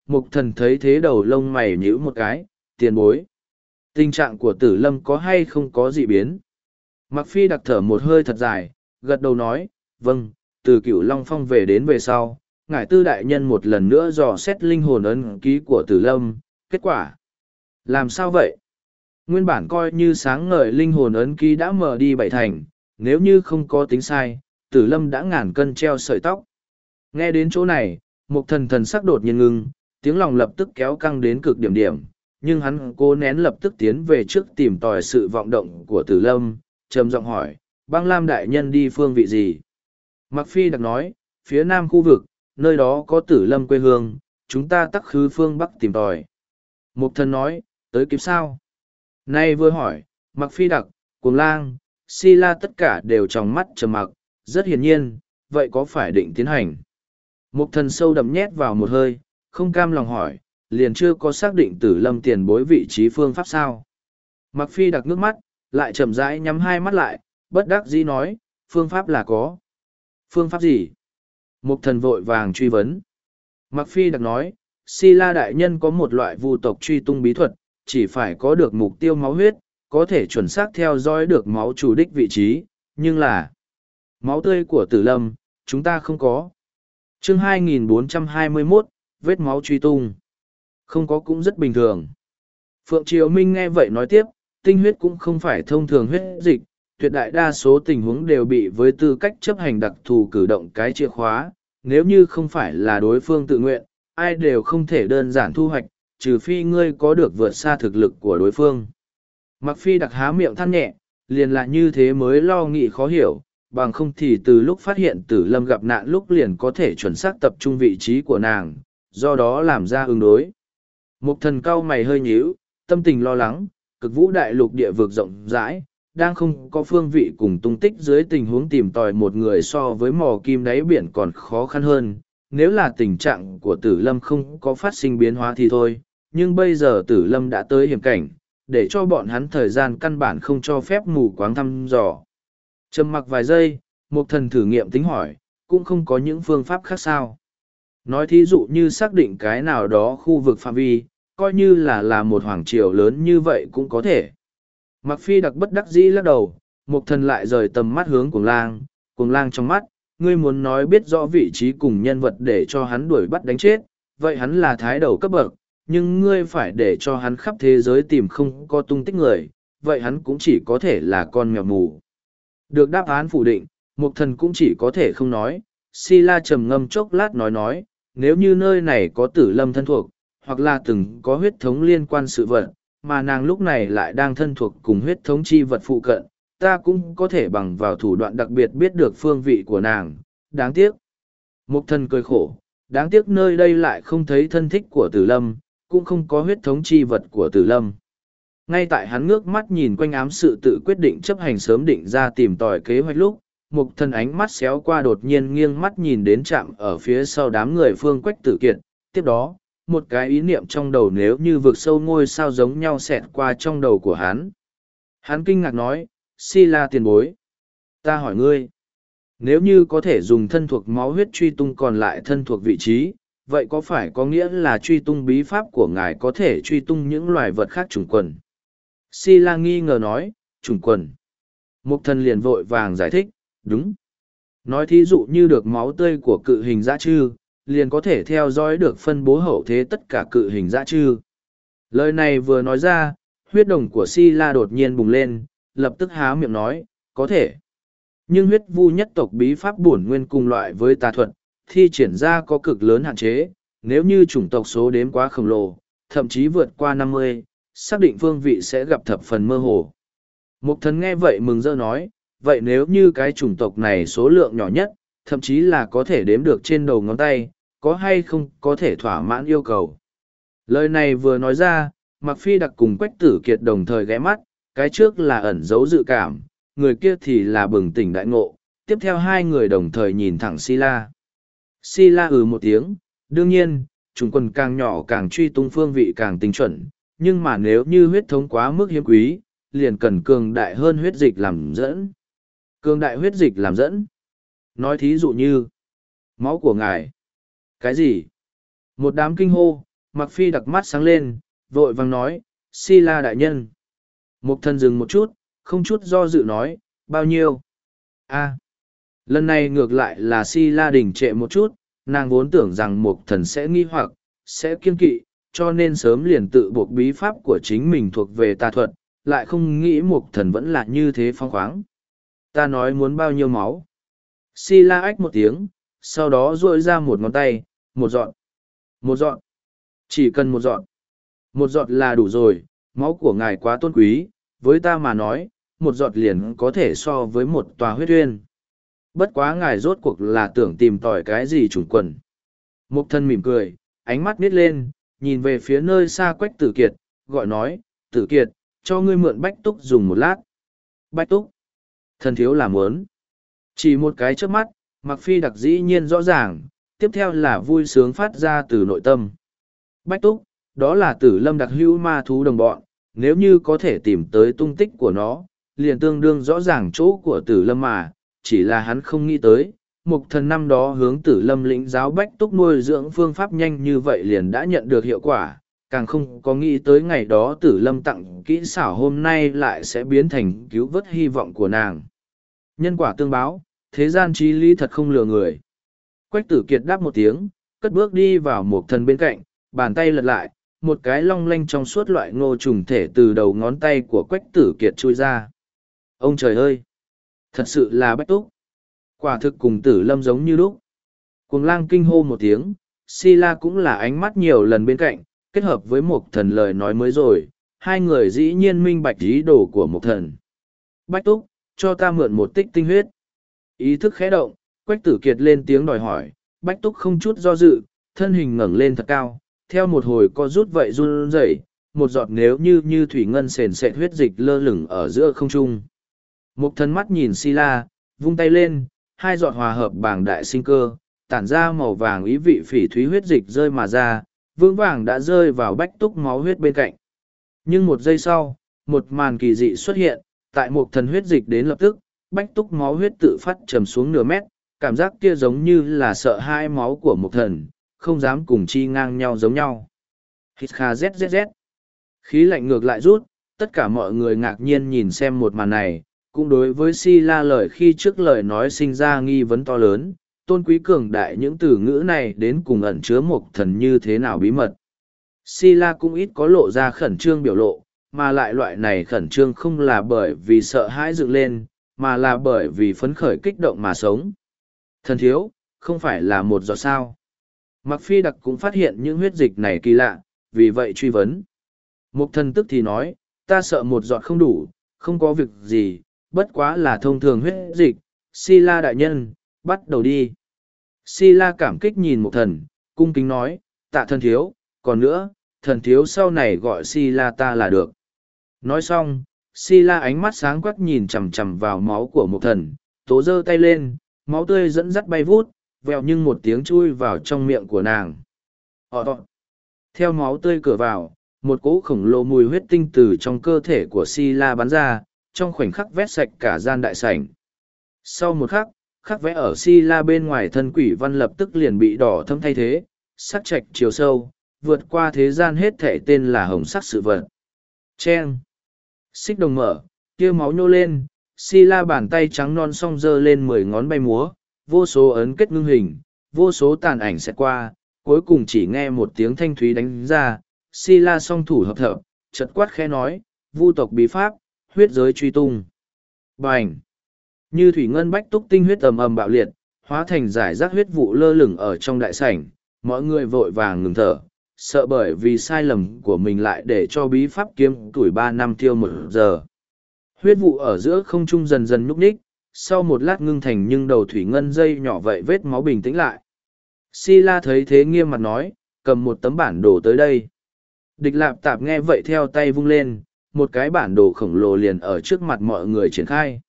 Mục thần thấy thế đầu lông mày nhíu một cái, tiền bối. Tình trạng của tử lâm có hay không có gì biến? Mặc phi đặc thở một hơi thật dài, gật đầu nói, vâng, từ cựu Long Phong về đến về sau, ngải tư đại nhân một lần nữa dò xét linh hồn ấn ký của tử lâm, kết quả. Làm sao vậy? Nguyên bản coi như sáng ngời linh hồn ấn ký đã mờ đi bảy thành, nếu như không có tính sai, tử lâm đã ngàn cân treo sợi tóc. Nghe đến chỗ này, một thần thần sắc đột nhiên ngưng, tiếng lòng lập tức kéo căng đến cực điểm điểm, nhưng hắn cố nén lập tức tiến về trước tìm tòi sự vọng động của tử lâm, trầm giọng hỏi, băng lam đại nhân đi phương vị gì? Mặc phi đặc nói, phía nam khu vực, nơi đó có tử lâm quê hương, chúng ta tắc khứ phương bắc tìm tòi. Mục thần nói, tới kịp sao? Nay vừa hỏi, mặc phi đặc, cuồng lang, si la tất cả đều trong mắt trầm mặc, rất hiển nhiên, vậy có phải định tiến hành? Mục thần sâu đậm nhét vào một hơi, không cam lòng hỏi, liền chưa có xác định tử lâm tiền bối vị trí phương pháp sao? Mặc phi đặc nước mắt, lại chậm rãi nhắm hai mắt lại, bất đắc dĩ nói, phương pháp là có. Phương pháp gì? Mục thần vội vàng truy vấn. Mặc phi đặc nói, si la đại nhân có một loại vu tộc truy tung bí thuật, chỉ phải có được mục tiêu máu huyết, có thể chuẩn xác theo dõi được máu chủ đích vị trí, nhưng là máu tươi của tử lâm, chúng ta không có. Chương hai nghìn bốn trăm hai mươi mốt, vết máu truy tung. Không có cũng rất bình thường. Phượng Triều Minh nghe vậy nói tiếp, tinh huyết cũng không phải thông thường huyết dịch, tuyệt đại đa số tình huống đều bị với tư cách chấp hành đặc thù cử động cái chìa khóa, nếu như không phải là đối phương tự nguyện, ai đều không thể đơn giản thu hoạch, trừ phi ngươi có được vượt xa thực lực của đối phương. Mặc phi đặc há miệng than nhẹ, liền là như thế mới lo nghĩ khó hiểu, bằng không thì từ lúc phát hiện tử lâm gặp nạn lúc liền có thể chuẩn xác tập trung vị trí của nàng, do đó làm ra ứng đối. Mục thần cao mày hơi nhíu, tâm tình lo lắng, cực vũ đại lục địa vực rộng rãi, đang không có phương vị cùng tung tích dưới tình huống tìm tòi một người so với mò kim đáy biển còn khó khăn hơn. Nếu là tình trạng của tử lâm không có phát sinh biến hóa thì thôi, nhưng bây giờ tử lâm đã tới hiểm cảnh, để cho bọn hắn thời gian căn bản không cho phép mù quáng thăm dò. Trầm mặc vài giây, một thần thử nghiệm tính hỏi, cũng không có những phương pháp khác sao. Nói thí dụ như xác định cái nào đó khu vực phạm vi, coi như là là một hoàng triều lớn như vậy cũng có thể. Mặc phi đặc bất đắc dĩ lắc đầu, một thần lại rời tầm mắt hướng cuồng lang, cuồng lang trong mắt, ngươi muốn nói biết rõ vị trí cùng nhân vật để cho hắn đuổi bắt đánh chết, vậy hắn là thái đầu cấp bậc, nhưng ngươi phải để cho hắn khắp thế giới tìm không có tung tích người, vậy hắn cũng chỉ có thể là con mèo mù. Được đáp án phủ định, một thần cũng chỉ có thể không nói, si la trầm ngâm chốc lát nói nói, nếu như nơi này có tử lâm thân thuộc, hoặc là từng có huyết thống liên quan sự vật, mà nàng lúc này lại đang thân thuộc cùng huyết thống chi vật phụ cận, ta cũng có thể bằng vào thủ đoạn đặc biệt biết được phương vị của nàng, đáng tiếc. Mục thần cười khổ, đáng tiếc nơi đây lại không thấy thân thích của tử lâm, cũng không có huyết thống chi vật của tử lâm. Ngay tại hắn ngước mắt nhìn quanh ám sự tự quyết định chấp hành sớm định ra tìm tòi kế hoạch lúc, mục thần ánh mắt xéo qua đột nhiên nghiêng mắt nhìn đến trạm ở phía sau đám người Phương Quách Tử Kiệt, tiếp đó, một cái ý niệm trong đầu nếu như vực sâu ngôi sao giống nhau xẹt qua trong đầu của hắn. Hắn kinh ngạc nói, si la tiền bối. Ta hỏi ngươi, nếu như có thể dùng thân thuộc máu huyết truy tung còn lại thân thuộc vị trí, vậy có phải có nghĩa là truy tung bí pháp của ngài có thể truy tung những loài vật khác chủng quần? Si la nghi ngờ nói, chủng quần. Mục thần liền vội vàng giải thích, đúng. Nói thí dụ như được máu tươi của cự hình dã chư, liền có thể theo dõi được phân bố hậu thế tất cả cự hình dã chư. Lời này vừa nói ra, huyết đồng của Si La đột nhiên bùng lên, lập tức há miệng nói, có thể. Nhưng huyết vu nhất tộc bí pháp bổn nguyên cùng loại với tà thuật, thi triển ra có cực lớn hạn chế, nếu như chủng tộc số đếm quá khổng lồ, thậm chí vượt qua năm mươi, xác định phương vị sẽ gặp thập phần mơ hồ. Mục thần nghe vậy mừng rỡ nói, vậy nếu như cái chủng tộc này số lượng nhỏ nhất, thậm chí là có thể đếm được trên đầu ngón tay, có hay không có thể thỏa mãn yêu cầu. Lời này vừa nói ra, Mạc Phi đặc cùng Quách Tử Kiệt đồng thời ghé mắt, cái trước là ẩn giấu dự cảm, người kia thì là bừng tỉnh đại ngộ, tiếp theo hai người đồng thời nhìn thẳng Si La. Si La ừ một tiếng, đương nhiên, chủng quần càng nhỏ càng truy tung phương vị càng tinh chuẩn, nhưng mà nếu như huyết thống quá mức hiếm quý, liền cần cường đại hơn huyết dịch làm dẫn. Cường đại huyết dịch làm dẫn. Nói thí dụ như, máu của ngài. Cái gì? Một đám kinh hô, Mặc Phi đặc mắt sáng lên, vội vàng nói, Si La đại nhân. Mục thần dừng một chút, không chút do dự nói, bao nhiêu? A. Lần này ngược lại là Si La đình trệ một chút, nàng vốn tưởng rằng mục thần sẽ nghi hoặc, sẽ kiên kỵ, cho nên sớm liền tự buộc bí pháp của chính mình thuộc về tà thuật, lại không nghĩ mục thần vẫn là như thế phong khoáng. Ta nói muốn bao nhiêu máu? Si La ách một tiếng, sau đó duỗi ra một ngón tay, một giọt. Một giọt. Chỉ cần một giọt. Một giọt là đủ rồi, máu của ngài quá tôn quý, với ta mà nói, một giọt liền có thể so với một tòa huyết uyên. Bất quá ngài rốt cuộc là tưởng tìm tòi cái gì trùng quần. Mục thân mỉm cười, ánh mắt nít lên, nhìn về phía nơi xa Quách Tử Kiệt, gọi nói, Tử Kiệt, cho ngươi mượn Bách Túc dùng một lát. Bách Túc. Thần thiếu làm ớn. Chỉ một cái trước mắt, Mặc Phi đặc dĩ nhiên rõ ràng, tiếp theo là vui sướng phát ra từ nội tâm. Bách Túc, đó là Tử Lâm đặc hữu ma thú đồng bọn, nếu như có thể tìm tới tung tích của nó, liền tương đương rõ ràng chỗ của Tử Lâm mà, chỉ là hắn không nghĩ tới. Mục thần năm đó hướng Tử Lâm lĩnh giáo Bách Túc nuôi dưỡng phương pháp nhanh như vậy liền đã nhận được hiệu quả, càng không có nghĩ tới ngày đó Tử Lâm tặng kỹ xảo hôm nay lại sẽ biến thành cứu vớt hy vọng của nàng. Nhân quả tương báo, thế gian trí lý thật không lừa người. Quách Tử Kiệt đáp một tiếng, cất bước đi vào mục thần bên cạnh, bàn tay lật lại, một cái long lanh trong suốt loại ngô trùng thể từ đầu ngón tay của Quách Tử Kiệt chui ra. Ông trời ơi! Thật sự là Bách Túc! Quả thực cùng Tử Lâm giống như lúc. Cuồng lang kinh hô một tiếng, Si La cũng là ánh mắt nhiều lần bên cạnh, kết hợp với một thần lời nói mới rồi, hai người dĩ nhiên minh bạch ý đồ của một thần. Bách Túc, cho ta mượn một tích tinh huyết. Ý thức khẽ động, Quách Tử Kiệt lên tiếng đòi hỏi, Bách Túc không chút do dự, thân hình ngẩng lên thật cao, theo một hồi co rút vậy run rẩy, một giọt nếu như như thủy ngân sền sệt huyết dịch lơ lửng ở giữa không trung. Một thần mắt nhìn Si La, vung tay lên, hai giọt hòa hợp bảng đại sinh cơ, tản ra màu vàng ý vị phỉ thúy huyết dịch rơi mà ra, vững vàng đã rơi vào Bách Túc máu huyết bên cạnh. Nhưng một giây sau, một màn kỳ dị xuất hiện, tại một thần huyết dịch đến lập tức, Bách Túc máu huyết tự phát trầm xuống nửa mét, cảm giác kia giống như là sợ hai máu của một thần, không dám cùng chi ngang nhau giống nhau. Hít kha zzz. Khí lạnh ngược lại rút, tất cả mọi người ngạc nhiên nhìn xem một màn này, cũng đối với Si La lời khi trước lời nói sinh ra nghi vấn to lớn, tôn quý cường đại những từ ngữ này đến cùng ẩn chứa một thần như thế nào bí mật. Si La cũng ít có lộ ra khẩn trương biểu lộ, mà lại loại này khẩn trương không là bởi vì sợ hãi dựng lên, mà là bởi vì phấn khởi kích động mà sống. Thần thiếu, không phải là một giọt sao. Mặc Phi đặc cũng phát hiện những huyết dịch này kỳ lạ, vì vậy truy vấn. Mục thần tức thì nói, ta sợ một giọt không đủ, không có việc gì, bất quá là thông thường huyết dịch. Si La đại nhân, bắt đầu đi. Si La cảm kích nhìn Mục thần, cung kính nói, tạ thần thiếu, còn nữa, thần thiếu sau này gọi Si La ta là được. Nói xong, Si La ánh mắt sáng quắc nhìn chằm chằm vào máu của Mục thần, tố giơ tay lên, máu tươi dẫn dắt bay vút, vèo nhưng một tiếng chui vào trong miệng của nàng. Họ theo máu tươi cửa vào, một cỗ khổng lồ mùi huyết tinh từ trong cơ thể của Si La bắn ra, trong khoảnh khắc vét sạch cả gian đại sảnh. Sau một khắc, khắc vẽ ở Si La bên ngoài thân quỷ văn lập tức liền bị đỏ thâm thay thế, sắc trạch chiều sâu, vượt qua thế gian hết thể tên là hồng sắc sự vật. Chen! Xích đồng mở, kia máu nhô lên, Si La bàn tay trắng non song dơ lên mười ngón bay múa, vô số ấn kết ngưng hình, vô số tàn ảnh sẽ qua, cuối cùng chỉ nghe một tiếng thanh thúy đánh ra, Si La song thủ hợp thợ, chật quát khẽ nói, vu tộc bí pháp, huyết giới truy tung. Bành! Như thủy ngân bách túc tinh huyết ầm ầm bạo liệt, hóa thành giải rác huyết vụ lơ lửng ở trong đại sảnh, mọi người vội vàng ngừng thở, sợ bởi vì sai lầm của mình lại để cho bí pháp kiếm tuổi ba năm tiêu một giờ. Huyết vụ ở giữa không trung dần dần nhúc nhích, sau một lát ngưng thành nhưng đầu thủy ngân dây nhỏ vậy vết máu bình tĩnh lại. Si La thấy thế nghiêm mặt nói, cầm một tấm bản đồ tới đây. Địch Lạp Tạp nghe vậy theo tay vung lên, một cái bản đồ khổng lồ liền ở trước mặt mọi người triển khai.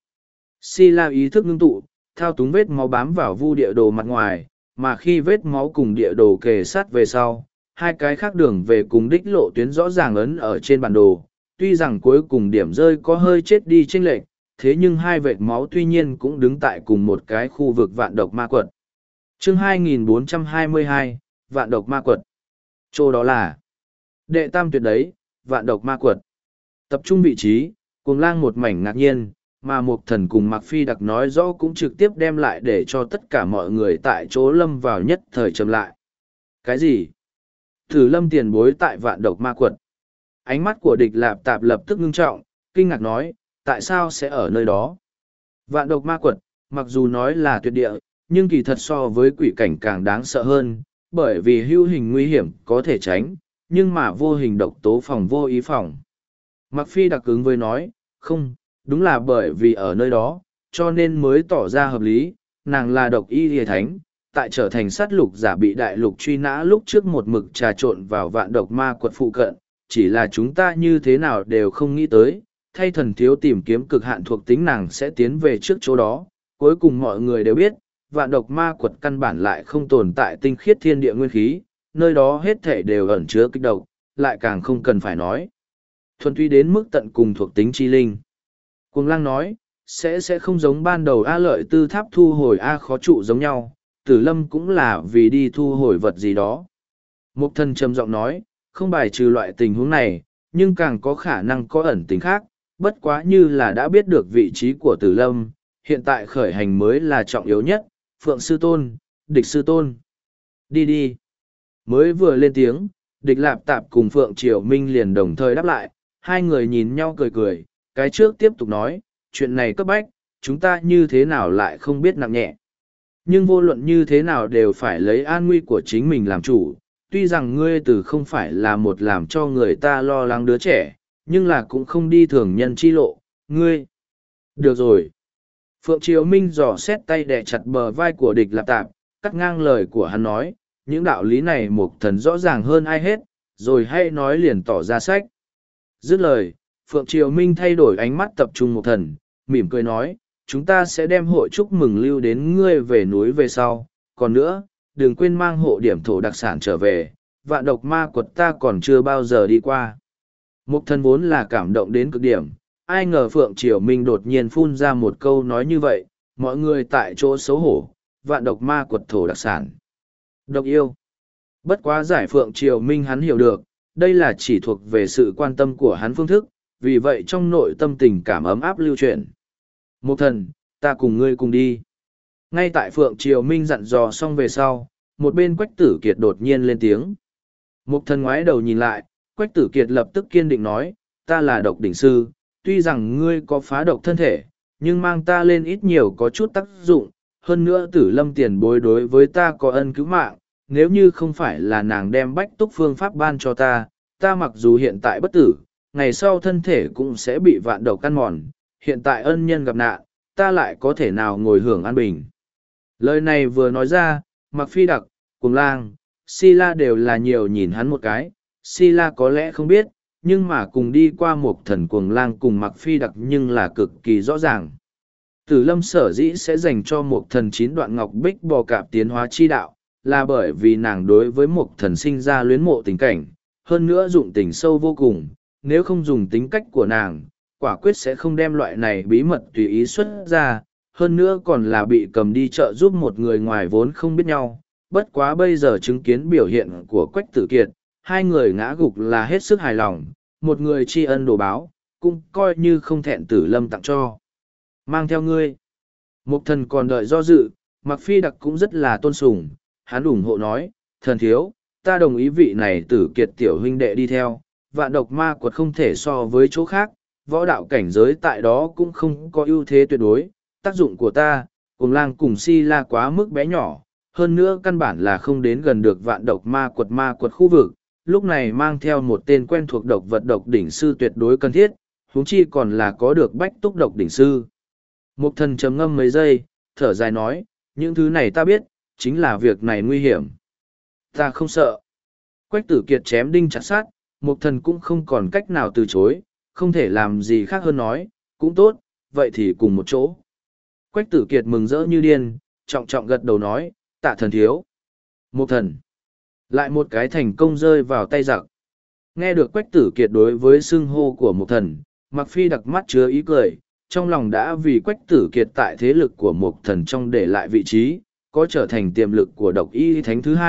Si La ý thức ngưng tụ, thao túng vết máu bám vào vu địa đồ mặt ngoài, mà khi vết máu cùng địa đồ kề sát về sau, hai cái khác đường về cùng đích lộ tuyến rõ ràng ấn ở trên bản đồ. Tuy rằng cuối cùng điểm rơi có hơi chết đi chênh lệch, thế nhưng hai vệt máu tuy nhiên cũng đứng tại cùng một cái khu vực vạn độc ma quật. Chương hai nghìn bốn trăm hai mươi hai, Vạn độc ma quật. Chỗ đó là đệ tam tuyệt đấy, vạn độc ma quật. Tập trung vị trí, cuồng lang một mảnh ngạc nhiên, mà Mục Thần cùng Mạc Phi Đặc nói rõ cũng trực tiếp đem lại để cho tất cả mọi người tại chỗ lâm vào nhất thời chậm lại. Cái gì? Tử Lâm tiền bối tại vạn độc ma quật. Ánh mắt của địch lạp tạp lập tức ngưng trọng, kinh ngạc nói, tại sao sẽ ở nơi đó? Vạn độc ma quật, mặc dù nói là tuyệt địa, nhưng kỳ thật so với quỷ cảnh càng đáng sợ hơn, bởi vì hữu hình nguy hiểm có thể tránh, nhưng mà vô hình độc tố phòng vô ý phòng. Mạc Phi đặc ứng với nói, không, đúng là bởi vì ở nơi đó, cho nên mới tỏ ra hợp lý, nàng là độc y hề thánh, tại trở thành sát lục giả bị đại lục truy nã lúc trước một mực trà trộn vào vạn độc ma quật phụ cận, chỉ là chúng ta như thế nào đều không nghĩ tới, thay thần thiếu tìm kiếm cực hạn thuộc tính nàng sẽ tiến về trước chỗ đó, cuối cùng mọi người đều biết, vạn độc ma quật căn bản lại không tồn tại tinh khiết thiên địa nguyên khí, nơi đó hết thể đều ẩn chứa kích độc, lại càng không cần phải nói. Thuần túy đến mức tận cùng thuộc tính chi linh. Cuồng lang nói, sẽ sẽ không giống ban đầu A lợi tư tháp thu hồi A khó trụ giống nhau, tử lâm cũng là vì đi thu hồi vật gì đó. Mục thần trầm giọng nói, không bài trừ loại tình huống này, nhưng càng có khả năng có ẩn tính khác, bất quá như là đã biết được vị trí của tử lâm, hiện tại khởi hành mới là trọng yếu nhất, phượng sư tôn, địch sư tôn. Đi đi. Mới vừa lên tiếng, địch lạp tạp cùng phượng triều minh liền đồng thời đáp lại, hai người nhìn nhau cười cười, cái trước tiếp tục nói, chuyện này cấp bách, chúng ta như thế nào lại không biết nặng nhẹ. Nhưng vô luận như thế nào đều phải lấy an nguy của chính mình làm chủ, tuy rằng ngươi từ không phải là một làm cho người ta lo lắng đứa trẻ, nhưng là cũng không đi thường nhân chi lộ, ngươi. Được rồi. Phượng Triều Minh dò xét tay đè chặt bờ vai của địch lạp tạp, cắt ngang lời của hắn nói, những đạo lý này Mục Thần rõ ràng hơn ai hết, rồi hay nói liền tỏ ra sách. Dứt lời, Phượng Triều Minh thay đổi ánh mắt tập trung Mục Thần, mỉm cười nói, chúng ta sẽ đem hội chúc mừng lưu đến ngươi về núi về sau, còn nữa, đừng quên mang hộ điểm thổ đặc sản trở về, vạn độc ma quật ta còn chưa bao giờ đi qua. Mục Thần vốn là cảm động đến cực điểm, ai ngờ Phượng Triều Minh đột nhiên phun ra một câu nói như vậy, mọi người tại chỗ xấu hổ, vạn độc ma quật thổ đặc sản. Độc yêu. Bất quá giải Phượng Triều Minh hắn hiểu được, đây là chỉ thuộc về sự quan tâm của hắn phương thức, vì vậy trong nội tâm tình cảm ấm áp lưu truyền. Mục Thần, ta cùng ngươi cùng đi. Ngay tại Phượng Triều Minh dặn dò xong về sau, một bên Quách Tử Kiệt đột nhiên lên tiếng. Mục Thần ngoái đầu nhìn lại, Quách Tử Kiệt lập tức kiên định nói, ta là độc đỉnh sư, tuy rằng ngươi có phá độc thân thể, nhưng mang ta lên ít nhiều có chút tác dụng, hơn nữa Tử Lâm tiền bối đối với ta có ân cứu mạng, nếu như không phải là nàng đem bách túc phương pháp ban cho ta, ta mặc dù hiện tại bất tử, ngày sau thân thể cũng sẽ bị vạn độc căn mòn, hiện tại ân nhân gặp nạn, ta lại có thể nào ngồi hưởng an bình. Lời này vừa nói ra, Mạc Phi Đặc, Cuồng Lang, Sila đều là nhiều nhìn hắn một cái, Sila có lẽ không biết, nhưng mà cùng đi qua một thần Cuồng Lang cùng Mạc Phi Đặc nhưng là cực kỳ rõ ràng. Tử Lâm sở dĩ sẽ dành cho một thần chín đoạn ngọc bích bò cạp tiến hóa chi đạo, là bởi vì nàng đối với một thần sinh ra luyến mộ tình cảnh, hơn nữa dụng tình sâu vô cùng, nếu không dùng tính cách của nàng, quả quyết sẽ không đem loại này bí mật tùy ý xuất ra, hơn nữa còn là bị cầm đi chợ giúp một người ngoài vốn không biết nhau. Bất quá bây giờ chứng kiến biểu hiện của Quách Tử Kiệt, hai người ngã gục là hết sức hài lòng, một người tri ân đồ báo, cũng coi như không thẹn Tử Lâm tặng cho. Mang theo ngươi. Mục Thần còn đợi do dự, Mạc Phi Đặc cũng rất là tôn sùng, hắn ủng hộ nói, thần thiếu, ta đồng ý vị này Tử Kiệt tiểu huynh đệ đi theo, vạn độc ma quật không thể so với chỗ khác, võ đạo cảnh giới tại đó cũng không có ưu thế tuyệt đối, tác dụng của ta, Cuồng Lang cùng Si La quá mức bé nhỏ, hơn nữa căn bản là không đến gần được vạn độc ma quật ma quật khu vực, lúc này mang theo một tên quen thuộc độc vật độc đỉnh sư tuyệt đối cần thiết, huống chi còn là có được bách túc độc đỉnh sư. Mục Thần trầm ngâm mấy giây, thở dài nói, những thứ này ta biết, chính là việc này nguy hiểm. Ta không sợ. Quách Tử Kiệt chém đinh chặt sát, Mục Thần cũng không còn cách nào từ chối, không thể làm gì khác hơn nói, cũng tốt, vậy thì cùng một chỗ. Quách Tử Kiệt mừng rỡ như điên, trọng trọng gật đầu nói, tạ thần thiếu. Mục Thần. Lại một cái thành công rơi vào tay giặc. Nghe được Quách Tử Kiệt đối với xưng hô của Mục Thần, Mạc Phi Đặc mắt chứa ý cười, trong lòng đã vì Quách Tử Kiệt tại thế lực của Mục Thần trong để lại vị trí, có trở thành tiềm lực của độc y thánh thứ hai,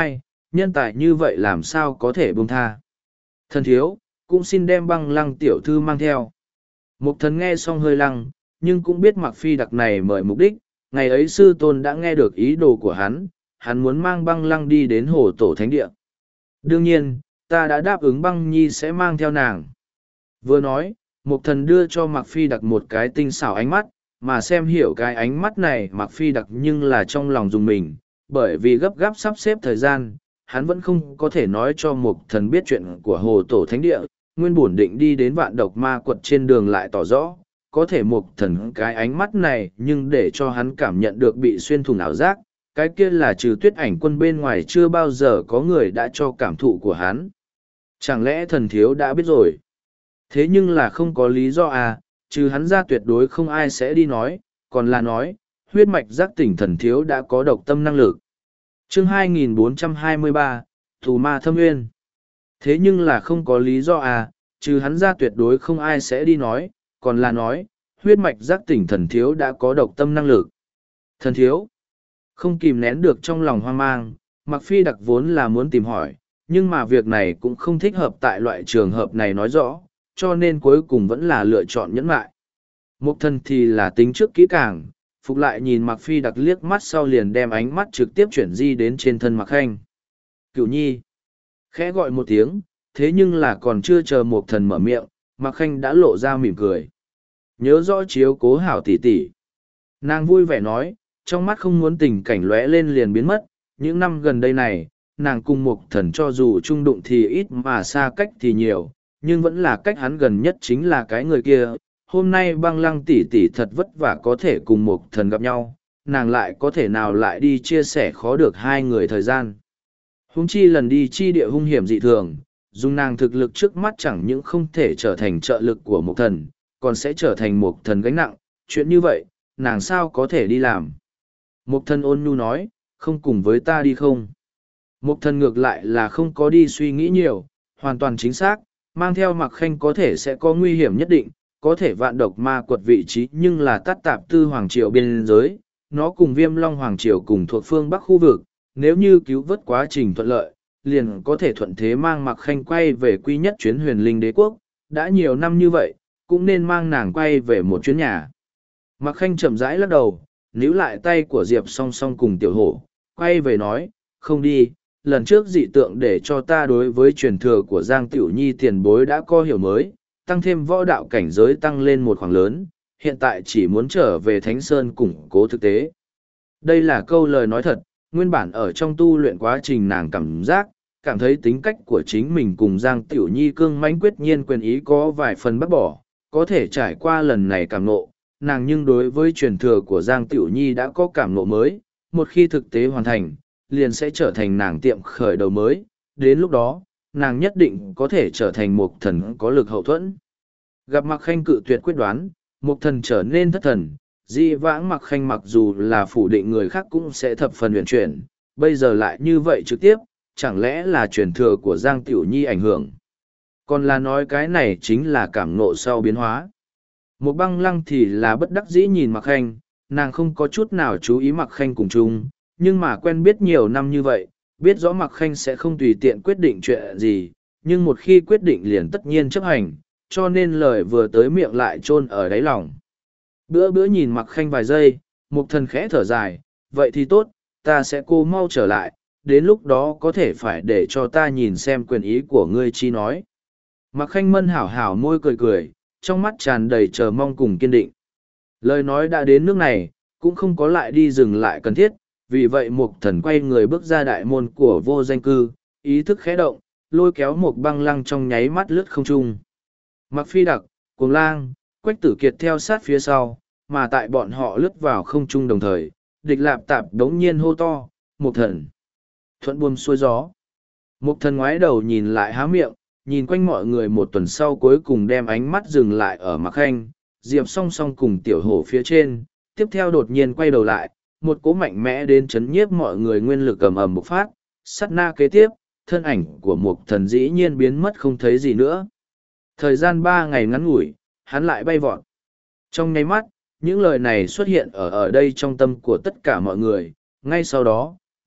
nhân tài như vậy làm sao có thể buông tha. Thần thiếu, cũng xin đem băng lăng tiểu thư mang theo. Mục thần nghe xong hơi lăng, nhưng cũng biết Mặc Phi Đặc này mời mục đích, ngày ấy sư tôn đã nghe được ý đồ của hắn, hắn muốn mang băng lăng đi đến hồ tổ thánh địa. Đương nhiên, ta đã đáp ứng băng nhi sẽ mang theo nàng. Vừa nói, mục thần đưa cho Mặc Phi Đặc một cái tinh xảo ánh mắt, mà xem hiểu cái ánh mắt này Mặc Phi Đặc nhưng là trong lòng dùng mình, bởi vì gấp gáp sắp xếp thời gian, hắn vẫn không có thể nói cho mục thần biết chuyện của hồ tổ thánh địa, nguyên bổn định đi đến vạn độc ma quật trên đường lại tỏ rõ, có thể mục thần cái ánh mắt này nhưng để cho hắn cảm nhận được bị xuyên thủng ảo giác, cái kia là trừ Tuyết Ảnh Quân bên ngoài chưa bao giờ có người đã cho cảm thụ của hắn. Chẳng lẽ thần thiếu đã biết rồi? Thế nhưng là không có lý do à, trừ hắn ra tuyệt đối không ai sẽ đi nói, còn là nói, huyết mạch giác tỉnh thần thiếu đã có độc tâm năng lực. Chương hai nghìn bốn trăm hai mươi ba, Thù Ma Thâm Nguyên. Thế nhưng là không có lý do à, trừ hắn ra tuyệt đối không ai sẽ đi nói, còn là nói, huyết mạch giác tỉnh thần thiếu đã có độc tâm năng lực. Thần thiếu, không kìm nén được trong lòng hoang mang, Mặc Phi Đặc vốn là muốn tìm hỏi, nhưng mà việc này cũng không thích hợp tại loại trường hợp này nói rõ, cho nên cuối cùng vẫn là lựa chọn nhẫn mại. Mục thần thì là tính trước kỹ càng, phục lại nhìn Mặc Phi Đặc liếc mắt sau liền đem ánh mắt trực tiếp chuyển di đến trên thân Mặc Khanh. Cửu nhi, khẽ gọi một tiếng, thế nhưng là còn chưa chờ Mục thần mở miệng, Mặc Khanh đã lộ ra mỉm cười. Nhớ rõ chiếu cố hảo tỷ tỷ. Nàng vui vẻ nói, trong mắt không muốn tình cảnh lóe lên liền biến mất, những năm gần đây này, nàng cùng Mục thần cho dù chung đụng thì ít mà xa cách thì nhiều, nhưng vẫn là cách hắn gần nhất chính là cái người kia. Hôm nay băng lăng tỷ tỷ thật vất vả có thể cùng Mục thần gặp nhau, nàng lại có thể nào lại đi chia sẻ khó được hai người thời gian. Huống chi lần đi chi địa hung hiểm dị thường, dùng nàng thực lực trước mắt chẳng những không thể trở thành trợ lực của Mục thần, còn sẽ trở thành Mục thần gánh nặng, chuyện như vậy, nàng sao có thể đi làm. Mục thần ôn nhu nói, không cùng với ta đi không? Mục thần ngược lại là không có đi suy nghĩ nhiều, hoàn toàn chính xác, mang theo Mặc Khanh có thể sẽ có nguy hiểm nhất định, có thể vạn độc ma quật vị trí nhưng là tát tạp tư hoàng triều biên giới, nó cùng viêm long hoàng triều cùng thuộc phương bắc khu vực, nếu như cứu vớt quá trình thuận lợi, liền có thể thuận thế mang Mặc Khanh quay về quy nhất chuyến huyền linh đế quốc, đã nhiều năm như vậy, cũng nên mang nàng quay về một chuyến nhà. Mặc Khanh chậm rãi lắc đầu, níu lại tay của Diệp song song cùng tiểu hổ, quay về nói, không đi, lần trước dị tượng để cho ta đối với truyền thừa của Giang Tiểu Nhi tiền bối đã có hiểu mới, tăng thêm võ đạo cảnh giới tăng lên một khoảng lớn, hiện tại chỉ muốn trở về Thánh Sơn củng cố thực tế. Đây là câu lời nói thật, nguyên bản ở trong tu luyện quá trình nàng cảm giác, cảm thấy tính cách của chính mình cùng Giang Tiểu Nhi cương mãnh quyết nhiên quyền ý có vài phần bắt bỏ, có thể trải qua lần này cảm ngộ, nàng nhưng đối với truyền thừa của Giang Tiểu Nhi đã có cảm ngộ mới, một khi thực tế hoàn thành, liền sẽ trở thành nàng tiệm khởi đầu mới, đến lúc đó, nàng nhất định có thể trở thành một thần có lực hậu thuẫn. Gặp Mặc Khanh cự tuyệt quyết đoán, một thần trở nên thất thần, di vãng Mặc Khanh mặc dù là phủ định người khác cũng sẽ thập phần huyền chuyển, bây giờ lại như vậy trực tiếp, chẳng lẽ là truyền thừa của Giang Tiểu Nhi ảnh hưởng. Còn là nói cái này chính là cảm nộ sau biến hóa. Một băng lăng thì là bất đắc dĩ nhìn Mặc Khanh, nàng không có chút nào chú ý Mặc Khanh cùng chung, nhưng mà quen biết nhiều năm như vậy, biết rõ Mặc Khanh sẽ không tùy tiện quyết định chuyện gì, nhưng một khi quyết định liền tất nhiên chấp hành, cho nên lời vừa tới miệng lại chôn ở đáy lòng. Bữa bữa nhìn Mặc Khanh vài giây, Mục thần khẽ thở dài, vậy thì tốt, ta sẽ cô mau trở lại, đến lúc đó có thể phải để cho ta nhìn xem quyền ý của ngươi chi nói. Mặc Khanh mân hảo hảo môi cười cười, trong mắt tràn đầy chờ mong cùng kiên định. Lời nói đã đến nước này, cũng không có lại đi dừng lại cần thiết, vì vậy Mục thần quay người bước ra đại môn của vô danh cư, ý thức khẽ động, lôi kéo một băng lăng trong nháy mắt lướt không trung. Mặc Phi Đặc, Cuồng Lang, Quách Tử Kiệt theo sát phía sau, mà tại bọn họ lướt vào không trung đồng thời, địch lạp tạp đống nhiên hô to, Mục thần. Thuận buồm xuôi gió. Mục thần ngoái đầu nhìn lại há miệng, nhìn quanh mọi người một tuần sau cuối cùng đem ánh mắt dừng lại ở Mặc Khanh, Diệp song song cùng tiểu hổ phía trên, tiếp theo đột nhiên quay đầu lại, một cỗ mạnh mẽ đến chấn nhiếp mọi người nguyên lực ầm ầm bộc phát, sát na kế tiếp, thân ảnh của Mục thần dĩ nhiên biến mất không thấy gì nữa. Thời gian ba ngày ngắn ngủi, hắn lại bay vọt. Trong nháy mắt, những lời này xuất hiện ở ở đây trong tâm của tất cả mọi người, ngay sau đó,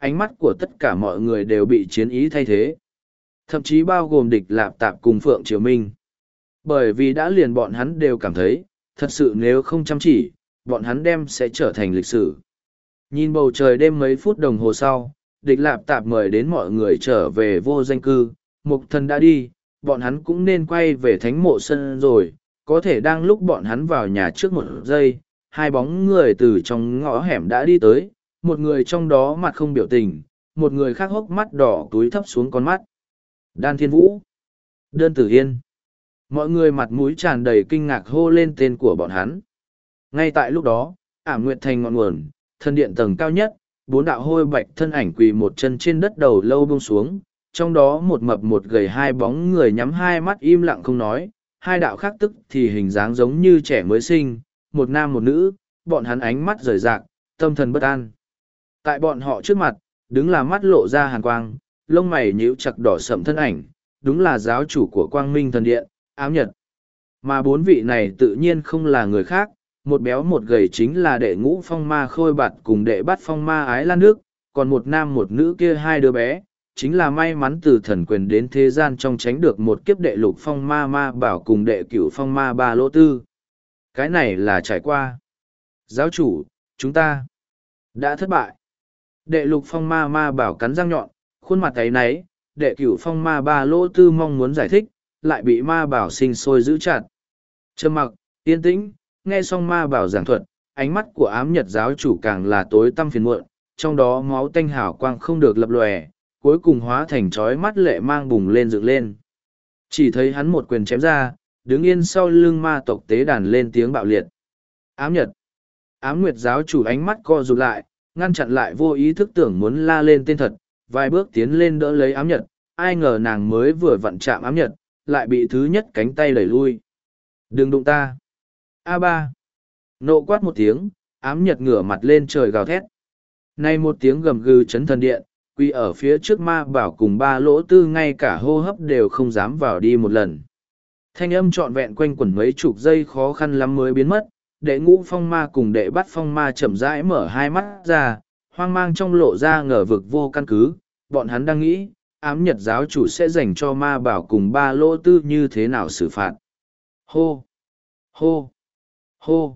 ánh mắt của tất cả mọi người đều bị chiến ý thay thế. Thậm chí bao gồm địch lạp tạp cùng Phượng Triều Minh. Bởi vì đã liền bọn hắn đều cảm thấy, thật sự nếu không chăm chỉ, bọn hắn đem sẽ trở thành lịch sử. Nhìn bầu trời đêm mấy phút đồng hồ sau, địch lạp tạp mời đến mọi người trở về vô danh cư, mục thần đã đi, bọn hắn cũng nên quay về thánh mộ sân rồi, có thể đang lúc bọn hắn vào nhà trước một giây, hai bóng người từ trong ngõ hẻm đã đi tới, một người trong đó mặt không biểu tình, một người khác hốc mắt đỏ túi thấp xuống con mắt. Đan Thiên Vũ, Đơn Tử Yên. Mọi người mặt mũi tràn đầy kinh ngạc hô lên tên của bọn hắn. Ngay tại lúc đó, Ảm Nguyệt Thành ngọn nguồn, thân điện tầng cao nhất, bốn đạo hôi bạch thân ảnh quỳ một chân trên đất đầu lâu buông xuống, trong đó một mập một gầy hai bóng người nhắm hai mắt im lặng không nói, hai đạo khác tức thì hình dáng giống như trẻ mới sinh, một nam một nữ, bọn hắn ánh mắt rời rạc, tâm thần bất an. Tại bọn họ trước mặt, đứng là mắt lộ ra hàn quang, lông mày nhíu chặt đỏ sậm thân ảnh, đúng là giáo chủ của Quang Minh Thần Điện, Ám Nhật. Mà bốn vị này tự nhiên không là người khác, một béo một gầy chính là đệ ngũ phong ma Khôi Bạt cùng đệ bắt phong ma Ái Lan Nước, còn một nam một nữ kia hai đứa bé, chính là may mắn từ thần quyền đến thế gian trong tránh được một kiếp đệ lục phong ma ma bảo cùng đệ cửu phong ma ba lỗ tư. Cái này là trải qua. Giáo chủ, chúng ta đã thất bại. Đệ lục phong ma ma bảo cắn răng nhọn, khuôn mặt ấy náy, đệ cửu phong ma ba lỗ tư mong muốn giải thích, lại bị ma bảo sinh sôi giữ chặt. Trầm mặc, yên tĩnh, nghe xong ma bảo giảng thuật, ánh mắt của ám nhật giáo chủ càng là tối tăm phiền muộn, trong đó máu tanh hào quang không được lập lòe, cuối cùng hóa thành chói mắt lệ mang bùng lên dựng lên. Chỉ thấy hắn một quyền chém ra, đứng yên sau lưng ma tộc tế đàn lên tiếng bạo liệt. Ám nhật. Ám nguyệt giáo chủ ánh mắt co rụt lại, ngăn chặn lại vô ý thức tưởng muốn la lên tên thật, vài bước tiến lên đỡ lấy ám nhật, ai ngờ nàng mới vừa vặn chạm ám nhật, lại bị thứ nhất cánh tay đẩy lui. Đừng đụng ta. A ba. Nộ quát một tiếng, ám nhật ngửa mặt lên trời gào thét. Nay một tiếng gầm gừ chấn thần điện, quy ở phía trước ma bảo cùng ba lỗ tư ngay cả hô hấp đều không dám vào đi một lần. Thanh âm trọn vẹn quanh quẩn mấy chục giây khó khăn lắm mới biến mất, đệ ngũ phong ma cùng đệ bắt phong ma chậm rãi mở hai mắt ra, hoang mang trong lộ ra ngờ vực vô căn cứ, bọn hắn đang nghĩ, ám nhật giáo chủ sẽ dành cho ma bảo cùng ba lỗ tư như thế nào xử phạt. Hô! Hô! Hô!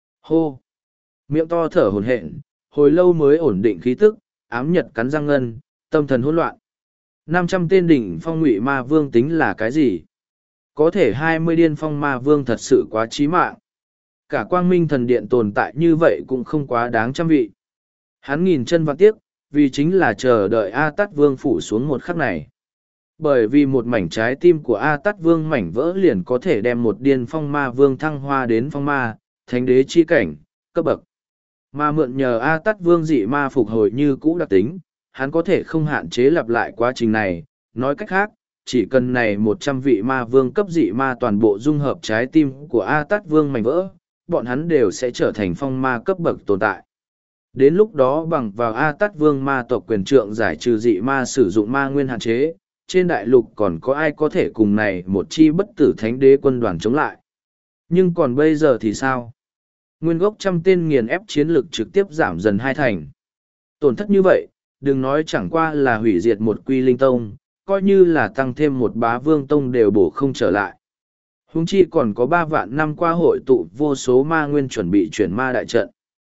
Hô! Miệng to thở hổn hển, hồi lâu mới ổn định khí tức, ám nhật cắn răng ngân, tâm thần hỗn loạn. năm trăm tên đỉnh phong ngụy ma vương tính là cái gì? Có thể hai mươi điên phong ma vương thật sự quá chí mạng. Cả quang minh thần điện tồn tại như vậy cũng không quá đáng trăm vị. Hắn nghìn chân vạn tiếc, vì chính là chờ đợi A Tát Vương phủ xuống một khắc này. Bởi vì một mảnh trái tim của A Tát Vương mảnh vỡ liền có thể đem một điên phong ma vương thăng hoa đến phong ma, thánh đế chi cảnh, cấp bậc. Mà mượn nhờ A Tát Vương dị ma phục hồi như cũ đặc tính, hắn có thể không hạn chế lặp lại quá trình này. Nói cách khác, chỉ cần này một trăm vị ma vương cấp dị ma toàn bộ dung hợp trái tim của A Tát Vương mảnh vỡ, bọn hắn đều sẽ trở thành phong ma cấp bậc tồn tại. Đến lúc đó bằng vào A Tát Vương ma tộc quyền trượng giải trừ dị ma sử dụng ma nguyên hạn chế, trên đại lục còn có ai có thể cùng này một chi bất tử thánh đế quân đoàn chống lại. Nhưng còn bây giờ thì sao? Nguyên gốc trăm tên nghiền ép chiến lực trực tiếp giảm dần hai thành. Tổn thất như vậy, đừng nói chẳng qua là hủy diệt một quy linh tông, coi như là tăng thêm một bá vương tông đều bổ không trở lại. Huống chi còn có ba vạn năm qua hội tụ vô số ma nguyên chuẩn bị chuyển ma đại trận.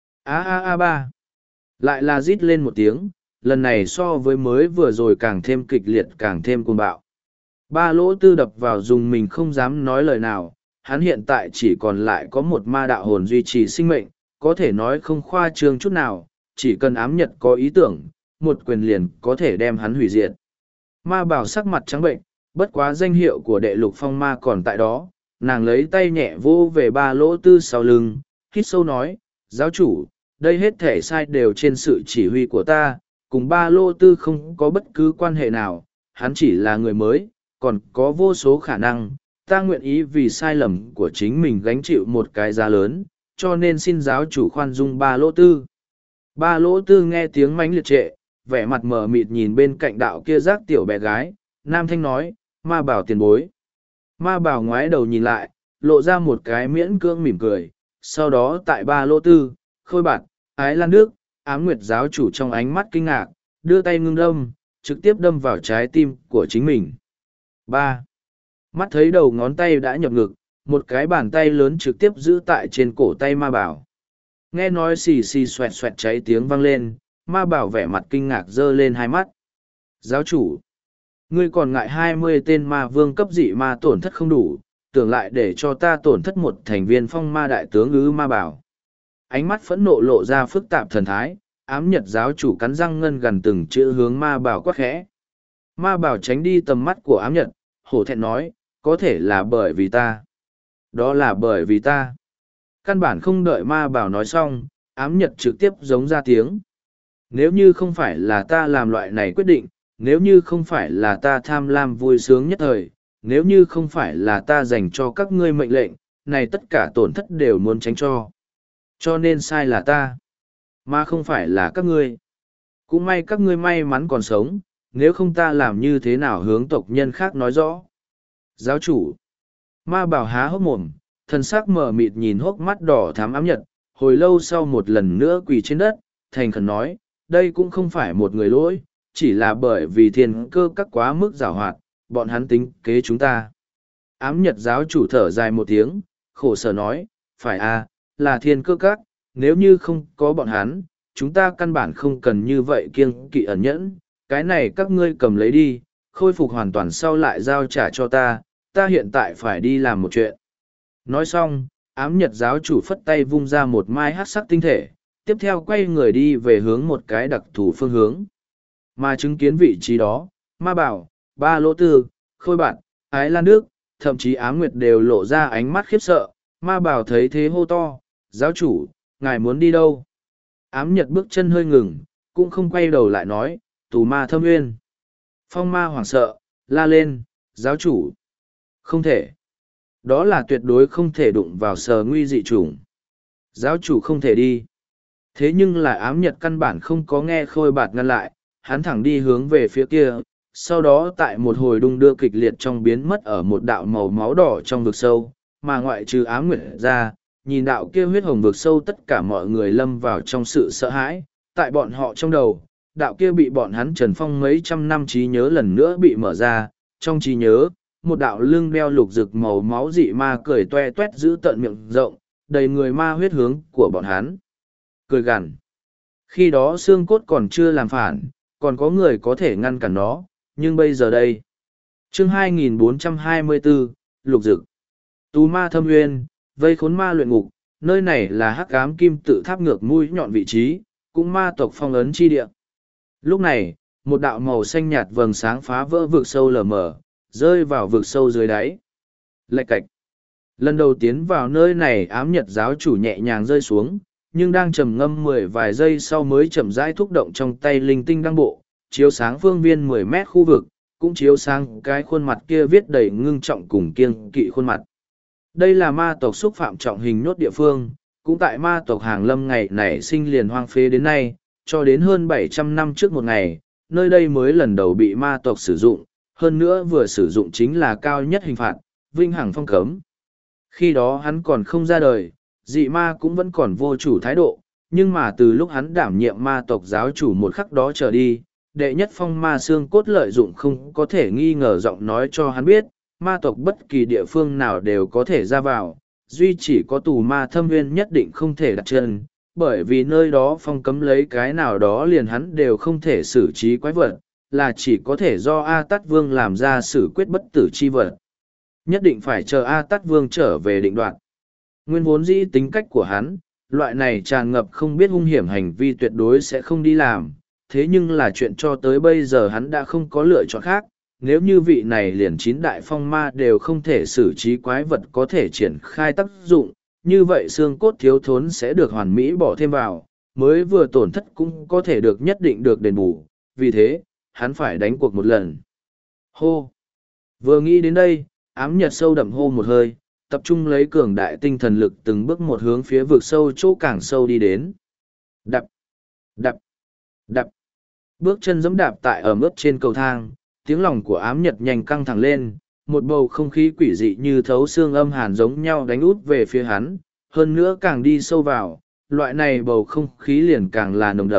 A a a ba. Lại là rít lên một tiếng, lần này so với mới vừa rồi càng thêm kịch liệt càng thêm cuồng bạo. Ba lỗ tư đập vào dùng mình không dám nói lời nào, hắn hiện tại chỉ còn lại có một ma đạo hồn duy trì sinh mệnh, có thể nói không khoa trương chút nào, chỉ cần ám nhật có ý tưởng, một quyền liền có thể đem hắn hủy diệt. Ma bảo sắc mặt trắng bệnh, bất quá danh hiệu của đệ lục phong ma còn tại đó, nàng lấy tay nhẹ vô về ba lỗ tư sau lưng, hít sâu nói, giáo chủ, đây hết thể sai đều trên sự chỉ huy của ta, cùng ba lỗ tư không có bất cứ quan hệ nào, hắn chỉ là người mới, còn có vô số khả năng, ta nguyện ý vì sai lầm của chính mình gánh chịu một cái giá lớn, cho nên xin giáo chủ khoan dung ba lỗ tư. Ba lỗ tư nghe tiếng mánh liệt trệ, vẻ mặt mờ mịt nhìn bên cạnh đạo kia giác tiểu bé gái, nam thanh nói, ma bảo tiền bối. Ma bảo ngoái đầu nhìn lại, lộ ra một cái miễn cưỡng mỉm cười, sau đó tại ba lỗ tư, Khôi Bạt, Ái Lan Nước, Ám Nguyệt giáo chủ trong ánh mắt kinh ngạc, đưa tay ngưng đâm, trực tiếp đâm vào trái tim của chính mình. Ba. Mắt thấy đầu ngón tay đã nhập ngực, một cái bàn tay lớn trực tiếp giữ tại trên cổ tay ma bảo. Nghe nói xì xì xoẹt xoẹt cháy tiếng vang lên, ma bảo vẻ mặt kinh ngạc giơ lên hai mắt. Giáo chủ, ngươi còn ngại hai mươi tên ma vương cấp dị ma tổn thất không đủ, tưởng lại để cho ta tổn thất một thành viên phong ma đại tướng ư? Ma bảo. Ánh mắt phẫn nộ lộ ra phức tạp thần thái, ám nhật giáo chủ cắn răng ngân gần từng chữ hướng ma bảo quát khẽ. Ma bảo tránh đi tầm mắt của ám nhật, hổ thẹn nói, có thể là bởi vì ta. Đó là bởi vì ta. Căn bản không đợi ma bảo nói xong, ám nhật trực tiếp giống ra tiếng. Nếu như không phải là ta làm loại này quyết định, nếu như không phải là ta tham lam vui sướng nhất thời, nếu như không phải là ta dành cho các ngươi mệnh lệnh, này tất cả tổn thất đều muốn tránh cho. Cho nên sai là ta, mà không phải là các ngươi. Cũng may các ngươi may mắn còn sống, nếu không ta làm như thế nào hướng tộc nhân khác nói rõ. Giáo chủ, ma bảo há hốc mồm, thân xác mờ mịt nhìn hốc mắt đỏ thắm ám nhật, hồi lâu sau một lần nữa quỳ trên đất, thành khẩn nói, đây cũng không phải một người lỗi, chỉ là bởi vì thiên cơ các quá mức giảo hoạt, bọn hắn tính kế chúng ta. Ám nhật giáo chủ thở dài một tiếng, khổ sở nói, phải à, là thiên cơ các, nếu như không có bọn hắn, chúng ta căn bản không cần như vậy kiêng kỵ ẩn nhẫn, cái này các ngươi cầm lấy đi, khôi phục hoàn toàn sau lại giao trả cho ta, ta hiện tại phải đi làm một chuyện. Nói xong, ám nhật giáo chủ phất tay vung ra một mai hắc sắc tinh thể, tiếp theo quay người đi về hướng một cái đặc thù phương hướng. Mà chứng kiến vị trí đó, ma bảo, ba lỗ tư, khôi bạn, ái lan nước, thậm chí ám nguyệt đều lộ ra ánh mắt khiếp sợ, ma bảo thấy thế hô to, giáo chủ, ngài muốn đi đâu? Ám nhật bước chân hơi ngừng, cũng không quay đầu lại nói, tù ma thâm nguyên. Phong ma hoảng sợ, la lên, giáo chủ. Không thể. Đó là tuyệt đối không thể đụng vào sờ nguy dị chủng. Giáo chủ không thể đi. Thế nhưng là ám nhật căn bản không có nghe khôi bạt ngăn lại, hắn thẳng đi hướng về phía kia, sau đó tại một hồi đung đưa kịch liệt trong biến mất ở một đạo màu máu đỏ trong vực sâu, mà ngoại trừ ám nguyệt ra, nhìn đạo kia huyết hồng vực sâu tất cả mọi người lâm vào trong sự sợ hãi, tại bọn họ trong đầu, đạo kia bị bọn hắn trần phong mấy trăm năm trí nhớ lần nữa bị mở ra, trong trí nhớ, một đạo lưng đeo lục rực màu máu dị ma cười toe toét giữ tận miệng rộng, đầy người ma huyết hướng của bọn hắn. Cười gằn. Khi đó xương cốt còn chưa làm phản, còn có người có thể ngăn cản nó, nhưng bây giờ đây. Chương hai nghìn bốn trăm hai mươi bốn, Lục Dực. Tù ma thâm nguyên, vây khốn ma luyện ngục, nơi này là hắc ám kim tự tháp ngược mũi nhọn vị trí, cũng ma tộc phong ấn chi địa. Lúc này, một đạo màu xanh nhạt vầng sáng phá vỡ vực sâu lờ mờ, rơi vào vực sâu dưới đáy. Lạch cạch. Lần đầu tiến vào nơi này ám nhật giáo chủ nhẹ nhàng rơi xuống, nhưng đang trầm ngâm mười vài giây sau mới chậm rãi thúc động trong tay linh tinh đăng bộ, chiếu sáng phương viên mười mét khu vực, cũng chiếu sáng cái khuôn mặt kia viết đầy ngưng trọng cùng kiêng kỵ khuôn mặt. Đây là ma tộc xúc phạm trọng hình nhốt địa phương, cũng tại ma tộc hàng lâm ngày nảy sinh liền hoang phế đến nay, cho đến hơn bảy trăm năm trước một ngày, nơi đây mới lần đầu bị ma tộc sử dụng, hơn nữa vừa sử dụng chính là cao nhất hình phạt, vinh hằng phong cấm. Khi đó hắn còn không ra đời, dị ma cũng vẫn còn vô chủ thái độ, nhưng mà từ lúc hắn đảm nhiệm ma tộc giáo chủ một khắc đó trở đi, đệ nhất phong ma xương cốt lợi dụng không có thể nghi ngờ giọng nói cho hắn biết, ma tộc bất kỳ địa phương nào đều có thể ra vào, duy chỉ có tù ma thâm nguyên nhất định không thể đặt chân, bởi vì nơi đó phong cấm lấy cái nào đó liền hắn đều không thể xử trí quái vật, là chỉ có thể do A Tát Vương làm ra xử quyết bất tử chi vật. Nhất định phải chờ A Tát Vương trở về định đoạt. Nguyên vốn dĩ tính cách của hắn, loại này tràn ngập không biết hung hiểm hành vi tuyệt đối sẽ không đi làm, thế nhưng là chuyện cho tới bây giờ hắn đã không có lựa chọn khác, nếu như vị này liền chín đại phong ma đều không thể xử trí quái vật có thể triển khai tác dụng, như vậy xương cốt thiếu thốn sẽ được hoàn mỹ bỏ thêm vào, mới vừa tổn thất cũng có thể được nhất định được đền bù, vì thế, hắn phải đánh cuộc một lần. Hô! Vừa nghĩ đến đây, ám nhật sâu đậm hô một hơi, tập trung lấy cường đại tinh thần lực từng bước một hướng phía vực sâu chỗ càng sâu đi đến. Đập! Đập! Đập! Bước chân giẫm đạp tại ẩm ướt trên cầu thang, tiếng lòng của ám nhật nhanh căng thẳng lên, một bầu không khí quỷ dị như thấu xương âm hàn giống nhau đánh út về phía hắn, hơn nữa càng đi sâu vào, loại này bầu không khí liền càng là nồng đậm,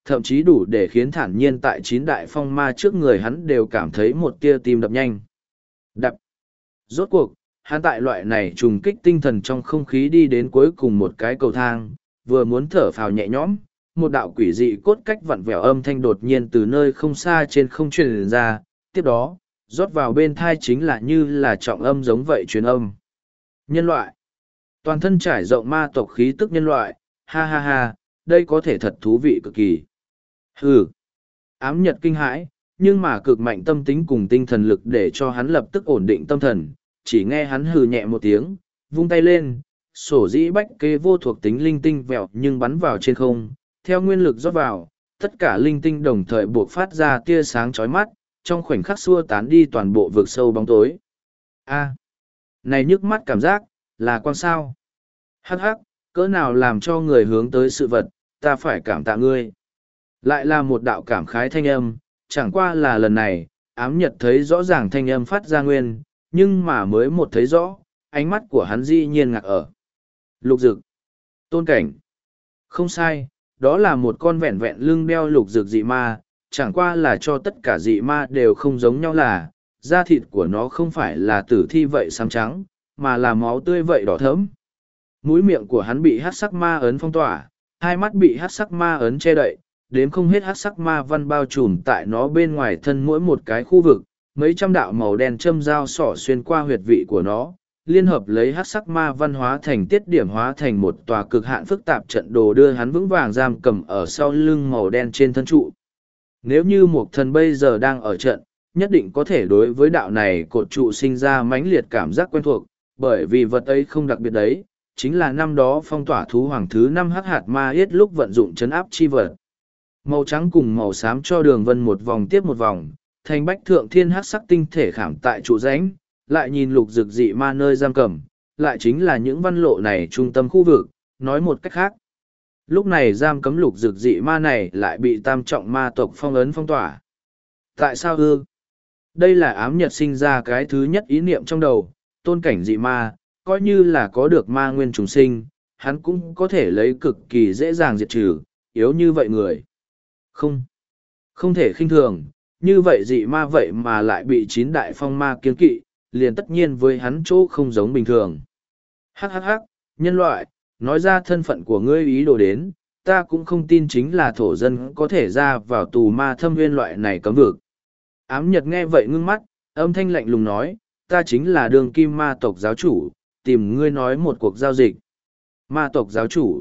thậm chí đủ để khiến thản nhiên tại chín đại phong ma trước người hắn đều cảm thấy một tia tim đập nhanh. Đập. Rốt cuộc, hắn tại loại này trùng kích tinh thần trong không khí đi đến cuối cùng một cái cầu thang, vừa muốn thở phào nhẹ nhõm, một đạo quỷ dị cốt cách vặn vẹo âm thanh đột nhiên từ nơi không xa trên không truyền ra, tiếp đó, rót vào bên thai chính là như là trọng âm giống vậy truyền âm. Nhân loại. Toàn thân trải rộng ma tộc khí tức nhân loại, ha ha ha, đây có thể thật thú vị cực kỳ. Hừ. Ám Nhật kinh hãi, nhưng mà cực mạnh tâm tính cùng tinh thần lực để cho hắn lập tức ổn định tâm thần, chỉ nghe hắn hừ nhẹ một tiếng, vung tay lên, sổ dĩ bách kế vô thuộc tính linh tinh vẹo nhưng bắn vào trên không, theo nguyên lực rót vào, tất cả linh tinh đồng thời buộc phát ra tia sáng chói mắt, trong khoảnh khắc xua tán đi toàn bộ vực sâu bóng tối. A, này nhức mắt cảm giác, là quan sao? Hắc hắc, cỡ nào làm cho người hướng tới sự vật, ta phải cảm tạ ngươi. Lại là một đạo cảm khái thanh âm, chẳng qua là lần này, ám nhật thấy rõ ràng thanh âm phát ra nguyên, nhưng mà mới một thấy rõ, ánh mắt của hắn dĩ nhiên ngạc ở. Lục dực. Tôn cảnh. Không sai, đó là một con vẹn vẹn lưng đeo lục dực dị ma, chẳng qua là cho tất cả dị ma đều không giống nhau là, da thịt của nó không phải là tử thi vậy xám trắng, mà là máu tươi vậy đỏ thẫm. Mũi miệng của hắn bị hát sắc ma ấn phong tỏa, hai mắt bị hát sắc ma ấn che đậy, đếm không hết hát sắc ma văn bao trùm tại nó bên ngoài thân mỗi một cái khu vực, mấy trăm đạo màu đen châm dao sỏ xuyên qua huyệt vị của nó, liên hợp lấy hát sắc ma văn hóa thành tiết điểm hóa thành một tòa cực hạn phức tạp trận đồ đưa hắn vững vàng giam cầm ở sau lưng màu đen trên thân trụ. Nếu như một thần bây giờ đang ở trận, nhất định có thể đối với đạo này cột trụ sinh ra mãnh liệt cảm giác quen thuộc, bởi vì vật ấy không đặc biệt đấy, chính là năm đó phong tỏa thú hoàng thứ năm hắc hạt ma yết lúc vận dụng chấn áp chi vật. Màu trắng cùng màu xám cho đường vân một vòng tiếp một vòng, thành bách thượng thiên hắc sắc tinh thể khảm tại trụ rãnh, lại nhìn lục dực dị ma nơi giam cầm, lại chính là những văn lộ này trung tâm khu vực, nói một cách khác. Lúc này giam cấm lục dực dị ma này lại bị tam trọng ma tộc phong ấn phong tỏa. Tại sao ư? Đây là ám nhật sinh ra cái thứ nhất ý niệm trong đầu, tôn cảnh dị ma, coi như là có được ma nguyên trùng sinh, hắn cũng có thể lấy cực kỳ dễ dàng diệt trừ, yếu như vậy người. Không, không thể khinh thường, như vậy dị ma vậy mà lại bị chín đại phong ma kiên kỵ, liền tất nhiên với hắn chỗ không giống bình thường. Hắc hắc hắc, nhân loại, nói ra thân phận của ngươi ý đồ đến, ta cũng không tin chính là thổ dân có thể ra vào tù ma thâm viên loại này cấm vực. Ám Nhật nghe vậy ngưng mắt, âm thanh lạnh lùng nói, ta chính là đường kim ma tộc giáo chủ, tìm ngươi nói một cuộc giao dịch. Ma tộc giáo chủ.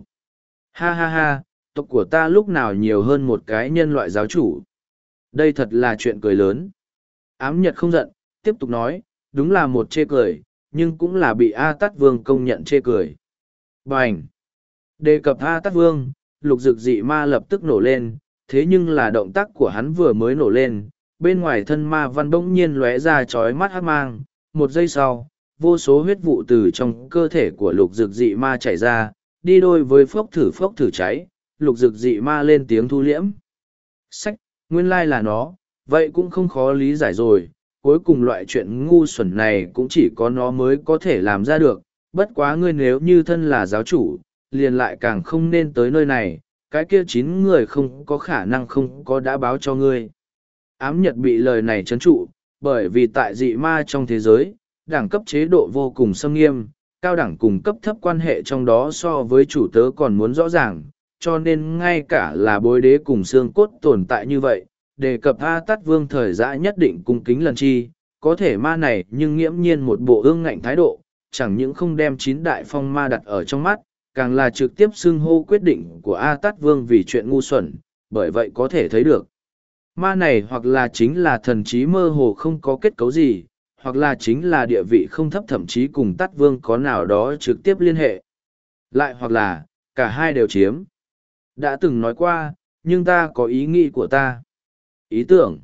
Ha ha ha, tộc của ta lúc nào nhiều hơn một cái nhân loại giáo chủ. Đây thật là chuyện cười lớn. Ám Nhật không giận, tiếp tục nói, đúng là một chê cười, nhưng cũng là bị A Tát Vương công nhận chê cười. Bành! Đề cập A Tát Vương, lục dực dị ma lập tức nổ lên, thế nhưng là động tác của hắn vừa mới nổ lên, bên ngoài thân ma văn bỗng nhiên lóe ra chói mắt hắc mang, một giây sau, vô số huyết vụ từ trong cơ thể của lục dực dị ma chảy ra, đi đôi với phốc thử phốc thử cháy, lục dực dị ma lên tiếng thu liễm. Sách, nguyên lai là nó, vậy cũng không khó lý giải rồi, cuối cùng loại chuyện ngu xuẩn này cũng chỉ có nó mới có thể làm ra được, bất quá ngươi nếu như thân là giáo chủ, liền lại càng không nên tới nơi này, cái kia chín người không có khả năng không có đã báo cho ngươi. Ám Nhật bị lời này trấn trụ, bởi vì tại dị ma trong thế giới, đẳng cấp chế độ vô cùng xâm nghiêm, cao đẳng cùng cấp thấp quan hệ trong đó so với chủ tớ còn muốn rõ ràng, cho nên ngay cả là bối đế cùng xương cốt tồn tại như vậy, đề cập A Tát Vương thời giã nhất định cung kính lần chi, có thể ma này nhưng nghiễm nhiên một bộ ương ngạnh thái độ, chẳng những không đem chín đại phong ma đặt ở trong mắt, càng là trực tiếp xưng hô quyết định của A Tát Vương vì chuyện ngu xuẩn, bởi vậy có thể thấy được. Ma này hoặc là chính là thần trí mơ hồ không có kết cấu gì, hoặc là chính là địa vị không thấp thậm chí cùng Tát Vương có nào đó trực tiếp liên hệ. Lại hoặc là, cả hai đều chiếm. Đã từng nói qua, nhưng ta có ý nghĩ của ta. Ý tưởng.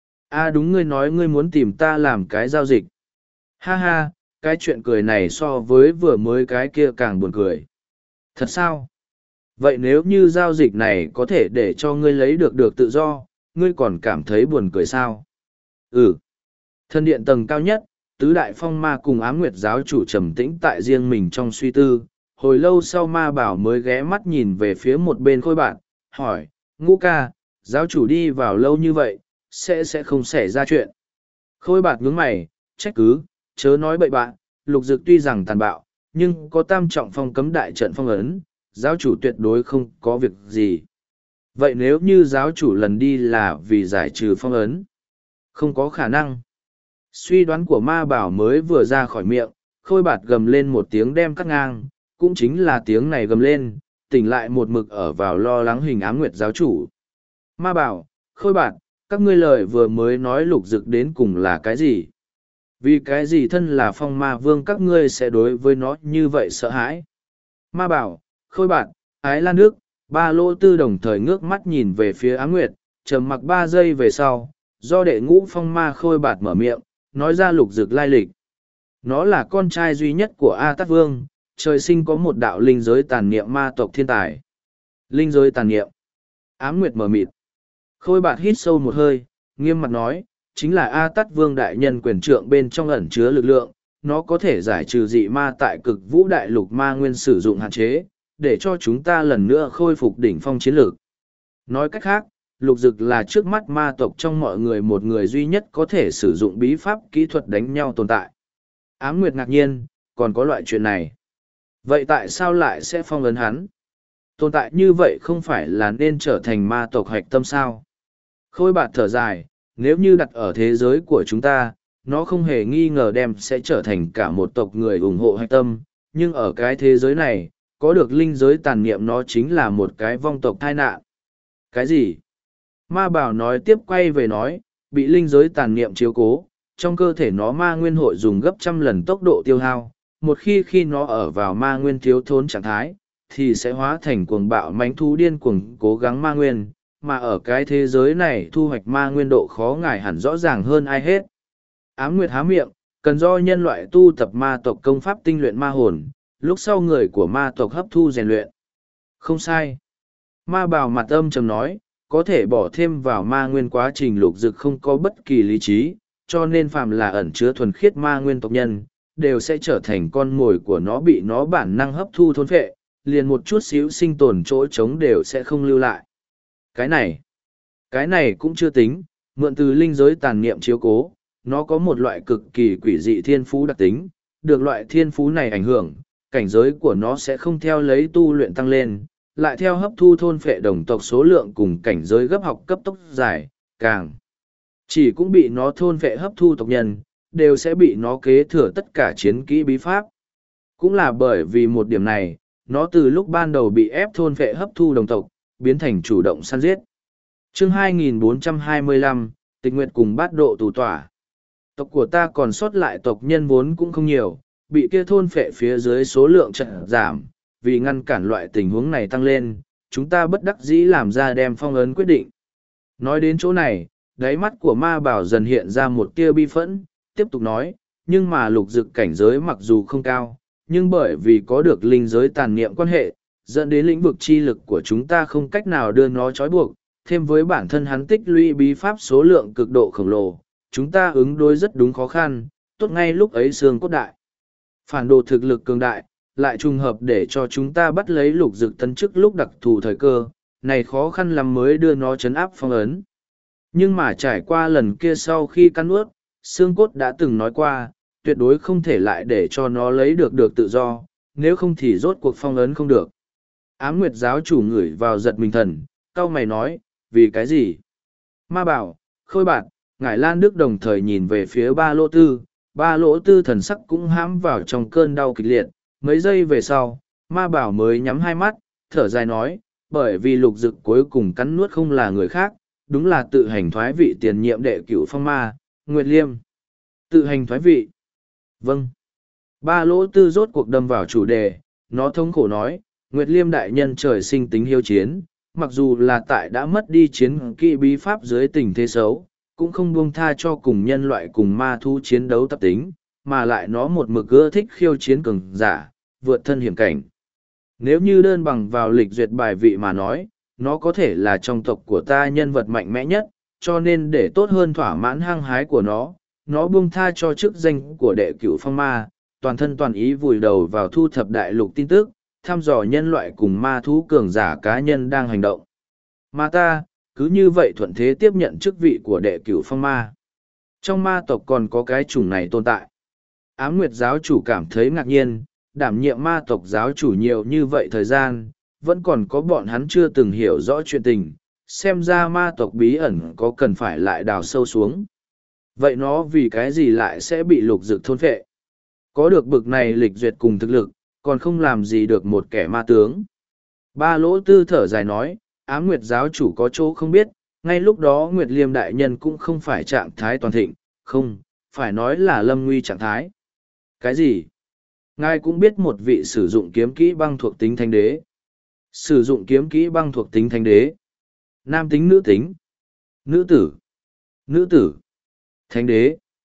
A à đúng, ngươi nói ngươi muốn tìm ta làm cái giao dịch. Ha ha, cái chuyện cười này so với vừa mới cái kia càng buồn cười. Thật sao? Vậy nếu như giao dịch này có thể để cho ngươi lấy được được tự do, ngươi còn cảm thấy buồn cười sao? Ừ. Thân điện tầng cao nhất, tứ đại phong ma cùng ám nguyệt giáo chủ trầm tĩnh tại riêng mình trong suy tư. Hồi lâu sau ma bảo mới ghé mắt nhìn về phía một bên khôi bạn, hỏi, Ngũ ca, giáo chủ đi vào lâu như vậy, sẽ sẽ không xảy ra chuyện. Khôi bạt nhướng mày, trách cứ, chớ nói bậy bạn, lục dực tuy rằng tàn bạo, nhưng có tam trọng phong cấm đại trận phong ấn, giáo chủ tuyệt đối không có việc gì. Vậy nếu như giáo chủ lần đi là vì giải trừ phong ấn? Không có khả năng. Suy đoán của ma bảo mới vừa ra khỏi miệng, khôi bạt gầm lên một tiếng đem cắt ngang, cũng chính là tiếng này gầm lên, tỉnh lại một mực ở vào lo lắng hình ám nguyệt giáo chủ. Ma bảo, khôi bạt, các ngươi lời vừa mới nói lục dực đến cùng là cái gì? Vì cái gì thân là phong ma vương các ngươi sẽ đối với nó như vậy sợ hãi? Ma bảo, khôi bạt, ái lan nước, ba lỗ tư đồng thời ngước mắt nhìn về phía ám nguyệt, trầm mặc ba giây về sau, do đệ ngũ phong ma khôi bạt mở miệng, nói ra lục dực lai lịch. Nó là con trai duy nhất của A Tát Vương, trời sinh có một đạo linh giới tàn niệm ma tộc thiên tài. Linh giới tàn niệm. Ám nguyệt mở mịt. Khôi bạt hít sâu một hơi, nghiêm mặt nói, chính là A Tát Vương đại nhân quyền trượng bên trong ẩn chứa lực lượng, nó có thể giải trừ dị ma tại cực vũ đại lục ma nguyên sử dụng hạn chế, để cho chúng ta lần nữa khôi phục đỉnh phong chiến lược. Nói cách khác, lục dực là trước mắt ma tộc trong mọi người một người duy nhất có thể sử dụng bí pháp kỹ thuật đánh nhau tồn tại. Ám nguyệt ngạc nhiên, còn có loại chuyện này. Vậy tại sao lại sẽ phong ấn hắn? Tồn tại như vậy không phải là nên trở thành ma tộc hạch tâm sao? Khôi bạt thở dài, nếu như đặt ở thế giới của chúng ta, nó không hề nghi ngờ đem sẽ trở thành cả một tộc người ủng hộ hạch tâm, nhưng ở cái thế giới này, có được linh giới tàn niệm nó chính là một cái vong tộc tai nạn. Cái gì? Ma bảo nói tiếp quay về nói, bị linh giới tàn niệm chiếu cố, trong cơ thể nó ma nguyên hội dùng gấp trăm lần tốc độ tiêu hao, một khi khi nó ở vào ma nguyên thiếu thốn trạng thái, thì sẽ hóa thành cuồng bạo mãnh thú điên cuồng cố gắng ma nguyên, mà ở cái thế giới này thu hoạch ma nguyên độ khó ngài hẳn rõ ràng hơn ai hết. Ám nguyệt há miệng, cần do nhân loại tu tập ma tộc công pháp tinh luyện ma hồn, lúc sau người của ma tộc hấp thu rèn luyện. Không sai. Ma bào mặt âm trầm nói, có thể bỏ thêm vào ma nguyên quá trình lục dực không có bất kỳ lý trí, cho nên phàm là ẩn chứa thuần khiết ma nguyên tộc nhân, đều sẽ trở thành con mồi của nó bị nó bản năng hấp thu thôn phệ, liền một chút xíu sinh tồn chỗ trống đều sẽ không lưu lại. Cái này, cái này cũng chưa tính, mượn từ linh giới tàn niệm chiếu cố, nó có một loại cực kỳ quỷ dị thiên phú đặc tính, được loại thiên phú này ảnh hưởng, cảnh giới của nó sẽ không theo lấy tu luyện tăng lên, lại theo hấp thu thôn phệ đồng tộc số lượng cùng cảnh giới gấp học cấp tốc dài, càng chỉ cũng bị nó thôn phệ hấp thu tộc nhân, đều sẽ bị nó kế thừa tất cả chiến kỹ bí pháp. Cũng là bởi vì một điểm này, nó từ lúc ban đầu bị ép thôn phệ hấp thu đồng tộc, biến thành chủ động săn giết. Chương hai nghìn bốn trăm hai mươi lăm, Tịch Nguyệt cùng bát độ tù tỏa. Tộc của ta còn sót lại tộc nhân vốn cũng không nhiều, bị kia thôn phệ phía dưới số lượng trận giảm, vì ngăn cản loại tình huống này tăng lên, chúng ta bất đắc dĩ làm ra đem phong ấn quyết định. Nói đến chỗ này, đáy mắt của ma bảo dần hiện ra một tia bi phẫn, tiếp tục nói, nhưng mà lục dực cảnh giới mặc dù không cao, nhưng bởi vì có được linh giới tàn niệm quan hệ, dẫn đến lĩnh vực chi lực của chúng ta không cách nào đưa nó trói buộc, thêm với bản thân hắn tích lũy bí pháp số lượng cực độ khổng lồ, chúng ta ứng đối rất đúng khó khăn, tốt ngay lúc ấy xương cốt đại. Phản đồ thực lực cường đại, lại trùng hợp để cho chúng ta bắt lấy lục dực tân chức lúc đặc thù thời cơ, này khó khăn lắm mới đưa nó chấn áp phong ấn. Nhưng mà trải qua lần kia sau khi cắn ướt, xương cốt đã từng nói qua, tuyệt đối không thể lại để cho nó lấy được được tự do, nếu không thì rốt cuộc phong ấn không được. Ám Nguyệt giáo chủ ngửi vào giật mình thần, cau mày nói, vì cái gì? Ma bảo, khôi bạt, ngải Lan Đức đồng thời nhìn về phía ba lỗ tư, ba lỗ tư thần sắc cũng hãm vào trong cơn đau kịch liệt, mấy giây về sau, ma bảo mới nhắm hai mắt, thở dài nói, bởi vì lục dực cuối cùng cắn nuốt không là người khác, đúng là tự hành thoái vị tiền nhiệm đệ cửu phong ma, Nguyệt Liêm. Tự hành thoái vị. Vâng. Ba lỗ tư rốt cuộc đâm vào chủ đề, nó thống khổ nói, Nguyệt Liêm đại nhân trời sinh tính hiếu chiến, mặc dù là tại đã mất đi chiến kỵ bí pháp dưới tình thế xấu, cũng không buông tha cho cùng nhân loại cùng ma thú chiến đấu tập tính, mà lại nó một mực ưa thích khiêu chiến cường giả, vượt thân hiểm cảnh. Nếu như đơn bằng vào lịch duyệt bài vị mà nói, nó có thể là trong tộc của ta nhân vật mạnh mẽ nhất, cho nên để tốt hơn thỏa mãn hăng hái của nó, nó buông tha cho chức danh của đệ cửu phong ma, toàn thân toàn ý vùi đầu vào thu thập đại lục tin tức, thăm dò nhân loại cùng ma thú cường giả cá nhân đang hành động. Mà ta, cứ như vậy thuận thế tiếp nhận chức vị của đệ cửu phong ma. Trong ma tộc còn có cái chủng này tồn tại. Ám Nguyệt giáo chủ cảm thấy ngạc nhiên, đảm nhiệm ma tộc giáo chủ nhiều như vậy thời gian, vẫn còn có bọn hắn chưa từng hiểu rõ chuyện tình, xem ra ma tộc bí ẩn có cần phải lại đào sâu xuống. Vậy nó vì cái gì lại sẽ bị lục dực thôn phệ? Có được bực này lịch duyệt cùng thực lực, còn không làm gì được một kẻ ma tướng. Ba lỗ tư thở dài nói, Ám Nguyệt giáo chủ có chỗ không biết, ngay lúc đó Nguyệt Liêm đại nhân cũng không phải trạng thái toàn thịnh, không, phải nói là lâm nguy trạng thái. Cái gì? Ngài cũng biết một vị sử dụng kiếm kỹ băng thuộc tính thánh đế. Sử dụng kiếm kỹ băng thuộc tính thánh đế. Nam tính nữ tính. Nữ tử. Nữ tử. Thánh đế.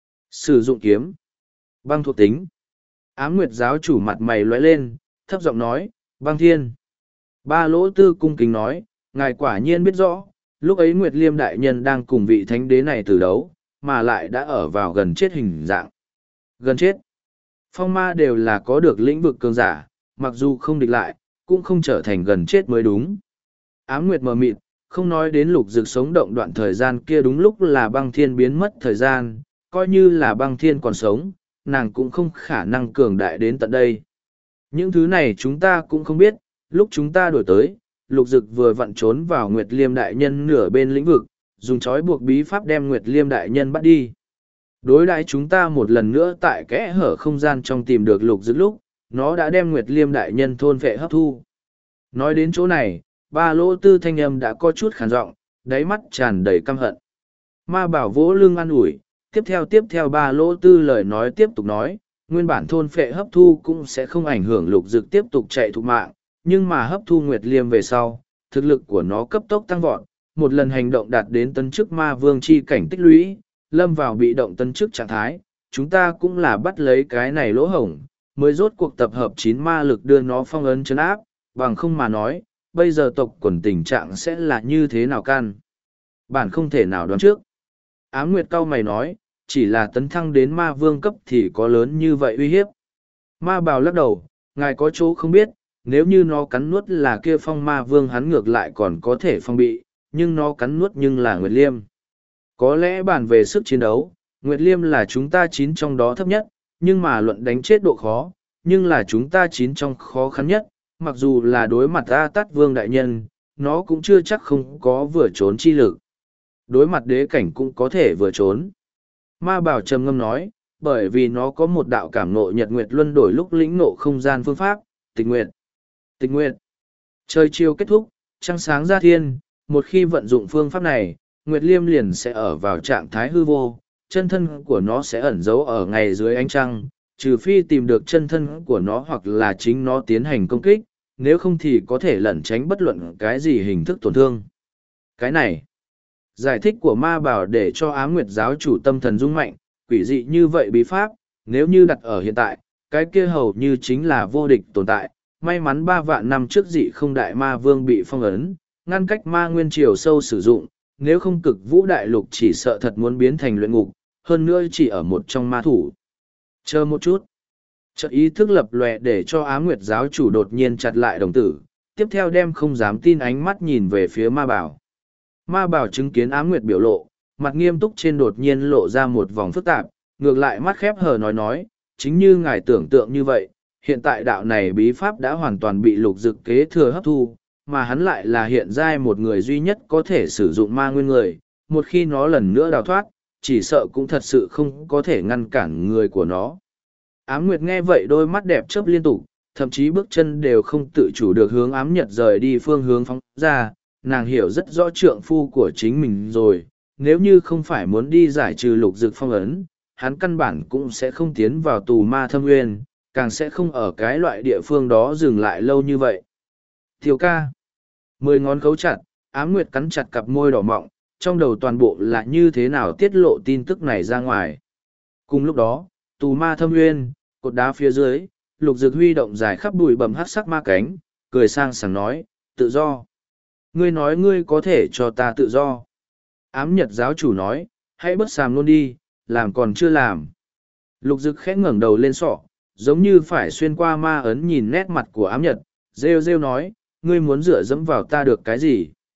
Sử dụng kiếm. Băng thuộc tính. Ám Nguyệt giáo chủ mặt mày lóe lên, thấp giọng nói, băng thiên. Ba lỗ tư cung kính nói, ngài quả nhiên biết rõ, lúc ấy Nguyệt Liêm đại nhân đang cùng vị thánh đế này từ đấu, mà lại đã ở vào gần chết hình dạng. Gần chết. Phong ma đều là có được lĩnh vực cường giả, mặc dù không địch lại, cũng không trở thành gần chết mới đúng. Ám Nguyệt mờ mịt, không nói đến lục dực sống động đoạn thời gian kia đúng lúc là băng thiên biến mất thời gian, coi như là băng thiên còn sống, nàng cũng không khả năng cường đại đến tận đây. Những thứ này chúng ta cũng không biết, lúc chúng ta đổi tới, lục dực vừa vặn trốn vào Nguyệt Liêm đại nhân nửa bên lĩnh vực, dùng chói buộc bí pháp đem Nguyệt Liêm đại nhân bắt đi. Đối đãi chúng ta một lần nữa tại kẽ hở không gian trong tìm được lục dực lúc, nó đã đem Nguyệt Liêm đại nhân thôn vệ hấp thu. Nói đến chỗ này, ba lỗ tư thanh âm đã có chút khàn giọng, đáy mắt tràn đầy căm hận. Ma bảo vỗ lưng an ủi, tiếp theo tiếp theo ba lỗ tư lời nói tiếp tục nói, nguyên bản thôn phệ hấp thu cũng sẽ không ảnh hưởng lục dực tiếp tục chạy thục mạng, nhưng mà hấp thu Nguyệt Liêm về sau, thực lực của nó cấp tốc tăng vọt, một lần hành động đạt đến tấn chức ma vương chi cảnh tích lũy, lâm vào bị động tấn chức trạng thái, chúng ta cũng là bắt lấy cái này lỗ hổng, mới rốt cuộc tập hợp chín ma lực đưa nó phong ấn chấn áp, bằng không mà nói, bây giờ tộc quần tình trạng sẽ là như thế nào can. Bản không thể nào đoán trước. Ám Nguyệt cao mày nói, chỉ là tấn thăng đến ma vương cấp thì có lớn như vậy uy hiếp. Ma bào lắc đầu, ngài có chỗ không biết, nếu như nó cắn nuốt là kia phong ma vương hắn ngược lại còn có thể phong bị, nhưng nó cắn nuốt nhưng là Nguyệt Liêm. Có lẽ bàn về sức chiến đấu, Nguyệt Liêm là chúng ta chín trong đó thấp nhất, nhưng mà luận đánh chết độ khó, nhưng là chúng ta chín trong khó khăn nhất, mặc dù là đối mặt A Tát Vương đại nhân, nó cũng chưa chắc không có vừa trốn chi lực. Đối mặt đế cảnh cũng có thể vừa trốn. Ma Bảo trầm ngâm nói, bởi vì nó có một đạo cảm ngộ nhật nguyệt luân đổi lúc lĩnh ngộ không gian phương pháp, tịch nguyệt. Tịch nguyệt. Trời chiều kết thúc, trăng sáng ra thiên, một khi vận dụng phương pháp này, Nguyệt Liêm liền sẽ ở vào trạng thái hư vô, chân thân của nó sẽ ẩn giấu ở ngay dưới ánh trăng, trừ phi tìm được chân thân của nó hoặc là chính nó tiến hành công kích, nếu không thì có thể lẩn tránh bất luận cái gì hình thức tổn thương. Cái này, giải thích của ma bảo để cho Ám Nguyệt giáo chủ tâm thần rung mạnh, quỷ dị như vậy bí pháp, nếu như đặt ở hiện tại, cái kia hầu như chính là vô địch tồn tại. May mắn ba vạn năm trước dị không đại ma vương bị phong ấn, ngăn cách ma nguyên triều sâu sử dụng, nếu không cực vũ đại lục chỉ sợ thật muốn biến thành luyện ngục, hơn nữa chỉ ở một trong ma thủ. Chờ một chút. Chợt ý thức lập lòe để cho Ám Nguyệt giáo chủ đột nhiên chặt lại đồng tử, tiếp theo đem không dám tin ánh mắt nhìn về phía ma bảo. Ma bảo chứng kiến Ám Nguyệt biểu lộ, mặt nghiêm túc trên đột nhiên lộ ra một vòng phức tạp, ngược lại mắt khép hờ nói nói, chính như ngài tưởng tượng như vậy, hiện tại đạo này bí pháp đã hoàn toàn bị lục dực kế thừa hấp thu, mà hắn lại là hiện giai một người duy nhất có thể sử dụng ma nguyên người, một khi nó lần nữa đào thoát, chỉ sợ cũng thật sự không có thể ngăn cản người của nó. Ám Nguyệt nghe vậy đôi mắt đẹp chớp liên tục, thậm chí bước chân đều không tự chủ được hướng Ám Nhật rời đi phương hướng phóng ra, nàng hiểu rất rõ trượng phu của chính mình rồi, nếu như không phải muốn đi giải trừ lục dực phong ấn, hắn căn bản cũng sẽ không tiến vào tù ma thâm nguyên, càng sẽ không ở cái loại địa phương đó dừng lại lâu như vậy. Thiều ca. Mười ngón khấu chặt, Ám Nguyệt cắn chặt cặp môi đỏ mọng, trong đầu toàn bộ là như thế nào tiết lộ tin tức này ra ngoài. Cùng lúc đó, tù ma thâm nguyên, cột đá phía dưới, lục dực huy động dài khắp bụi bầm hát sắc ma cánh, cười sang sảng nói, tự do. Ngươi nói ngươi có thể cho ta tự do. Ám Nhật giáo chủ nói, hãy bớt sàm luôn đi, làm còn chưa làm. Lục dực khẽ ngẩng đầu lên sọ, giống như phải xuyên qua ma ấn nhìn nét mặt của Ám Nhật, rêu rêu nói, ngươi muốn dựa dẫm vào ta được cái gì?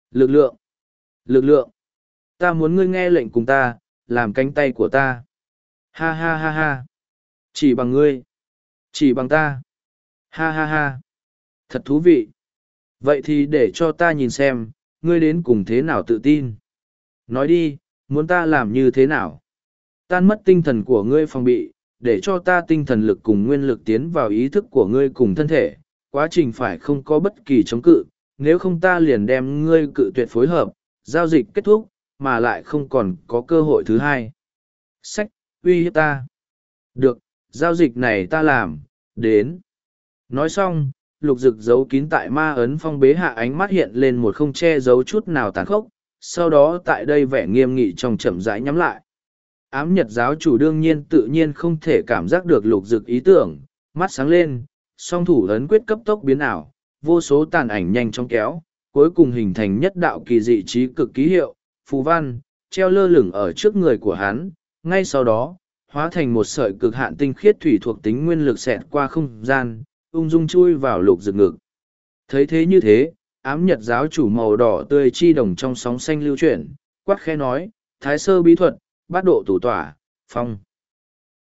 Lực lượng, lực lượng, ta muốn ngươi nghe lệnh cùng ta, làm cánh tay của ta. Ha ha ha ha, chỉ bằng ngươi, chỉ bằng ta. Ha ha ha, thật thú vị. Vậy thì để cho ta nhìn xem, ngươi đến cùng thế nào tự tin. Nói đi, muốn ta làm như thế nào? Tan mất tinh thần của ngươi phòng bị, để cho ta tinh thần lực cùng nguyên lực tiến vào ý thức của ngươi cùng thân thể. Quá trình phải không có bất kỳ chống cự, nếu không ta liền đem ngươi cự tuyệt phối hợp, giao dịch kết thúc, mà lại không còn có cơ hội thứ hai. Sách, uy hiếp ta. Được, giao dịch này ta làm, đến. Nói xong, lục dực giấu kín tại ma ấn phong bế hạ ánh mắt hiện lên một không che giấu chút nào tàn khốc, sau đó tại đây vẻ nghiêm nghị trong chậm rãi nhắm lại. Ám nhật giáo chủ đương nhiên tự nhiên không thể cảm giác được lục dực ý tưởng, mắt sáng lên, song thủ ấn quyết cấp tốc biến ảo, vô số tàn ảnh nhanh chóng kéo, cuối cùng hình thành nhất đạo kỳ dị trí cực ký hiệu, phù văn, treo lơ lửng ở trước người của hắn, ngay sau đó, hóa thành một sợi cực hạn tinh khiết thủy thuộc tính nguyên lực xẹt qua không gian, ung dung chui vào lục rực ngực. Thấy thế như thế, ám nhật giáo chủ màu đỏ tươi chi đồng trong sóng xanh lưu chuyển, quát khẽ nói, thái sơ bí thuật, bát độ tủ tỏa, phong.